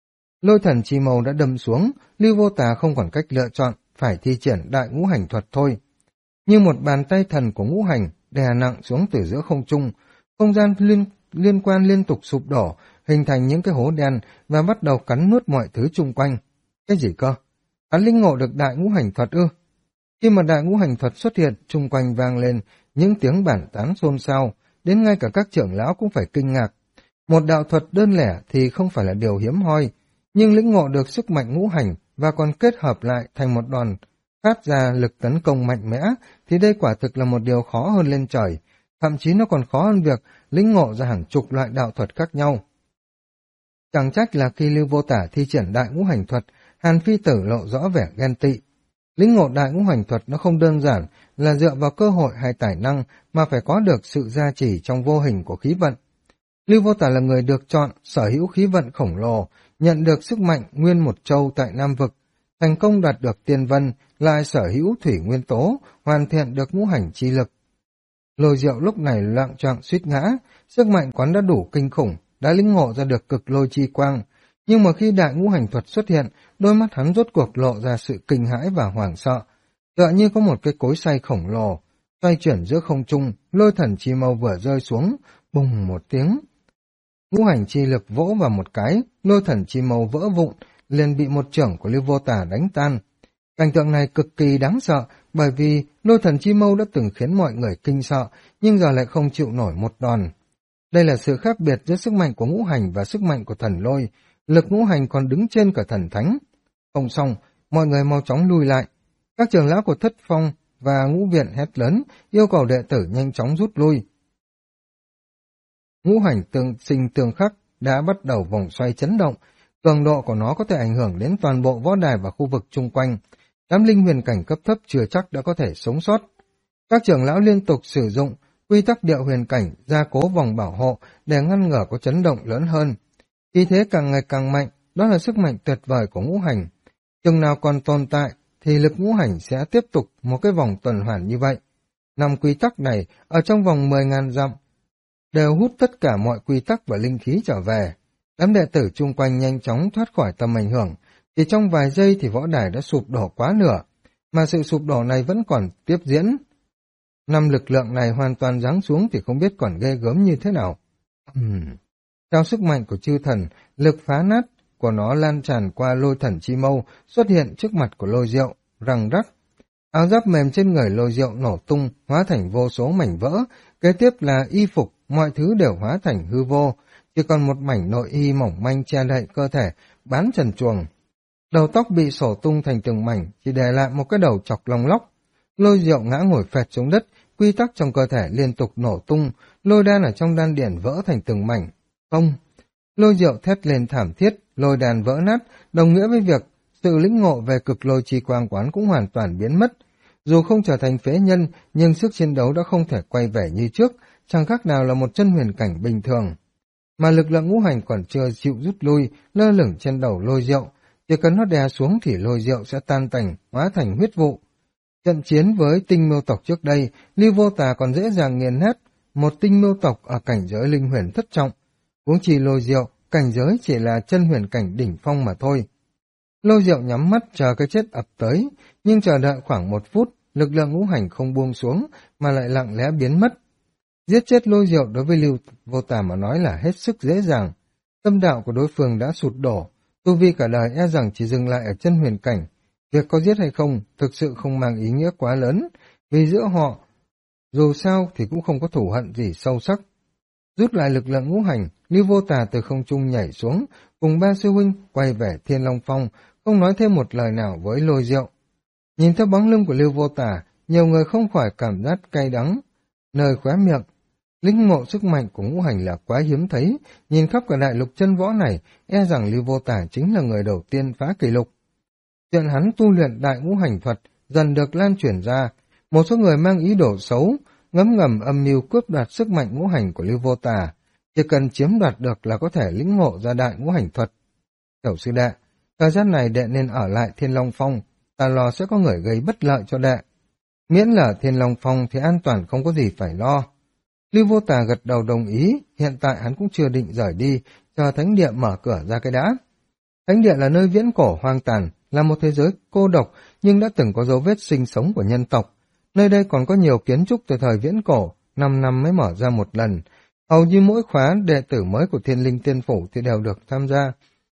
Lôi thần chi mâu đã đâm xuống, Lưu Vô Tà không còn cách lựa chọn, phải thi triển đại ngũ hành thuật thôi. Như một bàn tay thần của ngũ hành đè nặng xuống từ giữa không trung, không gian liên quan liên tục sụp đổ, hình thành những cái hố đen và bắt đầu cắn nuốt mọi thứ chung quanh. Cái gì cơ? Hắn linh ngộ được đại ngũ hành thuật ư? Khi mà đại ngũ hành thuật xuất hiện, chung quanh vang lên những tiếng bản tán xôn xao, đến ngay cả các trưởng lão cũng phải kinh ngạc. Một đạo thuật đơn lẻ thì không phải là điều hiếm hoi, nhưng lĩnh ngộ được sức mạnh ngũ hành và còn kết hợp lại thành một đòn phát ra lực tấn công mạnh mẽ thì đây quả thực là một điều khó hơn lên trời, thậm chí nó còn khó hơn việc lĩnh ngộ ra hàng chục loại đạo thuật khác nhau. Chẳng trách là khi Lưu Vô Tả thi triển đại ngũ hành thuật, Hàn Phi Tử lộ rõ vẻ ghen tị. Lĩnh ngộ đại ngũ hành thuật nó không đơn giản là dựa vào cơ hội hay tài năng mà phải có được sự gia trì trong vô hình của khí vận. Lưu Vô Tả là người được chọn, sở hữu khí vận khổng lồ, nhận được sức mạnh nguyên một châu tại Nam Vực, thành công đạt được tiên vân, lại sở hữu thủy nguyên tố, hoàn thiện được ngũ hành chi lực. Lôi Diệu lúc này loạng choạng suýt ngã, sức mạnh quán đã đủ kinh khủng, đã lĩnh ngộ ra được cực lôi chi quang, nhưng mà khi đại ngũ hành thuật xuất hiện, đôi mắt hắn rốt cuộc lộ ra sự kinh hãi và hoảng sợ, tựa như có một cái cối xay khổng lồ xoay chuyển giữa không trung. Lôi thần chi mâu vừa rơi xuống, bùng một tiếng, ngũ hành chi lực vỗ vào một cái, lôi thần chi mâu vỡ vụn, liền bị một chưởng của Lưu Vô Tả đánh tan. Cảnh tượng này cực kỳ đáng sợ, bởi vì lôi thần chi mâu đã từng khiến mọi người kinh sợ, nhưng giờ lại không chịu nổi một đòn. Đây là sự khác biệt giữa sức mạnh của ngũ hành và sức mạnh của thần lôi, lực ngũ hành còn đứng trên cả thần thánh. Không xong, mọi người mau chóng lui lại. Các trưởng lão của Thất Phong và Ngũ Viện hét lớn, yêu cầu đệ tử nhanh chóng rút lui. Ngũ hành tương sinh tương khắc đã bắt đầu vòng xoay chấn động, cường độ của nó có thể ảnh hưởng đến toàn bộ võ đài và khu vực chung quanh. Đám linh huyền cảnh cấp thấp chưa chắc đã có thể sống sót. Các trưởng lão liên tục sử dụng quy tắc điệu huyền cảnh gia cố vòng bảo hộ để ngăn ngừa có chấn động lớn hơn. Khi thế càng ngày càng mạnh, đó là sức mạnh tuyệt vời của ngũ hành. Chừng nào còn tồn tại thì lực ngũ hành sẽ tiếp tục một cái vòng tuần hoàn như vậy. 5 quy tắc này ở trong vòng 10.000 dặm đều hút tất cả mọi quy tắc và linh khí trở về. Đám đệ tử chung quanh nhanh chóng thoát khỏi tầm ảnh hưởng, chỉ trong vài giây thì võ đài đã sụp đổ quá nửa, mà sự sụp đổ này vẫn còn tiếp diễn. 5 lực lượng này hoàn toàn giáng xuống thì không biết còn ghê gớm như thế nào. Theo sức mạnh của chư thần, lực phá nát của nó lan tràn qua lôi thần chi mâu, xuất hiện trước mặt của Lôi Diệu, răng rắc. Áo giáp mềm trên người Lôi Diệu nổ tung, hóa thành vô số mảnh vỡ, kế tiếp là y phục, mọi thứ đều hóa thành hư vô, chỉ còn một mảnh nội y mỏng manh che đậy cơ thể, bán trần truồng. Đầu tóc bị sổ tung thành từng mảnh, chỉ để lại một cái đầu chọc lông lóc. Lôi Diệu ngã ngồi phẹt xuống đất, quy tắc trong cơ thể liên tục nổ tung, lôi đan ở trong đan điển vỡ thành từng mảnh. Không! Lôi Diệu thét lên thảm thiết, lôi đan vỡ nát, đồng nghĩa với việc sự lĩnh ngộ về cực lôi chi quang quán cũng hoàn toàn biến mất. Dù không trở thành phế nhân, nhưng sức chiến đấu đã không thể quay về như trước, chẳng khác nào là một chân huyền cảnh bình thường. Mà lực lượng ngũ hành còn chưa chịu rút lui, lơ lửng trên đầu Lôi Diệu. Chỉ cần nó đè xuống thì Lôi Diệu sẽ tan tành, hóa thành huyết vụ. Trận chiến với tinh miêu tộc trước đây, Lưu Vô Tà còn dễ dàng nghiền nát một tinh miêu tộc ở cảnh giới linh huyền thất trọng. Huống chi Lôi Diệu, cảnh giới chỉ là chân huyền cảnh đỉnh phong mà thôi. Lôi Diệu nhắm mắt chờ cái chết ập tới, nhưng chờ đợi khoảng 1 phút, lực lượng ngũ hành không buông xuống mà lại lặng lẽ biến mất. Giết chết Lôi Diệu đối với Lưu Vô Tà mà nói là hết sức dễ dàng. Tâm đạo của đối phương đã sụt đổ, tu vi cả đời e rằng chỉ dừng lại ở chân huyền cảnh. Việc có giết hay không thực sự không mang ý nghĩa quá lớn, vì giữa họ, dù sao thì cũng không có thù hận gì sâu sắc. Rút lại lực lượng ngũ hành, Lưu Vô Tà từ không trung nhảy xuống, cùng ba sư huynh quay về Thiên Long Phong, không nói thêm một lời nào với Lôi Diệu. Nhìn theo bóng lưng của Lưu Vô Tà, nhiều người không khỏi cảm giác cay đắng, nơi khóe miệng. Linh ngộ sức mạnh của ngũ hành là quá hiếm thấy, nhìn khắp cả đại lục chân võ này, e rằng Lưu Vô Tà chính là người đầu tiên phá kỷ lục. Chuyện hắn tu luyện đại ngũ hành thuật dần được lan truyền ra, một số người mang ý đồ xấu, ngấm ngầm âm mưu cướp đoạt sức mạnh ngũ hành của Lưu Vô Tà, chỉ cần chiếm đoạt được là có thể lĩnh ngộ ra đại ngũ hành thuật. Tiểu sư đệ, thời gian này đệ nên ở lại Thiên Long Phong, ta lo sẽ có người gây bất lợi cho đệ. Miễn là Thiên Long Phong thì an toàn không có gì phải lo. Lưu Vô Tà gật đầu đồng ý, hiện tại hắn cũng chưa định rời đi, chờ thánh địa mở cửa ra cái đã. Thánh địa là nơi viễn cổ hoang tàn, là một thế giới cô độc nhưng đã từng có dấu vết sinh sống của nhân tộc. Nơi đây còn có nhiều kiến trúc từ thời viễn cổ, 5 năm mới mở ra một lần. Hầu như mỗi khóa đệ tử mới của Thiên Linh Tiên Phủ thì đều được tham gia.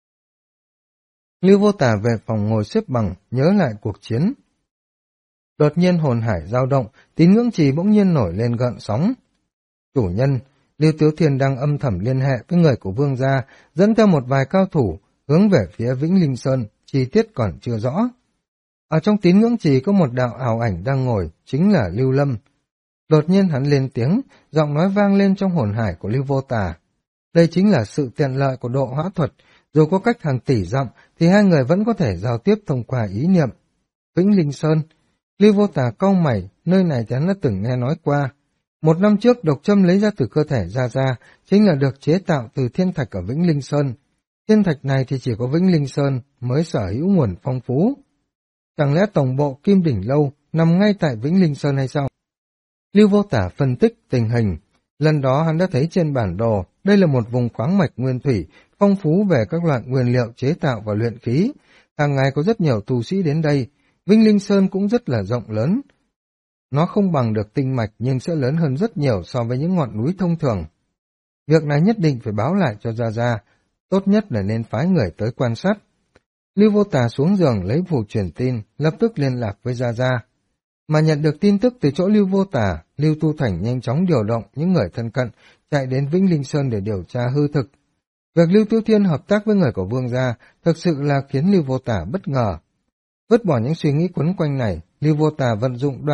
Lưu Vô Tà về phòng ngồi xếp bằng, nhớ lại cuộc chiến. Đột nhiên hồn hải dao động, tín ngưỡng trì bỗng nhiên nổi lên gợn sóng. Chủ nhân, Lưu Tiếu Thiên đang âm thầm liên hệ với người của Vương gia, dẫn theo một vài cao thủ, hướng về phía Vĩnh Linh Sơn, chi tiết còn chưa rõ. Ở trong tín ngưỡng trì có một đạo ảo ảnh đang ngồi, chính là Lưu Lâm. Đột nhiên hắn lên tiếng, giọng nói vang lên trong hồn hải của Lưu Vô Tà. Đây chính là sự tiện lợi của độ hóa thuật, dù có cách hàng tỷ dặm thì hai người vẫn có thể giao tiếp thông qua ý niệm. Vĩnh Linh Sơn, Lưu Vô Tà cau mày, nơi này hắn đã từng nghe nói qua. 1 năm trước độc châm lấy ra từ cơ thể ra chính là được chế tạo từ thiên thạch ở Vĩnh Linh Sơn. Thiên thạch này thì chỉ có Vĩnh Linh Sơn mới sở hữu nguồn phong phú. Chẳng lẽ tổng bộ Kim Đỉnh Lâu nằm ngay tại Vĩnh Linh Sơn hay sao? Lưu Vô Tả phân tích tình hình. Lần đó hắn đã thấy trên bản đồ, đây là một vùng khoáng mạch nguyên thủy, phong phú về các loại nguyên liệu chế tạo và luyện khí. Hàng ngày có rất nhiều tu sĩ đến đây. Vĩnh Linh Sơn cũng rất là rộng lớn. Nó không bằng được tinh mạch nhưng sẽ lớn hơn rất nhiều so với những ngọn núi thông thường. Việc này nhất định phải báo lại cho Gia Gia, tốt nhất là nên phái người tới quan sát. Lưu Vô Tà xuống giường lấy phù truyền tin, lập tức liên lạc với Gia Gia. Mà nhận được tin tức từ chỗ Lưu Vô Tà, Lưu Tu Thành nhanh chóng điều động những người thân cận chạy đến Vĩnh Linh Sơn để điều tra hư thực. Việc Lưu Tiêu Thiên hợp tác với người của Vương gia thực sự là khiến Lưu Vô Tà bất ngờ. Vứt bỏ những suy nghĩ quấn quanh này, Lưu Vô Tà vận dụng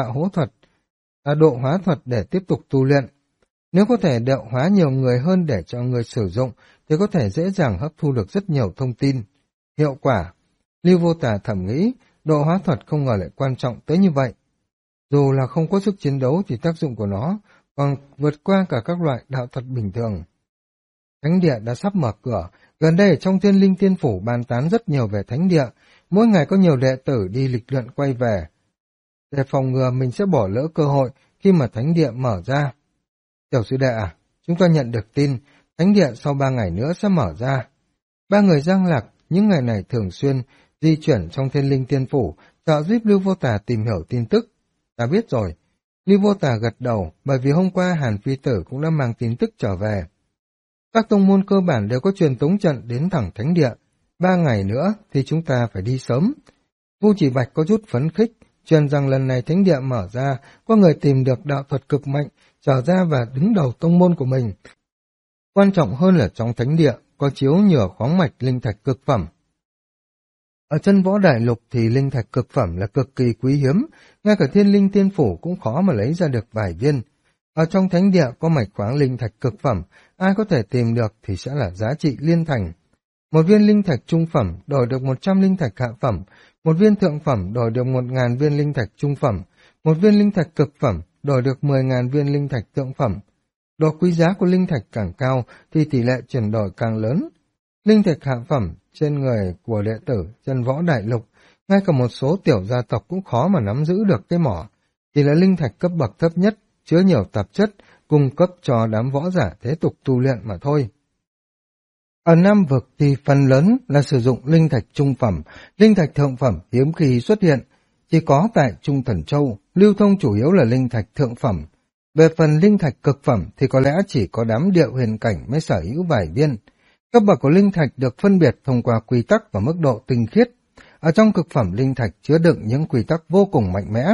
độ hóa thuật để tiếp tục tu luyện. Nếu có thể độ hóa nhiều người hơn để cho người sử dụng, thì có thể dễ dàng hấp thu được rất nhiều thông tin. Hiệu quả, Lưu Vô Tà thầm nghĩ, độ hóa thuật không ngờ lại quan trọng tới như vậy. Dù là không có sức chiến đấu thì tác dụng của nó còn vượt qua cả các loại đạo thuật bình thường. Thánh địa đã sắp mở cửa, gần đây ở trong Thiên Linh Tiên Phủ bàn tán rất nhiều về thánh địa, mỗi ngày có nhiều đệ tử đi lịch luyện quay về. Để phòng ngừa mình sẽ bỏ lỡ cơ hội khi mà thánh địa mở ra. Tiểu sư đệ à, chúng ta nhận được tin, thánh địa sau 3 ngày nữa sẽ mở ra. 3 người Giang Lạc những ngày này thường xuyên di chuyển trong Thiên Linh Tiên Phủ, trợ giúp Lưu Vô Tà tìm hiểu tin tức. Ta biết rồi. Lưu Vô Tà gật đầu, bởi vì hôm qua Hàn Phi Tử cũng đã mang tin tức trở về. Các tông môn cơ bản đều có truyền tống trận đến thẳng thánh địa. 3 ngày nữa thì chúng ta phải đi sớm. Vu Chỉ Bạch có chút phấn khích, truyền rằng lần này thánh địa mở ra, có người tìm được đạo thuật cực mạnh, trở ra và đứng đầu tông môn của mình. Quan trọng hơn là trong thánh địa có chiếu nhựa khoáng mạch linh thạch cực phẩm. Ở chân võ đại lục thì linh thạch cực phẩm là cực kỳ quý hiếm, ngay cả Thiên Linh Tiên Phủ cũng khó mà lấy ra được vài viên. Ở trong thánh địa có mạch khoáng linh thạch cực phẩm, ai có thể tìm được thì sẽ là giá trị liên thành. 1 viên linh thạch trung phẩm đổi được 100 linh thạch hạ phẩm, 1 viên thượng phẩm đổi được 1000 viên linh thạch trung phẩm, Một viên linh thạch cực phẩm đổi được 10.000 viên linh thạch thượng phẩm. Độ quý giá của linh thạch càng cao thì tỷ lệ chuyển đổi càng lớn. Linh thạch hạ phẩm trên người của đệ tử chân võ đại lục, ngay cả một số tiểu gia tộc cũng khó mà nắm giữ được cái mỏ. Chỉ là linh thạch cấp bậc thấp nhất, chứa nhiều tạp chất, cung cấp cho đám võ giả thế tục tu luyện mà thôi. Ở Nam Vực thì phần lớn là sử dụng linh thạch trung phẩm, linh thạch thượng phẩm hiếm khi xuất hiện, chỉ có tại Trung Thần Châu, lưu thông chủ yếu là linh thạch thượng phẩm. Về phần linh thạch cực phẩm thì có lẽ chỉ có đám điệu huyền cảnh mới sở hữu vài viên. Cấp bậc của linh thạch được phân biệt thông qua quy tắc và mức độ tinh khiết. Ở trong cực phẩm linh thạch chứa đựng những quy tắc vô cùng mạnh mẽ.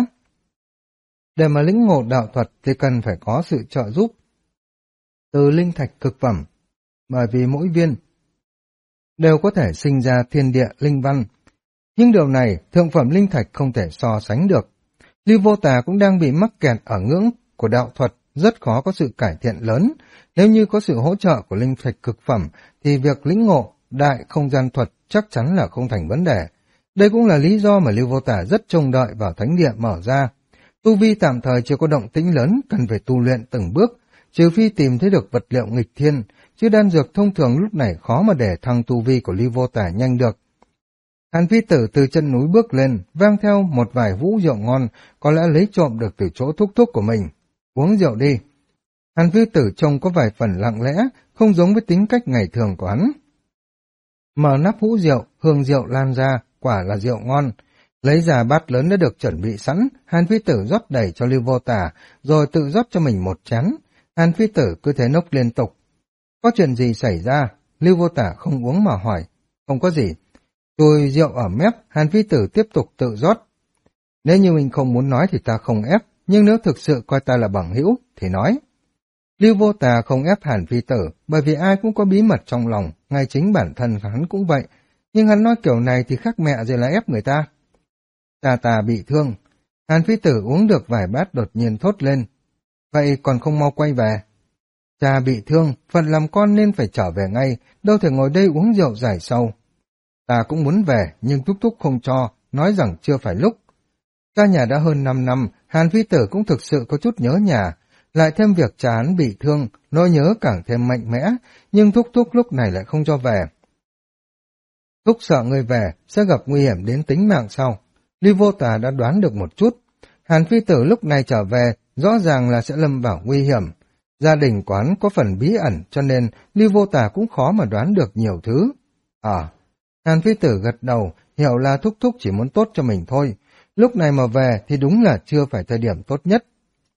Để mà lĩnh ngộ đạo thuật thì cần phải có sự trợ giúp từ linh thạch cực phẩm, bởi vì mỗi viên đều có thể sinh ra thiên địa linh văn. Nhưng điều này thượng phẩm linh thạch không thể so sánh được. Lưu Vô Tà cũng đang bị mắc kẹt ở ngưỡng của đạo thuật, rất khó có sự cải thiện lớn. Nếu như có sự hỗ trợ của linh thạch cực phẩm thì việc lĩnh ngộ đại không gian thuật chắc chắn là không thành vấn đề. Đây cũng là lý do mà Lưu Vô Tà rất trông đợi vào thánh địa mở ra. Tu vi tạm thời chưa có động tĩnh lớn, cần phải tu luyện từng bước, trừ phi tìm thấy được vật liệu nghịch thiên, chứ đan dược thông thường lúc này khó mà để thăng tu vi của Lưu Vô Tà nhanh được. Hàn Phi Tử từ chân núi bước lên, vang theo một vài hũ rượu ngon, có lẽ lấy trộm được từ chỗ thúc thúc của mình. Uống rượu đi. Hàn Phi Tử trông có vài phần lặng lẽ, không giống với tính cách ngày thường của hắn. Mở nắp hũ rượu, hương rượu lan ra, quả là rượu ngon. Lấy ra bát lớn đã được chuẩn bị sẵn, Hàn Phi Tử rót đầy cho Lưu Vô Tà, rồi tự rót cho mình một chén. Hàn Phi Tử cứ thế nốc liên tục. Có chuyện gì xảy ra? Lưu Vô Tà không uống mà hỏi. Không có gì. Tôi rượu ở mép, Hàn Phi Tử tiếp tục tự rót. Nếu như mình không muốn nói thì ta không ép, nhưng nếu thực sự coi ta là bằng hữu thì nói. Lưu Vô Tà không ép Hàn Phi Tử, bởi vì ai cũng có bí mật trong lòng, ngay chính bản thân hắn cũng vậy. Nhưng hắn nói kiểu này thì khác mẹ rồi là ép người ta. Ta bị thương. Hàn Phi Tử uống được vài bát đột nhiên thốt lên. Vậy còn không mau quay về. Cha bị thương, phận làm con nên phải trở về ngay, đâu thể ngồi đây uống rượu giải sầu. Ta cũng muốn về, nhưng thúc thúc không cho, nói rằng chưa phải lúc. Ra nhà đã hơn 5 năm, Hàn Phi Tử cũng thực sự có chút nhớ nhà, lại thêm việc cha hắn bị thương, nỗi nhớ càng thêm mạnh mẽ, nhưng thúc thúc lúc này lại không cho về. Thúc sợ người về, sẽ gặp nguy hiểm đến tính mạng sau. Lưu Vô Tà đã đoán được một chút. Hàn Phi Tử lúc này trở về, rõ ràng là sẽ lâm vào nguy hiểm. Gia đình quán có phần bí ẩn, cho nên Lưu Vô Tà cũng khó mà đoán được nhiều thứ. Hàn Phi Tử gật đầu, hiểu là thúc thúc chỉ muốn tốt cho mình thôi. Lúc này mà về thì đúng là chưa phải thời điểm tốt nhất.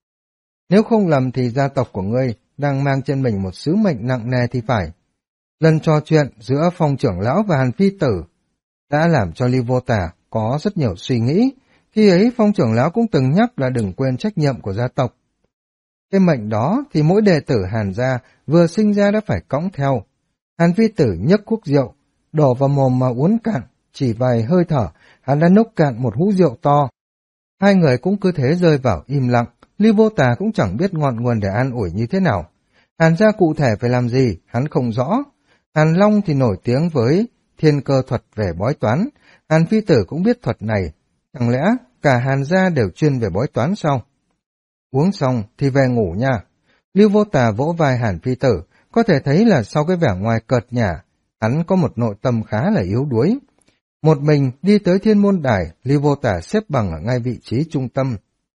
Nếu không lầm thì gia tộc của ngươi đang mang trên mình một sứ mệnh nặng nề thì phải. Lần trò chuyện giữa Phong trưởng lão và Hàn Phi Tử đã làm cho Lưu Vô Tà có rất nhiều suy nghĩ. Khi ấy Phong trưởng lão cũng từng nhắc là đừng quên trách nhiệm của gia tộc. Cái mệnh đó thì mỗi đệ tử Hàn gia vừa sinh ra đã phải cõng theo. Hàn Phi Tử nhấc cuốc rượu, đổ vào mồm mà uống cạn, chỉ vài hơi thở, hắn đã nốc cạn một hũ rượu to. Hai người cũng cứ thế rơi vào im lặng, Lưu Vô Tà cũng chẳng biết ngọn nguồn để an ủi như thế nào. Hàn gia cụ thể phải làm gì, hắn không rõ. Hàn Long thì nổi tiếng với thiên cơ thuật về bói toán, Hàn Phi Tử cũng biết thuật này. Chẳng lẽ cả Hàn gia đều chuyên về bói toán sao? Uống xong thì về ngủ nha. Lưu Vô Tà vỗ vai Hàn Phi Tử, có thể thấy là sau cái vẻ ngoài cợt nhả, hắn có một nội tâm khá là yếu đuối. Một mình đi tới Thiên Môn Đài, Lưu Vô Tà xếp bằng ở ngay vị trí trung tâm.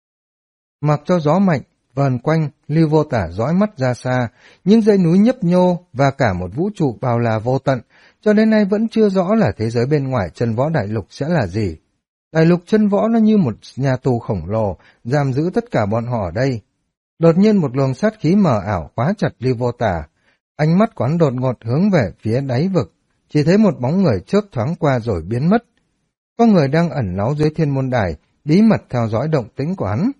Mặc cho gió mạnh, vờn quanh, Lưu Vô Tà dõi mắt ra xa, những dãy núi nhấp nhô và cả một vũ trụ bao la vô tận, cho đến nay vẫn chưa rõ là thế giới bên ngoài chân võ đại lục sẽ là gì. Đại lục chân võ nó như một nhà tù khổng lồ, giam giữ tất cả bọn họ ở đây. Đột nhiên một luồng sát khí mờ ảo khóa chặt Lưu Vô Tà. Ánh mắt quán đột ngột hướng về phía đáy vực, chỉ thấy một bóng người chớp thoáng qua rồi biến mất. Có người đang ẩn náu dưới Thiên Môn Đài, bí mật theo dõi động tĩnh của hắn.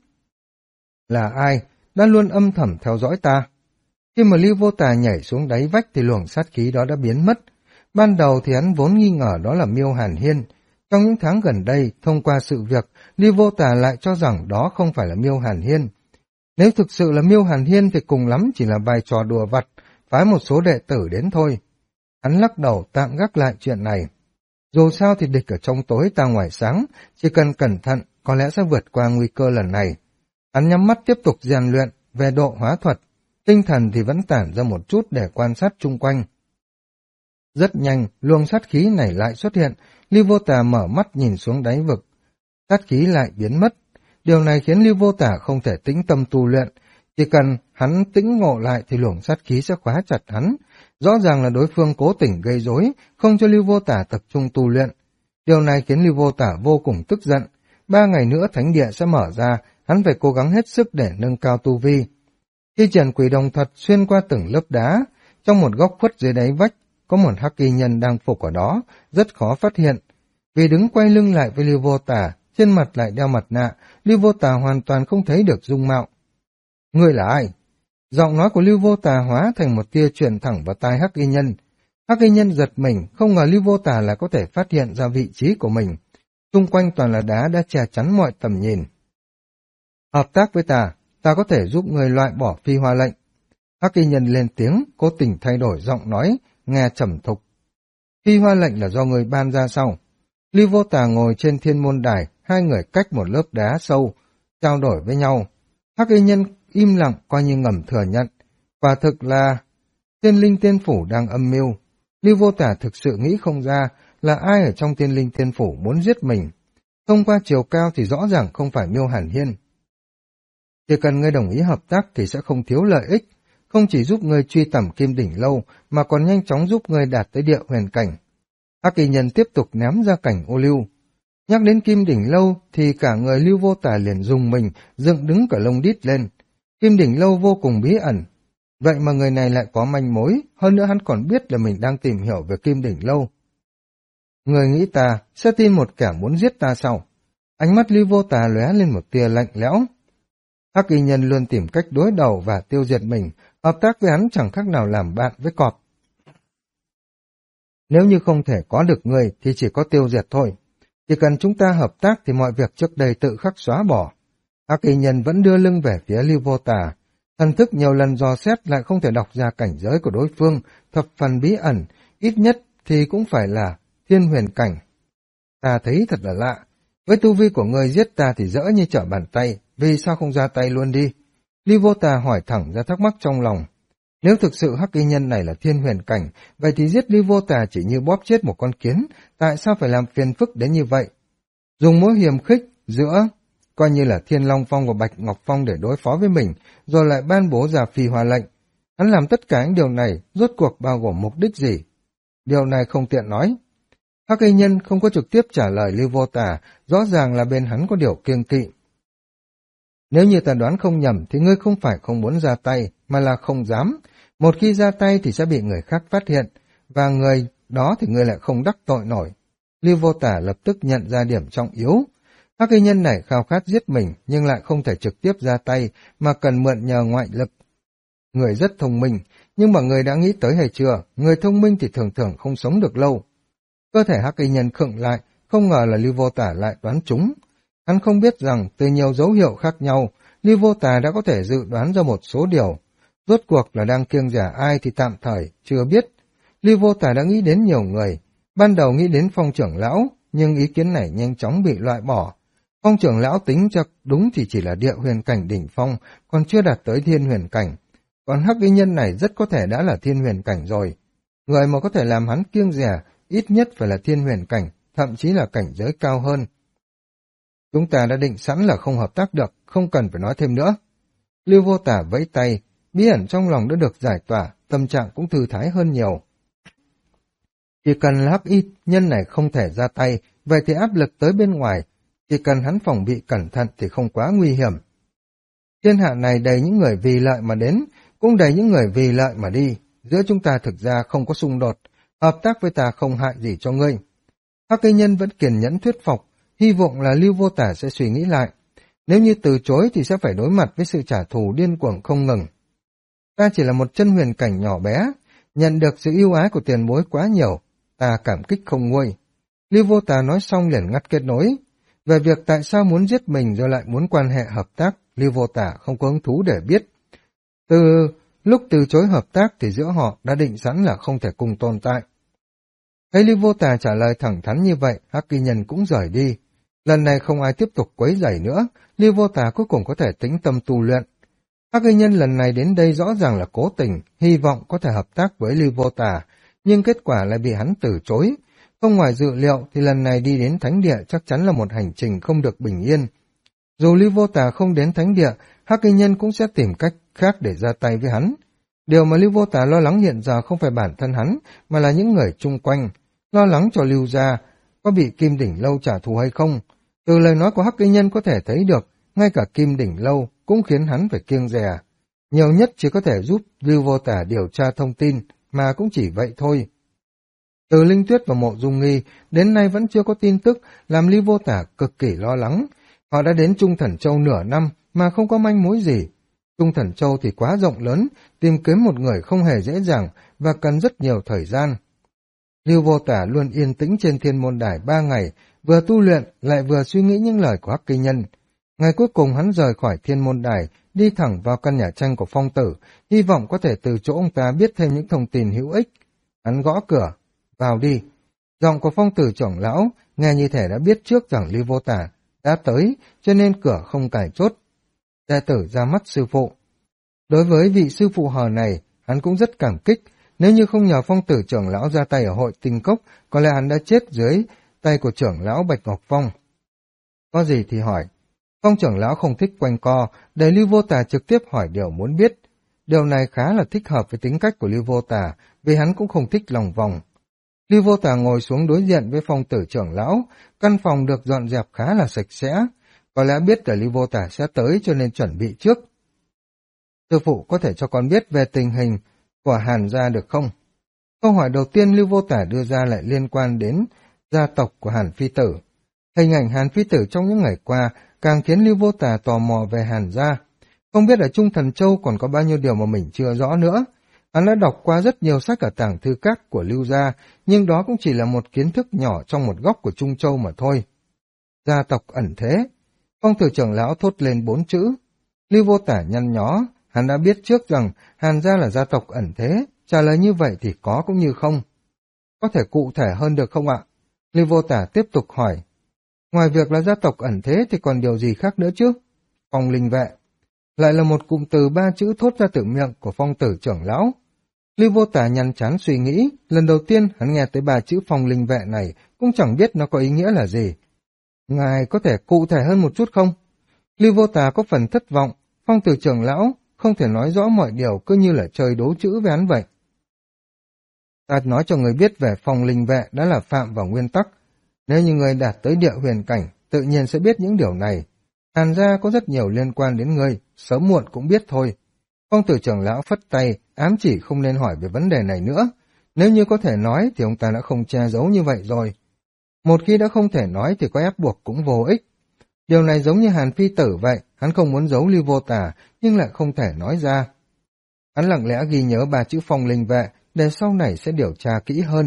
Là ai đã luôn âm thầm theo dõi ta? Khi mà Lưu Vô Tà nhảy xuống đáy vách thì luồng sát khí đó đã biến mất. Ban đầu thì hắn vốn nghi ngờ đó là Miêu Hàn Hiên. Trong những tháng gần đây, thông qua sự việc, Lưu Vô Tà lại cho rằng đó không phải là Miêu Hàn Hiên. Nếu thực sự là Miêu Hàn Hiên thì cùng lắm chỉ là vài trò đùa vặt, phái một số đệ tử đến thôi. Hắn lắc đầu tạm gác lại chuyện này. Dù sao thì địch ở trong tối ta ngoài sáng, chỉ cần cẩn thận có lẽ sẽ vượt qua nguy cơ lần này. Hắn nhắm mắt tiếp tục rèn luyện về độ hóa thuật, tinh thần thì vẫn tản ra một chút để quan sát chung quanh. Rất nhanh, luồng sát khí này lại xuất hiện, Lưu Vô Tà mở mắt nhìn xuống đáy vực. Sát khí lại biến mất. Điều này khiến Lưu Vô Tà không thể tĩnh tâm tu luyện. Chỉ cần hắn tĩnh ngộ lại thì luồng sát khí sẽ khóa chặt hắn. Rõ ràng là đối phương cố tình gây rối, không cho Lưu Vô Tà tập trung tu luyện. Điều này khiến Lưu Vô Tà vô cùng tức giận. 3 ngày nữa thánh địa sẽ mở ra, hắn phải cố gắng hết sức để nâng cao tu vi. Khi triển quỷ đồng thuật xuyên qua từng lớp đá, trong một góc khuất dưới đáy vách, có một hắc y nhân đang phục ở đó, rất khó phát hiện. Vì đứng quay lưng lại với Lưu Vô Tà, trên mặt lại đeo mặt nạ, Lưu Vô Tà hoàn toàn không thấy được dung mạo. Ngươi là ai? Giọng nói của Lưu Vô Tà hóa thành một tia truyền thẳng vào tai hắc y nhân. Hắc y nhân giật mình, không ngờ Lưu Vô Tà lại có thể phát hiện ra vị trí của mình. Xung quanh toàn là đá đã che chắn mọi tầm nhìn. Hợp tác với ta có thể giúp người loại bỏ phi hoa lệnh. Hắc y nhân lên tiếng, cố tình thay đổi giọng nói, nghe trầm thục. Phi hoa lệnh là do người ban ra sau. Lưu Vô Tà ngồi trên thiên môn đài, hai người cách một lớp đá sâu, trao đổi với nhau. Hắc y nhân im lặng coi như ngầm thừa nhận. Quả thực là Tiên Linh Tiên Phủ đang âm mưu. Lưu Vô Tà thực sự nghĩ không ra là ai ở trong Tiên Linh Tiên Phủ muốn giết mình. Thông qua chiều cao thì rõ ràng không phải Miêu Hàn Hiên. Chỉ cần ngươi đồng ý hợp tác thì sẽ không thiếu lợi ích, không chỉ giúp ngươi truy tầm Kim Đỉnh Lâu mà còn nhanh chóng giúp ngươi đạt tới địa huyền cảnh. Hắc y nhân tiếp tục ném ra cảnh ô lưu. Nhắc đến Kim Đỉnh Lâu thì cả người Lưu Vô Tà liền rùng mình, dựng đứng cả lông đít lên. Kim Đỉnh Lâu vô cùng bí ẩn. Vậy mà người này lại có manh mối, hơn nữa hắn còn biết là mình đang tìm hiểu về Kim Đỉnh Lâu. Người nghĩ ta sẽ tin một kẻ muốn giết ta sao? Ánh mắt Lưu Vô Tà lóe lên một tia lạnh lẽo. Hắc y nhân luôn tìm cách đối đầu và tiêu diệt mình, hợp tác với hắn chẳng khác nào làm bạn với cọp. Nếu như không thể có được người thì chỉ có tiêu diệt thôi. Chỉ cần chúng ta hợp tác thì mọi việc trước đây tự khắc xóa bỏ. Hắc y nhân vẫn đưa lưng về phía Lưu Vô Tà. Thần thức nhiều lần dò xét lại không thể đọc ra cảnh giới của đối phương, thập phần bí ẩn, ít nhất thì cũng phải là thiên huyền cảnh. Ta thấy thật là lạ. Với tu vi của người giết ta thì dễ như trở bàn tay, vì sao không ra tay luôn đi? Lưu Vô Tà hỏi thẳng ra thắc mắc trong lòng. Nếu thực sự hắc y nhân này là thiên huyền cảnh, vậy thì giết Lưu Vô Tà chỉ như bóp chết một con kiến, tại sao phải làm phiền phức đến như vậy? Dùng mối hiềm khích giữa coi như là Thiên Long Phong và Bạch Ngọc Phong để đối phó với mình, rồi lại ban bố ra phi hoa lệnh. Hắn làm tất cả những điều này, rốt cuộc bao gồm mục đích gì? Điều này không tiện nói. Hắc y nhân không có trực tiếp trả lời Lưu Vô Tà, rõ ràng là bên hắn có điều kiêng kỵ. Nếu như ta đoán không nhầm thì ngươi không phải không muốn ra tay, mà là không dám. Một khi ra tay thì sẽ bị người khác phát hiện, và người đó thì ngươi lại không đắc tội nổi. Lưu Vô Tà lập tức nhận ra điểm trọng yếu. Hắc y nhân này khao khát giết mình nhưng lại không thể trực tiếp ra tay mà cần mượn nhờ ngoại lực. Người rất thông minh, nhưng mà người đã nghĩ tới hay chưa? Người thông minh thì thường thường không sống được lâu. Cơ thể hắc y nhân khựng lại, không ngờ là Lưu Vô Tà lại đoán trúng. Hắn không biết rằng từ nhiều dấu hiệu khác nhau, Lưu Vô Tà đã có thể dự đoán ra một số điều. Rốt cuộc là đang kiêng dè ai thì tạm thời, chưa biết. Lưu Vô Tà đã nghĩ đến nhiều người. Ban đầu nghĩ đến Phong trưởng lão, nhưng ý kiến này nhanh chóng bị loại bỏ. Phong trưởng lão tính chắc đúng thì chỉ là địa huyền cảnh đỉnh phong, còn chưa đạt tới thiên huyền cảnh. Còn hắc y nhân này rất có thể đã là thiên huyền cảnh rồi. Người mà có thể làm hắn kiêng dè ít nhất phải là thiên huyền cảnh, thậm chí là cảnh giới cao hơn. Chúng ta đã định sẵn là không hợp tác được, không cần phải nói thêm nữa. Lưu Vô Tà vẫy tay, bí ẩn trong lòng đã được giải tỏa, tâm trạng cũng thư thái hơn nhiều. Chỉ cần là hắc y nhân này không thể ra tay, vậy thì áp lực tới bên ngoài, chỉ cần hắn phòng bị cẩn thận thì không quá nguy hiểm. Thiên hạ này đầy những người vì lợi mà đến, cũng đầy những người vì lợi mà đi. Giữa chúng ta thực ra không có xung đột, hợp tác với ta không hại gì cho ngươi. Hắc y nhân vẫn kiên nhẫn thuyết phục, hy vọng là Lưu Vô Tà sẽ suy nghĩ lại. Nếu như từ chối thì sẽ phải đối mặt với sự trả thù điên cuồng không ngừng. Ta chỉ là một chân huyền cảnh nhỏ bé, nhận được sự ưu ái của tiền bối quá nhiều, ta cảm kích không nguôi. Lưu Vô Tà nói xong liền ngắt kết nối. Về việc tại sao muốn giết mình rồi lại muốn quan hệ hợp tác, Lưu Vô Tà không có hứng thú để biết. Lúc từ chối hợp tác thì giữa họ đã định sẵn là không thể cùng tồn tại. Thấy Lưu Vô Tà trả lời thẳng thắn như vậy, hắc y nhân cũng rời đi. Lần này không ai tiếp tục quấy rầy nữa, Lưu Vô Tà cuối cùng có thể tĩnh tâm tu luyện. Hắc Y Nhân lần này đến đây rõ ràng là cố tình, hy vọng có thể hợp tác với Lưu Vô Tà, nhưng kết quả lại bị hắn từ chối. Không ngoài dự liệu thì lần này đi đến Thánh Địa chắc chắn là một hành trình không được bình yên. Dù Lưu Vô Tà không đến Thánh Địa, Hắc Y Nhân cũng sẽ tìm cách khác để ra tay với hắn. Điều mà Lưu Vô Tà lo lắng hiện giờ không phải bản thân hắn, mà là những người chung quanh, lo lắng cho Lưu gia có bị Kim Đỉnh Lâu trả thù hay không. Từ lời nói của Hắc Y Nhân có thể thấy được, ngay cả Kim Đỉnh Lâu cũng khiến hắn phải kiêng dè. Nhiều nhất chỉ có thể giúp Lưu Vô Tà điều tra thông tin, mà cũng chỉ vậy thôi. Từ Linh Tuyết và Mộ Dung Nghi, đến nay vẫn chưa có tin tức, làm Lưu Vô Tà cực kỳ lo lắng. Họ đã đến Trung Thần Châu nửa năm mà không có manh mối gì. Trung Thần Châu thì quá rộng lớn, tìm kiếm một người không hề dễ dàng và cần rất nhiều thời gian. Lưu Vô Tà luôn yên tĩnh trên Thiên Môn Đài 3 ngày, vừa tu luyện lại vừa suy nghĩ những lời của Hắc Y Nhân. Ngày cuối cùng hắn rời khỏi Thiên Môn Đài, đi thẳng vào căn nhà tranh của Phong Tử, hy vọng có thể từ chỗ ông ta biết thêm những thông tin hữu ích. Hắn gõ cửa, vào đi. Giọng của Phong Tử trưởng lão nghe như thể đã biết trước rằng Lưu Vô Tà đã tới, cho nên cửa không cài chốt. Đệ tử ra mắt sư phụ. Đối với vị sư phụ hờ này, hắn cũng rất cảm kích. Nếu như không nhờ Phong Tử trưởng lão ra tay ở hội Tinh Cốc, có lẽ hắn đã chết dưới tay của trưởng lão Bạch Ngọc Phong. Có gì thì hỏi. Phong trưởng lão không thích quanh co, để Lưu Vô Tà trực tiếp hỏi điều muốn biết. Điều này khá là thích hợp với tính cách của Lưu Vô Tà, vì hắn cũng không thích lòng vòng. Lưu Vô Tà ngồi xuống đối diện với Phong Tử trưởng lão, căn phòng được dọn dẹp khá là sạch sẽ. Có lẽ biết là Lưu Vô Tà sẽ tới cho nên chuẩn bị trước. Sư phụ có thể cho con biết về tình hình của Hàn gia được không? Câu hỏi đầu tiên Lưu Vô Tà đưa ra lại liên quan đến gia tộc của Hàn Phi Tử. Hình ảnh Hàn Phi Tử trong những ngày qua càng khiến Lưu Vô Tà tò mò về Hàn gia. Không biết ở Trung Thần Châu còn có bao nhiêu điều mà mình chưa rõ nữa. Hắn đã đọc qua rất nhiều sách ở tàng thư các của Lưu gia, nhưng đó cũng chỉ là một kiến thức nhỏ trong một góc của Trung Châu mà thôi. Gia tộc ẩn thế. Phong Tử trưởng lão thốt lên 4 chữ. Lưu Vô Tà nhăn nhó, hắn đã biết trước rằng Hàn gia là gia tộc ẩn thế, trả lời như vậy thì có cũng như không. Có thể cụ thể hơn được không ạ? Lưu Vô Tà tiếp tục hỏi. Ngoài việc là gia tộc ẩn thế thì còn điều gì khác nữa chứ? Phong linh vệ. Lại là một cụm từ 3 chữ thốt ra từ miệng của Phong Tử trưởng lão. Lưu Vô Tà nhăn chán suy nghĩ, lần đầu tiên hắn nghe tới 3 chữ phong linh vệ này, cũng chẳng biết nó có ý nghĩa là gì. Ngài có thể cụ thể hơn một chút không? Lưu Vô Tà có phần thất vọng, Phong Tử trưởng lão không thể nói rõ mọi điều, cứ như là chơi đố chữ với hắn vậy. Ta nói cho người biết về phong linh vệ đã là phạm vào nguyên tắc. Nếu như người đạt tới địa huyền cảnh, tự nhiên sẽ biết những điều này. Hàn gia có rất nhiều liên quan đến ngươi, sớm muộn cũng biết thôi. Phong Tử trưởng lão phất tay, ám chỉ không nên hỏi về vấn đề này nữa. Nếu như có thể nói thì ông ta đã không che giấu như vậy rồi. Một khi đã không thể nói thì có ép buộc cũng vô ích. Điều này giống như Hàn Phi Tử vậy, hắn không muốn giấu Lưu Vô Tà, nhưng lại không thể nói ra. Hắn lặng lẽ ghi nhớ 3 chữ phong linh vệ, để sau này sẽ điều tra kỹ hơn.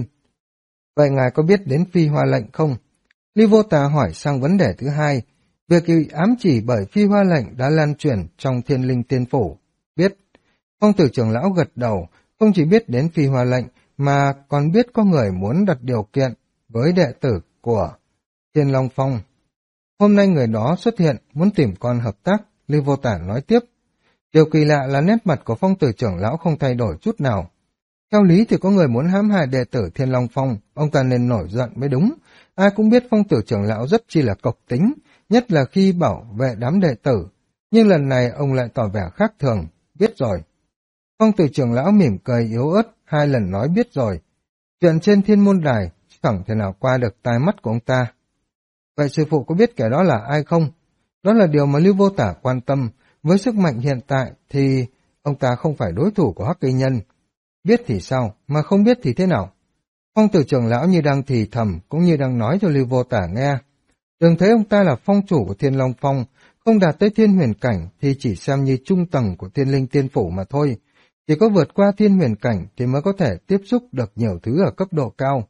Vậy ngài có biết đến phi hoa lệnh không? Lưu Vô Tà hỏi sang vấn đề thứ hai. Việc ám chỉ bởi phi hoa lệnh đã lan truyền trong Thiên Linh Tiên Phủ. Biết. Phong Tử trưởng lão gật đầu, không chỉ biết đến phi hoa lệnh, mà còn biết có người muốn đặt điều kiện với đệ tử của Thiên Long Phong. Hôm nay người đó xuất hiện, muốn tìm con hợp tác, Lưu Vô Tà nói tiếp. Điều kỳ lạ là nét mặt của Phong Tử trưởng lão không thay đổi chút nào. Theo lý thì có người muốn hãm hại đệ tử Thiên Long Phong, ông ta nên nổi giận mới đúng. Ai cũng biết Phong Tử trưởng lão rất chi là cộc tính, nhất là khi bảo vệ đám đệ tử. Nhưng lần này ông lại tỏ vẻ khác thường, biết rồi. Phong Tử trưởng lão mỉm cười yếu ớt, 2 lần nói biết rồi. Chuyện trên Thiên Môn Đài chẳng thể nào qua được tai mắt của ông ta. Vậy sư phụ có biết kẻ đó là ai không? Đó là điều mà Lưu Vô Tà quan tâm. Với sức mạnh hiện tại thì ông ta không phải đối thủ của Hắc Y Nhân. Biết thì sao, mà không biết thì thế nào? Phong Tử trưởng lão như đang thì thầm, cũng như đang nói cho Lưu Vô Tà nghe. Đừng thấy ông ta là phong chủ của Thiên Long Phong, không đạt tới thiên huyền cảnh thì chỉ xem như trung tầng của Thiên Linh Tiên Phủ mà thôi. Chỉ có vượt qua thiên huyền cảnh thì mới có thể tiếp xúc được nhiều thứ ở cấp độ cao.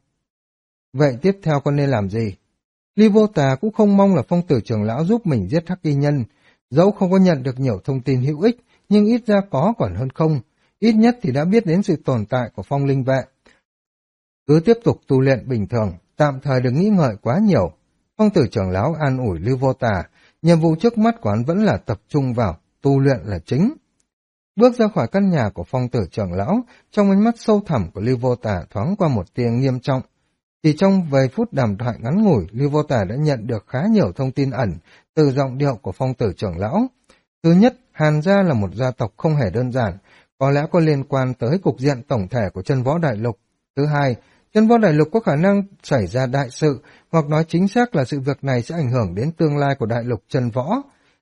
Vậy tiếp theo con nên làm gì? Lưu Vô Tà cũng không mong là Phong Tử trưởng lão giúp mình giết Hắc Y Nhân. Dẫu không có nhận được nhiều thông tin hữu ích, nhưng ít ra có còn hơn không. Ít nhất thì đã biết đến sự tồn tại của phong linh vệ. Cứ tiếp tục tu luyện bình thường, tạm thời đừng nghĩ ngợi quá nhiều. Phong tử trưởng lão an ủi Lưu Vô Tà, nhiệm vụ trước mắt của hắn vẫn là tập trung vào, tu luyện là chính. Bước ra khỏi căn nhà của phong tử trưởng lão, trong ánh mắt sâu thẳm của Lưu Vô Tà thoáng qua một tia nghiêm trọng. Chỉ trong vài phút đàm thoại ngắn ngủi, Lưu Vô Tà đã nhận được khá nhiều thông tin ẩn từ giọng điệu của phong tử trưởng lão. Thứ nhất, Hàn gia là một gia tộc không hề đơn giản, có lẽ có liên quan tới cục diện tổng thể của chân võ đại lục. Thứ hai, chân võ đại lục có khả năng xảy ra đại sự, hoặc nói chính xác là sự việc này sẽ ảnh hưởng đến tương lai của đại lục chân võ.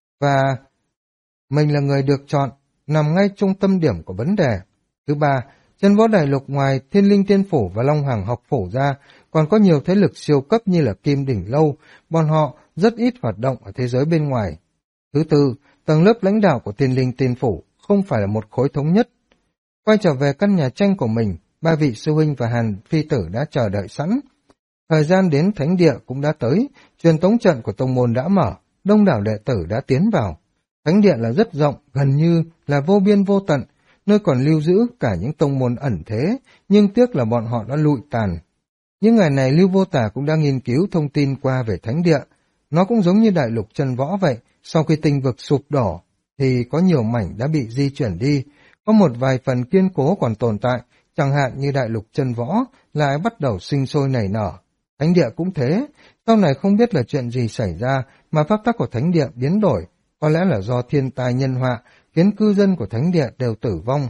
Và mình là người được chọn, nằm ngay trung tâm điểm của vấn đề. Thứ ba, chân võ đại lục ngoài Thiên Linh Tiên Phủ và Long Hằng Học Phủ ra, còn có nhiều thế lực siêu cấp như là Kim Đỉnh Lâu, bọn họ rất ít hoạt động ở thế giới bên ngoài. Thứ tư, tầng lớp lãnh đạo của Thiên Linh Tiên Phủ không phải là một khối thống nhất. Quay trở về căn nhà tranh của mình, ba vị sư huynh và Hàn Phi Tử đã chờ đợi sẵn. Thời gian đến thánh địa cũng đã tới, truyền tống trận của tông môn đã mở, đông đảo đệ tử đã tiến vào. Thánh địa là rất rộng, gần như là vô biên vô tận, nơi còn lưu giữ cả những tông môn ẩn thế, nhưng tiếc là bọn họ đã lụi tàn. Những ngày này Lưu Vô Tà cũng đang nghiên cứu thông tin qua về thánh địa. Nó cũng giống như đại lục chân võ vậy, sau khi tinh vực sụp đổ, thì có nhiều mảnh đã bị di chuyển đi, có một vài phần kiên cố còn tồn tại, chẳng hạn như đại lục chân võ lại bắt đầu sinh sôi nảy nở. Thánh địa cũng thế, sau này không biết là chuyện gì xảy ra mà pháp tắc của thánh địa biến đổi, có lẽ là do thiên tai nhân họa khiến cư dân của thánh địa đều tử vong.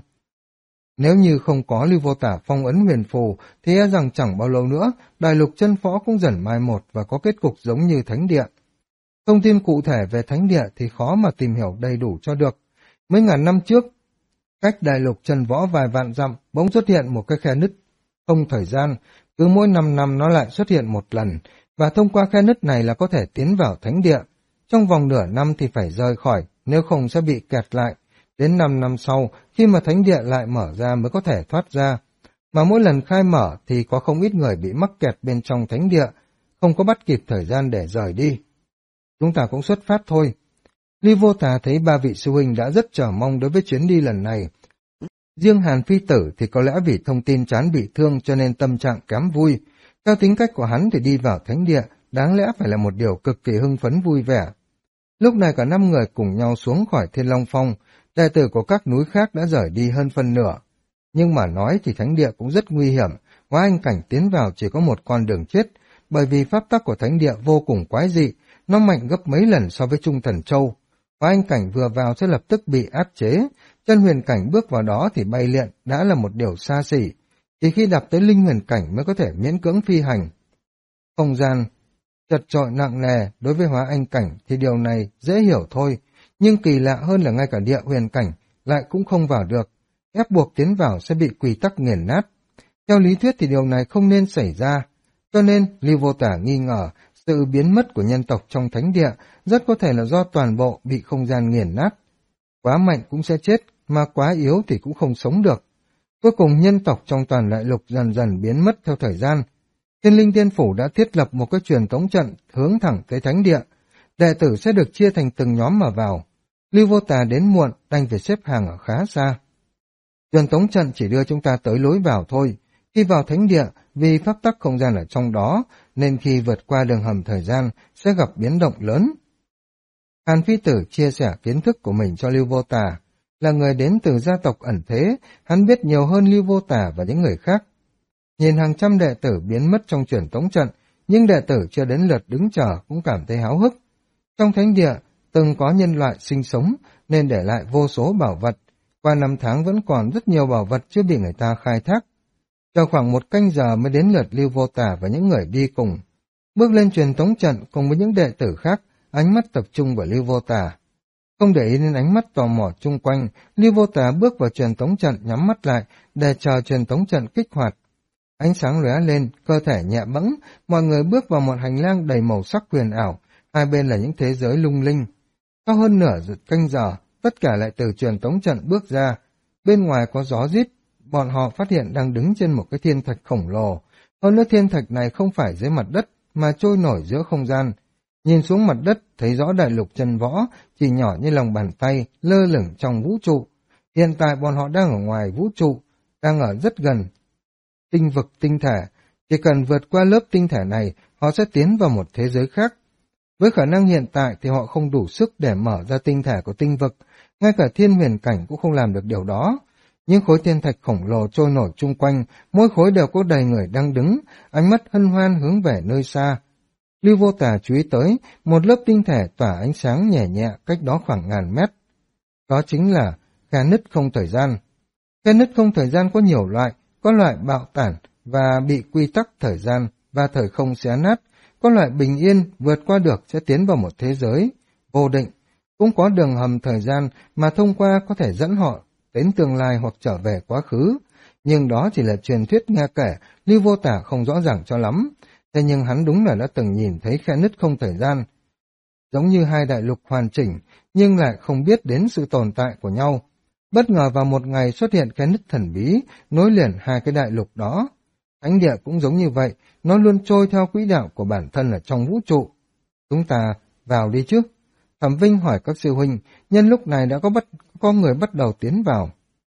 Nếu như không có Lưu Vô Tả phong ấn huyền phù thì e rằng chẳng bao lâu nữa đại lục chân võ cũng dần mai một và có kết cục giống như thánh địa. Thông tin cụ thể về thánh địa thì khó mà tìm hiểu đầy đủ cho được. Mấy ngàn năm trước, cách đại lục chân võ vài vạn dặm bỗng xuất hiện một cái khe nứt không thời gian, cứ mỗi 5 năm nó lại xuất hiện một lần, và thông qua khe nứt này là có thể tiến vào thánh địa. Trong vòng nửa năm thì phải rời khỏi, nếu không sẽ bị kẹt lại. Đến 5 năm sau, khi mà thánh địa lại mở ra mới có thể thoát ra. Mà mỗi lần khai mở thì có không ít người bị mắc kẹt bên trong thánh địa, không có bắt kịp thời gian để rời đi. Chúng ta cũng xuất phát thôi. Ly Vô Tà thấy ba vị sư huynh đã rất chờ mong đối với chuyến đi lần này. Riêng Hàn Phi Tử thì có lẽ vì thông tin chán bị thương cho nên tâm trạng kém vui. Theo tính cách của hắn thì đi vào thánh địa đáng lẽ phải là một điều cực kỳ hưng phấn vui vẻ. Lúc này cả 5 người cùng nhau xuống khỏi Thiên Long Phong, đệ tử của các núi khác đã rời đi hơn phân nửa. Nhưng mà nói thì thánh địa cũng rất nguy hiểm, Hóa Anh Cảnh tiến vào chỉ có một con đường chết, bởi vì pháp tắc của thánh địa vô cùng quái dị, nó mạnh gấp mấy lần so với Trung Thần Châu. Hóa Anh Cảnh vừa vào sẽ lập tức bị áp chế, chân huyền cảnh bước vào đó thì bay lượn đã là một điều xa xỉ, chỉ khi đạt tới linh huyền cảnh mới có thể miễn cưỡng phi hành. Không gian chật chội nặng nề đối với Hóa Anh Cảnh thì điều này dễ hiểu thôi, nhưng kỳ lạ hơn là ngay cả địa huyền cảnh lại cũng không vào được, ép buộc tiến vào sẽ bị quy tắc nghiền nát. Theo lý thuyết thì điều này không nên xảy ra, cho nên Lưu Vô Tả nghi ngờ sự biến mất của nhân tộc trong thánh địa rất có thể là do toàn bộ bị không gian nghiền nát. Quá mạnh cũng sẽ chết, mà quá yếu thì cũng không sống được. Cuối cùng nhân tộc trong toàn đại lục dần dần biến mất theo thời gian. Thiên Linh Tiên Phủ đã thiết lập một cái truyền tống trận hướng thẳng tới thánh địa. Đệ tử sẽ được chia thành từng nhóm mà vào. Lưu Vô Tà đến muộn, đành phải xếp hàng ở khá xa. Truyền tống trận chỉ đưa chúng ta tới lối vào thôi. Khi vào thánh địa, vì pháp tắc không gian ở trong đó, nên khi vượt qua đường hầm thời gian sẽ gặp biến động lớn. Hàn Phi Tử chia sẻ kiến thức của mình cho Lưu Vô Tà. Là người đến từ gia tộc ẩn thế, hắn biết nhiều hơn Lưu Vô Tà và những người khác. Nhìn hàng trăm đệ tử biến mất trong truyền tống trận, nhưng đệ tử chưa đến lượt đứng chờ cũng cảm thấy háo hức. Trong thánh địa, từng có nhân loại sinh sống nên để lại vô số bảo vật. Qua 5 tháng vẫn còn rất nhiều bảo vật chưa bị người ta khai thác. Chờ khoảng 1 canh giờ mới đến lượt Lưu Vô Tà và những người đi cùng. Bước lên truyền tống trận cùng với những đệ tử khác, ánh mắt tập trung vào Lưu Vô Tà. Không để ý đến ánh mắt tò mò chung quanh, Lưu Vô Tà bước vào truyền tống trận nhắm mắt lại để chờ truyền tống trận kích hoạt. Ánh sáng lóe lên, cơ thể nhẹ bẫng, mọi người bước vào một hành lang đầy màu sắc huyền ảo, hai bên là những thế giới lung linh. Sau hơn nửa canh giờ, tất cả lại từ truyền tống trận bước ra. Bên ngoài có gió rít, bọn họ phát hiện đang đứng trên một cái thiên thạch khổng lồ. Hơn nữa thiên thạch này không phải dưới mặt đất mà trôi nổi giữa không gian. Nhìn xuống mặt đất, thấy rõ đại lục chân võ, chỉ nhỏ như lòng bàn tay, lơ lửng trong vũ trụ. Hiện tại bọn họ đang ở ngoài vũ trụ, đang ở rất gần tinh vực tinh thể. Chỉ cần vượt qua lớp tinh thể này, họ sẽ tiến vào một thế giới khác. Với khả năng hiện tại thì họ không đủ sức để mở ra tinh thể của tinh vực, ngay cả thiên huyền cảnh cũng không làm được điều đó. Những khối thiên thạch khổng lồ trôi nổi chung quanh, mỗi khối đều có đầy người đang đứng, ánh mắt hân hoan hướng về nơi xa. Lưu Vô Tà chú ý tới một lớp tinh thể tỏa ánh sáng nhẹ nhẹ cách đó khoảng ngàn mét. Đó chính là khe nứt không thời gian. Khe nứt không thời gian có nhiều loại, có loại bạo tản và bị quy tắc thời gian và thời không xé nát, có loại bình yên vượt qua được sẽ tiến vào một thế giới vô định, cũng có đường hầm thời gian mà thông qua có thể dẫn họ đến tương lai hoặc trở về quá khứ. Nhưng đó chỉ là truyền thuyết nghe kể, Lưu Vô Tả không rõ ràng cho lắm. Thế nhưng hắn đúng là đã từng nhìn thấy khe nứt không thời gian, giống như hai đại lục hoàn chỉnh, nhưng lại không biết đến sự tồn tại của nhau. Bất ngờ vào một ngày xuất hiện khe nứt thần bí, nối liền hai cái đại lục đó. Thánh địa cũng giống như vậy, nó luôn trôi theo quỹ đạo của bản thân ở trong vũ trụ. Chúng ta vào đi chứ? Thẩm Vinh hỏi các sư huynh, nhân lúc này đã có người bắt đầu tiến vào.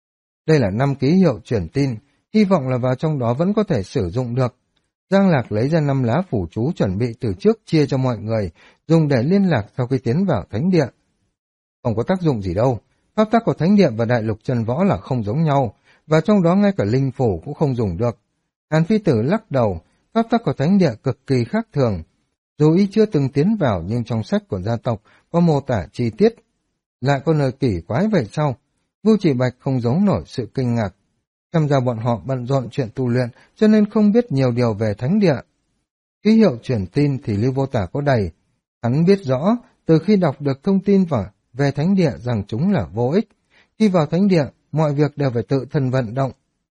Đây là 5 ký hiệu truyền tin, hy vọng là vào trong đó vẫn có thể sử dụng được. Giang Lạc lấy ra 5 lá phủ chú chuẩn bị từ trước chia cho mọi người, dùng để liên lạc sau khi tiến vào thánh địa. Không có tác dụng gì đâu, pháp tắc của thánh địa và đại lục chân võ là không giống nhau, và trong đó ngay cả linh phủ cũng không dùng được. Hàn Phi Tử lắc đầu, pháp tắc của thánh địa cực kỳ khác thường. Dù y chưa từng tiến vào nhưng trong sách của gia tộc có mô tả chi tiết. Lại có nơi kỳ quái vậy sao? Vu Chỉ Bạch không giấu nổi sự kinh ngạc. Xem ra bọn họ bận rộn chuyện tu luyện cho nên không biết nhiều điều về thánh địa. Ký hiệu truyền tin thì Lưu Vô Tả có đầy. Hắn biết rõ từ khi đọc được thông tin về thánh địa rằng chúng là vô ích. Khi vào thánh địa, mọi việc đều phải tự thân vận động.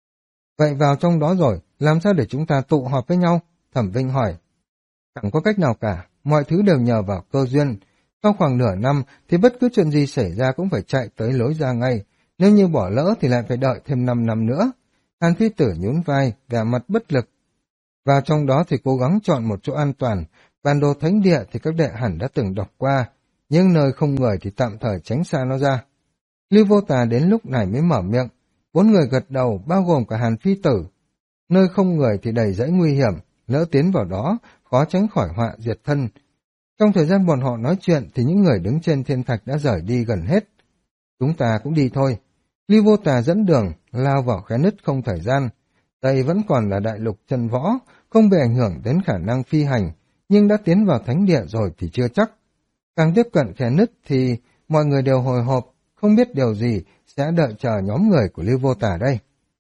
Vậy vào trong đó rồi, làm sao để chúng ta tụ họp với nhau? Thẩm Vinh hỏi. Chẳng có cách nào cả, mọi thứ đều nhờ vào cơ duyên. Sau khoảng nửa năm thì bất cứ chuyện gì xảy ra cũng phải chạy tới lối ra ngay. Nếu như bỏ lỡ thì lại phải đợi thêm 5 năm nữa. Hàn Phi Tử nhún vai, vẻ mặt bất lực. Vào trong đó thì cố gắng chọn một chỗ an toàn. Bản đồ thánh địa thì các đệ hẳn đã từng đọc qua, nhưng nơi không người thì tạm thời tránh xa nó ra. Lưu Vô Tà đến lúc này mới mở miệng. 4 người gật đầu, bao gồm cả Hàn Phi Tử. Nơi không người thì đầy dãy nguy hiểm, lỡ tiến vào đó, khó tránh khỏi họa diệt thân. Trong thời gian bọn họ nói chuyện thì những người đứng trên thiên thạch đã rời đi gần hết. Chúng ta cũng đi thôi. Lưu Vô Tà dẫn đường, lao vào khe nứt không thời gian. Đây vẫn còn là đại lục chân võ, không bị ảnh hưởng đến khả năng phi hành, nhưng đã tiến vào thánh địa rồi thì chưa chắc. Càng tiếp cận khe nứt thì mọi người đều hồi hộp, không biết điều gì sẽ đợi chờ nhóm người của Lưu Vô Tà đây.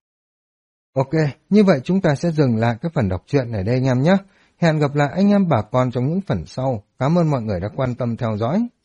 Ok, như vậy chúng ta sẽ dừng lại cái phần đọc truyện ở đây anh em nhé. Hẹn gặp lại anh em bà con trong những phần sau. Cảm ơn mọi người đã quan tâm theo dõi.